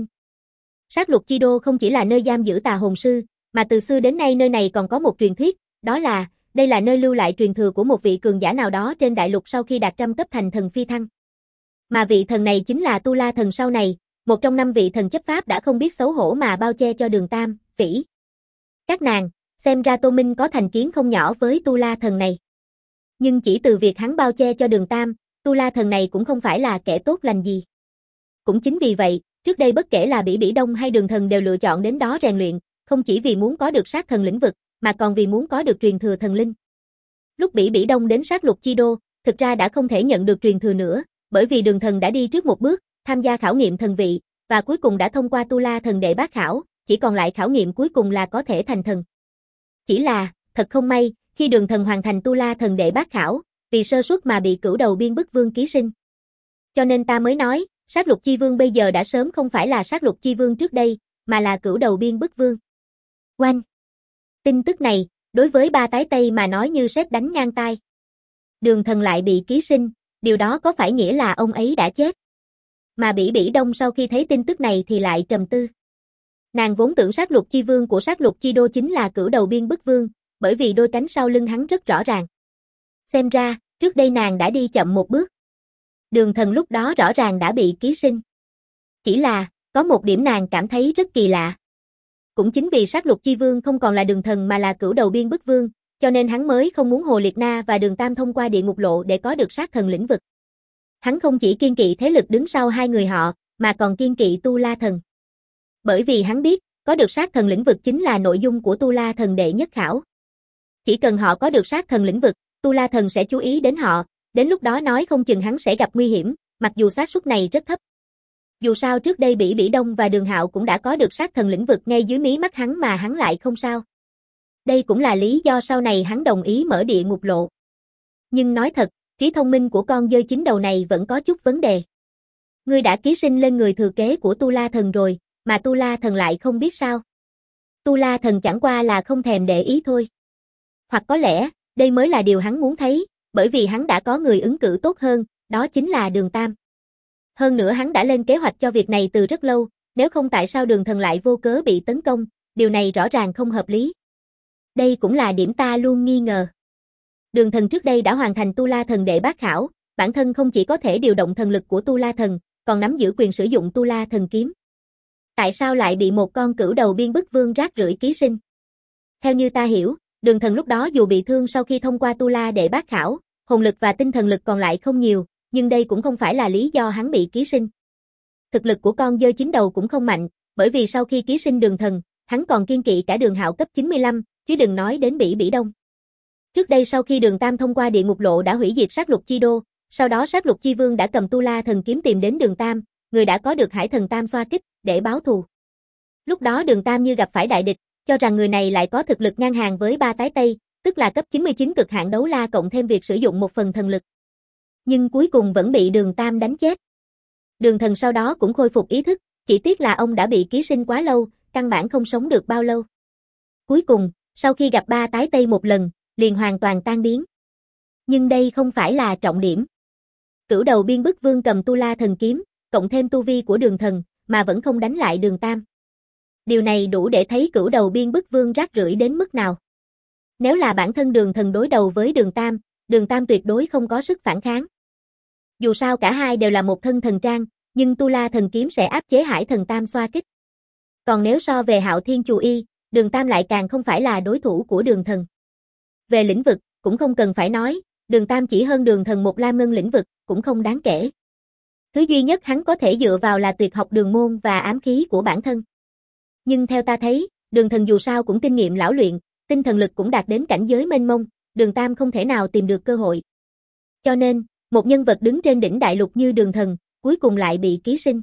Sát lục chi đô không chỉ là nơi giam giữ tà hồn sư, mà từ xưa đến nay nơi này còn có một truyền thuyết, đó là, đây là nơi lưu lại truyền thừa của một vị cường giả nào đó trên đại lục sau khi đạt trăm cấp thành thần phi thăng. Mà vị thần này chính là Tu La thần sau này, một trong 5 vị thần chấp pháp đã không biết xấu hổ mà bao che cho Đường Tam, Vĩ. Các nàng, xem ra Tô Minh có thành kiến không nhỏ với Tu La thần này. Nhưng chỉ từ việc hắn bao che cho Đường Tam, Tu La thần này cũng không phải là kẻ tốt lành gì. Cũng chính vì vậy, trước đây bất kể là Bỉ Bỉ Đông hay Đường thần đều lựa chọn đến đó rèn luyện, không chỉ vì muốn có được sát thần lĩnh vực, mà còn vì muốn có được truyền thừa thần linh. Lúc Bỉ Bỉ Đông đến sát lục chi đô, thực ra đã không thể nhận được truyền thừa nữa, bởi vì Đường thần đã đi trước một bước, tham gia khảo nghiệm thần vị, và cuối cùng đã thông qua Tu La thần đệ bát khảo, chỉ còn lại khảo nghiệm cuối cùng là có thể thành thần. Chỉ là, thật không may, khi Đường thần hoàn thành Tu La thần đệ bát khảo, vì sơ suất mà bị Cửu Đầu Biên Bức Vương ký sinh. Cho nên ta mới nói, sát lục chi vương bây giờ đã sớm không phải là sát lục chi vương trước đây, mà là Cửu Đầu Biên Bức Vương. Oanh! Tin tức này, đối với ba tái Tây mà nói như sét đánh ngang tai. Đường thần lại bị ký sinh, điều đó có phải nghĩa là ông ấy đã chết? Mà Bỉ Bỉ Đông sau khi thấy tin tức này thì lại trầm tư. Nàng vốn tưởng sát lục chi vương của sát lục chi đô chính là Cửu Đầu Biên Bức Vương, bởi vì đôi cánh sau lưng hắn rất rõ ràng. Xem ra, trước đây nàng đã đi chậm một bước. Đường thần lúc đó rõ ràng đã bị ký sinh. Chỉ là, có một điểm nàng cảm thấy rất kỳ lạ. Cũng chính vì sát lục chi vương không còn là đường thần mà là Cửu Đầu Biên Bức Vương, cho nên hắn mới không muốn Hồ Liệt Na và Đường Tam thông qua địa ngục lộ để có được sát thần lĩnh vực. Hắn không chỉ kiên kỵ thế lực đứng sau hai người họ, mà còn kiên kỵ Tu La thần. Bởi vì hắn biết, có được sát thần lĩnh vực chính là nội dung của Tu La thần đệ nhất khảo. Chỉ cần họ có được sát thần lĩnh vực, Tu La thần sẽ chú ý đến họ, đến lúc đó nói không chừng hắn sẽ gặp nguy hiểm, mặc dù xác suất này rất thấp. Dù sao trước đây Bỉ Bỉ Đông và Đường Hạo cũng đã có được sát thần lĩnh vực ngay dưới mí mắt hắn mà hắn lại không sao. Đây cũng là lý do sau này hắn đồng ý mở địa ngục lộ. Nhưng nói thật, trí thông minh của con dơi chín đầu này vẫn có chút vấn đề. Ngươi đã ký sinh lên người thừa kế của Tu La thần rồi, mà Tu La thần lại không biết sao. Tu La thần chẳng qua là không thèm để ý thôi. Hoặc có lẽ, đây mới là điều hắn muốn thấy, bởi vì hắn đã có người ứng cử tốt hơn, đó chính là Đường Tam. Hơn nữa hắn đã lên kế hoạch cho việc này từ rất lâu, nếu không tại sao Đường thần lại vô cớ bị tấn công, điều này rõ ràng không hợp lý. Đây cũng là điểm ta luôn nghi ngờ. Đường thần trước đây đã hoàn thành Tu La thần đệ bát khảo, bản thân không chỉ có thể điều động thần lực của Tu La thần, còn nắm giữ quyền sử dụng Tu La thần kiếm. Tại sao lại bị một con Cửu Đầu Biên Bức Vương rác rưởi ký sinh? Theo như ta hiểu, Đường thần lúc đó dù bị thương sau khi thông qua Tu La đệ bát khảo, hồn lực và tinh thần lực còn lại không nhiều, nhưng đây cũng không phải là lý do hắn bị ký sinh. Thực lực của con dơi chín đầu cũng không mạnh, bởi vì sau khi ký sinh Đường thần, hắn còn kiên kỵ cả Đường Hạo cấp 95, chứ đừng nói đến Bỉ Bỉ Đông. Trước đây sau khi Đường Tam thông qua địa ngục lộ đã hủy diệt sát lục chi đô, sau đó sát lục chi vương đã cầm Tu La thần kiếm tìm đến Đường Tam, người đã có được Hải thần tam xoa kích, để báo thù. Lúc đó Đường Tam như gặp phải đại địch, cho rằng người này lại có thực lực ngang hàng với ba tái Tây, tức là cấp 99 cực hạn đấu la cộng thêm việc sử dụng một phần thần lực. Nhưng cuối cùng vẫn bị Đường Tam đánh chết. Đường thần sau đó cũng khôi phục ý thức, chỉ tiếc là ông đã bị ký sinh quá lâu, căn bản không sống được bao lâu. Cuối cùng, sau khi gặp ba tái Tây một lần, liền hoàn toàn tan biến. Nhưng đây không phải là trọng điểm. Cửu Đầu Biên Bức Vương cầm Tu La thần kiếm, cộng thêm tu vi của Đường thần, mà vẫn không đánh lại Đường Tam. Điều này đủ để thấy Cửu Đầu Biên Bức Vương rác rưởi đến mức nào. Nếu là bản thân Đường thần đối đầu với Đường Tam tuyệt đối không có sức phản kháng. Dù sao cả hai đều là một thân thần trang, nhưng Tu La thần kiếm sẽ áp chế Hải thần tam xoa kích. Còn nếu so về Hạo Thiên Chù Y, Đường Tam lại càng không phải là đối thủ của Đường thần. Về lĩnh vực, cũng không cần phải nói, Đường Tam chỉ hơn Đường thần một lam ngân lĩnh vực, cũng không đáng kể. Thứ duy nhất hắn có thể dựa vào là tuyệt học đường môn và ám khí của bản thân. Nhưng theo ta thấy, Đường thần dù sao cũng kinh nghiệm lão luyện, tinh thần lực cũng đạt đến cảnh giới mênh mông, Đường Tam không thể nào tìm được cơ hội. Cho nên, một nhân vật đứng trên đỉnh đại lục như Đường thần, cuối cùng lại bị ký sinh.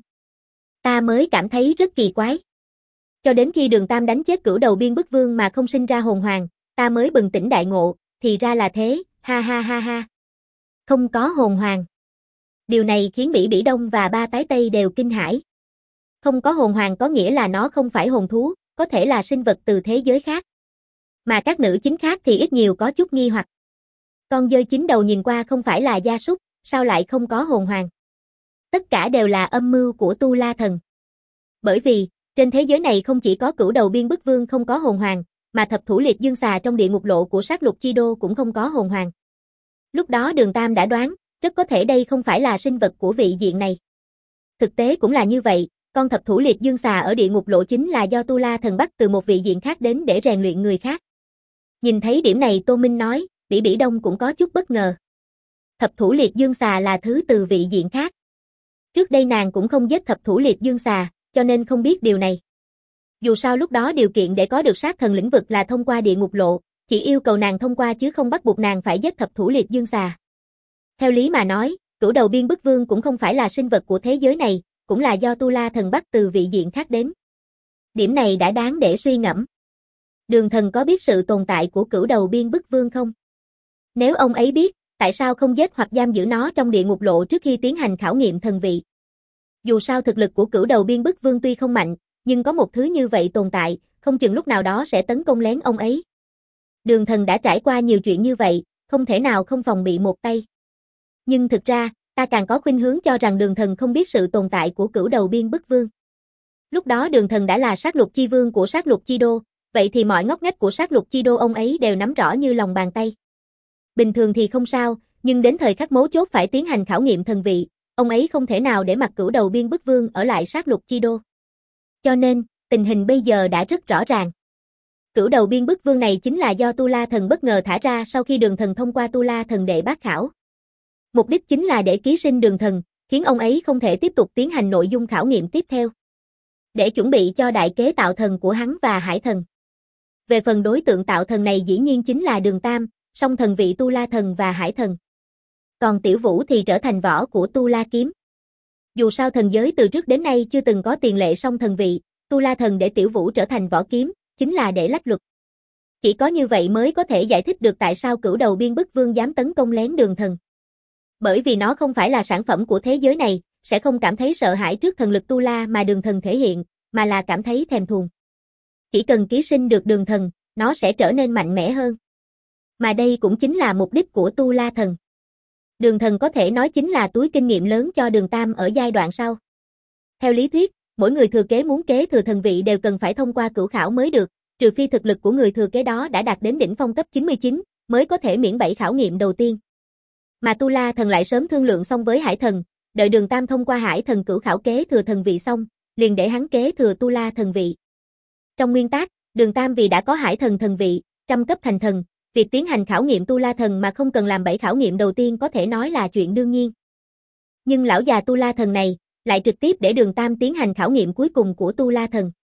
Ta mới cảm thấy rất kỳ quái. Cho đến khi Đường Tam đánh chết Cửu Đầu Biên Bức Vương mà không sinh ra hồn hoàng, ta mới bừng tỉnh đại ngộ, thì ra là thế, ha ha ha ha. Không có hồn hoàng. Điều này khiến Bỉ Bỉ Đông và ba tái Tây đều kinh hãi. Không có hồn hoàng có nghĩa là nó không phải hồn thú, có thể là sinh vật từ thế giới khác. Mà các nữ chính khác thì ít nhiều có chút nghi hoặc. Con dơi chín đầu nhìn qua không phải là gia súc, sao lại không có hồn hoàng? Tất cả đều là âm mưu của Tu La Thần. Bởi vì, trên thế giới này không chỉ có Cửu Đầu Biên Bức Vương không có hồn hoàng, mà Thập Thủ Liệt Dương Xà trong địa ngục lộ của Sát Lục Chi Đô cũng không có hồn hoàng. Lúc đó Đường Tam đã đoán, rất có thể đây không phải là sinh vật của vị diện này. Thực tế cũng là như vậy, con Thập Thủ Liệt Dương Xà ở địa ngục lộ chính là do Tu La Thần bắt từ một vị diện khác đến để rèn luyện người khác. Nhìn thấy điểm này Tô Minh nói, Bỉ Bỉ Đông cũng có chút bất ngờ. Thập Thủ Liệt Dương Xà là thứ từ vị diện khác. Trước đây nàng cũng không giết Thập Thủ Liệt Dương Xà, cho nên không biết điều này. Dù sao lúc đó điều kiện để có được sát thần lĩnh vực là thông qua địa ngục lộ, chỉ yêu cầu nàng thông qua chứ không bắt buộc nàng phải giết Thập Thủ Liệt Dương Xà. Theo lý mà nói, Cửu Đầu Biên Bức Vương cũng không phải là sinh vật của thế giới này, cũng là do Tu La Thần bắt từ vị diện khác đến. Điểm này đã đáng để suy ngẫm. Đường Thần có biết sự tồn tại của Cửu Đầu Biên Bức Vương không? Nếu ông ấy biết, tại sao không giết hoặc giam giữ nó trong địa ngục lộ trước khi tiến hành khảo nghiệm thần vị? Dù sao thực lực của Cửu Đầu Biên Bức Vương tuy không mạnh, nhưng có một thứ như vậy tồn tại, không chừng lúc nào đó sẽ tấn công lén ông ấy. Đường Thần đã trải qua nhiều chuyện như vậy, không thể nào không phòng bị một tay. Nhưng thực ra, ta càng có khuynh hướng cho rằng Đường Thần không biết sự tồn tại của Cửu Đầu Biên Bức Vương. Lúc đó Đường Thần đã là Sát Lục Chi Vương của Sát Lục Chi Đô, vậy thì mọi ngóc ngách của Sát Lục Chi Đô ông ấy đều nắm rõ như lòng bàn tay. Bình thường thì không sao, nhưng đến thời khắc mấu chốt phải tiến hành khảo nghiệm thần vị, ông ấy không thể nào để mặc Cửu Đầu Biên Bức Vương ở lại Sát Lục Chi Đô. Cho nên, tình hình bây giờ đã rất rõ ràng. Cửu Đầu Biên Bức Vương này chính là do Tu La Thần bất ngờ thả ra sau khi Đường Thần thông qua Tu La Thần đệ bát khảo. Mục đích chính là để ký sinh Đường Thần, khiến ông ấy không thể tiếp tục tiến hành nội dung khảo nghiệm tiếp theo. Để chuẩn bị cho đại kế tạo thần của hắn và Hải Thần. Về phần đối tượng tạo thần này dĩ nhiên chính là Đường Tam, song thần vị Tu La Thần và Hải Thần. Còn Tiểu Vũ thì trở thành võ của Tu La Kiếm. Dù sao thần giới từ trước đến nay chưa từng có tiền lệ song thần vị, Tu La Thần để Tiểu Vũ trở thành võ kiếm, chính là để lách luật. Chỉ có như vậy mới có thể giải thích được tại sao Cửu Đầu Biên Bức Vương dám tấn công lén Đường Thần. Bởi vì nó không phải là sản phẩm của thế giới này, sẽ không cảm thấy sợ hãi trước thần lực Tu La mà Đường Thần thể hiện, mà là cảm thấy thèm thuồng. Chỉ cần ký sinh được Đường Thần, nó sẽ trở nên mạnh mẽ hơn. Mà đây cũng chính là mục đích của Tu La Thần. Đường Thần có thể nói chính là túi kinh nghiệm lớn cho Đường Tam ở giai đoạn sau. Theo lý thuyết, mỗi người thừa kế muốn kế thừa thần vị đều cần phải thông qua cửu khảo mới được, trừ phi thực lực của người thừa kế đó đã đạt đến đỉnh phong cấp 99, mới có thể miễn 7 khảo nghiệm đầu tiên. Mà Tu La Thần lại sớm thương lượng xong với Hải Thần, đợi Đường Tam thông qua Hải Thần cửu khảo kế thừa thần vị xong, liền để hắn kế thừa Tu La Thần vị. Trong nguyên tắc, Đường Tam vì đã có Hải Thần thần vị, trăm cấp thành thần, việc tiến hành khảo nghiệm Tu La Thần mà không cần làm 7 khảo nghiệm đầu tiên có thể nói là chuyện đương nhiên. Nhưng lão già Tu La Thần này, lại trực tiếp để Đường Tam tiến hành khảo nghiệm cuối cùng của Tu La Thần.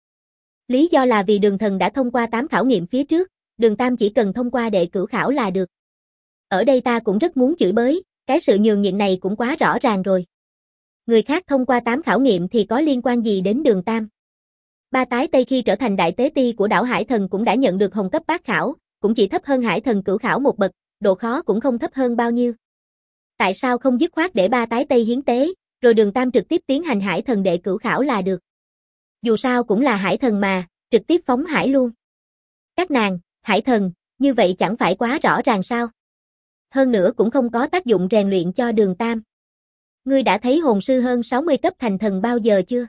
Lý do là vì Đường Thần đã thông qua 8 khảo nghiệm phía trước, Đường Tam chỉ cần thông qua đệ cửu khảo là được. Ở đây ta cũng rất muốn chửi bới, cái sự nhường nhịn này cũng quá rõ ràng rồi. Người khác thông qua 8 khảo nghiệm thì có liên quan gì đến Đường Tam? Ba tái Tây khi trở thành đại tế ti của đảo Hải Thần cũng đã nhận được hồng cấp bát khảo, cũng chỉ thấp hơn Hải Thần cửu khảo một bậc, độ khó cũng không thấp hơn bao nhiêu. Tại sao không dứt khoát để ba tái Tây hiến tế, rồi Đường Tam trực tiếp tiến hành Hải Thần đệ cửu khảo là được. Dù sao cũng là Hải Thần mà, trực tiếp phóng hải luôn. Các nàng, Hải Thần, như vậy chẳng phải quá rõ ràng sao? Hơn nữa cũng không có tác dụng rèn luyện cho Đường Tam. Ngươi đã thấy hồn sư hơn 60 cấp thành thần bao giờ chưa?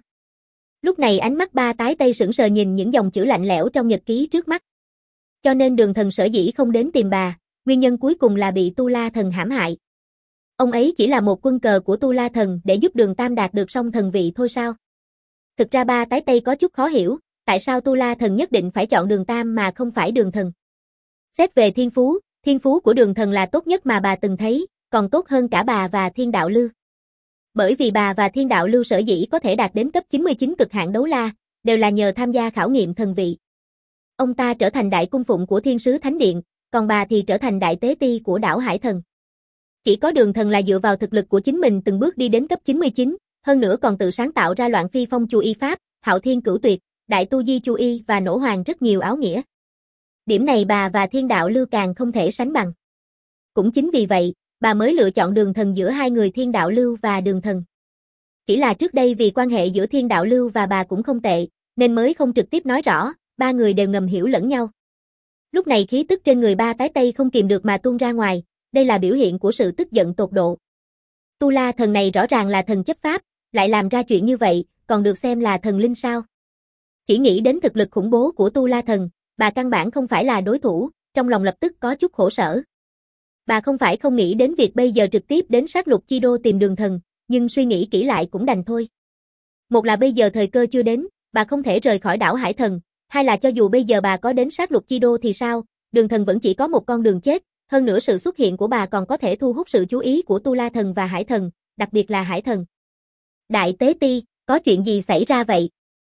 Lúc này ánh mắt ba tái Tây sững sờ nhìn những dòng chữ lạnh lẽo trong nhật ký trước mắt. Cho nên Đường Thần sở dĩ không đến tìm bà, nguyên nhân cuối cùng là bị Tu La Thần hãm hại. Ông ấy chỉ là một quân cờ của Tu La Thần để giúp Đường Tam đạt được song thần vị thôi sao? Thực ra ba tái Tây có chút khó hiểu, tại sao Tu La Thần nhất định phải chọn Đường Tam mà không phải Đường Thần. Xét về thiên phú của Đường Thần là tốt nhất mà bà từng thấy, còn tốt hơn cả bà và Thiên Đạo Lưu. Bởi vì bà và Thiên Đạo Lưu sở dĩ có thể đạt đến cấp 99 cực hạn đấu la, đều là nhờ tham gia khảo nghiệm thần vị. Ông ta trở thành đại cung phụng của Thiên Sứ Thánh Điện, còn bà thì trở thành đại tế ti của đảo Hải Thần. Chỉ có Đường Thần là dựa vào thực lực của chính mình từng bước đi đến cấp 99, hơn nữa còn tự sáng tạo ra Loạn Phi Phong Chu Y Pháp, Hạo Thiên Cửu Tuyệt, Đại Tu Di Chu Y và Nổ Hoàng rất nhiều áo nghĩa. Điểm này bà và Thiên Đạo Lưu càng không thể sánh bằng. Cũng chính vì vậy, bà mới lựa chọn đường thần giữa hai người Thiên Đạo Lưu và đường thần. Chỉ là trước đây vì quan hệ giữa Thiên Đạo Lưu và bà cũng không tệ, nên mới không trực tiếp nói rõ, ba người đều ngầm hiểu lẫn nhau. Lúc này khí tức trên người ba tái tây không kìm được mà tuôn ra ngoài, đây là biểu hiện của sự tức giận tột độ. Tu La thần này rõ ràng là thần chấp pháp, lại làm ra chuyện như vậy, còn được xem là thần linh sao? Chỉ nghĩ đến thực lực khủng bố của Tu La thần, bà căn bản không phải là đối thủ, trong lòng lập tức có chút khổ sở. Bà không phải không nghĩ đến việc bây giờ trực tiếp đến sát lục chi đô tìm đường thần, nhưng suy nghĩ kỹ lại cũng đành thôi. Một là bây giờ thời cơ chưa đến, bà không thể rời khỏi đảo Hải Thần, hai là cho dù bây giờ bà có đến sát lục chi đô thì sao, đường thần vẫn chỉ có một con đường chết, hơn nữa sự xuất hiện của bà còn có thể thu hút sự chú ý của Tu La thần và Hải Thần, đặc biệt là Hải Thần. Đại Tế Ti, có chuyện gì xảy ra vậy?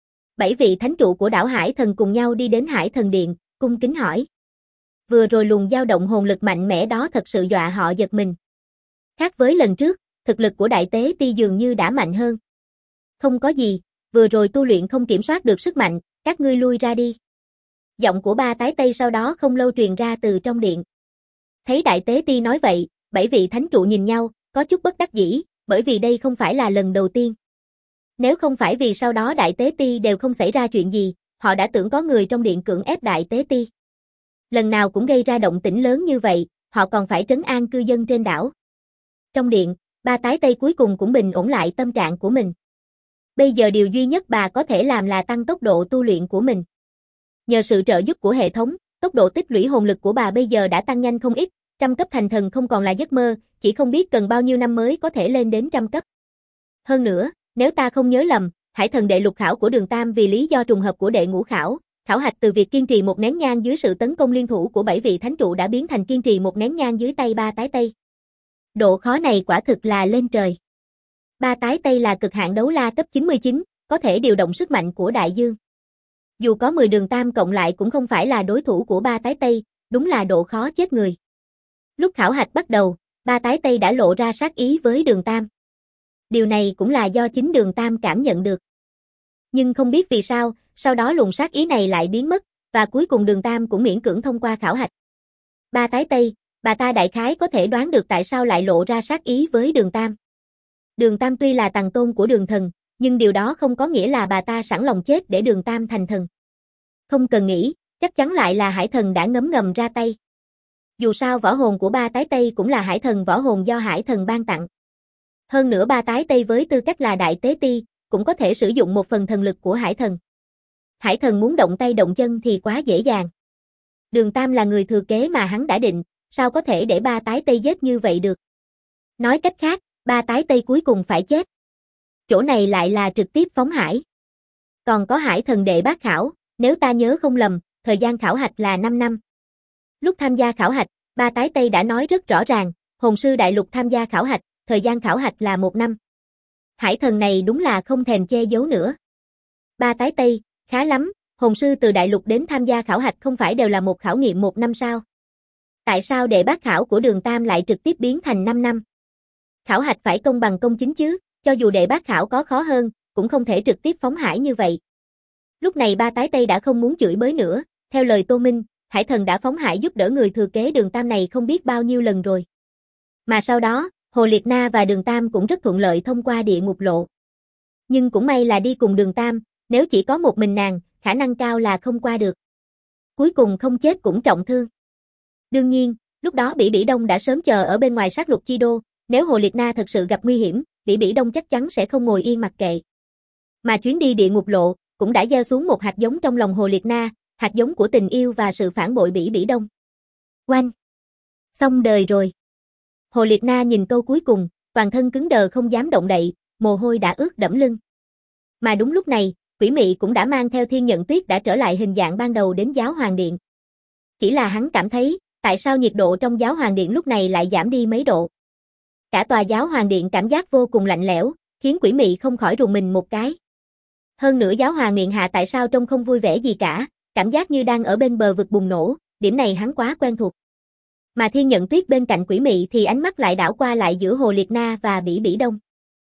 7 vị thánh trụ của đảo Hải Thần cùng nhau đi đến Hải Thần Điện, cung kính hỏi. Vừa rồi luồng dao động hồn lực mạnh mẽ đó thật sự dọa họ giật mình. Khác với lần trước, thực lực của Đại Tế Ti dường như đã mạnh hơn. Không có gì, vừa rồi tu luyện không kiểm soát được sức mạnh, các ngươi lui ra đi. Giọng của ba tái tây sau đó không lâu truyền ra từ trong điện. Thấy Đại Tế Ti nói vậy, 7 vị thánh trụ nhìn nhau, có chút bất đắc dĩ, bởi vì đây không phải là lần đầu tiên. Nếu không phải vì sau đó Đại Tế Ti đều không xảy ra chuyện gì, họ đã tưởng có người trong điện cưỡng ép Đại Tế Ti. Lần nào cũng gây ra động tĩnh lớn như vậy, họ còn phải trấn an cư dân trên đảo. Trong điện, ba tái tây cuối cùng cũng bình ổn lại tâm trạng của mình. Bây giờ điều duy nhất bà có thể làm là tăng tốc độ tu luyện của mình. Nhờ sự trợ giúp của hệ thống, tốc độ tích lũy hồn lực của bà bây giờ đã tăng nhanh không ít, trăm cấp thành thần không còn là giấc mơ, chỉ không biết cần bao nhiêu năm mới có thể lên đến trăm cấp. Hơn nữa, nếu ta không nhớ lầm, Hải Thần đệ lục khảo của Đường Tam vì lý do trùng hợp của đệ ngũ khảo, khảo hạch từ việc kiên trì một nén nhang dưới sự tấn công liên thủ của 7 vị thánh trụ đã biến thành kiên trì một nén nhang dưới tay ba tái tây. Độ khó này quả thực là lên trời. Ba tái tây là cực hạn đấu la cấp 99, có thể điều động sức mạnh của đại dương. Dù có 10 Đường Tam cộng lại cũng không phải là đối thủ của ba tái tây, đúng là độ khó chết người. Lúc khảo hạch bắt đầu, ba tái tây đã lộ ra sát ý với Đường Tam. Điều này cũng là do chính Đường Tam cảm nhận được. Nhưng không biết vì sao, sau đó luồng sát ý này lại biến mất, và cuối cùng Đường Tam cũng miễn cưỡng thông qua khảo hạch. Ba tái tây, bà ta đại khái có thể đoán được tại sao lại lộ ra sát ý với Đường Tam. Đường Tam tuy là tầng tôn của Đường Thần, nhưng điều đó không có nghĩa là bà ta sẵn lòng chết để Đường Tam thành thần. Không cần nghĩ, chắc chắn lại là Hải Thần đã ngấm ngầm ra tay. Dù sao võ hồn của ba tái tây cũng là Hải Thần võ hồn do Hải Thần ban tặng. Hơn nữa ba tái tây với tư cách là Đại Tế Ti, cũng có thể sử dụng một phần thần lực của Hải Thần. Hải Thần muốn động tay động chân thì quá dễ dàng. Đường Tam là người thừa kế mà hắn đã định, sao có thể để ba tái tây giết như vậy được. Nói cách khác, ba tái tây cuối cùng phải chết. Chỗ này lại là trực tiếp phóng hải. Còn có Hải Thần đệ bát khảo, nếu ta nhớ không lầm, thời gian khảo hạch là 5 năm. Lúc tham gia khảo hạch, ba tái tây đã nói rất rõ ràng, hồn sư đại lục tham gia khảo hạch, thời gian khảo hạch là 1 năm. Hải Thần này đúng là không thèm che giấu nữa. Ba tái tây, khá lắm, hồn sư từ đại lục đến tham gia khảo hạch không phải đều là một khảo nghiệm 1 năm sao? Tại sao đệ bát khảo của Đường Tam lại trực tiếp biến thành 5 năm? Khảo hạch phải công bằng công chính chứ, cho dù đệ bát khảo có khó hơn, cũng không thể trực tiếp phóng hải như vậy. Lúc này ba tái tây đã không muốn chửi bới nữa, theo lời Tô Minh, Hải Thần đã phóng hải giúp đỡ người thừa kế Đường Tam này không biết bao nhiêu lần rồi. Mà sau đó, Hồ Liệt Na và Đường Tam cũng rất thuận lợi thông qua địa ngục lộ. Nhưng cũng may là đi cùng Đường Tam, nếu chỉ có một mình nàng, khả năng cao là không qua được. Cuối cùng không chết cũng trọng thương. Đương nhiên, lúc đó Bỉ Bỉ Đông đã sớm chờ ở bên ngoài sát lục chi đô, nếu Hồ Liệt Na thật sự gặp nguy hiểm, Bỉ Bỉ Đông chắc chắn sẽ không ngồi yên mặc kệ. Mà chuyến đi địa ngục lộ, cũng đã gieo xuống một hạt giống trong lòng Hồ Liệt Na, hạt giống của tình yêu và sự phản bội Bỉ Bỉ Đông. Oanh! Xong đời rồi. Hồ Liệt Na nhìn câu cuối cùng, toàn thân cứng đờ không dám động đậy, mồ hôi đã ướt đẫm lưng. Mà đúng lúc này, Quỷ Mị cũng đã mang theo Thiên Nhận Tuyết đã trở lại hình dạng ban đầu đến Giáo Hoàng Điện. Chỉ là hắn cảm thấy, tại sao nhiệt độ trong Giáo Hoàng Điện lúc này lại giảm đi mấy độ. Cả tòa Giáo Hoàng Điện cảm giác vô cùng lạnh lẽo, khiến Quỷ Mị không khỏi rùng mình một cái. Hơn nữa Giáo Hoàng miệng hạ tại sao trông không vui vẻ gì cả, cảm giác như đang ở bên bờ vực bùng nổ, điểm này hắn quá quen thuộc. Mà Thiên Nhận Tuyết bên cạnh Quỷ Mị thì ánh mắt lại đảo qua lại giữa Hồ Liệt Na và Bỉ Bỉ Đông.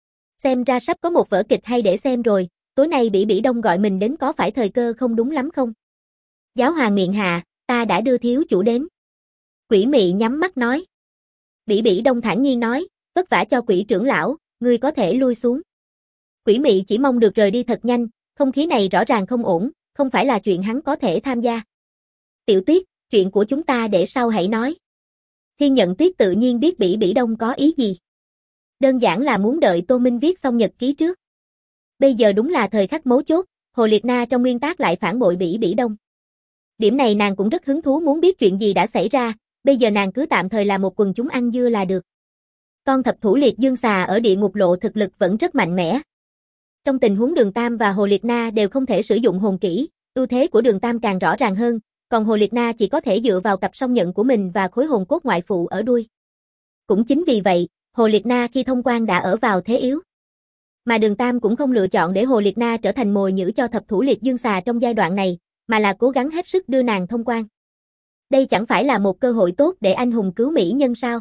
Xem ra sắp có một vở kịch hay để xem rồi, tối nay Bỉ Bỉ Đông gọi mình đến có phải thời cơ không đúng lắm không? Giáo Hoàng miệng hạ, ta đã đưa thiếu chủ đến. Quỷ Mị nhắm mắt nói. Bỉ Bỉ Đông thản nhiên nói, vất vả cho Quỷ trưởng lão, ngươi có thể lui xuống. Quỷ Mị chỉ mong được rời đi thật nhanh, không khí này rõ ràng không ổn, không phải là chuyện hắn có thể tham gia. Tiểu Tuyết, chuyện của chúng ta để sau hãy nói. Thiên Nhận Tuyết tự nhiên biết Bỉ Bỉ Đông có ý gì. Đơn giản là muốn đợi Tô Minh viết xong nhật ký trước. Bây giờ đúng là thời khắc mấu chốt, Hồ Liệt Na trong nguyên tác lại phản bội Bỉ Bỉ Đông. Điểm này nàng cũng rất hứng thú muốn biết chuyện gì đã xảy ra, bây giờ nàng cứ tạm thời là một quần chúng ăn dưa là được. Con thập thủ liệt dương xà ở địa ngục lộ thực lực vẫn rất mạnh mẽ. Trong tình huống Đường Tam và Hồ Liệt Na đều không thể sử dụng hồn kỹ, ưu thế của Đường Tam càng rõ ràng hơn, còn Hồ Liệt Na chỉ có thể dựa vào cặp song nhận của mình và khối hồn cốt ngoại phụ ở đuôi. Cũng chính vì vậy, Hồ Liệt Na khi thông quan đã ở vào thế yếu. Mà Đường Tam cũng không lựa chọn để Hồ Liệt Na trở thành mồi nhử cho thập thủ liệt dương xà trong giai đoạn này, mà là cố gắng hết sức đưa nàng thông quan. Đây chẳng phải là một cơ hội tốt để anh hùng cứu mỹ nhân sao?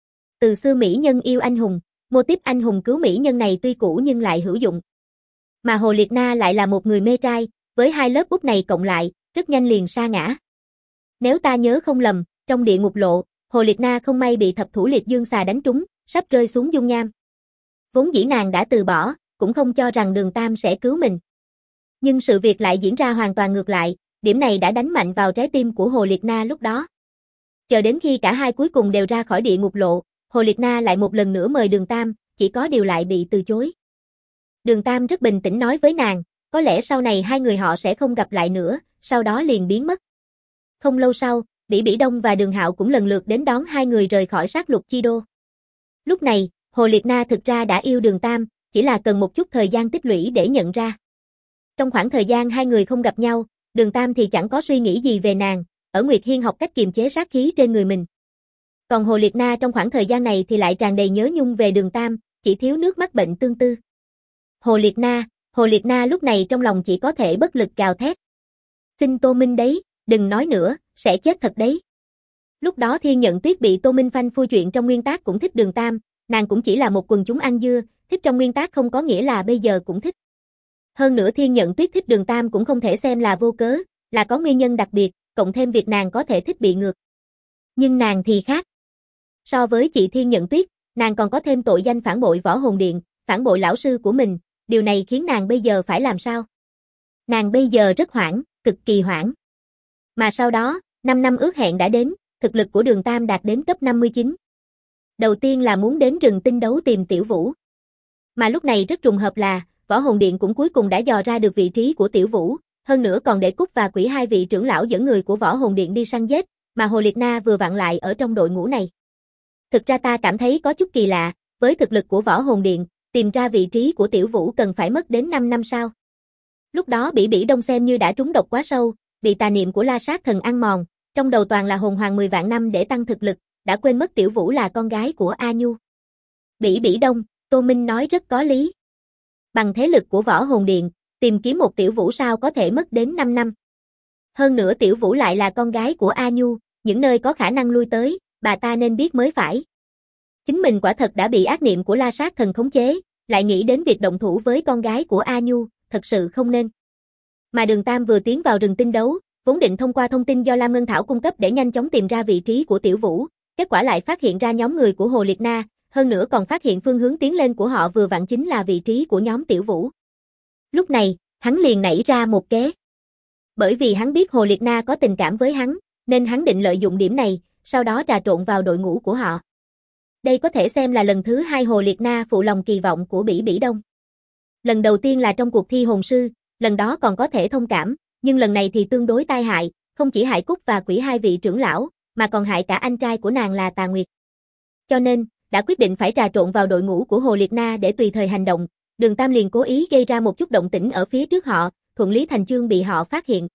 Từ xưa mỹ nhân yêu anh hùng, mô típ anh hùng cứu mỹ nhân này tuy cũ nhưng lại hữu dụng. Mà Hồ Liệt Na lại là một người mê trai, với hai lớp bút này cộng lại, rất nhanh liền sa ngã. Nếu ta nhớ không lầm, trong địa ngục lộ, Hồ Liệt Na không may bị thập thủ liệt dương xà đánh trúng, sắp rơi xuống dung nham. Vốn dĩ nàng đã từ bỏ, cũng không cho rằng Đường Tam sẽ cứu mình. Nhưng sự việc lại diễn ra hoàn toàn ngược lại, điểm này đã đánh mạnh vào trái tim của Hồ Liệt Na lúc đó. Chờ đến khi cả hai cuối cùng đều ra khỏi địa ngục lộ, Hồ Liệt Na lại một lần nữa mời Đường Tam, chỉ có điều lại bị từ chối. Đường Tam rất bình tĩnh nói với nàng, có lẽ sau này hai người họ sẽ không gặp lại nữa, sau đó liền biến mất. Không lâu sau, Bỉ Bỉ Đông và Đường Hạo cũng lần lượt đến đón hai người rời khỏi sát lục chi đô. Lúc này, Hồ Liệt Na thực ra đã yêu Đường Tam, chỉ là cần một chút thời gian tích lũy để nhận ra. Trong khoảng thời gian hai người không gặp nhau, Đường Tam thì chẳng có suy nghĩ gì về nàng, ở Nguyệt Hiên học cách kiềm chế sát khí trên người mình. Còn Hồ Liệt Na trong khoảng thời gian này thì lại tràn đầy nhớ nhung về Đường Tam, chỉ thiếu nước mắt bệnh tương tư. Hồ Liệt Na lúc này trong lòng chỉ có thể bất lực gào thét. Xin Tô Minh đấy, đừng nói nữa, sẽ chết thật đấy. Lúc đó Thiên Nhận Tuyết bị Tô Minh phanh phui chuyện trong nguyên tác cũng thích Đường Tam, nàng cũng chỉ là một quần chúng ăn dưa, thích trong nguyên tác không có nghĩa là bây giờ cũng thích. Hơn nữa Thiên Nhận Tuyết thích Đường Tam cũng không thể xem là vô cớ, là có nguyên nhân đặc biệt, cộng thêm việc nàng có thể thích bị ngược. Nhưng nàng thì khác. So với chị Thiên Nhận Tuyết, nàng còn có thêm tội danh phản bội Võ Hồn Điện, phản bội lão sư của mình, điều này khiến nàng bây giờ phải làm sao? Nàng bây giờ rất hoảng, cực kỳ hoảng. Mà sau đó, 5 năm ước hẹn đã đến, thực lực của Đường Tam đạt đến cấp 59. Đầu tiên là muốn đến rừng tinh đấu tìm Tiểu Vũ. Mà lúc này rất trùng hợp là, Võ Hồn Điện cũng cuối cùng đã dò ra được vị trí của Tiểu Vũ, hơn nữa còn để Cúc và Quỷ hai vị trưởng lão dẫn người của Võ Hồn Điện đi săn giết, mà Hồ Liệt Na vừa vặn lại ở trong đội ngũ này. Thực ra ta cảm thấy có chút kỳ lạ, với thực lực của Võ Hồn Điện, tìm ra vị trí của Tiểu Vũ cần phải mất đến 5 năm sao. Lúc đó Bỉ Bỉ Đông xem như đã trúng độc quá sâu, bị tà niệm của La Sát Thần ăn mòn, trong đầu toàn là hồn hoàng 10 vạn năm để tăng thực lực, đã quên mất Tiểu Vũ là con gái của A Nhu. Bỉ Bỉ Đông, Tô Minh nói rất có lý. Bằng thế lực của Võ Hồn Điện, tìm kiếm một Tiểu Vũ sao có thể mất đến 5 năm. Hơn nữa Tiểu Vũ lại là con gái của A Nhu, những nơi có khả năng lui tới, bà ta nên biết mới phải. Chính mình quả thật đã bị ác niệm của La Sát Thần khống chế, lại nghĩ đến việc động thủ với con gái của A Nhu, thật sự không nên. Mà Đường Tam vừa tiến vào rừng tinh đấu, vốn định thông qua thông tin do Lam Ngân Thảo cung cấp để nhanh chóng tìm ra vị trí của Tiểu Vũ, kết quả lại phát hiện ra nhóm người của Hồ Liệt Na, hơn nữa còn phát hiện phương hướng tiến lên của họ vừa vặn chính là vị trí của nhóm Tiểu Vũ. Lúc này, hắn liền nảy ra một kế. Bởi vì hắn biết Hồ Liệt Na có tình cảm với hắn, nên hắn định lợi dụng điểm này, sau đó trà trộn vào đội ngũ của họ. Đây có thể xem là lần thứ 2 Hồ Liệt Na phụ lòng kỳ vọng của Bỉ Bỉ Đông. Lần đầu tiên là trong cuộc thi hồn sư, lần đó còn có thể thông cảm, nhưng lần này thì tương đối tai hại, không chỉ hại Cúc và Quỷ hai vị trưởng lão, mà còn hại cả anh trai của nàng là Tà Nguyệt. Cho nên, đã quyết định phải trà trộn vào đội ngũ của Hồ Liệt Na để tùy thời hành động, Đường Tam liền cố ý gây ra một chút động tĩnh ở phía trước họ, thuận lý thành chương bị họ phát hiện.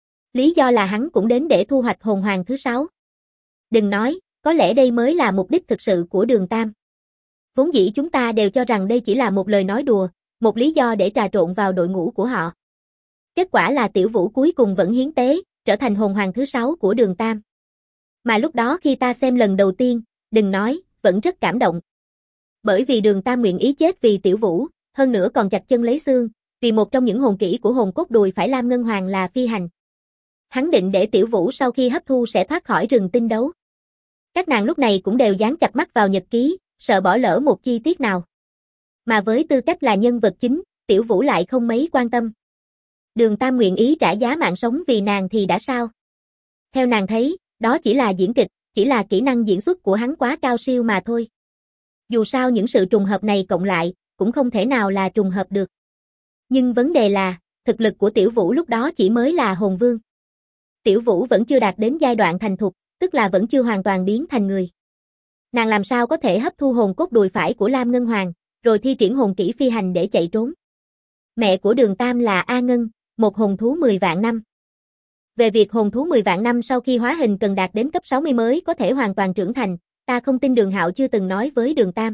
Lý do là hắn cũng đến để thu hoạch hồn hoàng thứ 6. Đừng nói, có lẽ đây mới là mục đích thực sự của Đường Tam. Vốn dĩ chúng ta đều cho rằng đây chỉ là một lời nói đùa, một lý do để trà trộn vào đội ngũ của họ. Kết quả là Tiểu Vũ cuối cùng vẫn hiến tế, trở thành hồn hoàng thứ 6 của Đường Tam. Mà lúc đó khi ta xem lần đầu tiên, đừng nói, vẫn rất cảm động. Bởi vì Đường Tam nguyện ý chết vì Tiểu Vũ, hơn nữa còn chặt chân lấy xương, vì một trong những hồn kỹ của hồn cốt đùi phải Lam Ngân Hoàng là phi hành. Hắn định để Tiểu Vũ sau khi hấp thu sẽ thoát khỏi rừng tinh đấu. Các nàng lúc này cũng đều dán chặt mắt vào nhật ký, sợ bỏ lỡ một chi tiết nào. Mà với tư cách là nhân vật chính, Tiểu Vũ lại không mấy quan tâm. Đường Tam nguyện ý trả giá mạng sống vì nàng thì đã sao? Theo nàng thấy, đó chỉ là diễn kịch, chỉ là kỹ năng diễn xuất của hắn quá cao siêu mà thôi. Dù sao những sự trùng hợp này cộng lại, cũng không thể nào là trùng hợp được. Nhưng vấn đề là, thực lực của Tiểu Vũ lúc đó chỉ mới là hồn vương. Tiểu Vũ vẫn chưa đạt đến giai đoạn thành thục, tức là vẫn chưa hoàn toàn biến thành người. Nàng làm sao có thể hấp thu hồn cốt đùi phải của Lam Ngân Hoàng, rồi thi triển hồn kỹ phi hành để chạy trốn. Mẹ của Đường Tam là A Ngân, một hồn thú 10 vạn năm. Về việc hồn thú 10 vạn năm sau khi hóa hình cần đạt đến cấp 60 mới có thể hoàn toàn trưởng thành, ta không tin Đường Hạo chưa từng nói với Đường Tam.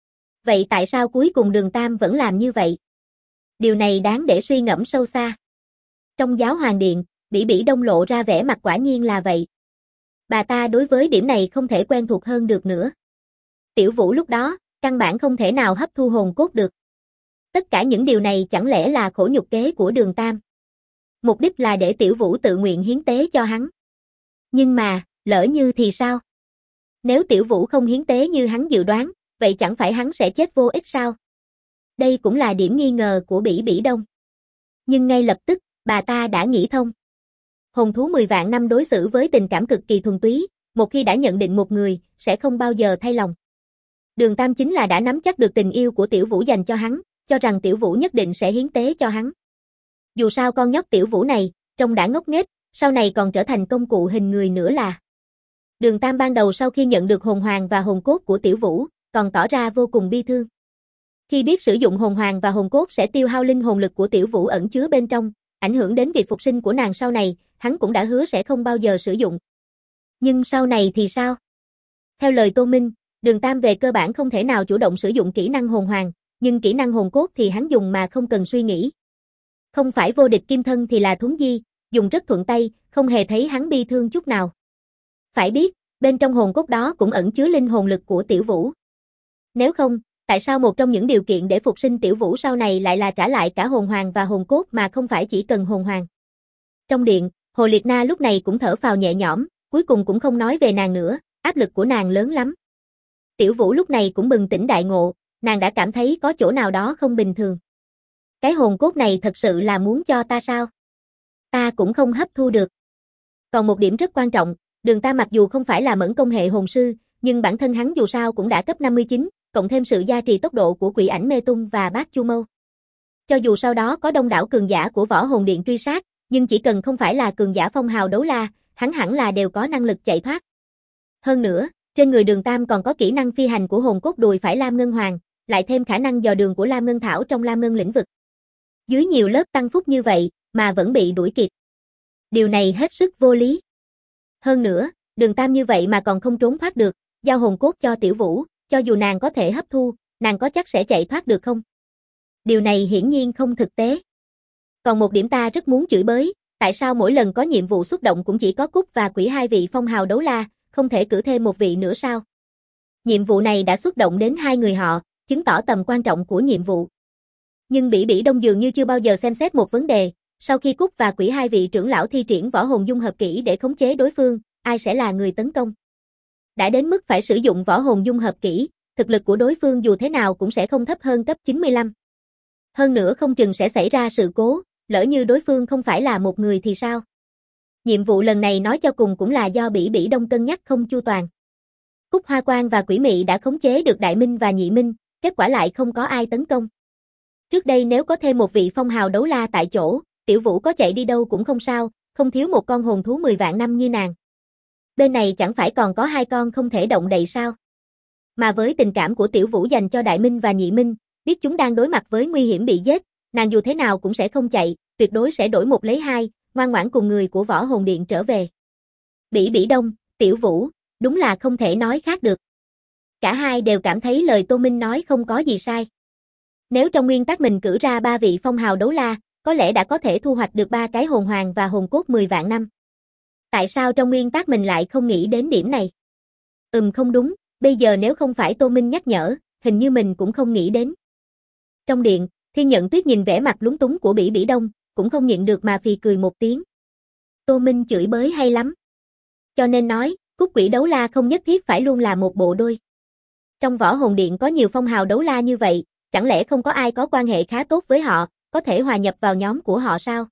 Vậy tại sao cuối cùng Đường Tam vẫn làm như vậy? Điều này đáng để suy ngẫm sâu xa. Trong Giáo Hoàng Điện, Bỉ Bỉ Đông lộ ra vẻ mặt quả nhiên là vậy. Bà ta đối với điểm này không thể quen thuộc hơn được nữa. Tiểu Vũ lúc đó, căn bản không thể nào hấp thu hồn cốt được. Tất cả những điều này chẳng lẽ là khổ nhục kế của Đường Tam. Mục đích là để Tiểu Vũ tự nguyện hiến tế cho hắn. Nhưng mà, lỡ như thì sao? Nếu Tiểu Vũ không hiến tế như hắn dự đoán, vậy chẳng phải hắn sẽ chết vô ích sao? Đây cũng là điểm nghi ngờ của Bỉ Bỉ Đông. Nhưng ngay lập tức, bà ta đã nghĩ thông. Hồn thú 10 vạn năm đối xử với tình cảm cực kỳ thuần túy, một khi đã nhận định một người, sẽ không bao giờ thay lòng. Đường Tam chính là đã nắm chắc được tình yêu của Tiểu Vũ dành cho hắn, cho rằng Tiểu Vũ nhất định sẽ hiến tế cho hắn. Dù sao con nhóc Tiểu Vũ này, trông đã ngốc nghếch, sau này còn trở thành công cụ hình người nữa là. Đường Tam ban đầu sau khi nhận được hồn hoàng và hồn cốt của Tiểu Vũ, còn tỏ ra vô cùng bi thương. Khi biết sử dụng hồn hoàng và hồn cốt sẽ tiêu hao linh hồn lực của Tiểu Vũ ẩn chứa bên trong, ảnh hưởng đến việc phục sinh của nàng sau này, hắn cũng đã hứa sẽ không bao giờ sử dụng. Nhưng sau này thì sao? Theo lời Tô Minh, Đường Tam về cơ bản không thể nào chủ động sử dụng kỹ năng hồn hoàng, nhưng kỹ năng hồn cốt thì hắn dùng mà không cần suy nghĩ. Không phải vô địch kim thân thì là thuấn di, dùng rất thuận tay, không hề thấy hắn bi thương chút nào. Phải biết, bên trong hồn cốt đó cũng ẩn chứa linh hồn lực của Tiểu Vũ. Nếu không, tại sao một trong những điều kiện để phục sinh Tiểu Vũ sau này lại là trả lại cả hồn hoàng và hồn cốt mà không phải chỉ cần hồn hoàng? Trong điện, Hồ Liệt Na lúc này cũng thở phào nhẹ nhõm, cuối cùng cũng không nói về nàng nữa, áp lực của nàng lớn lắm. Tiểu Vũ lúc này cũng bừng tỉnh đại ngộ, nàng đã cảm thấy có chỗ nào đó không bình thường. Cái hồn cốt này thật sự là muốn cho ta sao? Ta cũng không hấp thu được. Còn một điểm rất quan trọng, Đường Tam mặc dù không phải là mẫn công hệ hồn sư, nhưng bản thân hắn dù sao cũng đã cấp 59, cộng thêm sự gia trì tốc độ của Quỷ Ảnh Mê Tung và Bát Chu Mâu. Cho dù sau đó có đông đảo cường giả của Võ Hồn Điện truy sát, nhưng chỉ cần không phải là cường giả phong hào đấu la, hắn hẳn là đều có năng lực chạy thoát. Hơn nữa, trên người Đường Tam còn có kỹ năng phi hành của hồn cốt đùi phải Lam Ngân Hoàng, lại thêm khả năng dò đường của Lam Ngân Thảo trong Lam Ngân lĩnh vực. Dưới nhiều lớp tăng phúc như vậy, mà vẫn bị đuổi kịp. Điều này hết sức vô lý. Hơn nữa, Đường Tam như vậy mà còn không trốn thoát được, giao hồn cốt cho Tiểu Vũ, cho dù nàng có thể hấp thu, nàng có chắc sẽ chạy thoát được không? Điều này hiển nhiên không thực tế. Còn một điểm ta rất muốn chửi bới, tại sao mỗi lần có nhiệm vụ xuất động cũng chỉ có Cúc và Quỷ hai vị phong hào đấu la, không thể cử thêm một vị nữa sao? Nhiệm vụ này đã xuất động đến hai người họ, chứng tỏ tầm quan trọng của nhiệm vụ. Nhưng Bỉ Bỉ Đông dường như chưa bao giờ xem xét một vấn đề, sau khi Cúc và Quỷ hai vị trưởng lão thi triển võ hồn dung hợp kỹ để khống chế đối phương, ai sẽ là người tấn công? Đã đến mức phải sử dụng võ hồn dung hợp kỹ, thực lực của đối phương dù thế nào cũng sẽ không thấp hơn cấp 95. Hơn nữa không chừng sẽ xảy ra sự cố, lỡ như đối phương không phải là một người thì sao? Nhiệm vụ lần này nói cho cùng cũng là do Bỉ Bỉ Đông cân nhắc không chu toàn. Cúc Hoa Quang và Quỷ Mị đã khống chế được Đại Minh và Nhị Minh, kết quả lại không có ai tấn công. Trước đây nếu có thêm một vị phong hào đấu la tại chỗ, Tiểu Vũ có chạy đi đâu cũng không sao, không thiếu một con hồn thú 10 vạn năm như nàng. Bên này chẳng phải còn có hai con không thể động đậy sao? Mà với tình cảm của Tiểu Vũ dành cho Đại Minh và Nhị Minh, biết chúng đang đối mặt với nguy hiểm bị giết, nàng dù thế nào cũng sẽ không chạy, tuyệt đối sẽ đổi một lấy hai, ngoan ngoãn cùng người của Võ Hồn Điện trở về. Bỉ Bỉ Đông, Tiểu Vũ, đúng là không thể nói khác được. Cả hai đều cảm thấy lời Tô Minh nói không có gì sai. Nếu trong nguyên tắc mình cử ra 3 vị phong hào đấu la, có lẽ đã có thể thu hoạch được 3 cái hồn hoàng và hồn cốt 10 vạn năm. Tại sao trong nguyên tắc mình lại không nghĩ đến điểm này? Không đúng, bây giờ nếu không phải Tô Minh nhắc nhở, hình như mình cũng không nghĩ đến. Trong điện, Thiên Nhận Tuyết nhìn vẻ mặt lúng túng của Bỉ Bỉ Đông, cũng không nhịn được mà phì cười một tiếng. Tô Minh chửi bới hay lắm. Cho nên nói, Cúc quỷ đấu la không nhất thiết phải luôn là một bộ đôi. Trong Võ Hồn Điện có nhiều phong hào đấu la như vậy, chẳng lẽ không có ai có quan hệ khá tốt với họ, có thể hòa nhập vào nhóm của họ sao?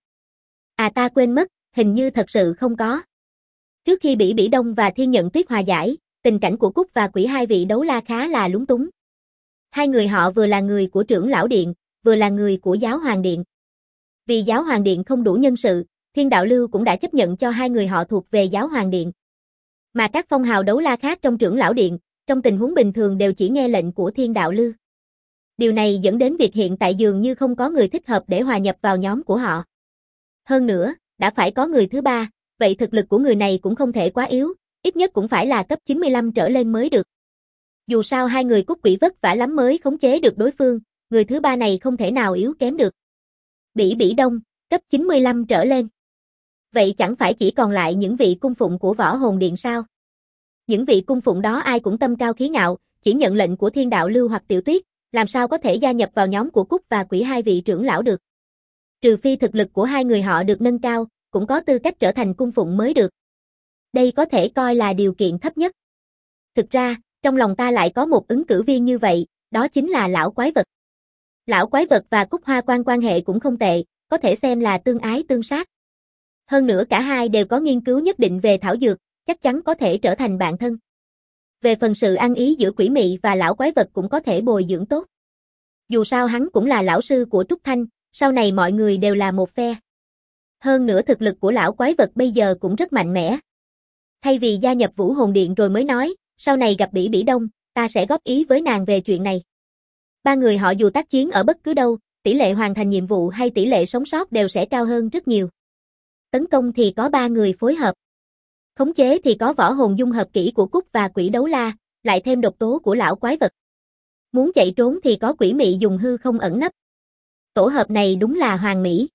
À ta quên mất, hình như thật sự không có. Trước khi Bỉ Bỉ Đông và Thiên Nhận Tuyết hòa giải, tình cảnh của Cúc và Quỷ hai vị đấu la khá là lúng túng. Hai người họ vừa là người của trưởng lão điện, vừa là người của giáo hoàng điện. Vì giáo hoàng điện không đủ nhân sự, Thiên Đạo Lưu cũng đã chấp nhận cho hai người họ thuộc về giáo hoàng điện. Mà các phong hào đấu la khác trong trưởng lão điện, trong tình huống bình thường đều chỉ nghe lệnh của Thiên Đạo Lưu. Điều này dẫn đến việc hiện tại dường như không có người thích hợp để hòa nhập vào nhóm của họ. Hơn nữa, đã phải có người thứ ba, vậy thực lực của người này cũng không thể quá yếu, ít nhất cũng phải là cấp 95 trở lên mới được. Dù sao hai người Cúc Quỷ vất vả lắm mới khống chế được đối phương, người thứ ba này không thể nào yếu kém được. Bỉ Bỉ Đông, cấp 95 trở lên. Vậy chẳng phải chỉ còn lại những vị cung phụng của Võ Hồn Điện sao? Những vị cung phụng đó ai cũng tâm cao khí ngạo, chỉ nhận lệnh của Thiên Đạo Lưu hoặc Tiểu Tuyết, làm sao có thể gia nhập vào nhóm của Cúc và Quỷ hai vị trưởng lão được. Trừ phi thực lực của hai người họ được nâng cao, cũng có tư cách trở thành cung phụng mới được. Đây có thể coi là điều kiện thấp nhất. Thực ra, trong lòng ta lại có một ứng cử viên như vậy, đó chính là lão quái vật. Lão quái vật và Cúc Hoa Quan quan hệ cũng không tệ, có thể xem là tương ái tương sát. Hơn nữa cả hai đều có nghiên cứu nhất định về thảo dược, chắc chắn có thể trở thành bạn thân. Về phần sự ăn ý giữa quỷ mị và lão quái vật cũng có thể bồi dưỡng tốt. Dù sao hắn cũng là lão sư của Trúc Thanh, sau này mọi người đều là một phe. Hơn nữa thực lực của lão quái vật bây giờ cũng rất mạnh mẽ. Thay vì gia nhập Vũ Hồn Điện rồi mới nói, sau này gặp Bỉ Bỉ Đông, ta sẽ góp ý với nàng về chuyện này. Ba người họ dù tác chiến ở bất cứ đâu, tỷ lệ hoàn thành nhiệm vụ hay tỷ lệ sống sót đều sẽ cao hơn rất nhiều. Tấn công thì có ba người phối hợp. Khống chế thì có võ hồn dung hợp kỹ của Cúc và Quỷ đấu la, lại thêm độc tố của lão quái vật. Muốn chạy trốn thì có quỷ mị dùng hư không ẩn nấp. Tổ hợp này đúng là hoàn mỹ.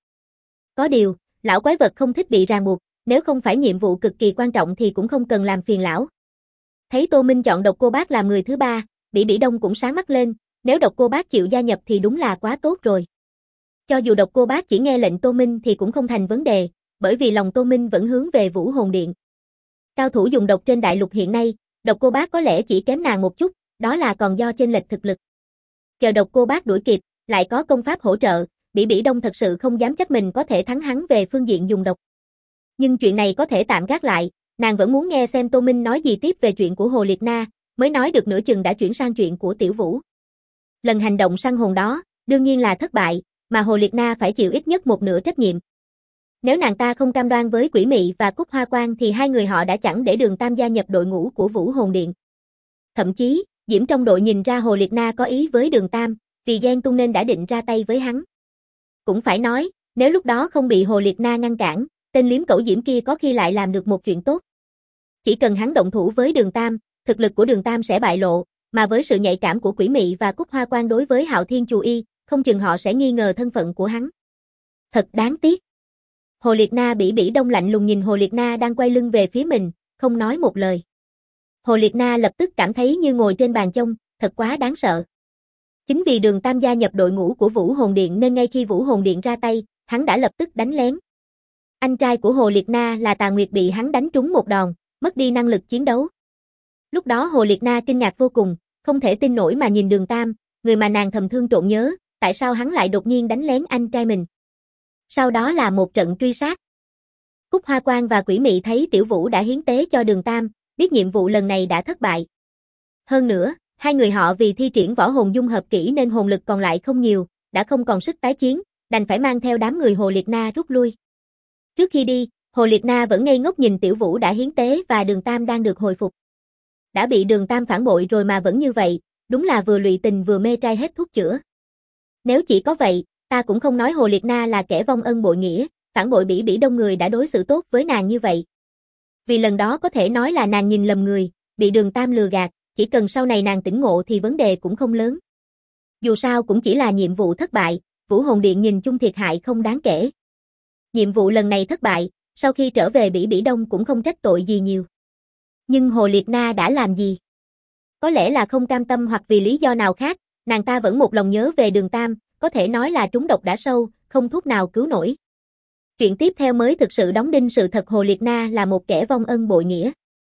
Có điều, lão quái vật không thích bị ràng buộc, nếu không phải nhiệm vụ cực kỳ quan trọng thì cũng không cần làm phiền lão. Thấy Tô Minh chọn Độc Cô Bác làm người thứ ba, Bỉ Bỉ Đông cũng sáng mắt lên, nếu Độc Cô Bác chịu gia nhập thì đúng là quá tốt rồi. Cho dù Độc Cô Bác chỉ nghe lệnh Tô Minh thì cũng không thành vấn đề, bởi vì lòng Tô Minh vẫn hướng về Vũ Hồn Điện. Cao thủ dùng độc trên đại lục hiện nay, Độc Cô Bác có lẽ chỉ kém nàng một chút, đó là còn do chênh lệch thực lực. Chờ Độc Cô Bác đuổi kịp, lại có công pháp hỗ trợ, Bỉ Bỉ Đông thật sự không dám chắc mình có thể thắng hắn về phương diện dùng độc. Nhưng chuyện này có thể tạm gác lại, nàng vẫn muốn nghe xem Tô Minh nói gì tiếp về chuyện của Hồ Liệt Na, mới nói được nửa chừng đã chuyển sang chuyện của Tiểu Vũ. Lần hành động săn hồn đó, đương nhiên là thất bại, mà Hồ Liệt Na phải chịu ít nhất một nửa trách nhiệm. Nếu nàng ta không cam đoan với Quỷ Mị và Cúc Hoa Quan thì hai người họ đã chẳng để Đường Tam gia nhập đội ngũ của Vũ Hồn Điện. Thậm chí, Diễm trong đội nhìn ra Hồ Liệt Na có ý với Đường Tam, vì ghen tuông nên đã định ra tay với hắn. Cũng phải nói, nếu lúc đó không bị Hồ Liệt Na ngăn cản, tên liếm cẩu Diễm kia có khi lại làm được một chuyện tốt. Chỉ cần hắn động thủ với Đường Tam, thực lực của Đường Tam sẽ bại lộ, mà với sự nhạy cảm của Quỷ Mị và Cúc Hoa Quan đối với Hạo Thiên Chù Y, không chừng họ sẽ nghi ngờ thân phận của hắn. Thật đáng tiếc. Hồ Liệt Na Bỉ Bỉ Đông lạnh lùng nhìn Hồ Liệt Na đang quay lưng về phía mình, không nói một lời. Hồ Liệt Na lập tức cảm thấy như ngồi trên bàn chông, thật quá đáng sợ. Chính vì Đường Tam gia nhập đội ngũ của Vũ Hồn Điện nên ngay khi Vũ Hồn Điện ra tay, hắn đã lập tức đánh lén. Anh trai của Hồ Liệt Na là Tà Nguyệt bị hắn đánh trúng một đòn, mất đi năng lực chiến đấu. Lúc đó Hồ Liệt Na kinh ngạc vô cùng, không thể tin nổi mà nhìn Đường Tam, người mà nàng thầm thương trộn nhớ, tại sao hắn lại đột nhiên đánh lén anh trai mình. Sau đó là một trận truy sát. Cúc Hoa Quan và Quỷ Mị thấy Tiểu Vũ đã hiến tế cho Đường Tam, biết nhiệm vụ lần này đã thất bại. Hơn nữa, hai người họ vì thi triển võ hồn dung hợp kỹ nên hồn lực còn lại không nhiều, đã không còn sức tái chiến, đành phải mang theo đám người Hồ Liệt Na rút lui. Trước khi đi, Hồ Liệt Na vẫn ngây ngốc nhìn Tiểu Vũ đã hiến tế và Đường Tam đang được hồi phục. Đã bị Đường Tam phản bội rồi mà vẫn như vậy, đúng là vừa lụy tình vừa mê trai hết thuốc chữa. Nếu chỉ có vậy, ta cũng không nói Hồ Liệt Na là kẻ vong ân bội nghĩa, phản bội Bỉ Bỉ Đông người đã đối xử tốt với nàng như vậy. Vì lần đó có thể nói là nàng nhìn lầm người, bị Đường Tam lừa gạt, chỉ cần sau này nàng tỉnh ngộ thì vấn đề cũng không lớn. Dù sao cũng chỉ là nhiệm vụ thất bại, Vũ Hồn Điện nhìn chung thiệt hại không đáng kể. Nhiệm vụ lần này thất bại, sau khi trở về Bỉ Bỉ Đông cũng không trách tội gì nhiều. Nhưng Hồ Liệt Na đã làm gì? Có lẽ là không cam tâm hoặc vì lý do nào khác, nàng ta vẫn một lòng nhớ về Đường Tam, có thể nói là trúng độc đã sâu, không thuốc nào cứu nổi. Chuyện tiếp theo mới thực sự đóng đinh sự thật Hồ Liệt Na là một kẻ vong ân bội nghĩa.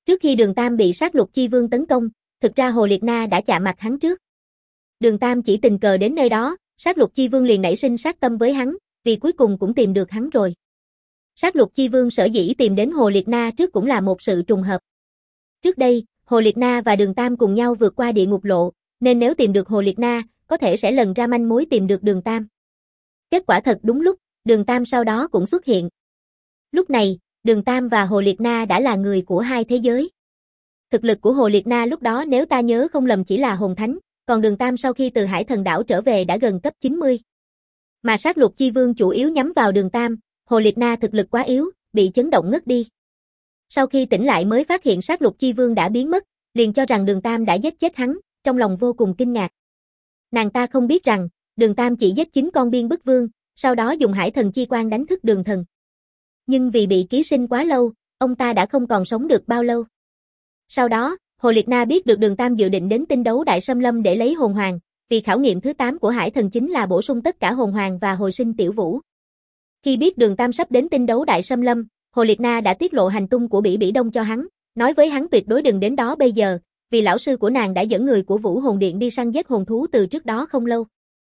Trước khi Đường Tam bị sát lục chi vương tấn công, thực ra Hồ Liệt Na đã chạm mặt hắn trước. Đường Tam chỉ tình cờ đến nơi đó, sát lục chi vương liền nảy sinh sát tâm với hắn, vì cuối cùng cũng tìm được hắn rồi. Sát lục chi vương sở dĩ tìm đến Hồ Liệt Na trước cũng là một sự trùng hợp. Trước đây, Hồ Liệt Na và Đường Tam cùng nhau vượt qua địa ngục lộ, nên nếu tìm được Hồ Liệt Na, có thể sẽ lần ra manh mối tìm được Đường Tam. Kết quả thật đúng lúc, Đường Tam sau đó cũng xuất hiện. Lúc này, Đường Tam và Hồ Liệt Na đã là người của hai thế giới. Thực lực của Hồ Liệt Na lúc đó nếu ta nhớ không lầm chỉ là hồn thánh, còn Đường Tam sau khi từ Hải Thần đảo trở về đã gần cấp 90. Mà sát lục chi vương chủ yếu nhắm vào Đường Tam, Hồ Liệt Na thực lực quá yếu, bị chấn động ngất đi. Sau khi tỉnh lại mới phát hiện sát lục chi vương đã biến mất, liền cho rằng Đường Tam đã giết chết hắn, trong lòng vô cùng kinh ngạc. Nàng ta không biết rằng, Đường Tam chỉ giết 9 con biên bức vương, sau đó dùng Hải Thần chi quang đánh thức Đường Thần. Nhưng vì bị ký sinh quá lâu, ông ta đã không còn sống được bao lâu. Sau đó, Hồ Liệt Na biết được Đường Tam dự định đến tinh đấu Đại Sâm Lâm để lấy hồn hoàng, vì khảo nghiệm thứ 8 của Hải Thần chính là bổ sung tất cả hồn hoàng và hồi sinh Tiểu Vũ. Khi biết Đường Tam sắp đến tinh đấu Đại Sâm Lâm, Hồ Liệt Na đã tiết lộ hành tung của Bỉ Bỉ Đông cho hắn, nói với hắn tuyệt đối đừng đến đó bây giờ, vì lão sư của nàng đã dẫn người của Vũ Hồn Điện đi săn giết hồn thú từ trước đó không lâu.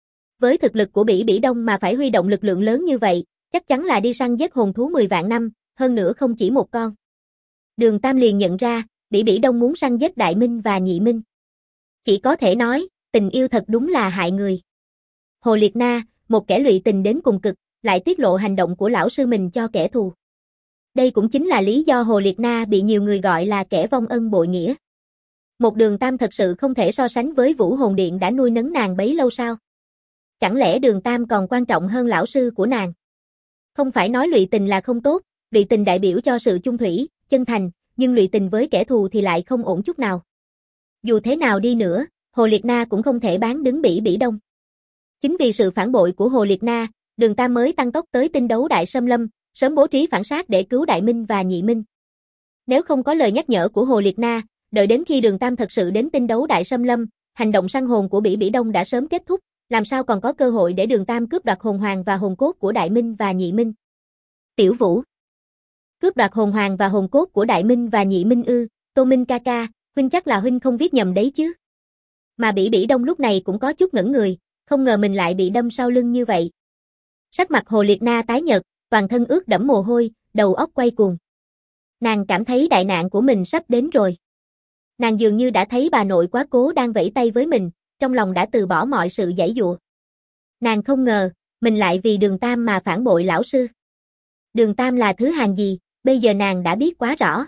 Với thực lực của Bỉ Bỉ Đông mà phải huy động lực lượng lớn như vậy, chắc chắn là đi săn giết hồn thú 10 vạn năm, hơn nữa không chỉ một con. Đường Tam liền nhận ra, Bỉ Bỉ Đông muốn săn giết Đại Minh và Nhị Minh. Chỉ có thể nói, tình yêu thật đúng là hại người. Hồ Liệt Na, một kẻ lụy tình đến cùng cực, lại tiết lộ hành động của lão sư mình cho kẻ thù. Đây cũng chính là lý do Hồ Liệt Na bị nhiều người gọi là kẻ vong ân bội nghĩa. Một Đường Tam thật sự không thể so sánh với Vũ Hồn Điện đã nuôi nấng nàng bấy lâu sao? Chẳng lẽ Đường Tam còn quan trọng hơn lão sư của nàng? Không phải nói lụy tình là không tốt, lụy tình đại biểu cho sự chung thủy, chân thành, nhưng lụy tình với kẻ thù thì lại không ổn chút nào. Dù thế nào đi nữa, Hồ Liệt Na cũng không thể bán đứng Bỉ Bỉ Đông. Chính vì sự phản bội của Hồ Liệt Na, Đường Tam mới tăng tốc tới tinh đấu Đại Sâm Lâm, sớm bố trí phản sát để cứu Đại Minh và Nhị Minh. Nếu không có lời nhắc nhở của Hồ Liệt Na, đợi đến khi Đường Tam thật sự đến tinh đấu Đại Sâm Lâm, hành động săn hồn của Bỉ Bỉ Đông đã sớm kết thúc, làm sao còn có cơ hội để Đường Tam cướp đoạt hồn hoàng và hồn cốt của Đại Minh và Nhị Minh. Tiểu Vũ, cướp đoạt hồn hoàng và hồn cốt của Đại Minh và Nhị Minh ư? Tô Minh ca ca, huynh chắc là huynh không viết nhầm đấy chứ? Mà Bỉ Bỉ Đông lúc này cũng có chút ngẩn người, không ngờ mình lại bị đâm sau lưng như vậy. Sắc mặt Hồ Liệt Na tái nhợt, toàn thân ướt đẫm mồ hôi, đầu óc quay cuồng. Nàng cảm thấy đại nạn của mình sắp đến rồi. Nàng dường như đã thấy bà nội quá cố đang vẫy tay với mình, trong lòng đã từ bỏ mọi sự giãy giụa. Nàng không ngờ, mình lại vì Đường Tam mà phản bội lão sư. Đường Tam là thứ hèn gì, bây giờ nàng đã biết quá rõ.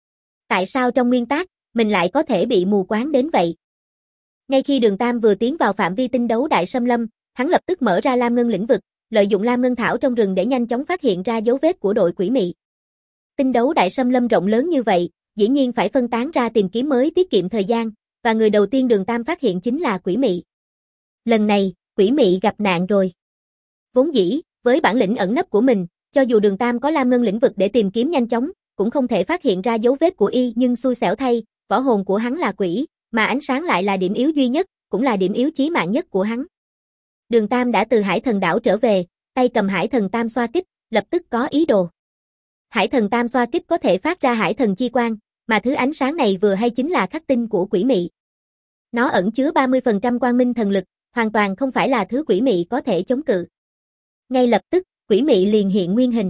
Tại sao trong nguyên tắc, mình lại có thể bị mù quáng đến vậy? Ngay khi Đường Tam vừa tiến vào phạm vi tinh đấu Đại Sâm Lâm, hắn lập tức mở ra Lam Ngân lĩnh vực, lợi dụng Lam Ngân thảo trong rừng để nhanh chóng phát hiện ra dấu vết của đội quỷ mị. Tinh đấu Đại Sâm Lâm rộng lớn như vậy, dĩ nhiên phải phân tán ra tìm kiếm mới tiết kiệm thời gian, và người đầu tiên Đường Tam phát hiện chính là quỷ mị. Lần này, quỷ mị gặp nạn rồi. Vốn dĩ, với bản lĩnh ẩn nấp của mình, cho dù Đường Tam có Lam Ngân lĩnh vực để tìm kiếm nhanh chóng, cũng không thể phát hiện ra dấu vết của y, nhưng xui xẻo thay, võ hồn của hắn là quỷ, mà ánh sáng lại là điểm yếu duy nhất, cũng là điểm yếu chí mạng nhất của hắn. Đường Tam đã từ Hải Thần đảo trở về, tay cầm Hải Thần Tam xoa kích, lập tức có ý đồ. Hải Thần Tam xoa kích có thể phát ra Hải Thần chi quang, mà thứ ánh sáng này vừa hay chính là khắc tinh của quỷ mị. Nó ẩn chứa 30% quang minh thần lực, hoàn toàn không phải là thứ quỷ mị có thể chống cự. Ngay lập tức, quỷ mị liền hiện nguyên hình.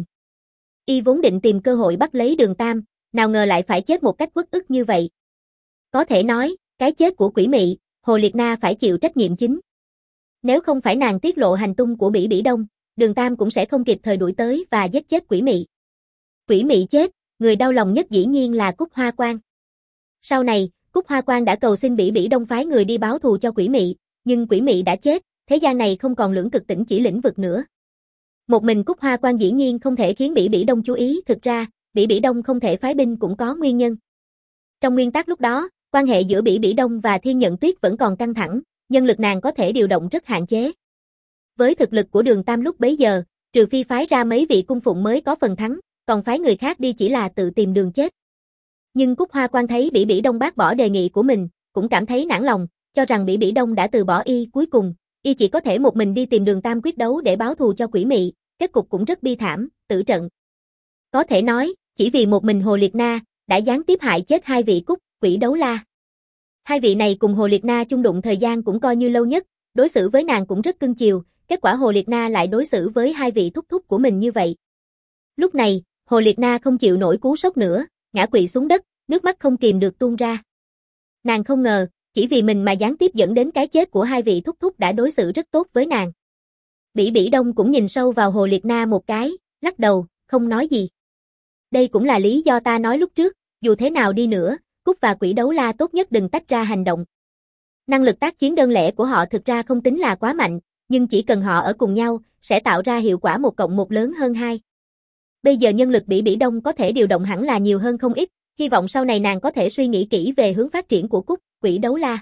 Y vốn định tìm cơ hội bắt lấy Đường Tam, nào ngờ lại phải chết một cách uất ức như vậy. Có thể nói, cái chết của quỷ mị, Hồ Liệt Na phải chịu trách nhiệm chính. Nếu không phải nàng tiết lộ hành tung của Bỉ Bỉ Đông, Đường Tam cũng sẽ không kịp thời đuổi tới và giết chết quỷ mị. Quỷ mị chết, người đau lòng nhất dĩ nhiên là Cúc Hoa Quan. Sau này, Cúc Hoa Quan đã cầu xin Bỉ Bỉ Đông phái người đi báo thù cho quỷ mị, nhưng quỷ mị đã chết, thế gian này không còn lưỡng cực tĩnh chỉ lĩnh vực nữa. Một mình Cúc Hoa Quan dĩ nhiên không thể khiến Bỉ Bỉ Đông chú ý, thực ra, Bỉ Bỉ Đông không thể phái binh cũng có nguyên nhân. Trong nguyên tắc lúc đó, quan hệ giữa Bỉ Bỉ Đông và Thiên Nhận Tuyết vẫn còn căng thẳng, nhân lực nàng có thể điều động rất hạn chế. Với thực lực của Đường Tam lúc bấy giờ, trừ phi phái ra mấy vị cung phụng mới có phần thắng, còn phái người khác đi chỉ là tự tìm đường chết. Nhưng Cúc Hoa Quan thấy Bỉ Bỉ Đông bác bỏ đề nghị của mình, cũng cảm thấy nản lòng, cho rằng Bỉ Bỉ Đông đã từ bỏ y, cuối cùng, y chỉ có thể một mình đi tìm Đường Tam quyết đấu để báo thù cho quỷ mị, kết cục cũng rất bi thảm, tử trận. Có thể nói, chỉ vì một mình Hồ Liệt Na, đã gián tiếp hại chết hai vị Cúc, quỷ đấu la. Hai vị này cùng Hồ Liệt Na chung đụng thời gian cũng coi như lâu nhất, đối xử với nàng cũng rất cưng chiều, kết quả Hồ Liệt Na lại đối xử với hai vị thúc thúc của mình như vậy. Lúc này, Hồ Liệt Na không chịu nổi cú sốc nữa, ngã quỵ xuống đất, nước mắt không kìm được tuôn ra. Nàng không ngờ, chỉ vì mình mà gián tiếp dẫn đến cái chết của hai vị thúc thúc đã đối xử rất tốt với nàng. Bỉ Bỉ Đông cũng nhìn sâu vào Hồ Liệt Na một cái, lắc đầu, không nói gì. Đây cũng là lý do ta nói lúc trước, dù thế nào đi nữa, Cúc và quỷ đấu la tốt nhất đừng tách ra hành động. Năng lực tác chiến đơn lẻ của họ thực ra không tính là quá mạnh, nhưng chỉ cần họ ở cùng nhau, sẽ tạo ra hiệu quả 1+1 lớn hơn 2. Bây giờ nhân lực Bỉ Bỉ Đông có thể điều động hẳn là nhiều hơn không ít, hy vọng sau này nàng có thể suy nghĩ kỹ về hướng phát triển của Cúc, quỷ đấu la.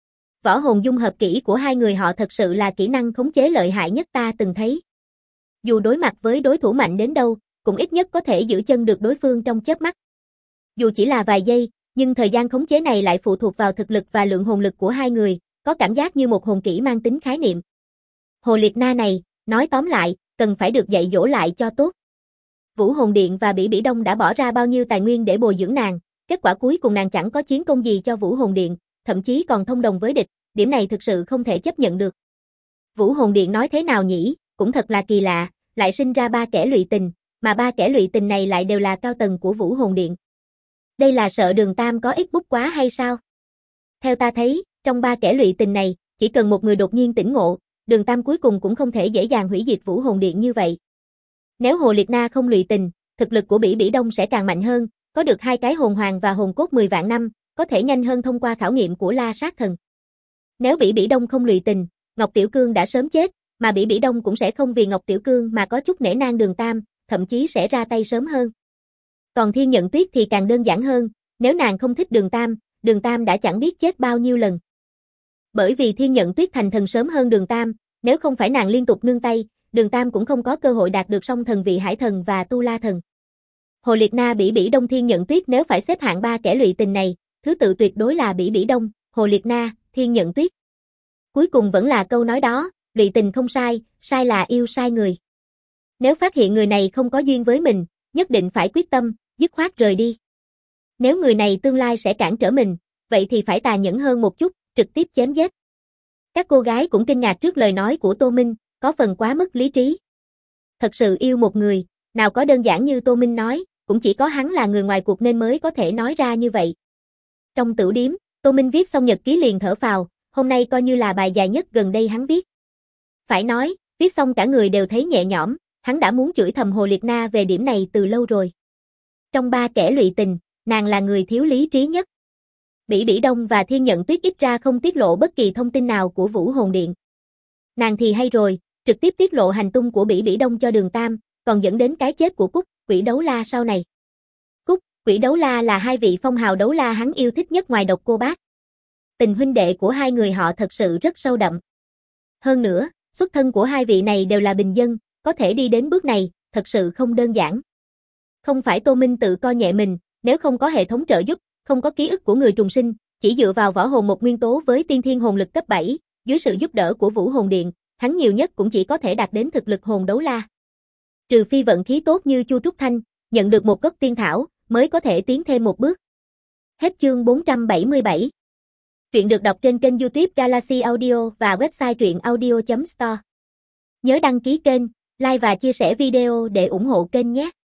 Võ hồn dung hợp kỹ của hai người họ thật sự là kỹ năng khống chế lợi hại nhất ta từng thấy. Dù đối mặt với đối thủ mạnh đến đâu, cũng ít nhất có thể giữ chân được đối phương trong chớp mắt. Dù chỉ là vài giây, nhưng thời gian khống chế này lại phụ thuộc vào thực lực và lượng hồn lực của hai người, có cảm giác như một hồn kỹ mang tính khái niệm. Hồ Liệt Na này, nói tóm lại, cần phải được dạy dỗ lại cho tốt. Vũ Hồn Điện và Bỉ Bỉ Đông đã bỏ ra bao nhiêu tài nguyên để bồi dưỡng nàng, kết quả cuối cùng nàng chẳng có chiến công gì cho Vũ Hồn Điện, thậm chí còn thông đồng với địch, điểm này thực sự không thể chấp nhận được. Vũ Hồn Điện nói thế nào nhỉ, cũng thật là kỳ lạ, lại sinh ra 3 kẻ lụy tình, mà 3 kẻ lụy tình này lại đều là cao tầng của Vũ Hồn Điện. Đây là sợ Đường Tam có ít bút quá hay sao? Theo ta thấy, trong 3 kẻ lụy tình này, chỉ cần một người đột nhiên tỉnh ngộ, Đường Tam cuối cùng cũng không thể dễ dàng hủy diệt Vũ Hồn Điện như vậy. Nếu Hồ Liệt Na không lụy tình, thực lực của Bỉ Bỉ Đông sẽ càng mạnh hơn, có được 2 cái hồn hoàng và hồn cốt 10 vạn năm, có thể nhanh hơn thông qua khảo nghiệm của La Sát Thần. Nếu Bỉ Bỉ Đông không lụy tình, Ngọc Tiểu Cương đã sớm chết, mà Bỉ Bỉ Đông cũng sẽ không vì Ngọc Tiểu Cương mà có chút nể nang Đường Tam, thậm chí sẽ ra tay sớm hơn. Còn Thiên Nhận Tuyết thì càng đơn giản hơn, nếu nàng không thích Đường Tam đã chẳng biết chết bao nhiêu lần. Bởi vì Thiên Nhận Tuyết thành thần sớm hơn Đường Tam, nếu không phải nàng liên tục nương tay, Đường Tam cũng không có cơ hội đạt được song thần vị Hải Thần và Tu La Thần. Hồ Liệt Na, Bỉ Bỉ Đông, Thiên Nhận Tuyết nếu phải xếp hạng 3 kẻ lụy tình này, thứ tự tuyệt đối là Bỉ Bỉ Đông, Hồ Liệt Na, Thiên Nhận Tuyết. Cuối cùng vẫn là câu nói đó, lụy tình không sai, sai là yêu sai người. Nếu phát hiện người này không có duyên với mình, nhất định phải quyết tâm, dứt khoát rời đi. Nếu người này tương lai sẽ cản trở mình, vậy thì phải tàn nhẫn hơn một chút, trực tiếp chém giết. Các cô gái cũng kinh ngạc trước lời nói của Tô Minh, có phần quá mức lý trí. Thật sự yêu một người, nào có đơn giản như Tô Minh nói, cũng chỉ có hắn là người ngoài cuộc nên mới có thể nói ra như vậy. Trong tửu điếm, Tô Minh viết xong nhật ký liền thở phào, hôm nay coi như là bài dài nhất gần đây hắn viết. Phải nói, viết xong cả người đều thấy nhẹ nhõm, hắn đã muốn chửi thầm Hồ Liệt Na về điểm này từ lâu rồi. Trong 3 kẻ lụy tình, nàng là người thiếu lý trí nhất. Bỉ Bỉ Đông và Thiên Nhận Tuyết ít ra không tiết lộ bất kỳ thông tin nào của Vũ Hồn Điện. Nàng thì hay rồi, trực tiếp tiết lộ hành tung của Bỉ Bỉ Đông cho Đường Tam, còn dẫn đến cái chết của Cúc, quỷ đấu la sau này. Cúc, quỷ đấu la là hai vị phong hào đấu la hắn yêu thích nhất ngoài Độc Cô Bác. Tình huynh đệ của hai người họ thật sự rất sâu đậm. Hơn nữa, xuất thân của hai vị này đều là bình dân, có thể đi đến bước này, thật sự không đơn giản. Không phải Tô Minh tự coi nhẹ mình, nếu không có hệ thống trợ giúp, không có ký ức của người trùng sinh, chỉ dựa vào võ hồn một nguyên tố với tiên thiên hồn lực cấp 7, dưới sự giúp đỡ của Vũ Hồn Điện, hắn nhiều nhất cũng chỉ có thể đạt đến thực lực hồn đấu la. Trừ phi vận khí tốt như Chu Trúc Thanh, nhận được một gốc tiên thảo, mới có thể tiến thêm một bước. Hết chương 477. Truyện được đọc trên kênh YouTube Galaxy Audio và website truyệnaudio.store. Nhớ đăng ký kênh, like và chia sẻ video để ủng hộ kênh nhé.